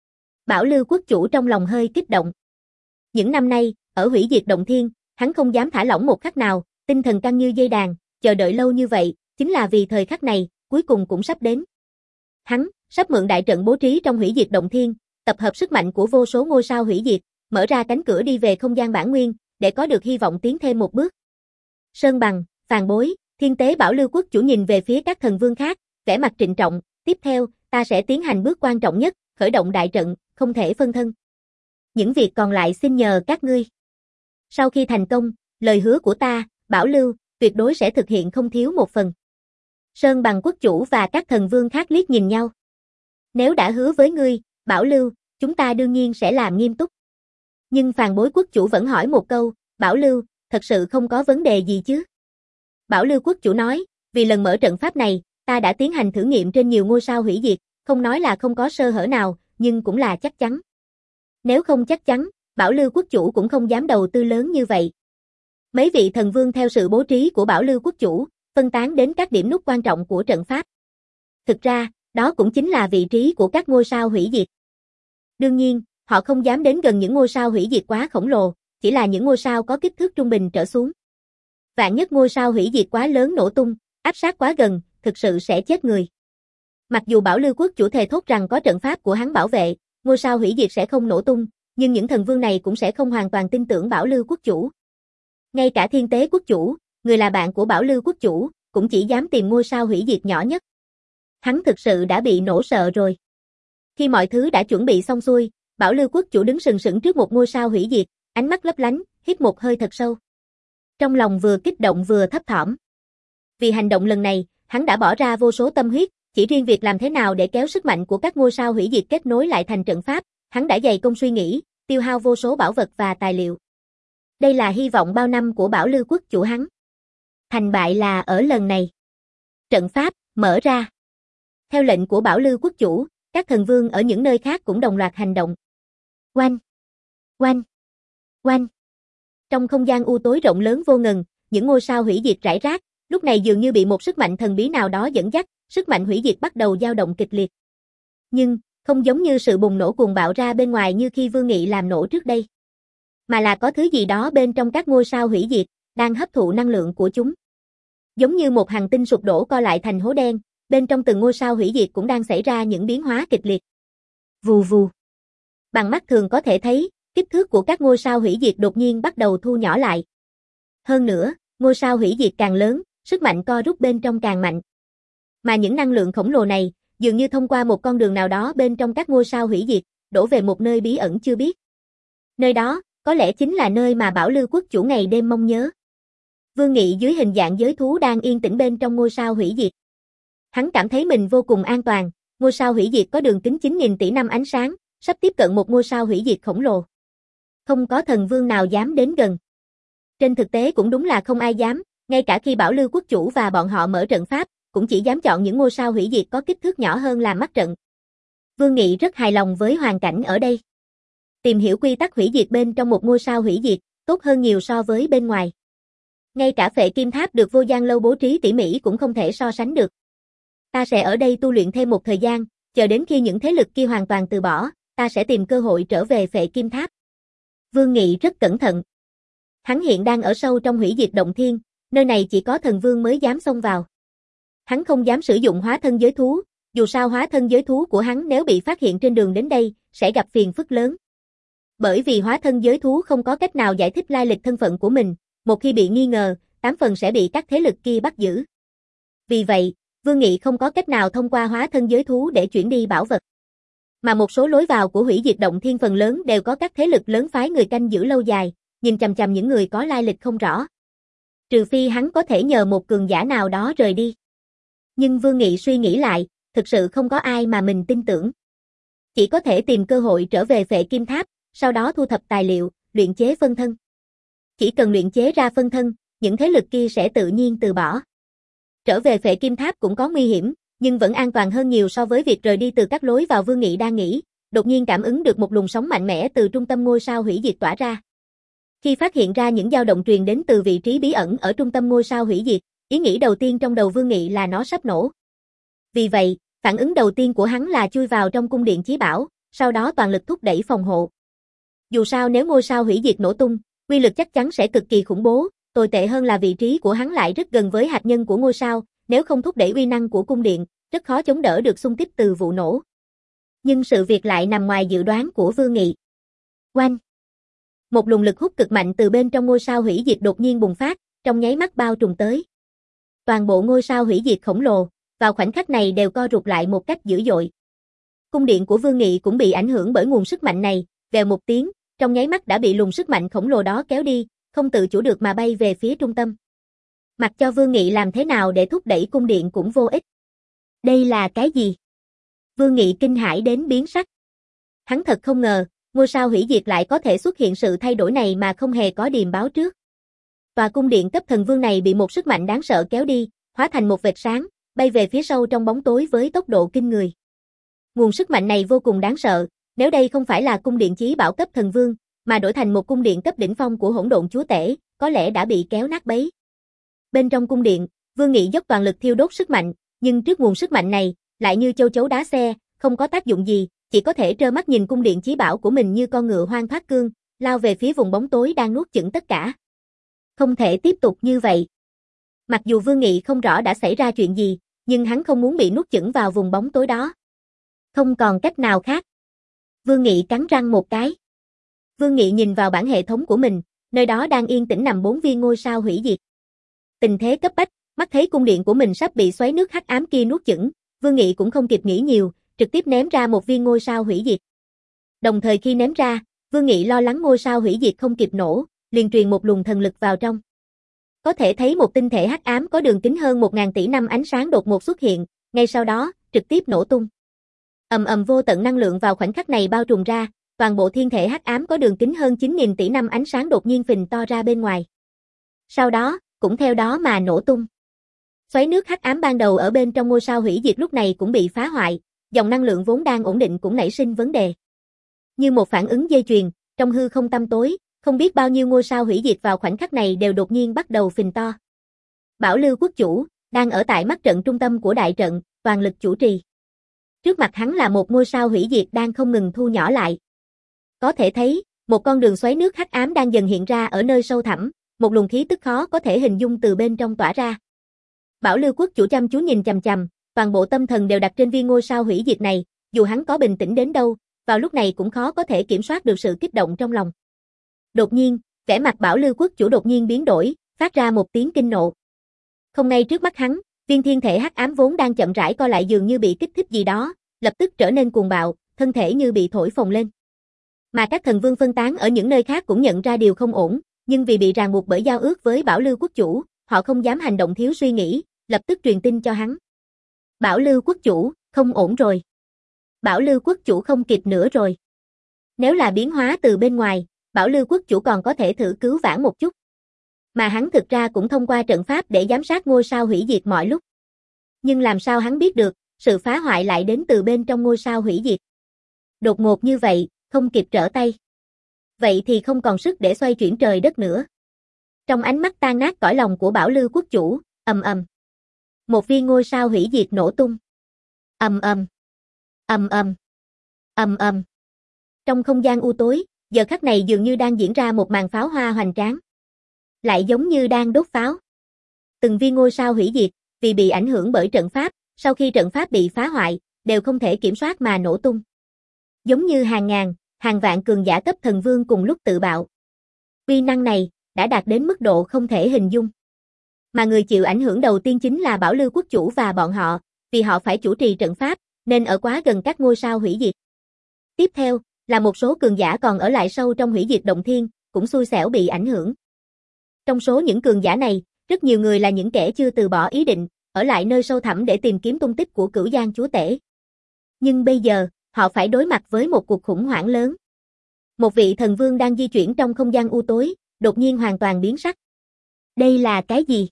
Bảo Lưu quốc chủ trong lòng hơi kích động. Những năm nay, ở hủy diệt động thiên, hắn không dám thả lỏng một khắc nào, tinh thần căng như dây đàn, chờ đợi lâu như vậy, chính là vì thời khắc này, cuối cùng cũng sắp đến. Hắn, sắp mượn đại trận bố trí trong hủy diệt động thiên, tập hợp sức mạnh của vô số ngôi sao hủy diệt, mở ra cánh cửa đi về không gian bản nguyên, để có được hy vọng tiến thêm một bước. Sơn Bằng, Phàn Bối, Thiên Tế Bảo Lưu quốc chủ nhìn về phía các thần vương khác, vẻ mặt trịnh trọng, tiếp theo, ta sẽ tiến hành bước quan trọng nhất, khởi động đại trận, không thể phân thân. Những việc còn lại xin nhờ các ngươi. Sau khi thành công, lời hứa của ta, Bảo Lưu, tuyệt đối sẽ thực hiện không thiếu một phần. Sơn Bằng quốc chủ và các thần vương khác liếc nhìn nhau. Nếu đã hứa với ngươi, Bảo Lưu, chúng ta đương nhiên sẽ làm nghiêm túc. Nhưng Phàn Bối quốc chủ vẫn hỏi một câu, Bảo Lưu, thật sự không có vấn đề gì chứ? Bảo Lưu quốc chủ nói, vì lần mở trận pháp này, ta đã tiến hành thử nghiệm trên nhiều ngôi sao hủy diệt, không nói là không có sơ hở nào, nhưng cũng là chắc chắn. Nếu không chắc chắn, Bảo Lưu quốc chủ cũng không dám đầu tư lớn như vậy. Mấy vị thần vương theo sự bố trí của Bảo Lưu quốc chủ, phân tán đến các điểm nút quan trọng của trận pháp. Thực ra, đó cũng chính là vị trí của các ngôi sao hủy diệt. Đương nhiên, họ không dám đến gần những ngôi sao hủy diệt quá khổng lồ, chỉ là những ngôi sao có kích thước trung bình trở xuống. Vạn nhất ngôi sao hủy diệt quá lớn nổ tung, áp sát quá gần, thực sự sẽ chết người. Mặc dù Bảo Lưu quốc chủ thề thốt rằng có trận pháp của hắn bảo vệ, ngôi sao hủy diệt sẽ không nổ tung, nhưng những thần vương này cũng sẽ không hoàn toàn tin tưởng Bảo Lưu quốc chủ. Ngay cả Thiên Tế quốc chủ, người là bạn của Bảo Lưu quốc chủ, cũng chỉ dám tìm ngôi sao hủy diệt nhỏ nhất. Hắn thực sự đã bị nổ sợ rồi. Khi mọi thứ đã chuẩn bị xong xuôi, Bảo Lưu quốc chủ đứng sừng sững trước một ngôi sao hủy diệt, ánh mắt lấp lánh, hít một hơi thật sâu. Trong lòng vừa kích động vừa thấp thỏm. Vì hành động lần này, Hắn đã bỏ ra vô số tâm huyết, chỉ riêng việc làm thế nào để kéo sức mạnh của các ngôi sao hủy diệt kết nối lại thành trận pháp, hắn đã dày công suy nghĩ, tiêu hao vô số bảo vật và tài liệu. Đây là hy vọng bao năm của Bảo Lư quốc chủ hắn. Thành bại là ở lần này. Trận pháp mở ra. Theo lệnh của Bảo Lư quốc chủ, các thần vương ở những nơi khác cũng đồng loạt hành động. Oanh! Oanh! Oanh! Trong không gian u tối rộng lớn vô ngần, những ngôi sao hủy diệt rải rác, lúc này dường như bị một sức mạnh thần bí nào đó dẫn dắt, sức mạnh hủy diệt bắt đầu dao động kịch liệt. Nhưng, không giống như sự bùng nổ cuồng bạo ra bên ngoài như khi Vương Nghị làm nổ trước đây, mà là có thứ gì đó bên trong các ngôi sao hủy diệt, đang hấp thụ năng lượng của chúng. Giống như một hành tinh sụp đổ co lại thành hố đen, bên trong từng ngôi sao hủy diệt cũng đang xảy ra những biến hóa kịch liệt. Vù vù. Bằng mắt thường có thể thấy, kích thước của các ngôi sao hủy diệt đột nhiên bắt đầu thu nhỏ lại. Hơn nữa, ngôi sao hủy diệt càng lớn, sức mạnh co rút bên trong càng mạnh. Mà những năng lượng khổng lồ này, dường như thông qua một con đường nào đó bên trong các ngôi sao hủy diệt, đổ về một nơi bí ẩn chưa biết. Nơi đó, có lẽ chính là nơi mà Bảo Lư quốc chủ ngày đêm mong nhớ. Vương Nghị dưới hình dạng giới thú đang yên tĩnh bên trong ngôi sao hủy diệt. Hắn cảm thấy mình vô cùng an toàn, ngôi sao hủy diệt có đường kính chín nghìn tỷ năm ánh sáng, sắp tiếp cận một ngôi sao hủy diệt khổng lồ. Không có thần vương nào dám đến gần. Trên thực tế cũng đúng là không ai dám, ngay cả khi Bảo Lư quốc chủ và bọn họ mở trận pháp, cũng chỉ dám chọn những ngôi sao hủy diệt có kích thước nhỏ hơn làm mắt trận. Vương Nghị rất hài lòng với hoàn cảnh ở đây. Tìm hiểu quy tắc hủy diệt bên trong một ngôi sao hủy diệt, tốt hơn nhiều so với bên ngoài. Ngay cả Phệ Kim Tháp được Vô Gian Lâu bố trí tỉ mỉ cũng không thể so sánh được. Ta sẽ ở đây tu luyện thêm một thời gian, chờ đến khi những thế lực kia hoàn toàn từ bỏ, ta sẽ tìm cơ hội trở về Phệ Kim Tháp. Vương Nghị rất cẩn thận. Hắn hiện đang ở sâu trong hủy diệt động thiên, nơi này chỉ có thần vương mới dám xông vào. Hắn không dám sử dụng hóa thân giới thú, dù sao hóa thân giới thú của hắn nếu bị phát hiện trên đường đến đây, sẽ gặp phiền phức lớn. Bởi vì hóa thân giới thú không có cách nào giải thích lai lịch thân phận của mình, một khi bị nghi ngờ, tám phần sẽ bị các thế lực kia bắt giữ. Vì vậy, Vương Nghị không có cách nào thông qua hóa thân giới thú để chuyển đi bảo vật. Mà một số lối vào của hủy diệt động thiên phần lớn đều có các thế lực lớn phái người canh giữ lâu dài, nhìn chằm chằm những người có lai lịch không rõ. Trừ phi hắn có thể nhờ một cường giả nào đó rời đi. Nhưng Vương Nghị suy nghĩ lại, thực sự không có ai mà mình tin tưởng. Chỉ có thể tìm cơ hội trở về Phệ Kim Tháp, sau đó thu thập tài liệu, luyện chế phân thân. Chỉ cần luyện chế ra phân thân, những thế lực kia sẽ tự nhiên từ bỏ. Trở về Phệ Kim Tháp cũng có nguy hiểm, nhưng vẫn an toàn hơn nhiều so với việc rời đi từ các lối vào. Vương Nghị đang nghĩ, đột nhiên cảm ứng được một luồng sóng mạnh mẽ từ trung tâm ngôi sao hủy diệt tỏa ra. Khi phát hiện ra những dao động truyền đến từ vị trí bí ẩn ở trung tâm ngôi sao hủy diệt, ý nghĩ đầu tiên trong đầu Vương Nghị là nó sắp nổ. Vì vậy, phản ứng đầu tiên của hắn là chui vào trong cung điện chí bảo, sau đó toàn lực thúc đẩy phòng hộ. Dù sao nếu ngôi sao hủy diệt nổ tung, uy lực chắc chắn sẽ cực kỳ khủng bố, tồi tệ hơn là vị trí của hắn lại rất gần với hạt nhân của ngôi sao, nếu không thúc đẩy uy năng của cung điện, rất khó chống đỡ được xung kích từ vụ nổ. Nhưng sự việc lại nằm ngoài dự đoán của Vương Nghị. Oanh! Một luồng lực hút cực mạnh từ bên trong ngôi sao hủy diệt đột nhiên bùng phát, trong nháy mắt bao trùm tới. Toàn bộ ngôi sao hủy diệt khổng lồ, vào khoảnh khắc này đều co rụt lại một cách dữ dội. Cung điện của Vương Nghị cũng bị ảnh hưởng bởi nguồn sức mạnh này, vèo một tiếng, trong nháy mắt đã bị luồng sức mạnh khổng lồ đó kéo đi, không tự chủ được mà bay về phía trung tâm. Mặc cho Vương Nghị làm thế nào để thúc đẩy cung điện cũng vô ích. Đây là cái gì? Vương Nghị kinh hãi đến biến sắc. Hắn thật không ngờ, ngôi sao hủy diệt lại có thể xuất hiện sự thay đổi này mà không hề có điềm báo trước. Tòa cung điện cấp thần vương này bị một sức mạnh đáng sợ kéo đi, hóa thành một vệt sáng, bay về phía sâu trong bóng tối với tốc độ kinh người. Nguồn sức mạnh này vô cùng đáng sợ, nếu đây không phải là cung điện chí bảo cấp thần vương, mà đổi thành một cung điện cấp đỉnh phong của hỗn độn chúa tể, có lẽ đã bị kéo nát bấy. Bên trong cung điện, Vương Nghị dốc toàn lực thiêu đốt sức mạnh, nhưng trước nguồn sức mạnh này, lại như châu chấu đá xe, không có tác dụng gì, chỉ có thể trơ mắt nhìn cung điện chí bảo của mình như con ngựa hoang thoát cương, lao về phía vùng bóng tối đang nuốt chửng tất cả. Không thể tiếp tục như vậy. Mặc dù Vương Nghị không rõ đã xảy ra chuyện gì, nhưng hắn không muốn bị nuốt chửng vào vùng bóng tối đó. Không còn cách nào khác. Vương Nghị cắn răng một cái. Vương Nghị nhìn vào bảng hệ thống của mình, nơi đó đang yên tĩnh nằm bốn viên ngôi sao hủy diệt. Tình thế cấp bách, mắt thấy cung điện của mình sắp bị xoáy nước hắc ám kia nuốt chửng, Vương Nghị cũng không kịp nghĩ nhiều, trực tiếp ném ra một viên ngôi sao hủy diệt. Đồng thời khi ném ra, Vương Nghị lo lắng ngôi sao hủy diệt không kịp nổ, liền truyền một luồng thần lực vào trong. Có thể thấy một tinh thể hắc ám có đường kính hơn một nghìn tỷ năm ánh sáng đột ngột xuất hiện, ngay sau đó, trực tiếp nổ tung. Ầm ầm vô tận năng lượng vào khoảnh khắc này bao trùm ra, toàn bộ thiên thể hắc ám có đường kính hơn chín nghìn tỷ năm ánh sáng đột nhiên phình to ra bên ngoài. Sau đó, cũng theo đó mà nổ tung. Xoáy nước hắc ám ban đầu ở bên trong ngôi sao hủy diệt lúc này cũng bị phá hoại, dòng năng lượng vốn đang ổn định cũng nảy sinh vấn đề. Như một phản ứng dây chuyền, trong hư không tăm tối, không biết bao nhiêu ngôi sao hủy diệt vào khoảnh khắc này đều đột nhiên bắt đầu phình to. Bảo Lưu quốc chủ, đang ở tại mắt trận trung tâm của đại trận, toàn lực chủ trì. Trước mặt hắn là một ngôi sao hủy diệt đang không ngừng thu nhỏ lại. Có thể thấy, một con đường xoáy nước hắc ám đang dần hiện ra ở nơi sâu thẳm, một luồng khí tức khó có thể hình dung từ bên trong tỏa ra. Bảo Lưu quốc chủ chăm chú nhìn chằm chằm, toàn bộ tâm thần đều đặt trên viên ngôi sao hủy diệt này, dù hắn có bình tĩnh đến đâu, vào lúc này cũng khó có thể kiểm soát được sự kích động trong lòng. Đột nhiên, vẻ mặt Bảo Lưu quốc chủ đột nhiên biến đổi, phát ra một tiếng kinh nộ. Không ngay trước mắt hắn, viên thiên thể hắc ám vốn đang chậm rãi co lại dường như bị kích thích gì đó, lập tức trở nên cuồng bạo, thân thể như bị thổi phồng lên. Mà các thần vương phân tán ở những nơi khác cũng nhận ra điều không ổn, nhưng vì bị ràng buộc bởi giao ước với Bảo Lưu quốc chủ, họ không dám hành động thiếu suy nghĩ, lập tức truyền tin cho hắn. Bảo Lưu quốc chủ, không ổn rồi. Bảo Lưu quốc chủ không kịp nữa rồi. Nếu là biến hóa từ bên ngoài, Bảo Lưu quốc chủ còn có thể thử cứu vãn một chút. Mà hắn thực ra cũng thông qua trận pháp để giám sát ngôi sao hủy diệt mọi lúc. Nhưng làm sao hắn biết được, sự phá hoại lại đến từ bên trong ngôi sao hủy diệt. Đột ngột như vậy, không kịp trở tay. Vậy thì không còn sức để xoay chuyển trời đất nữa. Trong ánh mắt tan nát cõi lòng của Bảo Lưu quốc chủ, ầm ầm. Một viên ngôi sao hủy diệt nổ tung. Ầm ầm. Ầm ầm. Ầm ầm. Trong không gian u tối, giờ khắc này dường như đang diễn ra một màn pháo hoa hoành tráng. Lại giống như đang đốt pháo. Từng viên ngôi sao hủy diệt, vì bị ảnh hưởng bởi trận pháp, sau khi trận pháp bị phá hoại, đều không thể kiểm soát mà nổ tung. Giống như hàng ngàn, hàng vạn cường giả cấp thần vương cùng lúc tự bạo. Uy năng này, đã đạt đến mức độ không thể hình dung. Mà người chịu ảnh hưởng đầu tiên chính là Bảo Lưu quốc chủ và bọn họ, vì họ phải chủ trì trận pháp, nên ở quá gần các ngôi sao hủy diệt. Tiếp theo, là một số cường giả còn ở lại sâu trong hủy diệt động thiên, cũng xui xẻo bị ảnh hưởng. Trong số những cường giả này, rất nhiều người là những kẻ chưa từ bỏ ý định, ở lại nơi sâu thẳm để tìm kiếm tung tích của Cửu Giang chúa tể. Nhưng bây giờ, họ phải đối mặt với một cuộc khủng hoảng lớn. Một vị thần vương đang di chuyển trong không gian u tối, đột nhiên hoàn toàn biến sắc. Đây là cái gì?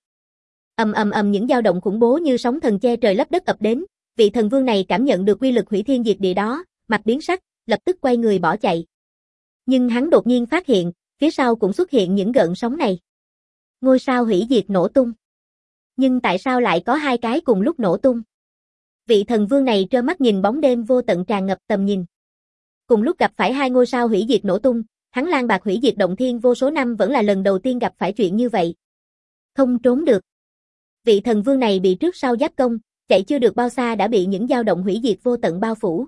Ầm ầm ầm những dao động khủng bố như sóng thần che trời lấp đất ập đến, vị thần vương này cảm nhận được uy lực hủy thiên diệt địa đó, mặt biến sắc, lập tức quay người bỏ chạy. Nhưng hắn đột nhiên phát hiện, phía sau cũng xuất hiện những gợn sóng này. Ngôi sao hủy diệt nổ tung. Nhưng tại sao lại có hai cái cùng lúc nổ tung? Vị thần vương này trơ mắt nhìn bóng đêm vô tận tràn ngập tầm nhìn. Cùng lúc gặp phải hai ngôi sao hủy diệt nổ tung, hắn lang bạc hủy diệt động thiên vô số năm vẫn là lần đầu tiên gặp phải chuyện như vậy. Không trốn được. Vị thần vương này bị trước sau giáp công, chạy chưa được bao xa đã bị những dao động hủy diệt vô tận bao phủ.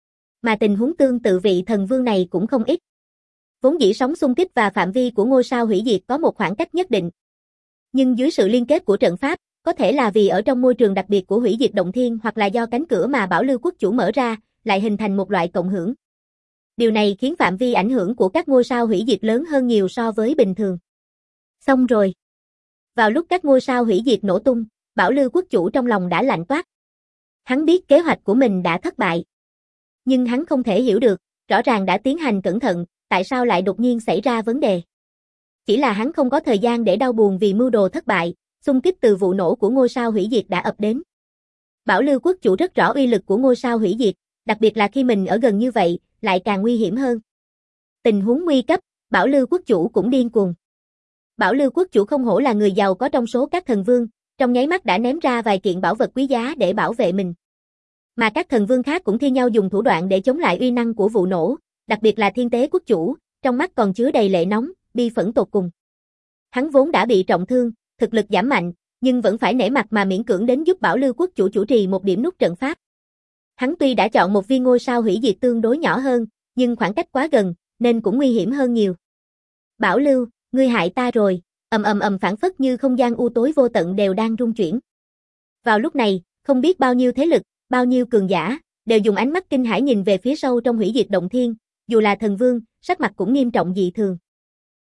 Mà tình huống tương tự vị thần vương này cũng không ít. Vốn dĩ sóng xung kích và phạm vi của ngôi sao hủy diệt có một khoảng cách nhất định. Nhưng dưới sự liên kết của trận pháp, có thể là vì ở trong môi trường đặc biệt của hủy diệt động thiên hoặc là do cánh cửa mà Bảo Lưu quốc chủ mở ra, lại hình thành một loại cộng hưởng. Điều này khiến phạm vi ảnh hưởng của các ngôi sao hủy diệt lớn hơn nhiều so với bình thường. Xong rồi. Vào lúc các ngôi sao hủy diệt nổ tung, Bảo Lưu quốc chủ trong lòng đã lạnh toát. Hắn biết kế hoạch của mình đã thất bại. Nhưng hắn không thể hiểu được, rõ ràng đã tiến hành cẩn thận, tại sao lại đột nhiên xảy ra vấn đề. Chỉ là hắn không có thời gian để đau buồn vì mưu đồ thất bại, xung kích từ vụ nổ của ngôi sao hủy diệt đã ập đến. Bảo Lưu quốc chủ rất rõ uy lực của ngôi sao hủy diệt, đặc biệt là khi mình ở gần như vậy, lại càng nguy hiểm hơn. Tình huống nguy cấp, Bảo Lưu quốc chủ cũng điên cuồng. Bảo Lưu quốc chủ không hổ là người giàu có trong số các thần vương, trong nháy mắt đã ném ra vài kiện bảo vật quý giá để bảo vệ mình. Mà các thần vương khác cũng thi nhau dùng thủ đoạn để chống lại uy năng của vụ nổ, đặc biệt là Thiên Tế quốc chủ, trong mắt còn chứa đầy lệ nóng, bi phẫn tột cùng. Hắn vốn đã bị trọng thương, thực lực giảm mạnh, nhưng vẫn phải nể mặt mà miễn cưỡng đến giúp Bảo Lưu quốc chủ chủ trì một điểm nút trận pháp. Hắn tuy đã chọn một viên ngôi sao hủy diệt tương đối nhỏ hơn, nhưng khoảng cách quá gần, nên cũng nguy hiểm hơn nhiều. Bảo Lưu, ngươi hại ta rồi, ầm ầm ầm phảng phất như không gian u tối vô tận đều đang rung chuyển. Vào lúc này, không biết bao nhiêu thế lực, bao nhiêu cường giả, đều dùng ánh mắt kinh hãi nhìn về phía sâu trong hủy diệt động thiên, dù là thần vương, sắc mặt cũng nghiêm trọng dị thường.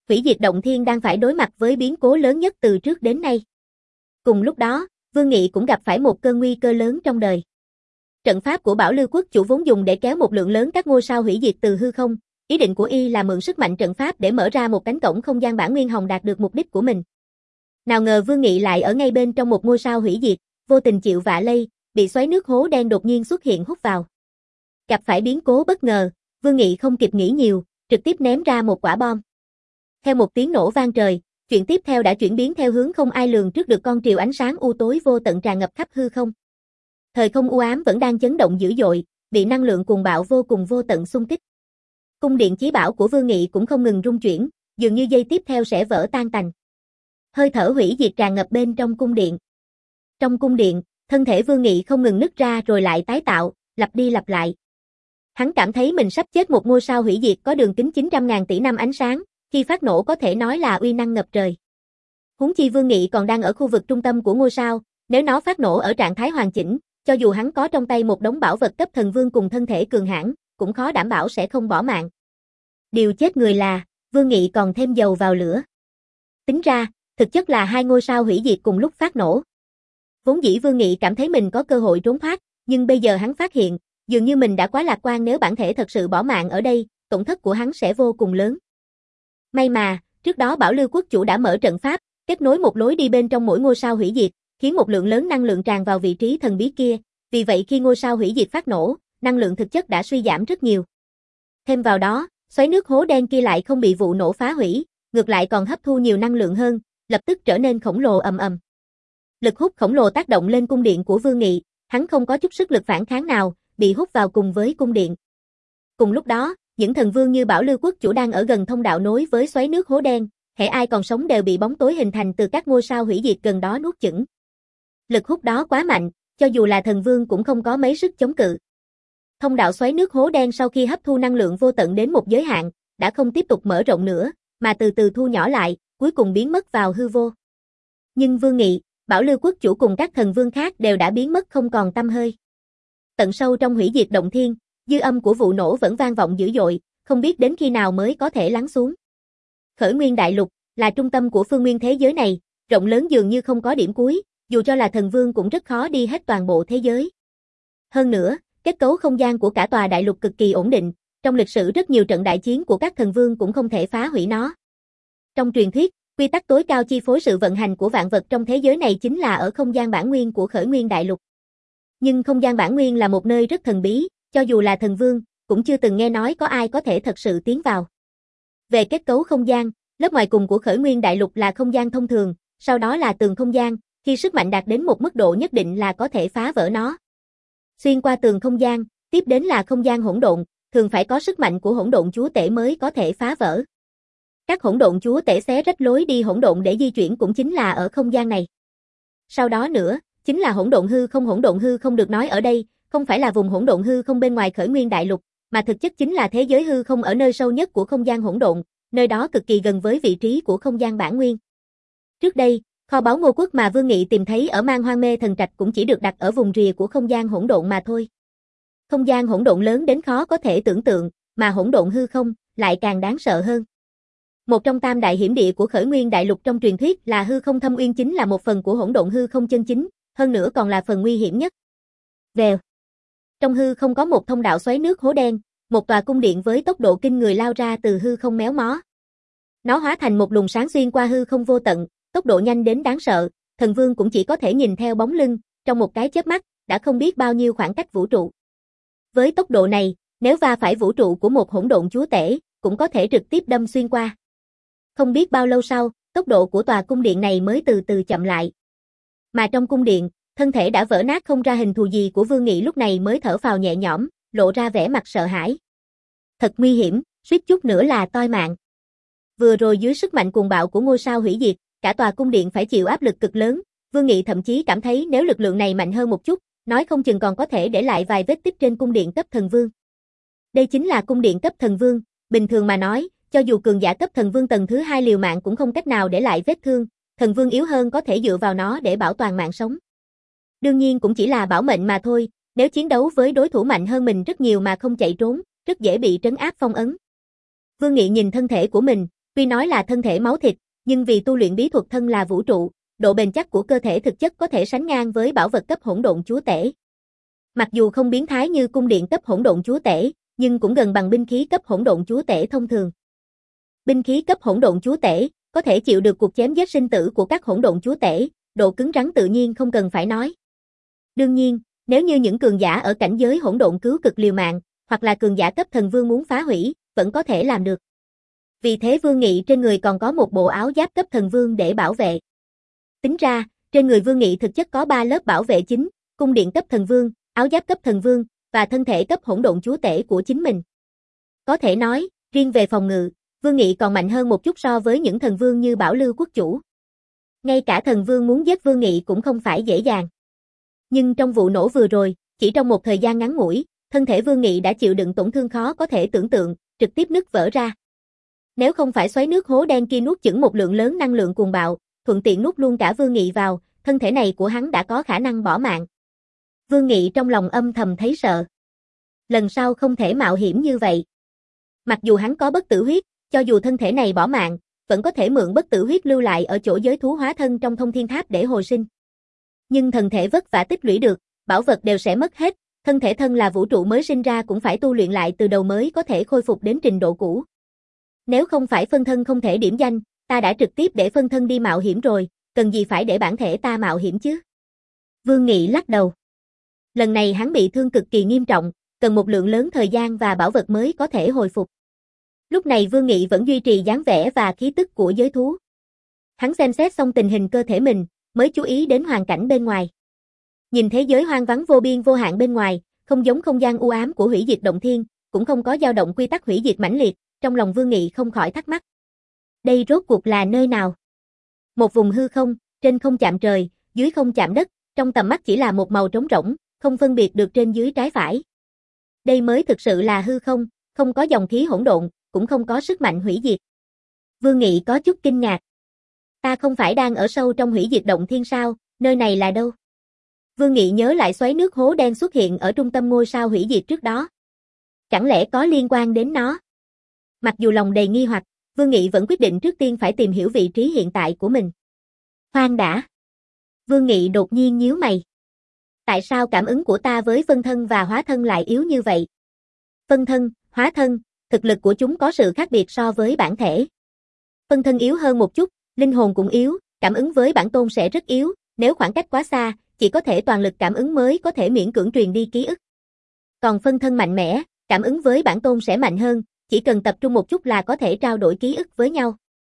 Hủy diệt động thiên đang phải đối mặt với biến cố lớn nhất từ trước đến nay. Cùng lúc đó, Vương Nghị cũng gặp phải một cơn nguy cơ lớn trong đời. Trận pháp của Bảo Lưu Quốc chủ vốn dùng để kéo một lượng lớn các ngôi sao hủy diệt từ hư không, ý định của y là mượn sức mạnh trận pháp để mở ra một cánh cổng không gian bản nguyên hồng đạt được mục đích của mình. Nào ngờ Vương Nghị lại ở ngay bên trong một ngôi sao hủy diệt, vô tình chịu vạ lây, bị xoáy nước hố đen đột nhiên xuất hiện hút vào. Gặp phải biến cố bất ngờ, Vương Nghị không kịp nghĩ nhiều, trực tiếp ném ra một quả bom. Theo một tiếng nổ vang trời, chuyện tiếp theo đã chuyển biến theo hướng không ai lường trước được. Con triều ánh sáng u tối vô tận tràn ngập khắp hư không. Thời không u ám vẫn đang chấn động dữ dội, bị năng lượng cuồng bạo vô cùng vô tận xung kích. Cung điện chí bảo của Vương Nghị cũng không ngừng rung chuyển, dường như giây tiếp theo sẽ vỡ tan tành. Hơi thở hủy diệt tràn ngập bên trong cung điện. Trong cung điện, thân thể Vương Nghị không ngừng nứt ra rồi lại tái tạo, lặp đi lặp lại. Hắn cảm thấy mình sắp chết. Một ngôi sao hủy diệt có đường kính chín trăm ngàn tỷ năm ánh sáng, khi phát nổ có thể nói là uy năng ngập trời. Huống chi Vương Nghị còn đang ở khu vực trung tâm của ngôi sao, nếu nó phát nổ ở trạng thái hoàn chỉnh, cho dù hắn có trong tay một đống bảo vật cấp thần vương cùng thân thể cường hãn, cũng khó đảm bảo sẽ không bỏ mạng. Điều chết người là, Vương Nghị còn thêm dầu vào lửa. Tính ra, thực chất là hai ngôi sao hủy diệt cùng lúc phát nổ. Vốn dĩ Vương Nghị cảm thấy mình có cơ hội trốn thoát, nhưng bây giờ hắn phát hiện, dường như mình đã quá lạc quan. Nếu bản thể thật sự bỏ mạng ở đây, tổn thất của hắn sẽ vô cùng lớn. May mà, trước đó Bảo Lưu Quốc chủ đã mở trận pháp, kết nối một lối đi bên trong mỗi ngôi sao hủy diệt, khiến một lượng lớn năng lượng tràn vào vị trí thần bí kia, vì vậy khi ngôi sao hủy diệt phát nổ, năng lượng thực chất đã suy giảm rất nhiều. Thêm vào đó, xoáy nước hố đen kia lại không bị vụ nổ phá hủy, ngược lại còn hấp thu nhiều năng lượng hơn, lập tức trở nên khổng lồ ầm ầm. Lực hút khổng lồ tác động lên cung điện của Vương Nghị, hắn không có chút sức lực phản kháng nào, bị hút vào cùng với cung điện. Cùng lúc đó, những thần vương như Bảo Lưu Quốc chủ đang ở gần thông đạo nối với xoáy nước hố đen, hễ ai còn sống đều bị bóng tối hình thành từ các ngôi sao hủy diệt gần đó nuốt chửng. Lực hút đó quá mạnh, cho dù là thần vương cũng không có mấy sức chống cự. Thông đạo xoáy nước hố đen sau khi hấp thu năng lượng vô tận đến một giới hạn, đã không tiếp tục mở rộng nữa, mà từ từ thu nhỏ lại, cuối cùng biến mất vào hư vô. Nhưng Vương Nghị, Bảo Lưu Quốc chủ cùng các thần vương khác đều đã biến mất không còn tăm hơi. Tận sâu trong hủy diệt động thiên, dư âm của vụ nổ vẫn vang vọng dữ dội, không biết đến khi nào mới có thể lắng xuống. Khởi Nguyên Đại Lục là trung tâm của phương nguyên thế giới này, rộng lớn dường như không có điểm cuối, dù cho là thần vương cũng rất khó đi hết toàn bộ thế giới. Hơn nữa, kết cấu không gian của cả tòa đại lục cực kỳ ổn định, trong lịch sử rất nhiều trận đại chiến của các thần vương cũng không thể phá hủy nó. Trong truyền thuyết, quy tắc tối cao chi phối sự vận hành của vạn vật trong thế giới này chính là ở không gian bản nguyên của Khởi Nguyên Đại Lục. Nhưng không gian bản nguyên là một nơi rất thần bí, cho dù là thần vương, cũng chưa từng nghe nói có ai có thể thật sự tiến vào. Về kết cấu không gian, lớp ngoài cùng của Khởi Nguyên Đại Lục là không gian thông thường, sau đó là tường không gian, khi sức mạnh đạt đến một mức độ nhất định là có thể phá vỡ nó. Xuyên qua tường không gian, tiếp đến là không gian hỗn độn, thường phải có sức mạnh của hỗn độn chúa tể mới có thể phá vỡ. Các hỗn độn chúa tể xé rách lối đi hỗn độn để di chuyển cũng chính là ở không gian này. Sau đó nữa, chính là hỗn độn hư không. Hỗn độn hư không được nói ở đây, không phải là vùng hỗn độn hư không bên ngoài Khởi Nguyên Đại Lục, mà thực chất chính là thế giới hư không ở nơi sâu nhất của không gian hỗn độn, nơi đó cực kỳ gần với vị trí của không gian bản nguyên. Trước đây, kho báu Ngô Quốc mà Vương Nghị tìm thấy ở Man Hoang Mê Thần Trạch cũng chỉ được đặt ở vùng rìa của không gian hỗn độn mà thôi. Không gian hỗn độn lớn đến khó có thể tưởng tượng, mà hỗn độn hư không lại càng đáng sợ hơn. Một trong tam đại hiểm địa của Khởi Nguyên Đại Lục trong truyền thuyết là hư không thâm uyên, chính là một phần của hỗn độn hư không chân chính, hơn nữa còn là phần nguy hiểm nhất. Vèo. Trong hư không có một thông đạo xoáy nước hố đen, một tòa cung điện với tốc độ kinh người lao ra từ hư không méo mó. Nó hóa thành một luồng sáng xuyên qua hư không vô tận, tốc độ nhanh đến đáng sợ, thần vương cũng chỉ có thể nhìn theo bóng lưng, trong một cái chớp mắt, đã không biết bao nhiêu khoảng cách vũ trụ. Với tốc độ này, nếu va phải vũ trụ của một hỗn độn chúa tể, cũng có thể trực tiếp đâm xuyên qua. Không biết bao lâu sau, tốc độ của tòa cung điện này mới từ từ chậm lại. Mà trong cung điện, thân thể đã vỡ nát không ra hình thù gì của Vương Nghị lúc này mới thở phào nhẹ nhõm, lộ ra vẻ mặt sợ hãi. Thật nguy hiểm, suýt chút nữa là toi mạng. Vừa rồi dưới sức mạnh cuồng bạo của ngôi sao hủy diệt, cả tòa cung điện phải chịu áp lực cực lớn, Vương Nghị thậm chí cảm thấy nếu lực lượng này mạnh hơn một chút, nói không chừng còn có thể để lại vài vết tích trên cung điện cấp thần vương. Đây chính là cung điện cấp thần vương, bình thường mà nói, cho dù cường giả cấp thần vương tầng thứ hai liều mạng cũng không cách nào để lại vết thương, thần vương yếu hơn có thể dựa vào nó để bảo toàn mạng sống. Đương nhiên cũng chỉ là bảo mệnh mà thôi, nếu chiến đấu với đối thủ mạnh hơn mình rất nhiều mà không chạy trốn, rất dễ bị trấn áp phong ấn. Vương Nghị nhìn thân thể của mình, Tuy nói là thân thể máu thịt, nhưng vì tu luyện bí thuật thân là vũ trụ, độ bền chắc của cơ thể thực chất có thể sánh ngang với bảo vật cấp hỗn độn chúa tể. Mặc dù không biến thái như cung điện cấp hỗn độn chúa tể, nhưng cũng gần bằng binh khí cấp hỗn độn chúa tể thông thường. Binh khí cấp hỗn độn chúa tể có thể chịu được cuộc chém giết sinh tử của các hỗn độn chúa tể, độ cứng rắn tự nhiên không cần phải nói. Đương nhiên, nếu như những cường giả ở cảnh giới hỗn độn cứu cực liều mạng, hoặc là cường giả cấp thần vương muốn phá hủy, vẫn có thể làm được. Vì thế Vương Nghị trên người còn có một bộ áo giáp cấp thần vương để bảo vệ. Tính ra, trên người Vương Nghị thực chất có ba lớp bảo vệ chính, cung điện cấp thần vương, áo giáp cấp thần vương, và thân thể cấp hỗn độn chúa tể của chính mình. Có thể nói, riêng về phòng ngự, Vương Nghị còn mạnh hơn một chút so với những thần vương như Bảo Lưu quốc chủ. Ngay cả thần vương muốn giết Vương Nghị cũng không phải dễ dàng. Nhưng trong vụ nổ vừa rồi, chỉ trong một thời gian ngắn ngủi, thân thể Vương Nghị đã chịu đựng tổn thương khó có thể tưởng tượng, trực tiếp nứt vỡ ra. Nếu không phải xoáy nước hố đen kia nuốt chửng một lượng lớn năng lượng cuồng bạo, thuận tiện nuốt luôn cả Vương Nghị vào, thân thể này của hắn đã có khả năng bỏ mạng. Vương Nghị trong lòng âm thầm thấy sợ. Lần sau không thể mạo hiểm như vậy. Mặc dù hắn có bất tử huyết, cho dù thân thể này bỏ mạng, vẫn có thể mượn bất tử huyết lưu lại ở chỗ giới thú hóa thân trong thông thiên tháp để hồi sinh. Nhưng thần thể vất vả tích lũy được, bảo vật đều sẽ mất hết, thân thể thân là vũ trụ mới sinh ra cũng phải tu luyện lại từ đầu mới có thể khôi phục đến trình độ cũ. Nếu không phải phân thân không thể điểm danh, ta đã trực tiếp để phân thân đi mạo hiểm rồi, cần gì phải để bản thể ta mạo hiểm chứ? Vương Nghị lắc đầu. Lần này hắn bị thương cực kỳ nghiêm trọng, cần một lượng lớn thời gian và bảo vật mới có thể hồi phục. Lúc này Vương Nghị vẫn duy trì dáng vẻ và khí tức của giới thú. Hắn xem xét xong tình hình cơ thể mình, mới chú ý đến hoàn cảnh bên ngoài. Nhìn thế giới hoang vắng vô biên vô hạn bên ngoài, không giống không gian u ám của hủy diệt động thiên, cũng không có dao động quy tắc hủy diệt mãnh liệt, trong lòng Vương Nghị không khỏi thắc mắc. Đây rốt cuộc là nơi nào? Một vùng hư không, trên không chạm trời, dưới không chạm đất, trong tầm mắt chỉ là một màu trống rỗng, không phân biệt được trên dưới trái phải. Đây mới thực sự là hư không, không có dòng khí hỗn độn, cũng không có sức mạnh hủy diệt. Vương Nghị có chút kinh ngạc. Ta không phải đang ở sâu trong hủy diệt động thiên sao, nơi này là đâu? Vương Nghị nhớ lại xoáy nước hố đen xuất hiện ở trung tâm ngôi sao hủy diệt trước đó. Chẳng lẽ có liên quan đến nó? Mặc dù lòng đầy nghi hoặc, Vương Nghị vẫn quyết định trước tiên phải tìm hiểu vị trí hiện tại của mình. Khoan đã. Vương Nghị đột nhiên nhíu mày. Tại sao cảm ứng của ta với phân thân và hóa thân lại yếu như vậy? Phân thân, hóa thân, thực lực của chúng có sự khác biệt so với bản thể. Phân thân yếu hơn một chút, linh hồn cũng yếu, cảm ứng với bản tôn sẽ rất yếu, nếu khoảng cách quá xa, chỉ có thể toàn lực cảm ứng mới có thể miễn cưỡng truyền đi ký ức. Còn phân thân mạnh mẽ, cảm ứng với bản tôn sẽ mạnh hơn, chỉ cần tập trung một chút là có thể trao đổi ký ức với nhau.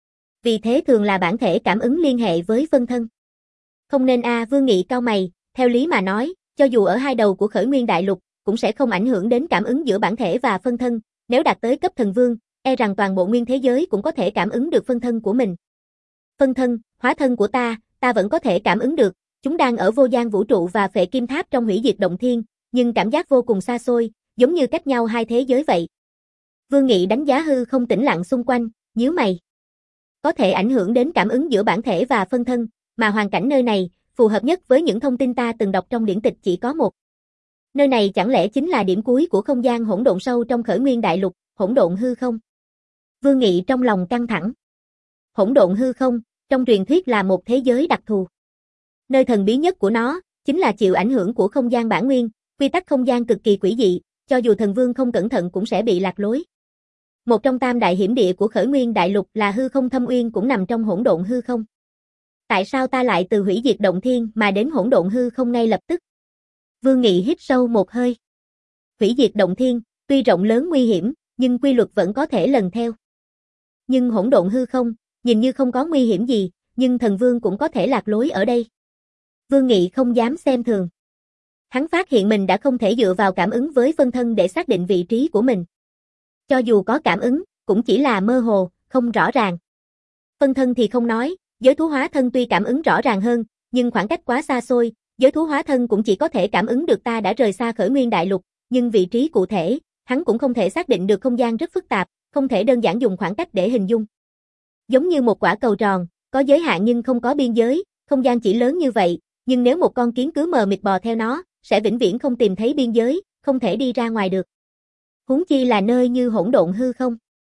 Vì thế thường là bản thể cảm ứng liên hệ với phân thân. Không nên a, Vương Nghị cau mày, theo lý mà nói, cho dù ở hai đầu của Khởi Nguyên Đại Lục, cũng sẽ không ảnh hưởng đến cảm ứng giữa bản thể và phân thân, nếu đạt tới cấp thần vương, e rằng toàn bộ nguyên thế giới cũng có thể cảm ứng được phân thân của mình. Phân thân, hóa thân của ta, ta vẫn có thể cảm ứng được, chúng đang ở vô gian vũ trụ và Phệ Kim Tháp trong hủy diệt động thiên, nhưng cảm giác vô cùng xa xôi, giống như cách nhau hai thế giới vậy. Vương Nghị đánh giá hư không tĩnh lặng xung quanh, nhíu mày. Có thể ảnh hưởng đến cảm ứng giữa bản thể và phân thân, mà hoàn cảnh nơi này, phù hợp nhất với những thông tin ta từng đọc trong điển tịch chỉ có một. Nơi này chẳng lẽ chính là điểm cuối của không gian hỗn độn sâu trong Khởi Nguyên Đại Lục, hỗn độn hư không? Vương Nghị trong lòng căng thẳng. Hỗn độn hư không, trong truyền thuyết là một thế giới đặc thù. Nơi thần bí nhất của nó, chính là chịu ảnh hưởng của không gian bản nguyên, quy tắc không gian cực kỳ quỷ dị, cho dù thần vương không cẩn thận cũng sẽ bị lạc lối. Một trong tam đại hiểm địa của Khởi Nguyên Đại Lục là hư không thâm uyên cũng nằm trong hỗn độn hư không. Tại sao ta lại từ hủy diệt động thiên mà đến hỗn độn hư không ngay lập tức? Vương Nghị hít sâu một hơi. Hủy diệt động thiên, tuy rộng lớn nguy hiểm, nhưng quy luật vẫn có thể lần theo. Nhưng hỗn độn hư không, nhìn như không có nguy hiểm gì, nhưng thần vương cũng có thể lạc lối ở đây. Vương Nghị không dám xem thường. Hắn phát hiện mình đã không thể dựa vào cảm ứng với phân thân để xác định vị trí của mình. Cho dù có cảm ứng, cũng chỉ là mơ hồ, không rõ ràng. Phân thân thì không nói, giới thú hóa thân tuy cảm ứng rõ ràng hơn, nhưng khoảng cách quá xa xôi, giới thú hóa thân cũng chỉ có thể cảm ứng được ta đã rời xa Khởi Nguyên Đại Lục, nhưng vị trí cụ thể, hắn cũng không thể xác định được, không gian rất phức tạp, không thể đơn giản dùng khoảng cách để hình dung. Giống như một quả cầu tròn, có giới hạn nhưng không có biên giới, không gian chỉ lớn như vậy, nhưng nếu một con kiến cứ mờ mịt bò theo nó, sẽ vĩnh viễn không tìm thấy biên giới, không thể đi ra ngoài được. Huống chi là nơi như hỗn độn hư không.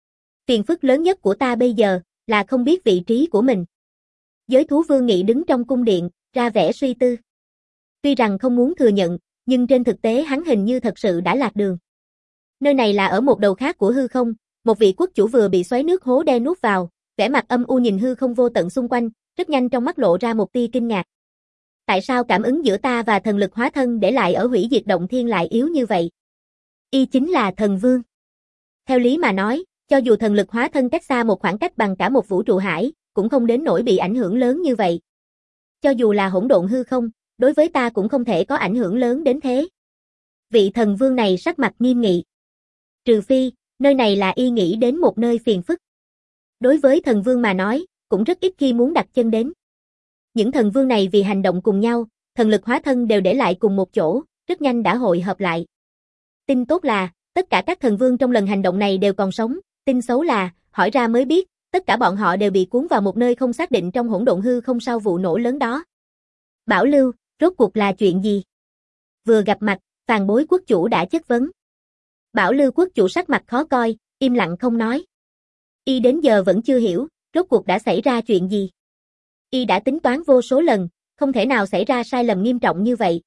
Phiền phức lớn nhất của ta bây giờ là không biết vị trí của mình. Giới thú Vương Nghị đứng trong cung điện, ra vẻ suy tư. Tuy rằng không muốn thừa nhận, nhưng trên thực tế hắn hình như thật sự đã lạc đường. Nơi này là ở một đầu khác của hư không, một vị quốc chủ vừa bị xoáy nước hố đen nuốt vào, vẻ mặt âm u nhìn hư không vô tận xung quanh, rất nhanh trong mắt lộ ra một tia kinh ngạc. Tại sao cảm ứng giữa ta và thần lực hóa thân để lại ở hủy diệt động thiên lại yếu như vậy? Y chính là thần vương. Theo lý mà nói, cho dù thần lực hóa thân cách xa một khoảng cách bằng cả một vũ trụ hải, cũng không đến nỗi bị ảnh hưởng lớn như vậy. Cho dù là hỗn độn hư không, đối với ta cũng không thể có ảnh hưởng lớn đến thế. Vị thần vương này sắc mặt nghiêm nghị. Trừ phi, nơi này là y nghĩ đến một nơi phiền phức. Đối với thần vương mà nói, cũng rất ít khi muốn đặt chân đến. Những thần vương này vì hành động cùng nhau, thần lực hóa thân đều để lại cùng một chỗ, rất nhanh đã hội hợp lại. Tin tốt là, tất cả các thần vương trong lần hành động này đều còn sống, tin xấu là, hỏi ra mới biết, tất cả bọn họ đều bị cuốn vào một nơi không xác định trong hỗn độn hư không sau vụ nổ lớn đó. Bảo Lưu, rốt cuộc là chuyện gì? Vừa gặp mặt, Phàn Bối quốc chủ đã chất vấn. Bảo Lưu quốc chủ sắc mặt khó coi, im lặng không nói. Y đến giờ vẫn chưa hiểu, rốt cuộc đã xảy ra chuyện gì. Y đã tính toán vô số lần, không thể nào xảy ra sai lầm nghiêm trọng như vậy.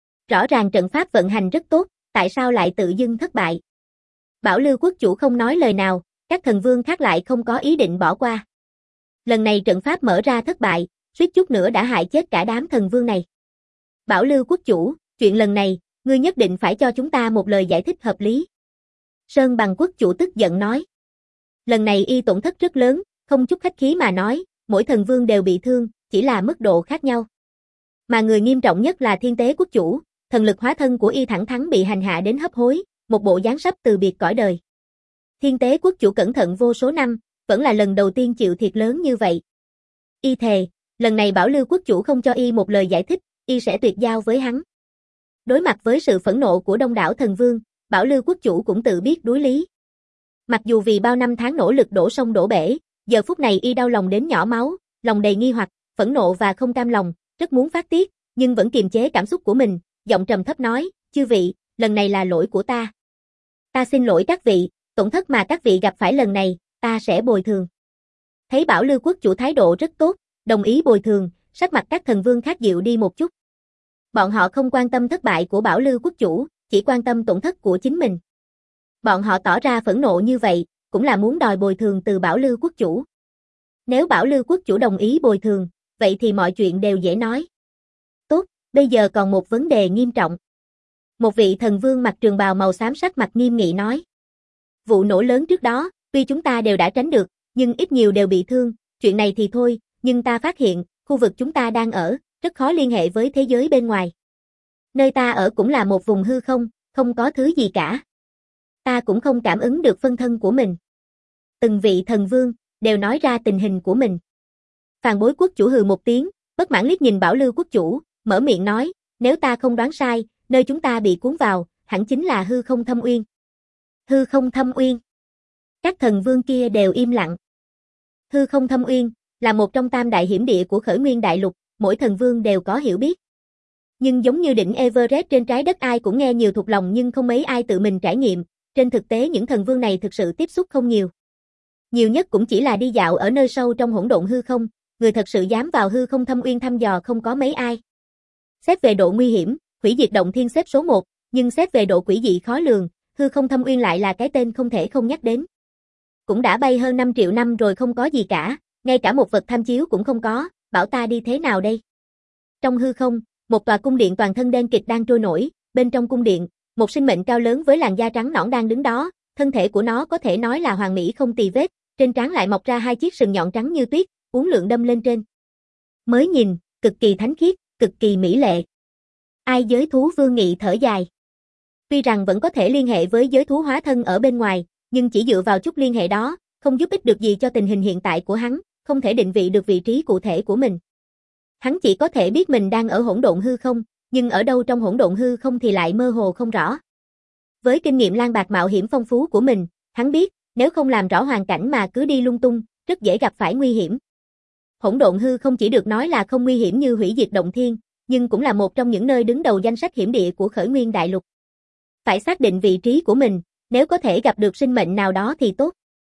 Rõ ràng trận pháp vận hành rất tốt, tại sao lại tự dưng thất bại? Bảo Lưu quốc chủ không nói lời nào, các thần vương khác lại không có ý định bỏ qua. Lần này trận pháp mở ra thất bại, suýt chút nữa đã hại chết cả đám thần vương này. Bảo Lưu quốc chủ, chuyện lần này, ngươi nhất định phải cho chúng ta một lời giải thích hợp lý. Sơn Bằng quốc chủ tức giận nói. Lần này y tổn thất rất lớn, không chút khách khí mà nói, mỗi thần vương đều bị thương, chỉ là mức độ khác nhau. Mà người nghiêm trọng nhất là Thiên Tế quốc chủ, thần lực hóa thân của y thẳng thắn bị hành hạ đến hấp hối, một bộ dáng sắp từ biệt cõi đời. Thiên Tế quốc chủ cẩn thận vô số năm, vẫn là lần đầu tiên chịu thiệt lớn như vậy. Y thề, lần này Bảo Lưu quốc chủ không cho y một lời giải thích, y sẽ tuyệt giao với hắn. Đối mặt với sự phẫn nộ của đông đảo thần vương, Bảo Lưu quốc chủ cũng tự biết đối lý. Mặc dù vì bao năm tháng nỗ lực đổ sông đổ bể, giờ phút này y đau lòng đến nhỏ máu, lòng đầy nghi hoặc, phẫn nộ và không cam lòng, rất muốn phát tiết, nhưng vẫn kiềm chế cảm xúc của mình, giọng trầm thấp nói, chư vị, lần này là lỗi của ta. Ta xin lỗi các vị, tổn thất mà các vị gặp phải lần này, ta sẽ bồi thường. Thấy Bảo Lưu quốc chủ thái độ rất tốt, đồng ý bồi thường, sắc mặt các thần vương khác dịu đi một chút. Bọn họ không quan tâm thất bại của Bảo Lưu quốc chủ, chỉ quan tâm tổn thất của chính mình. Bọn họ tỏ ra phẫn nộ như vậy, cũng là muốn đòi bồi thường từ Bảo Lưu quốc chủ. Nếu Bảo Lưu quốc chủ đồng ý bồi thường, vậy thì mọi chuyện đều dễ nói. Tốt, bây giờ còn một vấn đề nghiêm trọng. Một vị thần vương mặc trường bào màu xám sắc mặt nghiêm nghị nói. Vụ nổ lớn trước đó, tuy chúng ta đều đã tránh được, nhưng ít nhiều đều bị thương, chuyện này thì thôi, nhưng ta phát hiện, khu vực chúng ta đang ở, rất khó liên hệ với thế giới bên ngoài. Nơi ta ở cũng là một vùng hư không, không có thứ gì cả. Ta cũng không cảm ứng được phân thân của mình. Từng vị thần vương, đều nói ra tình hình của mình. Phàn Bối quốc chủ hừ một tiếng, bất mãn liếc nhìn Bảo Lưu quốc chủ, mở miệng nói, nếu ta không đoán sai, nơi chúng ta bị cuốn vào, hẳn chính là hư không thâm uyên. Hư không thâm uyên. Các thần vương kia đều im lặng. Hư không thâm uyên, là một trong tam đại hiểm địa của khởi nguyên đại lục, mỗi thần vương đều có hiểu biết. Nhưng giống như đỉnh Everest trên trái đất ai cũng nghe nhiều thuộc lòng nhưng không mấy ai tự mình trải nghiệm, trên thực tế những thần vương này thực sự tiếp xúc không nhiều. Nhiều nhất cũng chỉ là đi dạo ở nơi sâu trong hỗn độn hư không, người thật sự dám vào hư không thâm uyên thăm dò không có mấy ai. Xét về độ nguy hiểm, hủy diệt động thiên xếp số một, nhưng xét về độ quỷ dị khó lường, hư không thâm uyên lại là cái tên không thể không nhắc đến. Cũng đã bay hơn năm triệu năm rồi không có gì cả, ngay cả một vật tham chiếu cũng không có, bảo ta đi thế nào đây? Trong hư không, một tòa cung điện toàn thân đen kịt đang trôi nổi, bên trong cung điện, một sinh mệnh cao lớn với làn da trắng nõn đang đứng đó, thân thể của nó có thể nói là hoàn mỹ không tì vết, trên trán lại mọc ra hai chiếc sừng nhọn trắng như tuyết, uốn lượn đâm lên trên. Mới nhìn, cực kỳ thánh khiết, cực kỳ mỹ lệ. Ai giới thú Vương Nghị thở dài. Tuy rằng vẫn có thể liên hệ với giới thú hóa thân ở bên ngoài, nhưng chỉ dựa vào chút liên hệ đó, không giúp ích được gì cho tình hình hiện tại của hắn, không thể định vị được vị trí cụ thể của mình. Hắn chỉ có thể biết mình đang ở hỗn độn hư không, nhưng ở đâu trong hỗn độn hư không thì lại mơ hồ không rõ. Với kinh nghiệm lang bạc mạo hiểm phong phú của mình, hắn biết, nếu không làm rõ hoàn cảnh mà cứ đi lung tung, rất dễ gặp phải nguy hiểm. Hỗn độn hư không chỉ được nói là không nguy hiểm như hủy diệt động thiên, nhưng cũng là một trong những nơi đứng đầu danh sách hiểm địa của khởi nguyên đại lục. Phải xác định vị trí của mình, nếu có thể gặp được sinh mệnh nào đó thì tốt.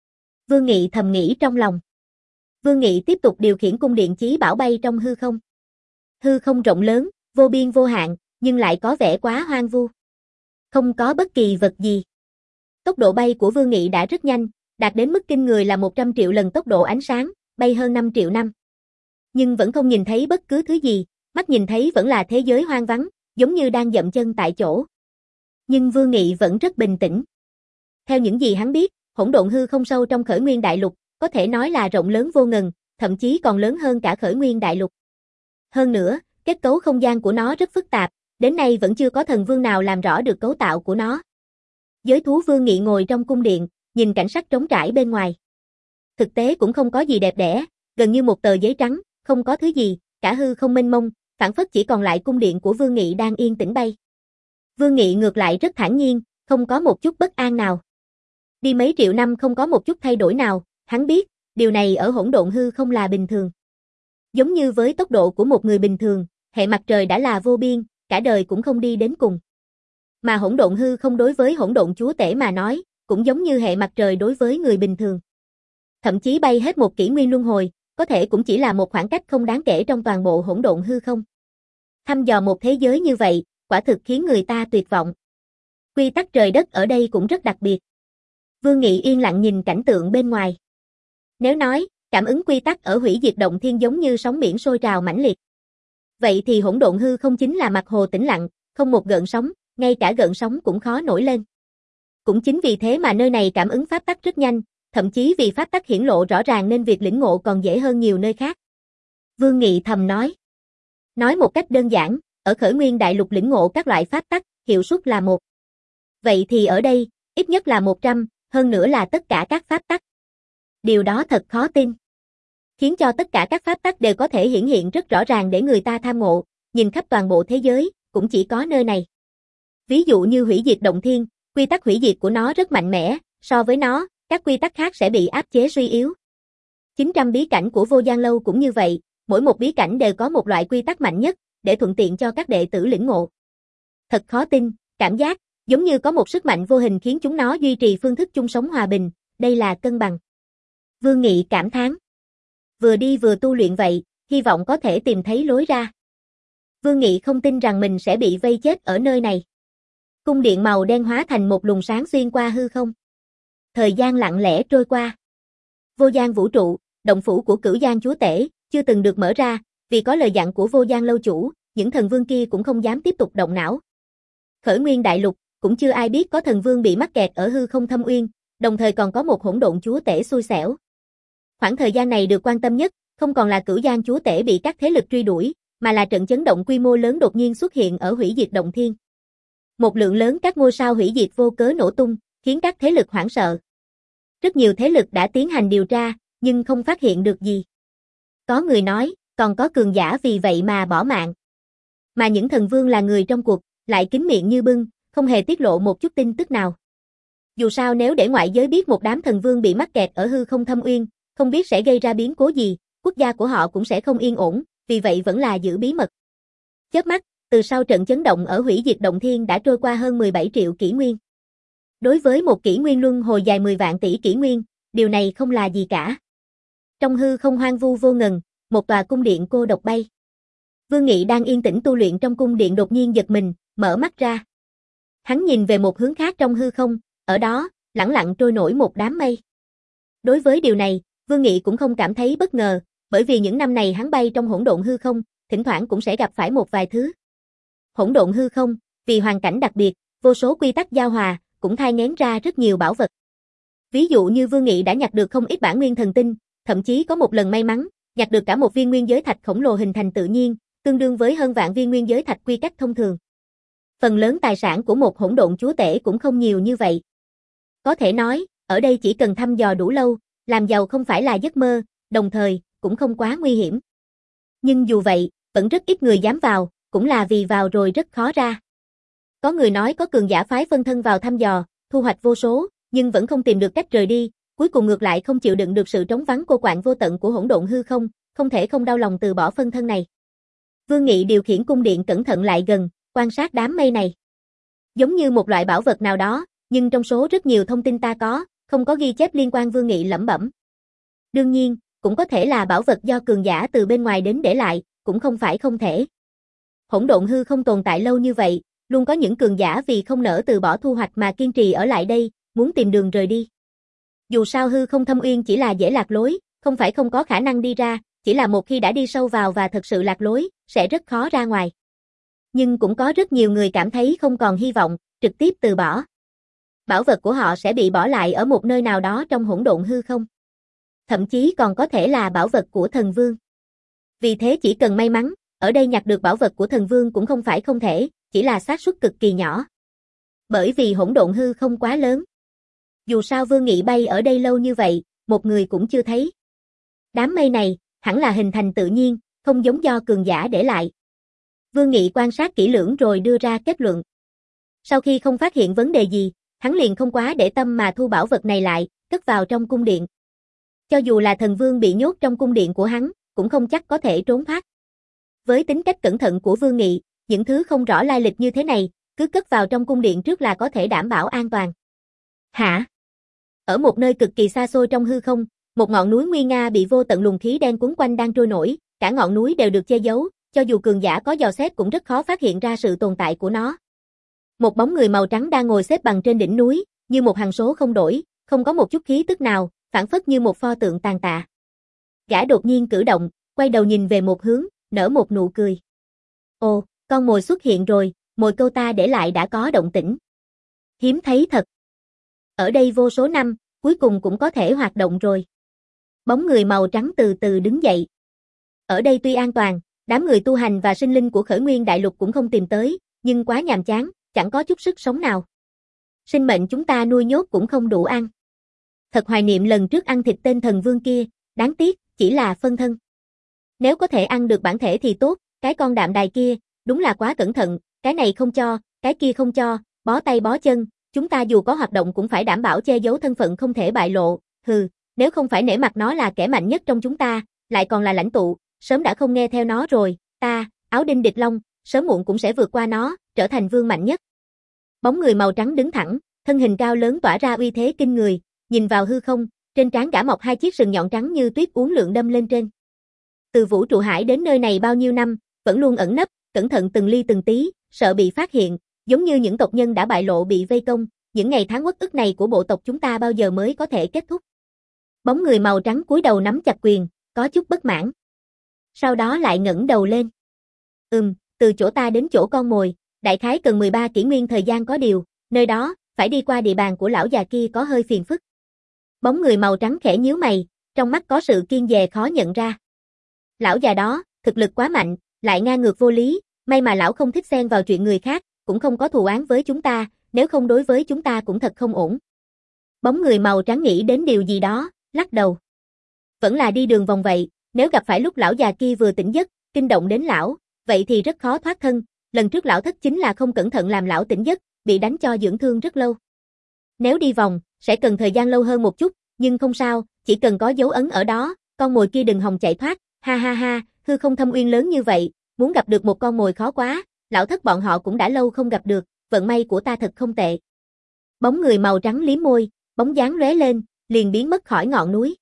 Vương Nghị thầm nghĩ trong lòng. Vương Nghị tiếp tục điều khiển cung điện chí bảo bay trong hư không. Hư không rộng lớn, vô biên vô hạn, nhưng lại có vẻ quá hoang vu. Không có bất kỳ vật gì. Tốc độ bay của Vương Nghị đã rất nhanh, đạt đến mức kinh người là một trăm triệu lần tốc độ ánh sáng, bay hơn năm triệu năm. Nhưng vẫn không nhìn thấy bất cứ thứ gì, mắt nhìn thấy vẫn là thế giới hoang vắng, giống như đang dậm chân tại chỗ. Nhưng Vương Nghị vẫn rất bình tĩnh. Theo những gì hắn biết, hỗn độn hư không sâu trong Khởi Nguyên Đại Lục, có thể nói là rộng lớn vô ngần, thậm chí còn lớn hơn cả Khởi Nguyên Đại Lục. Hơn nữa, kết cấu không gian của nó rất phức tạp, đến nay vẫn chưa có thần vương nào làm rõ được cấu tạo của nó. Giới thú Vương Nghị ngồi trong cung điện, nhìn cảnh sắc trống trải bên ngoài. Thực tế cũng không có gì đẹp đẽ, gần như một tờ giấy trắng, không có thứ gì, cả hư không mênh mông, phảng phất chỉ còn lại cung điện của Vương Nghị đang yên tĩnh bay. Vương Nghị ngược lại rất thản nhiên, không có một chút bất an nào. Đi mấy triệu năm không có một chút thay đổi nào, hắn biết, điều này ở hỗn độn hư không là bình thường. Giống như với tốc độ của một người bình thường, hệ mặt trời đã là vô biên, cả đời cũng không đi đến cùng. Mà hỗn độn hư không đối với hỗn độn chúa tể mà nói, cũng giống như hệ mặt trời đối với người bình thường. Thậm chí bay hết một kỷ nguyên luân hồi, có thể cũng chỉ là một khoảng cách không đáng kể trong toàn bộ hỗn độn hư không. Thăm dò một thế giới như vậy, quả thực khiến người ta tuyệt vọng. Quy tắc trời đất ở đây cũng rất đặc biệt. Vương Nghị yên lặng nhìn cảnh tượng bên ngoài. Nếu nói, cảm ứng quy tắc ở hủy diệt động thiên giống như sóng biển sôi trào mãnh liệt. Vậy thì hỗn độn hư không chính là mặt hồ tĩnh lặng, không một gợn sóng, ngay cả gợn sóng cũng khó nổi lên. Cũng chính vì thế mà nơi này cảm ứng pháp tắc rất nhanh, thậm chí vì pháp tắc hiển lộ rõ ràng nên việc lĩnh ngộ còn dễ hơn nhiều nơi khác. Vương Nghị thầm nói. Nói một cách đơn giản, ở Khởi Nguyên Đại Lục lĩnh ngộ các loại pháp tắc, hiệu suất là một. Vậy thì ở đây, ít nhất là một trăm, hơn nữa là tất cả các pháp tắc. Điều đó thật khó tin. Khiến cho tất cả các pháp tắc đều có thể hiển hiện rất rõ ràng để người ta tham ngộ, nhìn khắp toàn bộ thế giới, cũng chỉ có nơi này. Ví dụ như hủy diệt động thiên, quy tắc hủy diệt của nó rất mạnh mẽ, so với nó, các quy tắc khác sẽ bị áp chế suy yếu. chín trăm bí cảnh của Vô Gian Lâu cũng như vậy, mỗi một bí cảnh đều có một loại quy tắc mạnh nhất, để thuận tiện cho các đệ tử lĩnh ngộ. Thật khó tin, cảm giác, giống như có một sức mạnh vô hình khiến chúng nó duy trì phương thức chung sống hòa bình, đây là cân bằng. Vương Nghị cảm thán. Vừa đi vừa tu luyện vậy, hy vọng có thể tìm thấy lối ra. Vương Nghị không tin rằng mình sẽ bị vây chết ở nơi này. Cung điện màu đen hóa thành một luồng sáng xuyên qua hư không. Thời gian lặng lẽ trôi qua. Vô Gian vũ trụ, động phủ của Cửu Giang chúa tể, chưa từng được mở ra, vì có lời dặn của Vô Gian lâu chủ, những thần vương kia cũng không dám tiếp tục động não. Khởi Nguyên Đại Lục, cũng chưa ai biết có thần vương bị mắc kẹt ở hư không thâm uyên, đồng thời còn có một hỗn độn chúa tể xui xẻo. Khoảng thời gian này được quan tâm nhất, không còn là Cửu Giang chúa tể bị các thế lực truy đuổi, mà là trận chấn động quy mô lớn đột nhiên xuất hiện ở hủy diệt động thiên. Một lượng lớn các ngôi sao hủy diệt vô cớ nổ tung, khiến các thế lực hoảng sợ. Rất nhiều thế lực đã tiến hành điều tra, nhưng không phát hiện được gì. Có người nói, còn có cường giả vì vậy mà bỏ mạng. Mà những thần vương là người trong cuộc, lại kín miệng như bưng, không hề tiết lộ một chút tin tức nào. Dù sao nếu để ngoại giới biết một đám thần vương bị mắc kẹt ở hư không thâm uyên, không biết sẽ gây ra biến cố gì, quốc gia của họ cũng sẽ không yên ổn, vì vậy vẫn là giữ bí mật. Chớp mắt, từ sau trận chấn động ở hủy diệt động thiên đã trôi qua hơn mười bảy triệu kỷ nguyên. Đối với một kỷ nguyên luân hồi dài mười vạn tỷ kỷ nguyên, điều này không là gì cả. Trong hư không hoang vu vô ngần, một tòa cung điện cô độc bay. Vương Nghị đang yên tĩnh tu luyện trong cung điện đột nhiên giật mình, mở mắt ra. Hắn nhìn về một hướng khác trong hư không, ở đó, lẳng lặng trôi nổi một đám mây. Đối với điều này, Vương Nghị cũng không cảm thấy bất ngờ, bởi vì những năm này hắn bay trong hỗn độn hư không, thỉnh thoảng cũng sẽ gặp phải một vài thứ. Hỗn độn hư không, vì hoàn cảnh đặc biệt, vô số quy tắc giao hòa, cũng thai nghén ra rất nhiều bảo vật. Ví dụ như Vương Nghị đã nhặt được không ít bản nguyên thần tinh, thậm chí có một lần may mắn, nhặt được cả một viên nguyên giới thạch khổng lồ hình thành tự nhiên, tương đương với hơn vạn viên nguyên giới thạch quy cách thông thường. Phần lớn tài sản của một hỗn độn chúa tể cũng không nhiều như vậy. Có thể nói, ở đây chỉ cần thăm dò đủ lâu, làm giàu không phải là giấc mơ, đồng thời, cũng không quá nguy hiểm. Nhưng dù vậy, vẫn rất ít người dám vào, cũng là vì vào rồi rất khó ra. Có người nói có cường giả phái phân thân vào thăm dò, thu hoạch vô số, nhưng vẫn không tìm được cách rời đi, cuối cùng ngược lại không chịu đựng được sự trống vắng cô quạnh vô tận của hỗn độn hư không, không thể không đau lòng từ bỏ phân thân này. Vương Nghị điều khiển cung điện cẩn thận lại gần, quan sát đám mây này. Giống như một loại bảo vật nào đó, nhưng trong số rất nhiều thông tin ta có, không có ghi chép liên quan, Vương Nghị lẩm bẩm. Đương nhiên, cũng có thể là bảo vật do cường giả từ bên ngoài đến để lại, cũng không phải không thể. Hỗn độn hư không tồn tại lâu như vậy, luôn có những cường giả vì không nỡ từ bỏ thu hoạch mà kiên trì ở lại đây, muốn tìm đường rời đi. Dù sao hư không thâm uyên chỉ là dễ lạc lối, không phải không có khả năng đi ra, chỉ là một khi đã đi sâu vào và thật sự lạc lối, sẽ rất khó ra ngoài. Nhưng cũng có rất nhiều người cảm thấy không còn hy vọng, trực tiếp từ bỏ. Bảo vật của họ sẽ bị bỏ lại ở một nơi nào đó trong hỗn độn hư không. Thậm chí còn có thể là bảo vật của thần vương. Vì thế chỉ cần may mắn, ở đây nhặt được bảo vật của thần vương cũng không phải không thể, chỉ là xác suất cực kỳ nhỏ. Bởi vì hỗn độn hư không quá lớn. Dù sao Vương Nghị bay ở đây lâu như vậy, một người cũng chưa thấy. Đám mây này, hẳn là hình thành tự nhiên, không giống do cường giả để lại. Vương Nghị quan sát kỹ lưỡng rồi đưa ra kết luận. Sau khi không phát hiện vấn đề gì, hắn liền không quá để tâm mà thu bảo vật này lại, cất vào trong cung điện. Cho dù là thần vương bị nhốt trong cung điện của hắn, cũng không chắc có thể trốn thoát. Với tính cách cẩn thận của Vương Nghị, những thứ không rõ lai lịch như thế này, cứ cất vào trong cung điện trước là có thể đảm bảo an toàn. Hả? Ở một nơi cực kỳ xa xôi trong hư không, một ngọn núi nguy nga bị vô tận luồng khí đen cuốn quanh đang trôi nổi, cả ngọn núi đều được che giấu, cho dù cường giả có dò xét cũng rất khó phát hiện ra sự tồn tại của nó. Một bóng người màu trắng đang ngồi xếp bằng trên đỉnh núi, như một hằng số không đổi, không có một chút khí tức nào, phảng phất như một pho tượng tàn tạ. Gã đột nhiên cử động, quay đầu nhìn về một hướng, nở một nụ cười. Ồ, con mồi xuất hiện rồi, mồi câu ta để lại đã có động tĩnh. Hiếm thấy thật. Ở đây vô số năm, cuối cùng cũng có thể hoạt động rồi. Bóng người màu trắng từ từ đứng dậy. Ở đây tuy an toàn, đám người tu hành và sinh linh của Khởi Nguyên Đại Lục cũng không tìm tới, nhưng quá nhàm chán, chẳng có chút sức sống nào. Sinh mệnh chúng ta nuôi nhốt cũng không đủ ăn. Thật hoài niệm lần trước ăn thịt tên thần vương kia, đáng tiếc, chỉ là phân thân. Nếu có thể ăn được bản thể thì tốt, cái con đạm đài kia, đúng là quá cẩn thận, cái này không cho, cái kia không cho, bó tay bó chân, chúng ta dù có hoạt động cũng phải đảm bảo che giấu thân phận không thể bại lộ, hừ, nếu không phải nể mặt nó là kẻ mạnh nhất trong chúng ta, lại còn là lãnh tụ, sớm đã không nghe theo nó rồi, ta, Áo Đinh Địch Long, sớm muộn cũng sẽ vượt qua nó, trở thành vương mạnh nhất. Bóng người màu trắng đứng thẳng, thân hình cao lớn tỏa ra uy thế kinh người, nhìn vào hư không, trên trán gã mọc hai chiếc sừng nhọn trắng như tuyết uốn lượn đâm lên trên. Từ vũ trụ hải đến nơi này bao nhiêu năm, vẫn luôn ẩn nấp, cẩn thận từng ly từng tí, sợ bị phát hiện, giống như những tộc nhân đã bại lộ bị vây công, những ngày tháng uất ức này của bộ tộc chúng ta bao giờ mới có thể kết thúc. Bóng người màu trắng cúi đầu nắm chặt quyền, có chút bất mãn. Sau đó lại ngẩng đầu lên. Ừm, từ chỗ ta đến chỗ con mồi, đại khái cần mười ba kỷ nguyên thời gian có điều, nơi đó, phải đi qua địa bàn của lão già kia có hơi phiền phức. Bóng người màu trắng khẽ nhíu mày, trong mắt có sự kiên dè khó nhận ra. Lão già đó, thực lực quá mạnh, lại ngang ngược vô lý, may mà lão không thích xen vào chuyện người khác, cũng không có thù oán với chúng ta, nếu không đối với chúng ta cũng thật không ổn. Bóng người màu trắng nghĩ đến điều gì đó, lắc đầu. Vẫn là đi đường vòng vậy, nếu gặp phải lúc lão già kia vừa tỉnh giấc, kinh động đến lão, vậy thì rất khó thoát thân, lần trước lão thất chính là không cẩn thận làm lão tỉnh giấc, bị đánh cho dưỡng thương rất lâu. Nếu đi vòng, sẽ cần thời gian lâu hơn một chút, nhưng không sao, chỉ cần có dấu ấn ở đó, con mồi kia đừng hòng chạy thoát, ha ha ha, hư không thâm uyên lớn như vậy, muốn gặp được một con mồi khó quá, lão thất bọn họ cũng đã lâu không gặp được, vận may của ta thật không tệ. Bóng người màu trắng liếm môi, bóng dáng lóe lên, liền biến mất khỏi ngọn núi.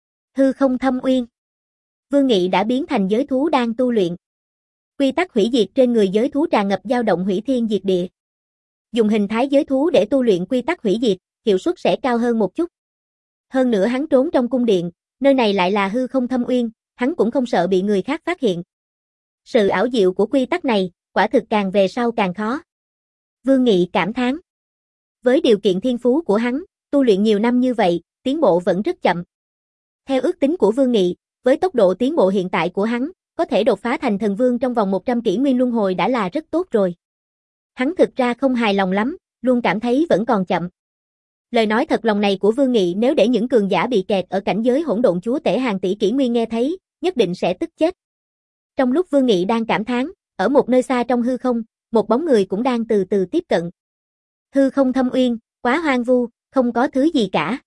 Hư không thâm uyên. Vương Nghị đã biến thành giới thú đang tu luyện. Quy tắc hủy diệt trên người giới thú tràn ngập dao động hủy thiên diệt địa. Dùng hình thái giới thú để tu luyện quy tắc hủy diệt, hiệu suất sẽ cao hơn một chút. Hơn nữa hắn trốn trong cung điện, nơi này lại là hư không thâm uyên, hắn cũng không sợ bị người khác phát hiện. Sự ảo diệu của quy tắc này, quả thực càng về sau càng khó. Vương Nghị cảm thán. Với điều kiện thiên phú của hắn, tu luyện nhiều năm như vậy, tiến bộ vẫn rất chậm. Theo ước tính của Vương Nghị, với tốc độ tiến bộ hiện tại của hắn, có thể đột phá thành thần vương trong vòng một trăm kỷ nguyên luân hồi đã là rất tốt rồi. Hắn thực ra không hài lòng lắm, luôn cảm thấy vẫn còn chậm. Lời nói thật lòng này của Vương Nghị nếu để những cường giả bị kẹt ở cảnh giới hỗn độn chúa tể hàng tỷ kỷ nguyên nghe thấy, nhất định sẽ tức chết. Trong lúc Vương Nghị đang cảm thán, ở một nơi xa trong hư không, một bóng người cũng đang từ từ tiếp cận. Hư không thâm uyên, quá hoang vu, không có thứ gì cả.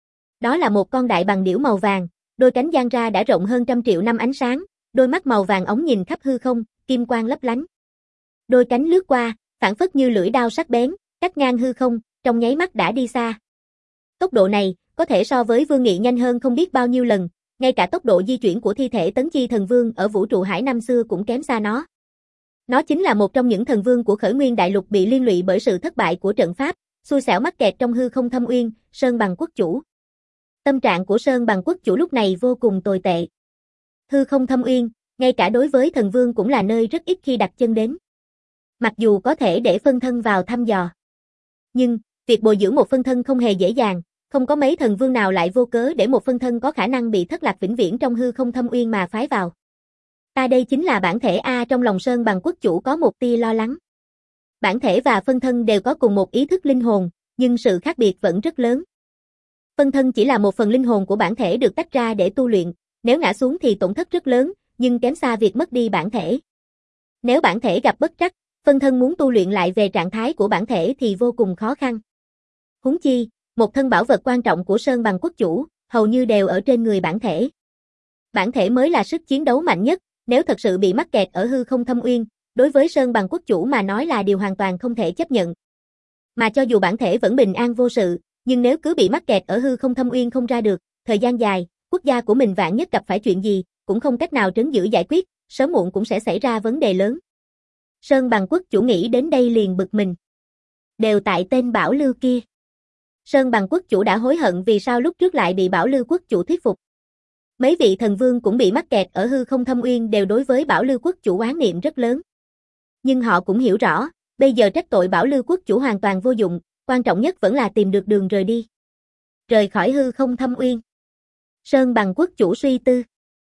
Đó là một con đại bằng điểu màu vàng, đôi cánh dang ra đã rộng hơn trăm triệu năm ánh sáng, đôi mắt màu vàng óng nhìn khắp hư không, kim quang lấp lánh. Đôi cánh lướt qua, phảng phất như lưỡi đao sắc bén, cắt ngang hư không, trong nháy mắt đã đi xa. Tốc độ này, có thể so với Vương Nghị nhanh hơn không biết bao nhiêu lần, ngay cả tốc độ di chuyển của thi thể Tấn Chi thần vương ở vũ trụ hải năm xưa cũng kém xa nó. Nó chính là một trong những thần vương của Khởi Nguyên Đại Lục bị liên lụy bởi sự thất bại của trận pháp, xui xẻo mắc kẹt trong hư không thâm uyên, Sơn Bằng Quốc chủ. Tâm trạng của Sơn Bằng Quốc chủ lúc này vô cùng tồi tệ. Hư không thâm uyên, ngay cả đối với thần vương cũng là nơi rất ít khi đặt chân đến. Mặc dù có thể để phân thân vào thăm dò, nhưng việc bồi dưỡng một phân thân không hề dễ dàng, không có mấy thần vương nào lại vô cớ để một phân thân có khả năng bị thất lạc vĩnh viễn trong hư không thâm uyên mà phái vào. Ta đây chính là bản thể A. Trong lòng Sơn Bằng Quốc chủ có một tia lo lắng. Bản thể và phân thân đều có cùng một ý thức linh hồn, nhưng sự khác biệt vẫn rất lớn. Phân thân chỉ là một phần linh hồn của bản thể được tách ra để tu luyện, nếu ngã xuống thì tổn thất rất lớn, nhưng kém xa việc mất đi bản thể. Nếu bản thể gặp bất trắc, phân thân muốn tu luyện lại về trạng thái của bản thể thì vô cùng khó khăn. Huống chi, một thân bảo vật quan trọng của Sơn Bằng Quốc chủ, hầu như đều ở trên người bản thể. Bản thể mới là sức chiến đấu mạnh nhất, nếu thật sự bị mắc kẹt ở hư không thâm uyên, đối với Sơn Bằng Quốc chủ mà nói là điều hoàn toàn không thể chấp nhận. Mà cho dù bản thể vẫn bình an vô sự, nhưng nếu cứ bị mắc kẹt ở hư không thâm uyên không ra được, thời gian dài, quốc gia của mình vạn nhất gặp phải chuyện gì, cũng không cách nào trấn giữ giải quyết, sớm muộn cũng sẽ xảy ra vấn đề lớn. Sơn Bằng Quốc chủ nghĩ đến đây liền bực mình. Đều tại tên Bảo Lưu kia. Sơn Bằng Quốc chủ đã hối hận vì sao lúc trước lại bị Bảo Lưu Quốc chủ thuyết phục. Mấy vị thần vương cũng bị mắc kẹt ở hư không thâm uyên đều đối với Bảo Lưu Quốc chủ oán niệm rất lớn. Nhưng họ cũng hiểu rõ, bây giờ trách tội Bảo Lưu Quốc chủ hoàn toàn vô dụng, quan trọng nhất vẫn là tìm được đường rời đi. Rời khỏi hư không thâm uyên. Sơn Bằng Quốc chủ suy tư.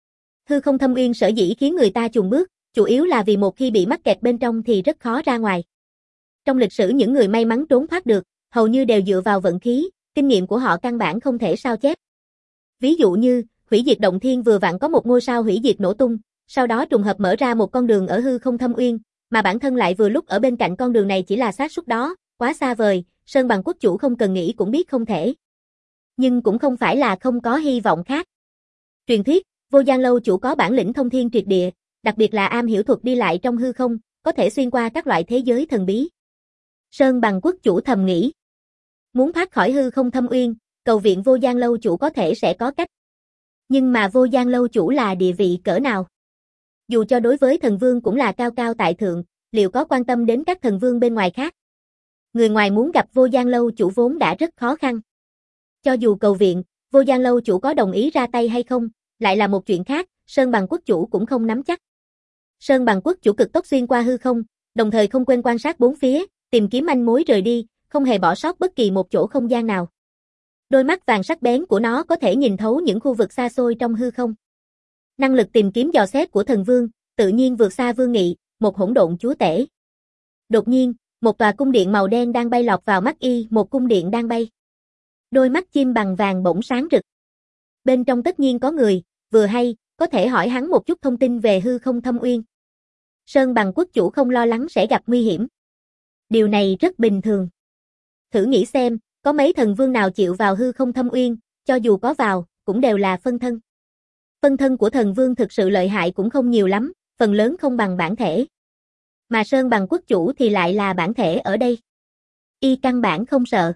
Hư không thâm uyên sở dĩ khiến người ta chùn bước, chủ yếu là vì một khi bị mắc kẹt bên trong thì rất khó ra ngoài. Trong lịch sử những người may mắn trốn thoát được, hầu như đều dựa vào vận khí, kinh nghiệm của họ căn bản không thể sao chép. Ví dụ như, hủy diệt động thiên vừa vặn có một ngôi sao hủy diệt nổ tung, sau đó trùng hợp mở ra một con đường ở hư không thâm uyên, mà bản thân lại vừa lúc ở bên cạnh con đường này chỉ là xác suất đó, quá xa vời, Sơn Bằng Quốc chủ không cần nghĩ cũng biết không thể. Nhưng cũng không phải là không có hy vọng khác. Truyền thuyết, Vô Gian Lâu chủ có bản lĩnh thông thiên triệt địa, đặc biệt là am hiểu thuật đi lại trong hư không, có thể xuyên qua các loại thế giới thần bí. Sơn Bằng Quốc chủ thầm nghĩ. Muốn thoát khỏi hư không thâm uyên, cầu viện Vô Gian Lâu chủ có thể sẽ có cách. Nhưng mà Vô Gian Lâu chủ là địa vị cỡ nào? Dù cho đối với thần vương cũng là cao cao tại thượng, liệu có quan tâm đến các thần vương bên ngoài khác? Người ngoài muốn gặp Vô Gian Lâu chủ vốn đã rất khó khăn. Cho dù cầu viện, Vô Gian Lâu chủ có đồng ý ra tay hay không, lại là một chuyện khác, Sơn Bằng Quốc chủ cũng không nắm chắc. Sơn Bằng Quốc chủ cực tốc xuyên qua hư không, đồng thời không quên quan sát bốn phía, tìm kiếm manh mối rời đi, không hề bỏ sót bất kỳ một chỗ không gian nào. Đôi mắt vàng sắc bén của nó có thể nhìn thấu những khu vực xa xôi trong hư không. Năng lực tìm kiếm dò xét của thần vương, tự nhiên vượt xa Vương Nghị, một hỗn độn chúa tể. Đột nhiên, một tòa cung điện màu đen đang bay lọt vào mắt y, một cung điện đang bay. Đôi mắt chim bằng vàng bỗng sáng rực. Bên trong tất nhiên có người, vừa hay, có thể hỏi hắn một chút thông tin về hư không thâm uyên. Sơn Bằng Quốc chủ không lo lắng sẽ gặp nguy hiểm. Điều này rất bình thường. Thử nghĩ xem, có mấy thần vương nào chịu vào hư không thâm uyên, cho dù có vào, cũng đều là phân thân. Phân thân của thần vương thực sự lợi hại cũng không nhiều lắm, phần lớn không bằng bản thể. Mà Sơn Bằng Quốc chủ thì lại là bản thể ở đây. Y căn bản không sợ.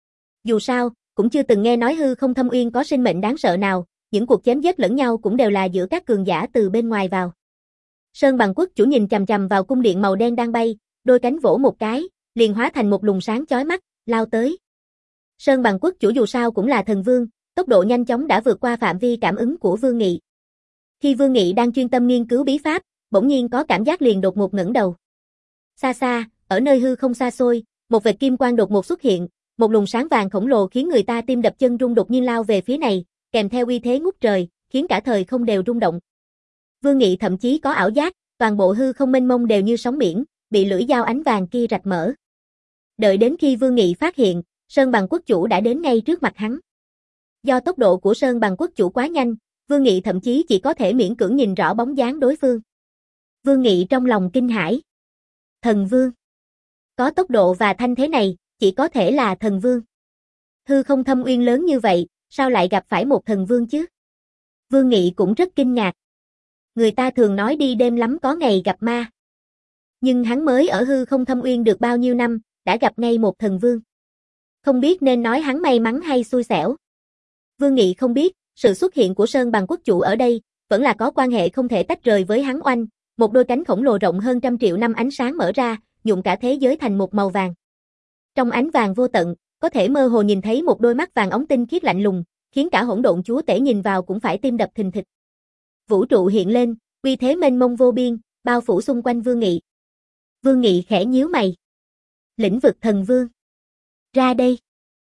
Dù sao, cũng chưa từng nghe nói hư không thâm uyên có sinh mệnh đáng sợ nào, những cuộc chém giết lẫn nhau cũng đều là giữa các cường giả từ bên ngoài vào. Sơn Bằng Quốc chủ nhìn chằm chằm vào cung điện màu đen đang bay, đôi cánh vỗ một cái, liền hóa thành một luồng sáng chói mắt, lao tới. Sơn Bằng Quốc chủ dù sao cũng là thần vương, tốc độ nhanh chóng đã vượt qua phạm vi cảm ứng của Vương Nghị. Khi Vương Nghị đang chuyên tâm nghiên cứu bí pháp, bỗng nhiên có cảm giác liền đột ngột ngẩng đầu. Xa xa, ở nơi hư không xa xôi, một vệt kim quang đột ngột xuất hiện, một luồng sáng vàng khổng lồ khiến người ta tim đập chân rung đột nhiên lao về phía này, kèm theo uy thế ngút trời, khiến cả thời không đều rung động. Vương Nghị thậm chí có ảo giác, toàn bộ hư không mênh mông đều như sóng biển, bị lưỡi dao ánh vàng kia rạch mở. Đợi đến khi Vương Nghị phát hiện, Sơn Bằng Quốc chủ đã đến ngay trước mặt hắn. Do tốc độ của Sơn Bằng Quốc chủ quá nhanh, Vương Nghị thậm chí chỉ có thể miễn cưỡng nhìn rõ bóng dáng đối phương. Vương Nghị trong lòng kinh hãi. Thần vương. Có tốc độ và thanh thế này, chỉ có thể là thần vương. Hư không thâm uyên lớn như vậy, sao lại gặp phải một thần vương chứ? Vương Nghị cũng rất kinh ngạc. Người ta thường nói đi đêm lắm có ngày gặp ma. Nhưng hắn mới ở hư không thâm uyên được bao nhiêu năm, đã gặp ngay một thần vương. Không biết nên nói hắn may mắn hay xui xẻo. Vương Nghị không biết, sự xuất hiện của Sơn Bằng quốc chủ ở đây, vẫn là có quan hệ không thể tách rời với hắn oanh, một đôi cánh khổng lồ rộng hơn trăm triệu năm ánh sáng mở ra, nhuộm cả thế giới thành một màu vàng. Trong ánh vàng vô tận, có thể mơ hồ nhìn thấy một đôi mắt vàng óng tinh khiết lạnh lùng, khiến cả hỗn độn chúa tể nhìn vào cũng phải tim đập thình thịch. Vũ trụ hiện lên, uy thế mênh mông vô biên, bao phủ xung quanh Vương Nghị. Vương Nghị khẽ nhíu mày. Lĩnh vực thần vương. Ra đây.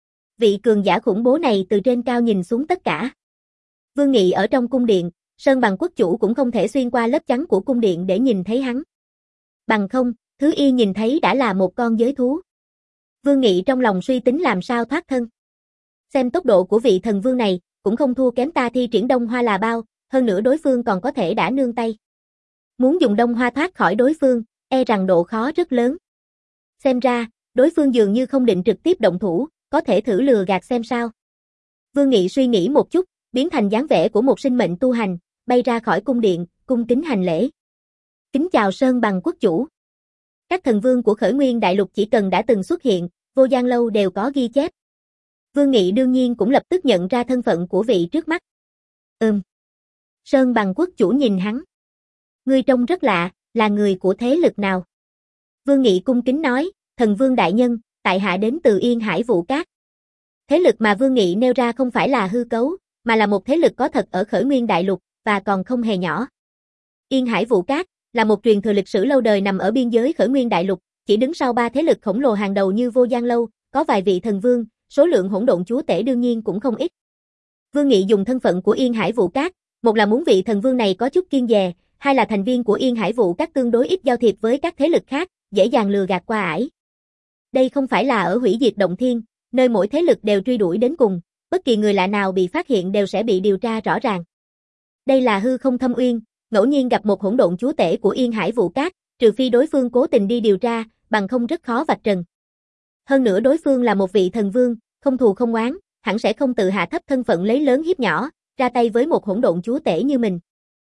Vị cường giả khủng bố này từ trên cao nhìn xuống tất cả. Vương Nghị ở trong cung điện, Sơn Bằng quốc chủ cũng không thể xuyên qua lớp chắn của cung điện để nhìn thấy hắn. Bằng không, thứ y nhìn thấy đã là một con giới thú. Vương Nghị trong lòng suy tính làm sao thoát thân. Xem tốc độ của vị thần vương này, cũng không thua kém ta thi triển Đông Hoa là bao, hơn nữa đối phương còn có thể đã nương tay. Muốn dùng Đông Hoa thoát khỏi đối phương, e rằng độ khó rất lớn. Xem ra, đối phương dường như không định trực tiếp động thủ, có thể thử lừa gạt xem sao. Vương Nghị suy nghĩ một chút, biến thành dáng vẻ của một sinh mệnh tu hành, bay ra khỏi cung điện, cung kính hành lễ. Kính chào Sơn Bằng quốc chủ. Các thần vương của Khởi Nguyên Đại Lục chỉ cần đã từng xuất hiện, vô gian lâu đều có ghi chép. Vương Nghị đương nhiên cũng lập tức nhận ra thân phận của vị trước mắt. Ừm. Sơn Bằng quốc chủ nhìn hắn. Ngươi trông rất lạ, là người của thế lực nào? Vương Nghị cung kính nói, thần vương đại nhân, tại hạ đến từ Yên Hải Vũ Cát. Thế lực mà Vương Nghị nêu ra không phải là hư cấu, mà là một thế lực có thật ở Khởi Nguyên Đại Lục, và còn không hề nhỏ. Yên Hải Vũ Cát là một truyền thừa lịch sử lâu đời nằm ở biên giới Khởi Nguyên Đại Lục, chỉ đứng sau ba thế lực khổng lồ hàng đầu như Vô Gian Lâu, có vài vị thần vương, số lượng hỗn độn chúa tể đương nhiên cũng không ít. Vương Nghị dùng thân phận của Yên Hải Vũ Cát, một là muốn vị thần vương này có chút kiêng dè, hai là thành viên của Yên Hải Vũ Cát tương đối ít giao thiệp với các thế lực khác, dễ dàng lừa gạt qua ải. Đây không phải là ở Hủy Diệt Động Thiên, nơi mỗi thế lực đều truy đuổi đến cùng, bất kỳ người lạ nào bị phát hiện đều sẽ bị điều tra rõ ràng. Đây là hư không thâm uyên, ngẫu nhiên gặp một hỗn độn chúa tể của Yên Hải Vũ Cát, trừ phi đối phương cố tình đi điều tra, bằng không rất khó vạch trần. Hơn nữa đối phương là một vị thần vương, không thù không oán, hẳn sẽ không tự hạ thấp thân phận lấy lớn hiếp nhỏ, ra tay với một hỗn độn chúa tể như mình.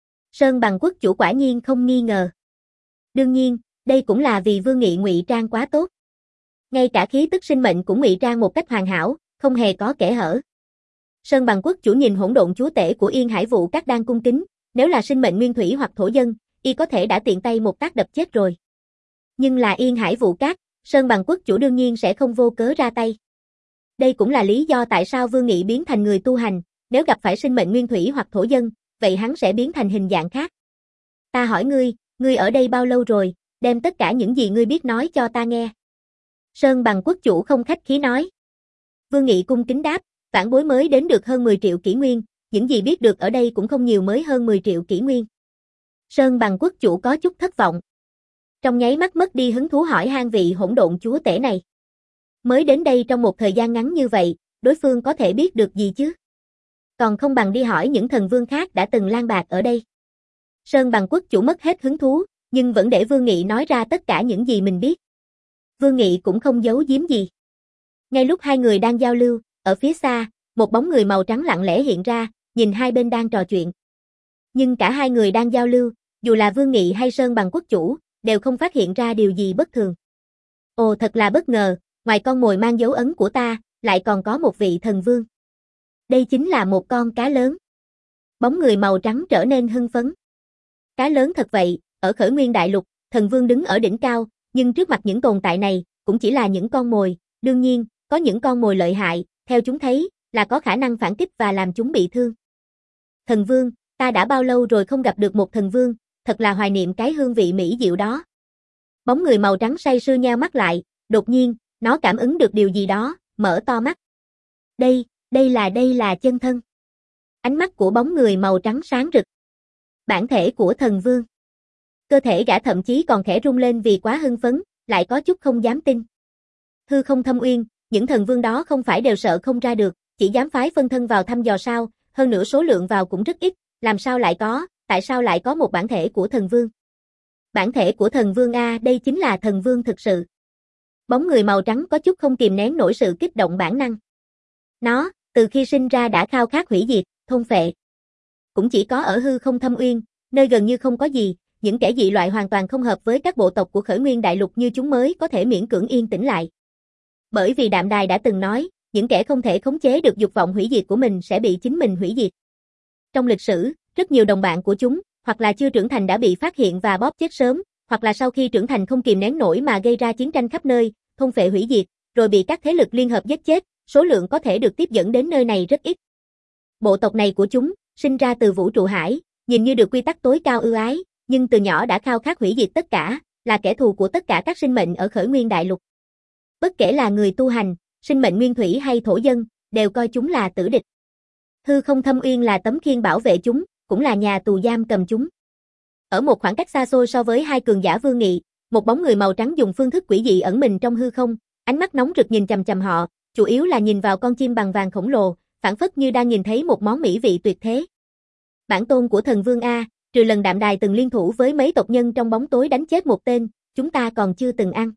Sơn Bằng quốc chủ quả nhiên không nghi ngờ. Đương nhiên, đây cũng là vì Vương Nghị ngụy trang quá tốt. Ngay cả khí tức sinh mệnh cũng ngụy trang một cách hoàn hảo, không hề có kẽ hở. Sơn Bằng quốc chủ nhìn hỗn độn chúa tể của Yên Hải Vũ Cát đang cung kính, nếu là sinh mệnh nguyên thủy hoặc thổ dân, y có thể đã tiện tay một tác đập chết rồi. Nhưng là Yên Hải Vũ Cát, Sơn Bằng quốc chủ đương nhiên sẽ không vô cớ ra tay. Đây cũng là lý do tại sao Vương Nghị biến thành người tu hành, nếu gặp phải sinh mệnh nguyên thủy hoặc thổ dân, vậy hắn sẽ biến thành hình dạng khác. Ta hỏi ngươi, ngươi ở đây bao lâu rồi, đem tất cả những gì ngươi biết nói cho ta nghe. Sơn Bằng quốc chủ không khách khí nói. Vương Nghị cung kính đáp, vãn bối mới đến được hơn mười triệu kỷ nguyên, những gì biết được ở đây cũng không nhiều mới hơn mười triệu kỷ nguyên. Sơn Bằng quốc chủ có chút thất vọng. Trong nháy mắt mất đi hứng thú hỏi han vị hỗn độn chúa tể này. Mới đến đây trong một thời gian ngắn như vậy, đối phương có thể biết được gì chứ? Còn không bằng đi hỏi những thần vương khác đã từng lang bạt ở đây. Sơn Bằng quốc chủ mất hết hứng thú, nhưng vẫn để Vương Nghị nói ra tất cả những gì mình biết. Vương Nghị cũng không giấu giếm gì. Ngay lúc hai người đang giao lưu, ở phía xa, một bóng người màu trắng lặng lẽ hiện ra, nhìn hai bên đang trò chuyện. Nhưng cả hai người đang giao lưu, dù là Vương Nghị hay Sơn Bằng quốc chủ, đều không phát hiện ra điều gì bất thường. Ồ, thật là bất ngờ, ngoài con mồi mang dấu ấn của ta, lại còn có một vị thần vương. Đây chính là một con cá lớn. Bóng người màu trắng trở nên hưng phấn. Cá lớn thật vậy, ở Khởi Nguyên Đại Lục, thần vương đứng ở đỉnh cao, nhưng trước mặt những tồn tại này, cũng chỉ là những con mồi, đương nhiên, có những con mồi lợi hại, theo chúng thấy, là có khả năng phản kích và làm chúng bị thương. Thần vương, ta đã bao lâu rồi không gặp được một thần vương, thật là hoài niệm cái hương vị mỹ diệu đó. Bóng người màu trắng say sưa nheo mắt lại, đột nhiên, nó cảm ứng được điều gì đó, mở to mắt. Đây, đây là đây là chân thân. Ánh mắt của bóng người màu trắng sáng rực. Bản thể của thần vương. Cơ thể gã thậm chí còn khẽ rung lên vì quá hưng phấn, lại có chút không dám tin. Hư không thâm uyên, những thần vương đó không phải đều sợ không ra được, chỉ dám phái phân thân vào thăm dò sao, hơn nữa số lượng vào cũng rất ít, làm sao lại có, tại sao lại có một bản thể của thần vương? Bản thể của thần vương a, đây chính là thần vương thực sự. Bóng người màu trắng có chút không kìm nén nổi sự kích động bản năng. Nó, từ khi sinh ra đã khao khát hủy diệt, thôn phệ. Cũng chỉ có ở hư không thâm uyên, nơi gần như không có gì, những kẻ dị loại hoàn toàn không hợp với các bộ tộc của Khởi Nguyên Đại Lục như chúng mới có thể miễn cưỡng yên tĩnh lại. Bởi vì Đạm Đài đã từng nói, những kẻ không thể khống chế được dục vọng hủy diệt của mình sẽ bị chính mình hủy diệt. Trong lịch sử, rất nhiều đồng bạn của chúng, hoặc là chưa trưởng thành đã bị phát hiện và bóp chết sớm, hoặc là sau khi trưởng thành không kìm nén nổi mà gây ra chiến tranh khắp nơi, thôn phệ hủy diệt, rồi bị các thế lực liên hợp giết chết, số lượng có thể được tiếp dẫn đến nơi này rất ít. Bộ tộc này của chúng, sinh ra từ vũ trụ hải, nhìn như được quy tắc tối cao ưu ái, nhưng từ nhỏ đã khao khát hủy diệt tất cả, là kẻ thù của tất cả các sinh mệnh ở Khởi Nguyên Đại Lục. Bất kể là người tu hành, sinh mệnh nguyên thủy hay thổ dân, đều coi chúng là tử địch. Hư Không Thâm Uyên là tấm khiên bảo vệ chúng, cũng là nhà tù giam cầm chúng. Ở một khoảng cách xa xôi so với hai cường giả vương nghị, một bóng người màu trắng dùng phương thức quỷ dị ẩn mình trong hư không, ánh mắt nóng rực nhìn chằm chằm họ, chủ yếu là nhìn vào con chim bằng vàng khổng lồ, phảng phất như đang nhìn thấy một món mỹ vị tuyệt thế. Bản tôn của thần vương A, trừ lần Đạm Đài từng liên thủ với mấy tộc nhân trong bóng tối đánh chết một tên, chúng ta còn chưa từng ăn.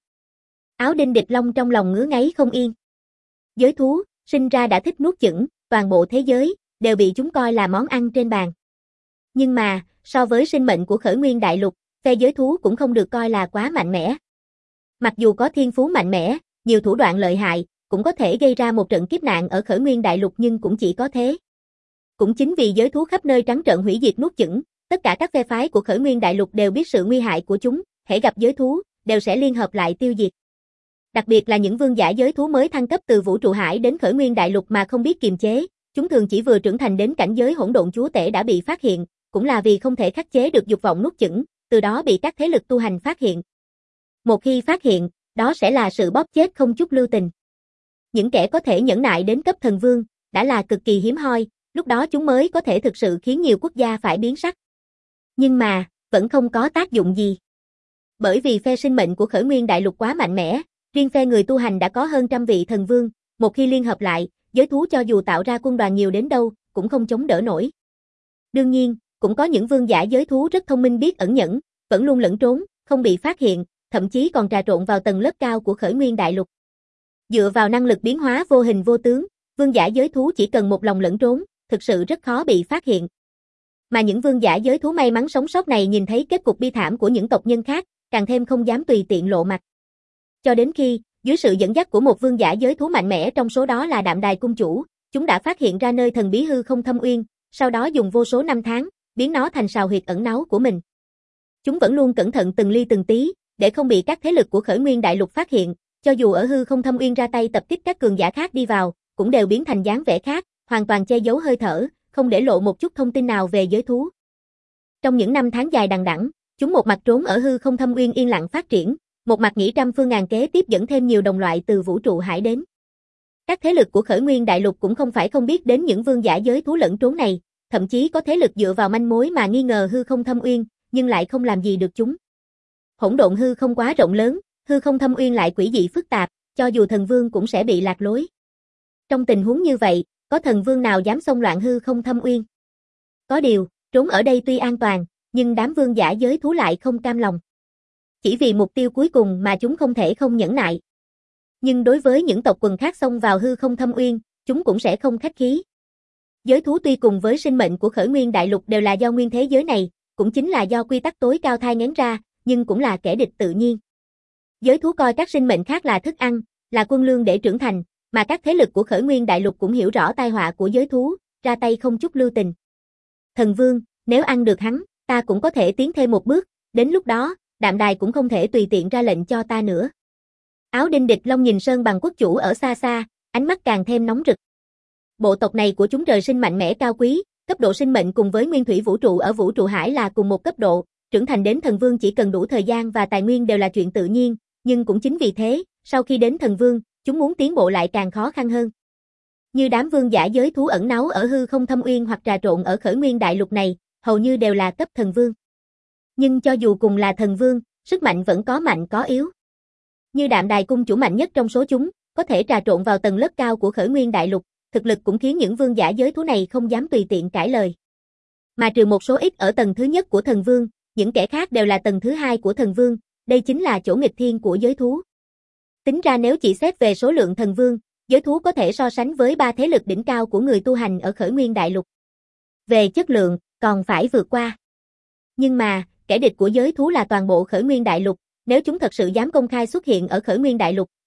Áo Đinh Địch Long trong lòng ngứa ngáy không yên. Giới thú, sinh ra đã thích nuốt chửng, toàn bộ thế giới, đều bị chúng coi là món ăn trên bàn. Nhưng mà, so với sinh mệnh của Khởi Nguyên Đại Lục, phe giới thú cũng không được coi là quá mạnh mẽ. Mặc dù có thiên phú mạnh mẽ, nhiều thủ đoạn lợi hại, cũng có thể gây ra một trận kiếp nạn ở Khởi Nguyên Đại Lục nhưng cũng chỉ có thế. Cũng chính vì giới thú khắp nơi trắng trợn hủy diệt nuốt chửng, tất cả các phe phái của Khởi Nguyên Đại Lục đều biết sự nguy hại của chúng, hễ gặp giới thú, đều sẽ liên hợp lại tiêu diệt. Đặc biệt là những vương giả giới thú mới thăng cấp từ vũ trụ hải đến Khởi Nguyên Đại Lục mà không biết kiềm chế, chúng thường chỉ vừa trưởng thành đến cảnh giới hỗn độn chúa tể đã bị phát hiện, cũng là vì không thể khắc chế được dục vọng nuốt chửng, từ đó bị các thế lực tu hành phát hiện. Một khi phát hiện, đó sẽ là sự bóp chết không chút lưu tình. Những kẻ có thể nhẫn nại đến cấp thần vương, đã là cực kỳ hiếm hoi, lúc đó chúng mới có thể thực sự khiến nhiều quốc gia phải biến sắc. Nhưng mà, vẫn không có tác dụng gì. Bởi vì phe sinh mệnh của Khởi Nguyên Đại Lục quá mạnh mẽ, riêng phe người tu hành đã có hơn trăm vị thần vương, một khi liên hợp lại, giới thú cho dù tạo ra quân đoàn nhiều đến đâu, cũng không chống đỡ nổi. Đương nhiên, cũng có những vương giả giới thú rất thông minh biết ẩn nhẫn, vẫn luôn lẫn trốn, không bị phát hiện, thậm chí còn trà trộn vào tầng lớp cao của Khởi Nguyên Đại Lục. Dựa vào năng lực biến hóa vô hình vô tướng, vương giả giới thú chỉ cần một lòng lẫn trốn, thực sự rất khó bị phát hiện. Mà những vương giả giới thú may mắn sống sót này nhìn thấy kết cục bi thảm của những tộc nhân khác, càng thêm không dám tùy tiện lộ mặt. Cho đến khi, dưới sự dẫn dắt của một vương giả giới thú mạnh mẽ trong số đó là Đạm Đài cung chủ, chúng đã phát hiện ra nơi thần bí Hư Không Thâm Uyên, sau đó dùng vô số năm tháng, biến nó thành sào huyệt ẩn náu của mình. Chúng vẫn luôn cẩn thận từng ly từng tí, để không bị các thế lực của Khởi Nguyên Đại Lục phát hiện, cho dù ở Hư Không Thâm Uyên ra tay tập kích các cường giả khác đi vào, cũng đều biến thành dáng vẻ khác, hoàn toàn che giấu hơi thở, không để lộ một chút thông tin nào về giới thú. Trong những năm tháng dài đằng đẵng, chúng một mặt trốn ở Hư Không Thâm Uyên yên lặng phát triển, một mặt nghĩ trăm phương ngàn kế tiếp dẫn thêm nhiều đồng loại từ vũ trụ hải đến. Các thế lực của Khởi Nguyên Đại Lục cũng không phải không biết đến những vương giả giới thú lẫn trốn này, thậm chí có thế lực dựa vào manh mối mà nghi ngờ Hư Không Thâm Uyên, nhưng lại không làm gì được chúng. Hỗn độn hư không quá rộng lớn, Hư Không Thâm Uyên lại quỷ dị phức tạp, cho dù thần vương cũng sẽ bị lạc lối. Trong tình huống như vậy, có thần vương nào dám xông loạn Hư Không Thâm Uyên? Có điều, trốn ở đây tuy an toàn, nhưng đám vương giả giới thú lại không cam lòng. Chỉ vì mục tiêu cuối cùng mà chúng không thể không nhẫn nại. Nhưng đối với những tộc quần khác xông vào Hư Không Thâm Uyên, chúng cũng sẽ không khách khí. Giới thú tuy cùng với sinh mệnh của Khởi Nguyên Đại Lục đều là do nguyên thế giới này, cũng chính là do quy tắc tối cao thai nghén ra, nhưng cũng là kẻ địch tự nhiên. Giới thú coi các sinh mệnh khác là thức ăn, là quân lương để trưởng thành, mà các thế lực của Khởi Nguyên Đại Lục cũng hiểu rõ tai họa của giới thú, ra tay không chút lưu tình. Thần vương, nếu ăn được hắn, ta cũng có thể tiến thêm một bước, đến lúc đó, Đạm Đài cũng không thể tùy tiện ra lệnh cho ta nữa. Áo Đinh Địch Long nhìn Sơn Bằng quốc chủ ở xa xa, ánh mắt càng thêm nóng rực. Bộ tộc này của chúng trời sinh mạnh mẽ cao quý, cấp độ sinh mệnh cùng với nguyên thủy vũ trụ ở vũ trụ hải là cùng một cấp độ, trưởng thành đến thần vương chỉ cần đủ thời gian và tài nguyên đều là chuyện tự nhiên, nhưng cũng chính vì thế, sau khi đến thần vương, chúng muốn tiến bộ lại càng khó khăn hơn. Như đám vương giả giới thú ẩn náu ở Hư Không Thâm Uyên hoặc trà trộn ở Khởi Nguyên Đại Lục này, hầu như đều là cấp thần vương. Nhưng cho dù cùng là thần vương, sức mạnh vẫn có mạnh có yếu. Như Đạm Đài cung chủ mạnh nhất trong số chúng, có thể trà trộn vào tầng lớp cao của Khởi Nguyên Đại Lục, thực lực cũng khiến những vương giả giới thú này không dám tùy tiện cãi lời. Mà trừ một số ít ở tầng thứ nhất của thần vương, những kẻ khác đều là tầng thứ hai của thần vương, đây chính là chỗ nghịch thiên của giới thú. Tính ra nếu chỉ xét về số lượng thần vương, giới thú có thể so sánh với ba thế lực đỉnh cao của người tu hành ở Khởi Nguyên Đại Lục. Về chất lượng, còn phải vượt qua. Nhưng mà, kẻ địch của giới thú là toàn bộ Khởi Nguyên Đại Lục, nếu chúng thật sự dám công khai xuất hiện ở Khởi Nguyên Đại Lục,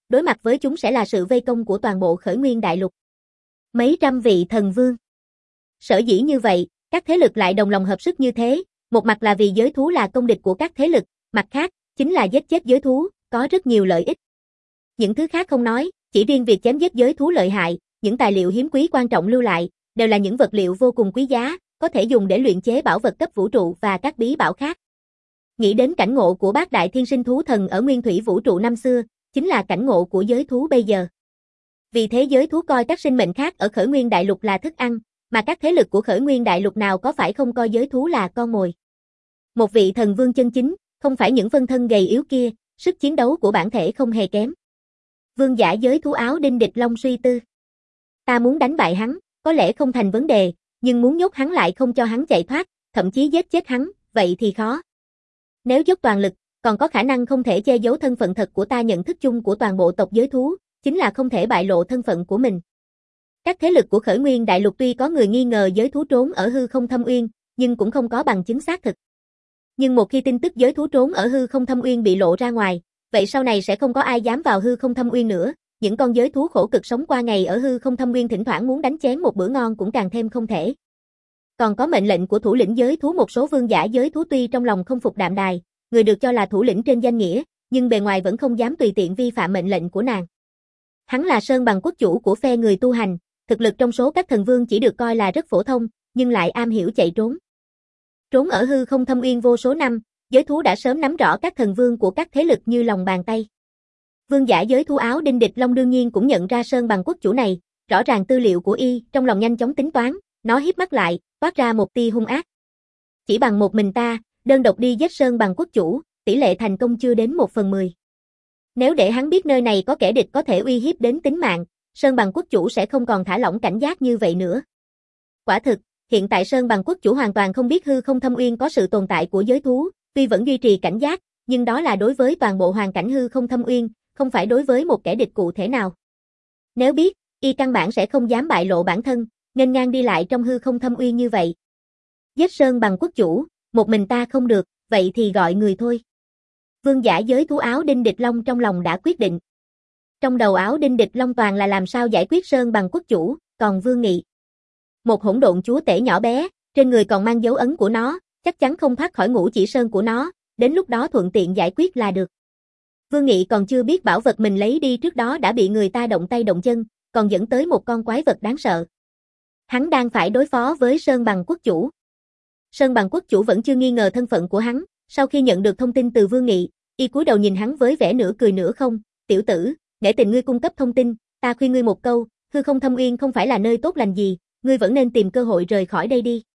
đối mặt với chúng sẽ là sự vây công của toàn bộ Khởi Nguyên Đại Lục. Mấy trăm vị thần vương. Sở dĩ như vậy, các thế lực lại đồng lòng hợp sức như thế, một mặt là vì giới thú là công địch của các thế lực, mặt khác, chính là giết chết giới thú, có rất nhiều lợi ích. Những thứ khác không nói, chỉ riêng việc chém giết giới thú lợi hại, những tài liệu hiếm quý quan trọng lưu lại, đều là những vật liệu vô cùng quý giá, có thể dùng để luyện chế bảo vật cấp vũ trụ và các bí bảo khác. Nghĩ đến cảnh ngộ của bát đại thiên sinh thú thần ở nguyên thủy vũ trụ năm xưa, chính là cảnh ngộ của giới thú bây giờ. Vì thế giới thú coi các sinh mệnh khác ở Khởi Nguyên Đại Lục là thức ăn, mà các thế lực của Khởi Nguyên Đại Lục nào có phải không coi giới thú là con mồi. Một vị thần vương chân chính, không phải những phân thân gầy yếu kia, sức chiến đấu của bản thể không hề kém. Vương giả giới thú áo Đinh Địch Long suy tư. Ta muốn đánh bại hắn, có lẽ không thành vấn đề, nhưng muốn nhốt hắn lại không cho hắn chạy thoát, thậm chí giết chết hắn, vậy thì khó. Nếu dốc toàn lực, còn có khả năng không thể che giấu thân phận thật của ta. Nhận thức chung của toàn bộ tộc giới thú, chính là không thể bại lộ thân phận của mình. Các thế lực của Khởi Nguyên Đại Lục tuy có người nghi ngờ giới thú trốn ở hư không thâm uyên, nhưng cũng không có bằng chứng xác thực. Nhưng một khi tin tức giới thú trốn ở hư không thâm uyên bị lộ ra ngoài, vậy sau này sẽ không có ai dám vào hư không thâm uyên nữa. Những con giới thú khổ cực sống qua ngày ở hư không thâm uyên thỉnh thoảng muốn đánh chén một bữa ngon cũng càng thêm không thể. Còn có mệnh lệnh của thủ lĩnh giới thú. Một số vương giả giới thú tuy trong lòng không phục Đạm Đài, người được cho là thủ lĩnh trên danh nghĩa, nhưng bề ngoài vẫn không dám tùy tiện vi phạm mệnh lệnh của nàng. Hắn là Sơn Bằng quốc chủ của phe người tu hành, thực lực trong số các thần vương chỉ được coi là rất phổ thông, nhưng lại am hiểu chạy trốn. Trốn ở hư không thâm uyên vô số năm, giới thú đã sớm nắm rõ các thần vương của các thế lực như lòng bàn tay. Vương giả giới thú áo Đinh Địch Long đương nhiên cũng nhận ra Sơn Bằng quốc chủ này, rõ ràng tư liệu của y, trong lòng nhanh chóng tính toán, nó híp mắt lại, toát ra một tia hung ác. Chỉ bằng một mình ta, đơn độc đi giết Sơn Bằng quốc chủ, tỷ lệ thành công chưa đến một phần mười. Nếu để hắn biết nơi này có kẻ địch có thể uy hiếp đến tính mạng, Sơn Bằng quốc chủ sẽ không còn thả lỏng cảnh giác như vậy nữa. Quả thực, hiện tại Sơn Bằng quốc chủ hoàn toàn không biết hư không thâm uyên có sự tồn tại của giới thú, tuy vẫn duy trì cảnh giác, nhưng đó là đối với toàn bộ hoàn cảnh hư không thâm uyên, không phải đối với một kẻ địch cụ thể nào. Nếu biết, y căn bản sẽ không dám bại lộ bản thân, nghênh ngang đi lại trong hư không thâm uyên như vậy. Giết Sơn Bằng quốc chủ, một mình ta không được, vậy thì gọi người thôi. Vương giả giới thú áo Đinh Địch Long trong lòng đã quyết định. Trong đầu áo Đinh Địch Long toàn là làm sao giải quyết Sơn Bằng quốc chủ, còn Vương Nghị. Một hỗn độn chúa tể nhỏ bé, trên người còn mang dấu ấn của nó, chắc chắn không thoát khỏi ngũ chỉ sơn của nó, đến lúc đó thuận tiện giải quyết là được. Vương Nghị còn chưa biết bảo vật mình lấy đi trước đó đã bị người ta động tay động chân, còn dẫn tới một con quái vật đáng sợ. Hắn đang phải đối phó với Sơn Bằng quốc chủ. Sơn Bằng quốc chủ vẫn chưa nghi ngờ thân phận của hắn, sau khi nhận được thông tin từ Vương Nghị, y cúi đầu nhìn hắn với vẻ nửa cười nửa không, "Tiểu tử, nể tình ngươi cung cấp thông tin, ta khuyên ngươi một câu, hư không thâm uyên không phải là nơi tốt lành gì, ngươi vẫn nên tìm cơ hội rời khỏi đây đi."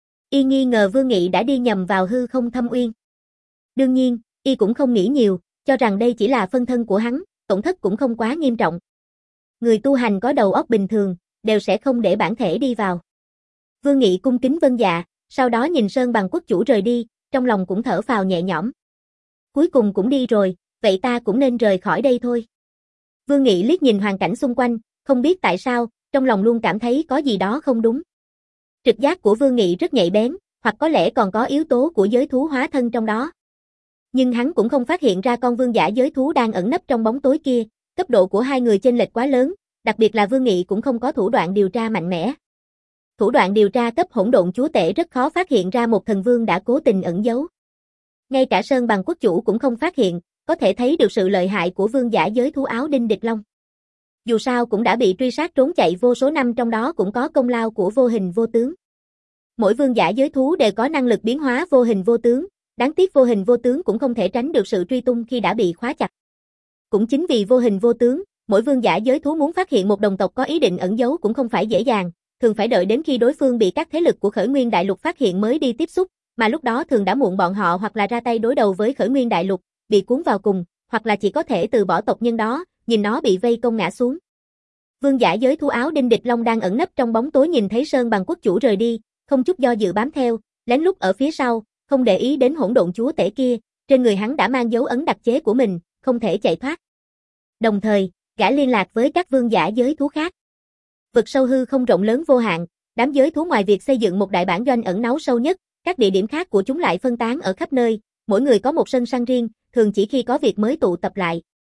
Y nghi ngờ Vương Nghị đã đi nhầm vào hư không thâm uyên. Đương nhiên, y cũng không nghĩ nhiều, cho rằng đây chỉ là phân thân của hắn, tổn thất cũng không quá nghiêm trọng. Người tu hành có đầu óc bình thường, đều sẽ không để bản thể đi vào. Vương Nghị cung kính vâng dạ, sau đó nhìn Sơn Bằng quốc chủ rời đi, trong lòng cũng thở phào nhẹ nhõm. Cuối cùng cũng đi rồi, vậy ta cũng nên rời khỏi đây thôi. Vương Nghị liếc nhìn hoàn cảnh xung quanh, không biết tại sao, trong lòng luôn cảm thấy có gì đó không đúng. Trực giác của Vương Nghị rất nhạy bén, hoặc có lẽ còn có yếu tố của giới thú hóa thân trong đó. Nhưng hắn cũng không phát hiện ra con vương giả giới thú đang ẩn nấp trong bóng tối kia, cấp độ của hai người chênh lệch quá lớn, đặc biệt là Vương Nghị cũng không có thủ đoạn điều tra mạnh mẽ. Thủ đoạn điều tra cấp hỗn độn chúa tể rất khó phát hiện ra một thần vương đã cố tình ẩn giấu. Ngay cả Sơn Bằng quốc chủ cũng không phát hiện, có thể thấy được sự lợi hại của vương giả giới thú áo Đinh Địch Long. Dù sao cũng đã bị truy sát trốn chạy vô số năm, trong đó cũng có công lao của vô hình vô tướng. Mỗi vương giả giới thú đều có năng lực biến hóa vô hình vô tướng, đáng tiếc vô hình vô tướng cũng không thể tránh được sự truy tung khi đã bị khóa chặt. Cũng chính vì vô hình vô tướng, mỗi vương giả giới thú muốn phát hiện một đồng tộc có ý định ẩn giấu cũng không phải dễ dàng, thường phải đợi đến khi đối phương bị các thế lực của Khởi Nguyên Đại Lục phát hiện mới đi tiếp xúc, mà lúc đó thường đã muộn. Bọn họ hoặc là ra tay đối đầu với Khởi Nguyên Đại Lục, bị cuốn vào cùng, hoặc là chỉ có thể từ bỏ tộc nhân đó, nhìn nó bị vây công ngã xuống. Vương giả giới thú áo Đinh Địch Long đang ẩn nấp trong bóng tối nhìn thấy Sơn Bằng quốc chủ rời đi, không chút do dự bám theo, lén lút ở phía sau, không để ý đến hỗn độn chúa tể kia, trên người hắn đã mang dấu ấn đặc chế của mình, không thể chạy thoát. Đồng thời, gã liên lạc với các vương giả giới thú khác. Vực sâu hư không rộng lớn vô hạn, đám giới thú ngoài việc xây dựng một đại bản doanh ẩn náu sâu nhất, các địa điểm khác của chúng lại phân tán ở khắp nơi, mỗi người có một sân săn riêng, thường chỉ khi có việc mới tụ tập lại.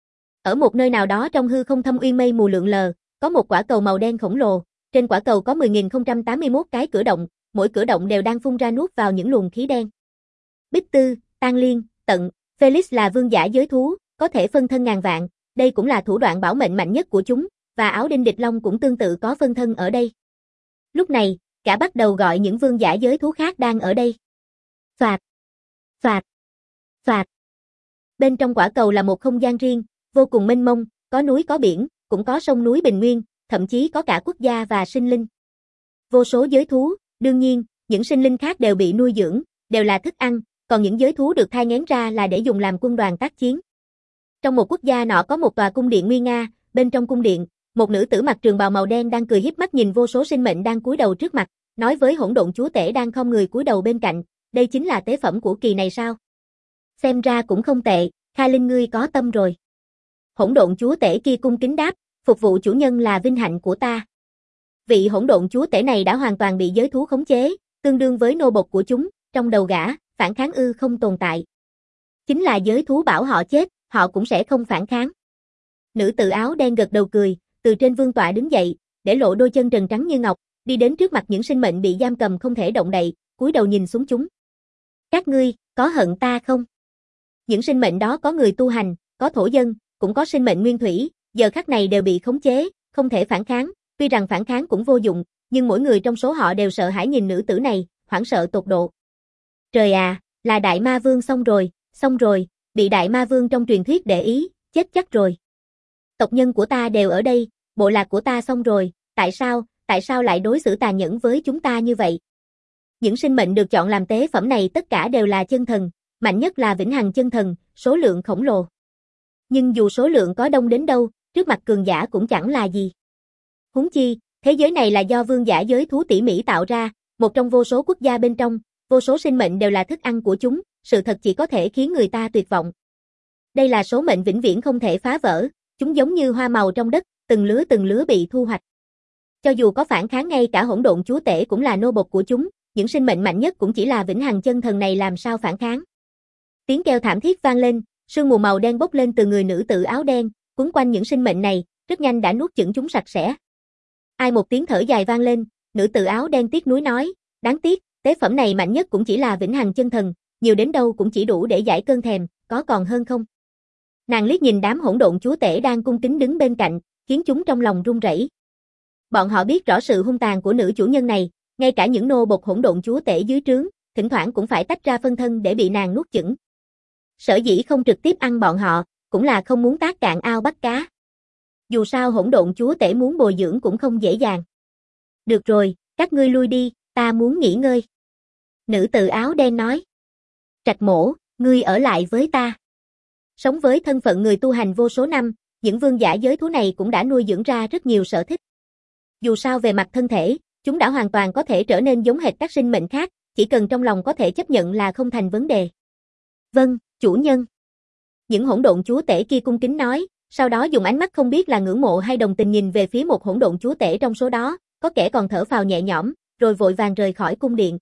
Ở một nơi nào đó trong hư không thâm uyên mây mù lượn lờ, có một quả cầu màu đen khổng lồ, trên quả cầu có mười nghìn không trăm tám mươi mốt cái cửa động, mỗi cửa động đều đang phun ra nuốt vào những luồng khí đen. Bích Tư, Tan Liên, Tận, Felix là vương giả giới thú, có thể phân thân ngàn vạn, đây cũng là thủ đoạn bảo mệnh mạnh nhất của chúng, và áo đinh địch long cũng tương tự có phân thân ở đây. Lúc này, cả bắt đầu gọi những vương giả giới thú khác đang ở đây. Phạt, phạt, phạt. Bên trong quả cầu là một không gian riêng, vô cùng mênh mông, có núi có biển, cũng có sông núi bình nguyên, thậm chí có cả quốc gia và sinh linh. Vô số giới thú, đương nhiên, những sinh linh khác đều bị nuôi dưỡng, đều là thức ăn, còn những giới thú được thai nghén ra là để dùng làm quân đoàn tác chiến. Trong một quốc gia nọ có một tòa cung điện nguy nga, bên trong cung điện, một nữ tử mặc trường bào màu đen đang cười híp mắt nhìn vô số sinh mệnh đang cúi đầu trước mặt, nói với hỗn độn chúa tể đang khom người cúi đầu bên cạnh, đây chính là tế phẩm của kỳ này sao? Xem ra cũng không tệ, Kha Linh ngươi có tâm rồi. Hỗn độn chúa tể kia cung kính đáp, phục vụ chủ nhân là vinh hạnh của ta. Vị hỗn độn chúa tể này đã hoàn toàn bị giới thú khống chế, tương đương với nô bộc của chúng, trong đầu gã, phản kháng ư không tồn tại. Chính là giới thú bảo họ chết, họ cũng sẽ không phản kháng. Nữ tử áo đen gật đầu cười, từ trên vương tọa đứng dậy, để lộ đôi chân trần trắng như ngọc, đi đến trước mặt những sinh mệnh bị giam cầm không thể động đậy, cúi đầu nhìn xuống chúng. Các ngươi, có hận ta không? Những sinh mệnh đó có người tu hành, có thổ dân, cũng có sinh mệnh nguyên thủy, giờ khắc này đều bị khống chế, không thể phản kháng, tuy rằng phản kháng cũng vô dụng, nhưng mỗi người trong số họ đều sợ hãi nhìn nữ tử này, hoảng sợ tột độ. Trời à, là Đại Ma Vương xong rồi, xong rồi, bị Đại Ma Vương trong truyền thuyết để ý, chết chắc rồi. Tộc nhân của ta đều ở đây, bộ lạc của ta xong rồi, tại sao, tại sao lại đối xử tàn nhẫn với chúng ta như vậy? Những sinh mệnh được chọn làm tế phẩm này tất cả đều là chân thần, mạnh nhất là vĩnh hằng chân thần, số lượng khổng lồ. Nhưng dù số lượng có đông đến đâu, trước mặt cường giả cũng chẳng là gì. Huống chi, thế giới này là do vương giả giới thú tỉ mỉ tạo ra, một trong vô số quốc gia bên trong, vô số sinh mệnh đều là thức ăn của chúng, sự thật chỉ có thể khiến người ta tuyệt vọng. Đây là số mệnh vĩnh viễn không thể phá vỡ, chúng giống như hoa màu trong đất, từng lứa từng lứa bị thu hoạch. Cho dù có phản kháng ngay cả hỗn độn chúa tể cũng là nô bộc của chúng, những sinh mệnh mạnh nhất cũng chỉ là vĩnh hằng chân thần này làm sao phản kháng. Tiếng kêu thảm thiết vang lên, sương mù màu đen bốc lên từ người nữ tử áo đen, quấn quanh những sinh mệnh này, rất nhanh đã nuốt chửng chúng sạch sẽ. Ai một tiếng thở dài vang lên, nữ tử áo đen tiếc nuối nói, đáng tiếc, tế phẩm này mạnh nhất cũng chỉ là vĩnh hằng chân thần, nhiều đến đâu cũng chỉ đủ để giải cơn thèm, có còn hơn không? Nàng liếc nhìn đám hỗn độn chúa tể đang cung kính đứng bên cạnh, khiến chúng trong lòng run rẩy. Bọn họ biết rõ sự hung tàn của nữ chủ nhân này, ngay cả những nô bộc hỗn độn chúa tể dưới trướng, thỉnh thoảng cũng phải tách ra phân thân để bị nàng nuốt chửng. Sở dĩ không trực tiếp ăn bọn họ, cũng là không muốn tác cạn ao bắt cá. Dù sao hỗn độn chúa tể muốn bồi dưỡng cũng không dễ dàng. Được rồi, các ngươi lui đi, ta muốn nghỉ ngơi. Nữ tử áo đen nói. Trạch Mỗ, ngươi ở lại với ta. Sống với thân phận người tu hành vô số năm, những vương giả giới thú này cũng đã nuôi dưỡng ra rất nhiều sở thích. Dù sao về mặt thân thể, chúng đã hoàn toàn có thể trở nên giống hệt các sinh mệnh khác, chỉ cần trong lòng có thể chấp nhận là không thành vấn đề. Vâng, chủ nhân. Những hỗn độn chúa tể kia cung kính nói, sau đó dùng ánh mắt không biết là ngưỡng mộ hay đồng tình nhìn về phía một hỗn độn chúa tể trong số đó, có kẻ còn thở phào nhẹ nhõm, rồi vội vàng rời khỏi cung điện.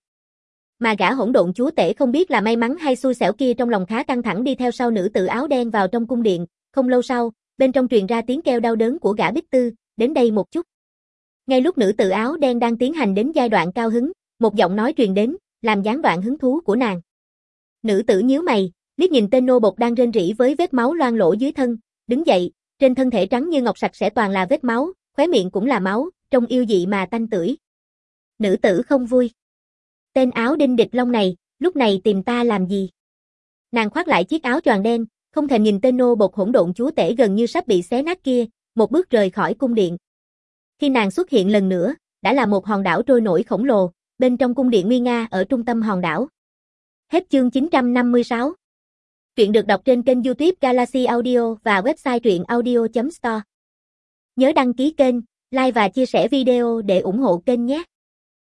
Mà gã hỗn độn chúa tể không biết là may mắn hay xui xẻo kia trong lòng khá căng thẳng đi theo sau nữ tử áo đen vào trong cung điện, không lâu sau, bên trong truyền ra tiếng kêu đau đớn của gã Bích Tư, đến đây một chút. Ngay lúc nữ tử áo đen đang tiến hành đến giai đoạn cao hứng, một giọng nói truyền đến, làm gián đoạn hứng thú của nàng. Nữ tử nhíu mày, liếc nhìn tên nô bộc đang rên rỉ với vết máu loang lỗ dưới thân, đứng dậy, trên thân thể trắng như ngọc sạch sẽ toàn là vết máu, khóe miệng cũng là máu, trông yêu dị mà tanh tưởi. Nữ tử không vui. Tên áo đinh địch long này, lúc này tìm ta làm gì? Nàng khoác lại chiếc áo choàng đen, không thèm nhìn tên nô bộc hỗn độn chúa tể gần như sắp bị xé nát kia, một bước rời khỏi cung điện. Khi nàng xuất hiện lần nữa, đã là một hòn đảo trôi nổi khổng lồ, bên trong cung điện nguy nga ở trung tâm hòn đảo. Hết chương chín trăm năm mươi sáu. Truyện được đọc trên kênh YouTube Galaxy Audio và website truyện audio chấm store. Nhớ đăng ký kênh, like và chia sẻ video để ủng hộ kênh nhé.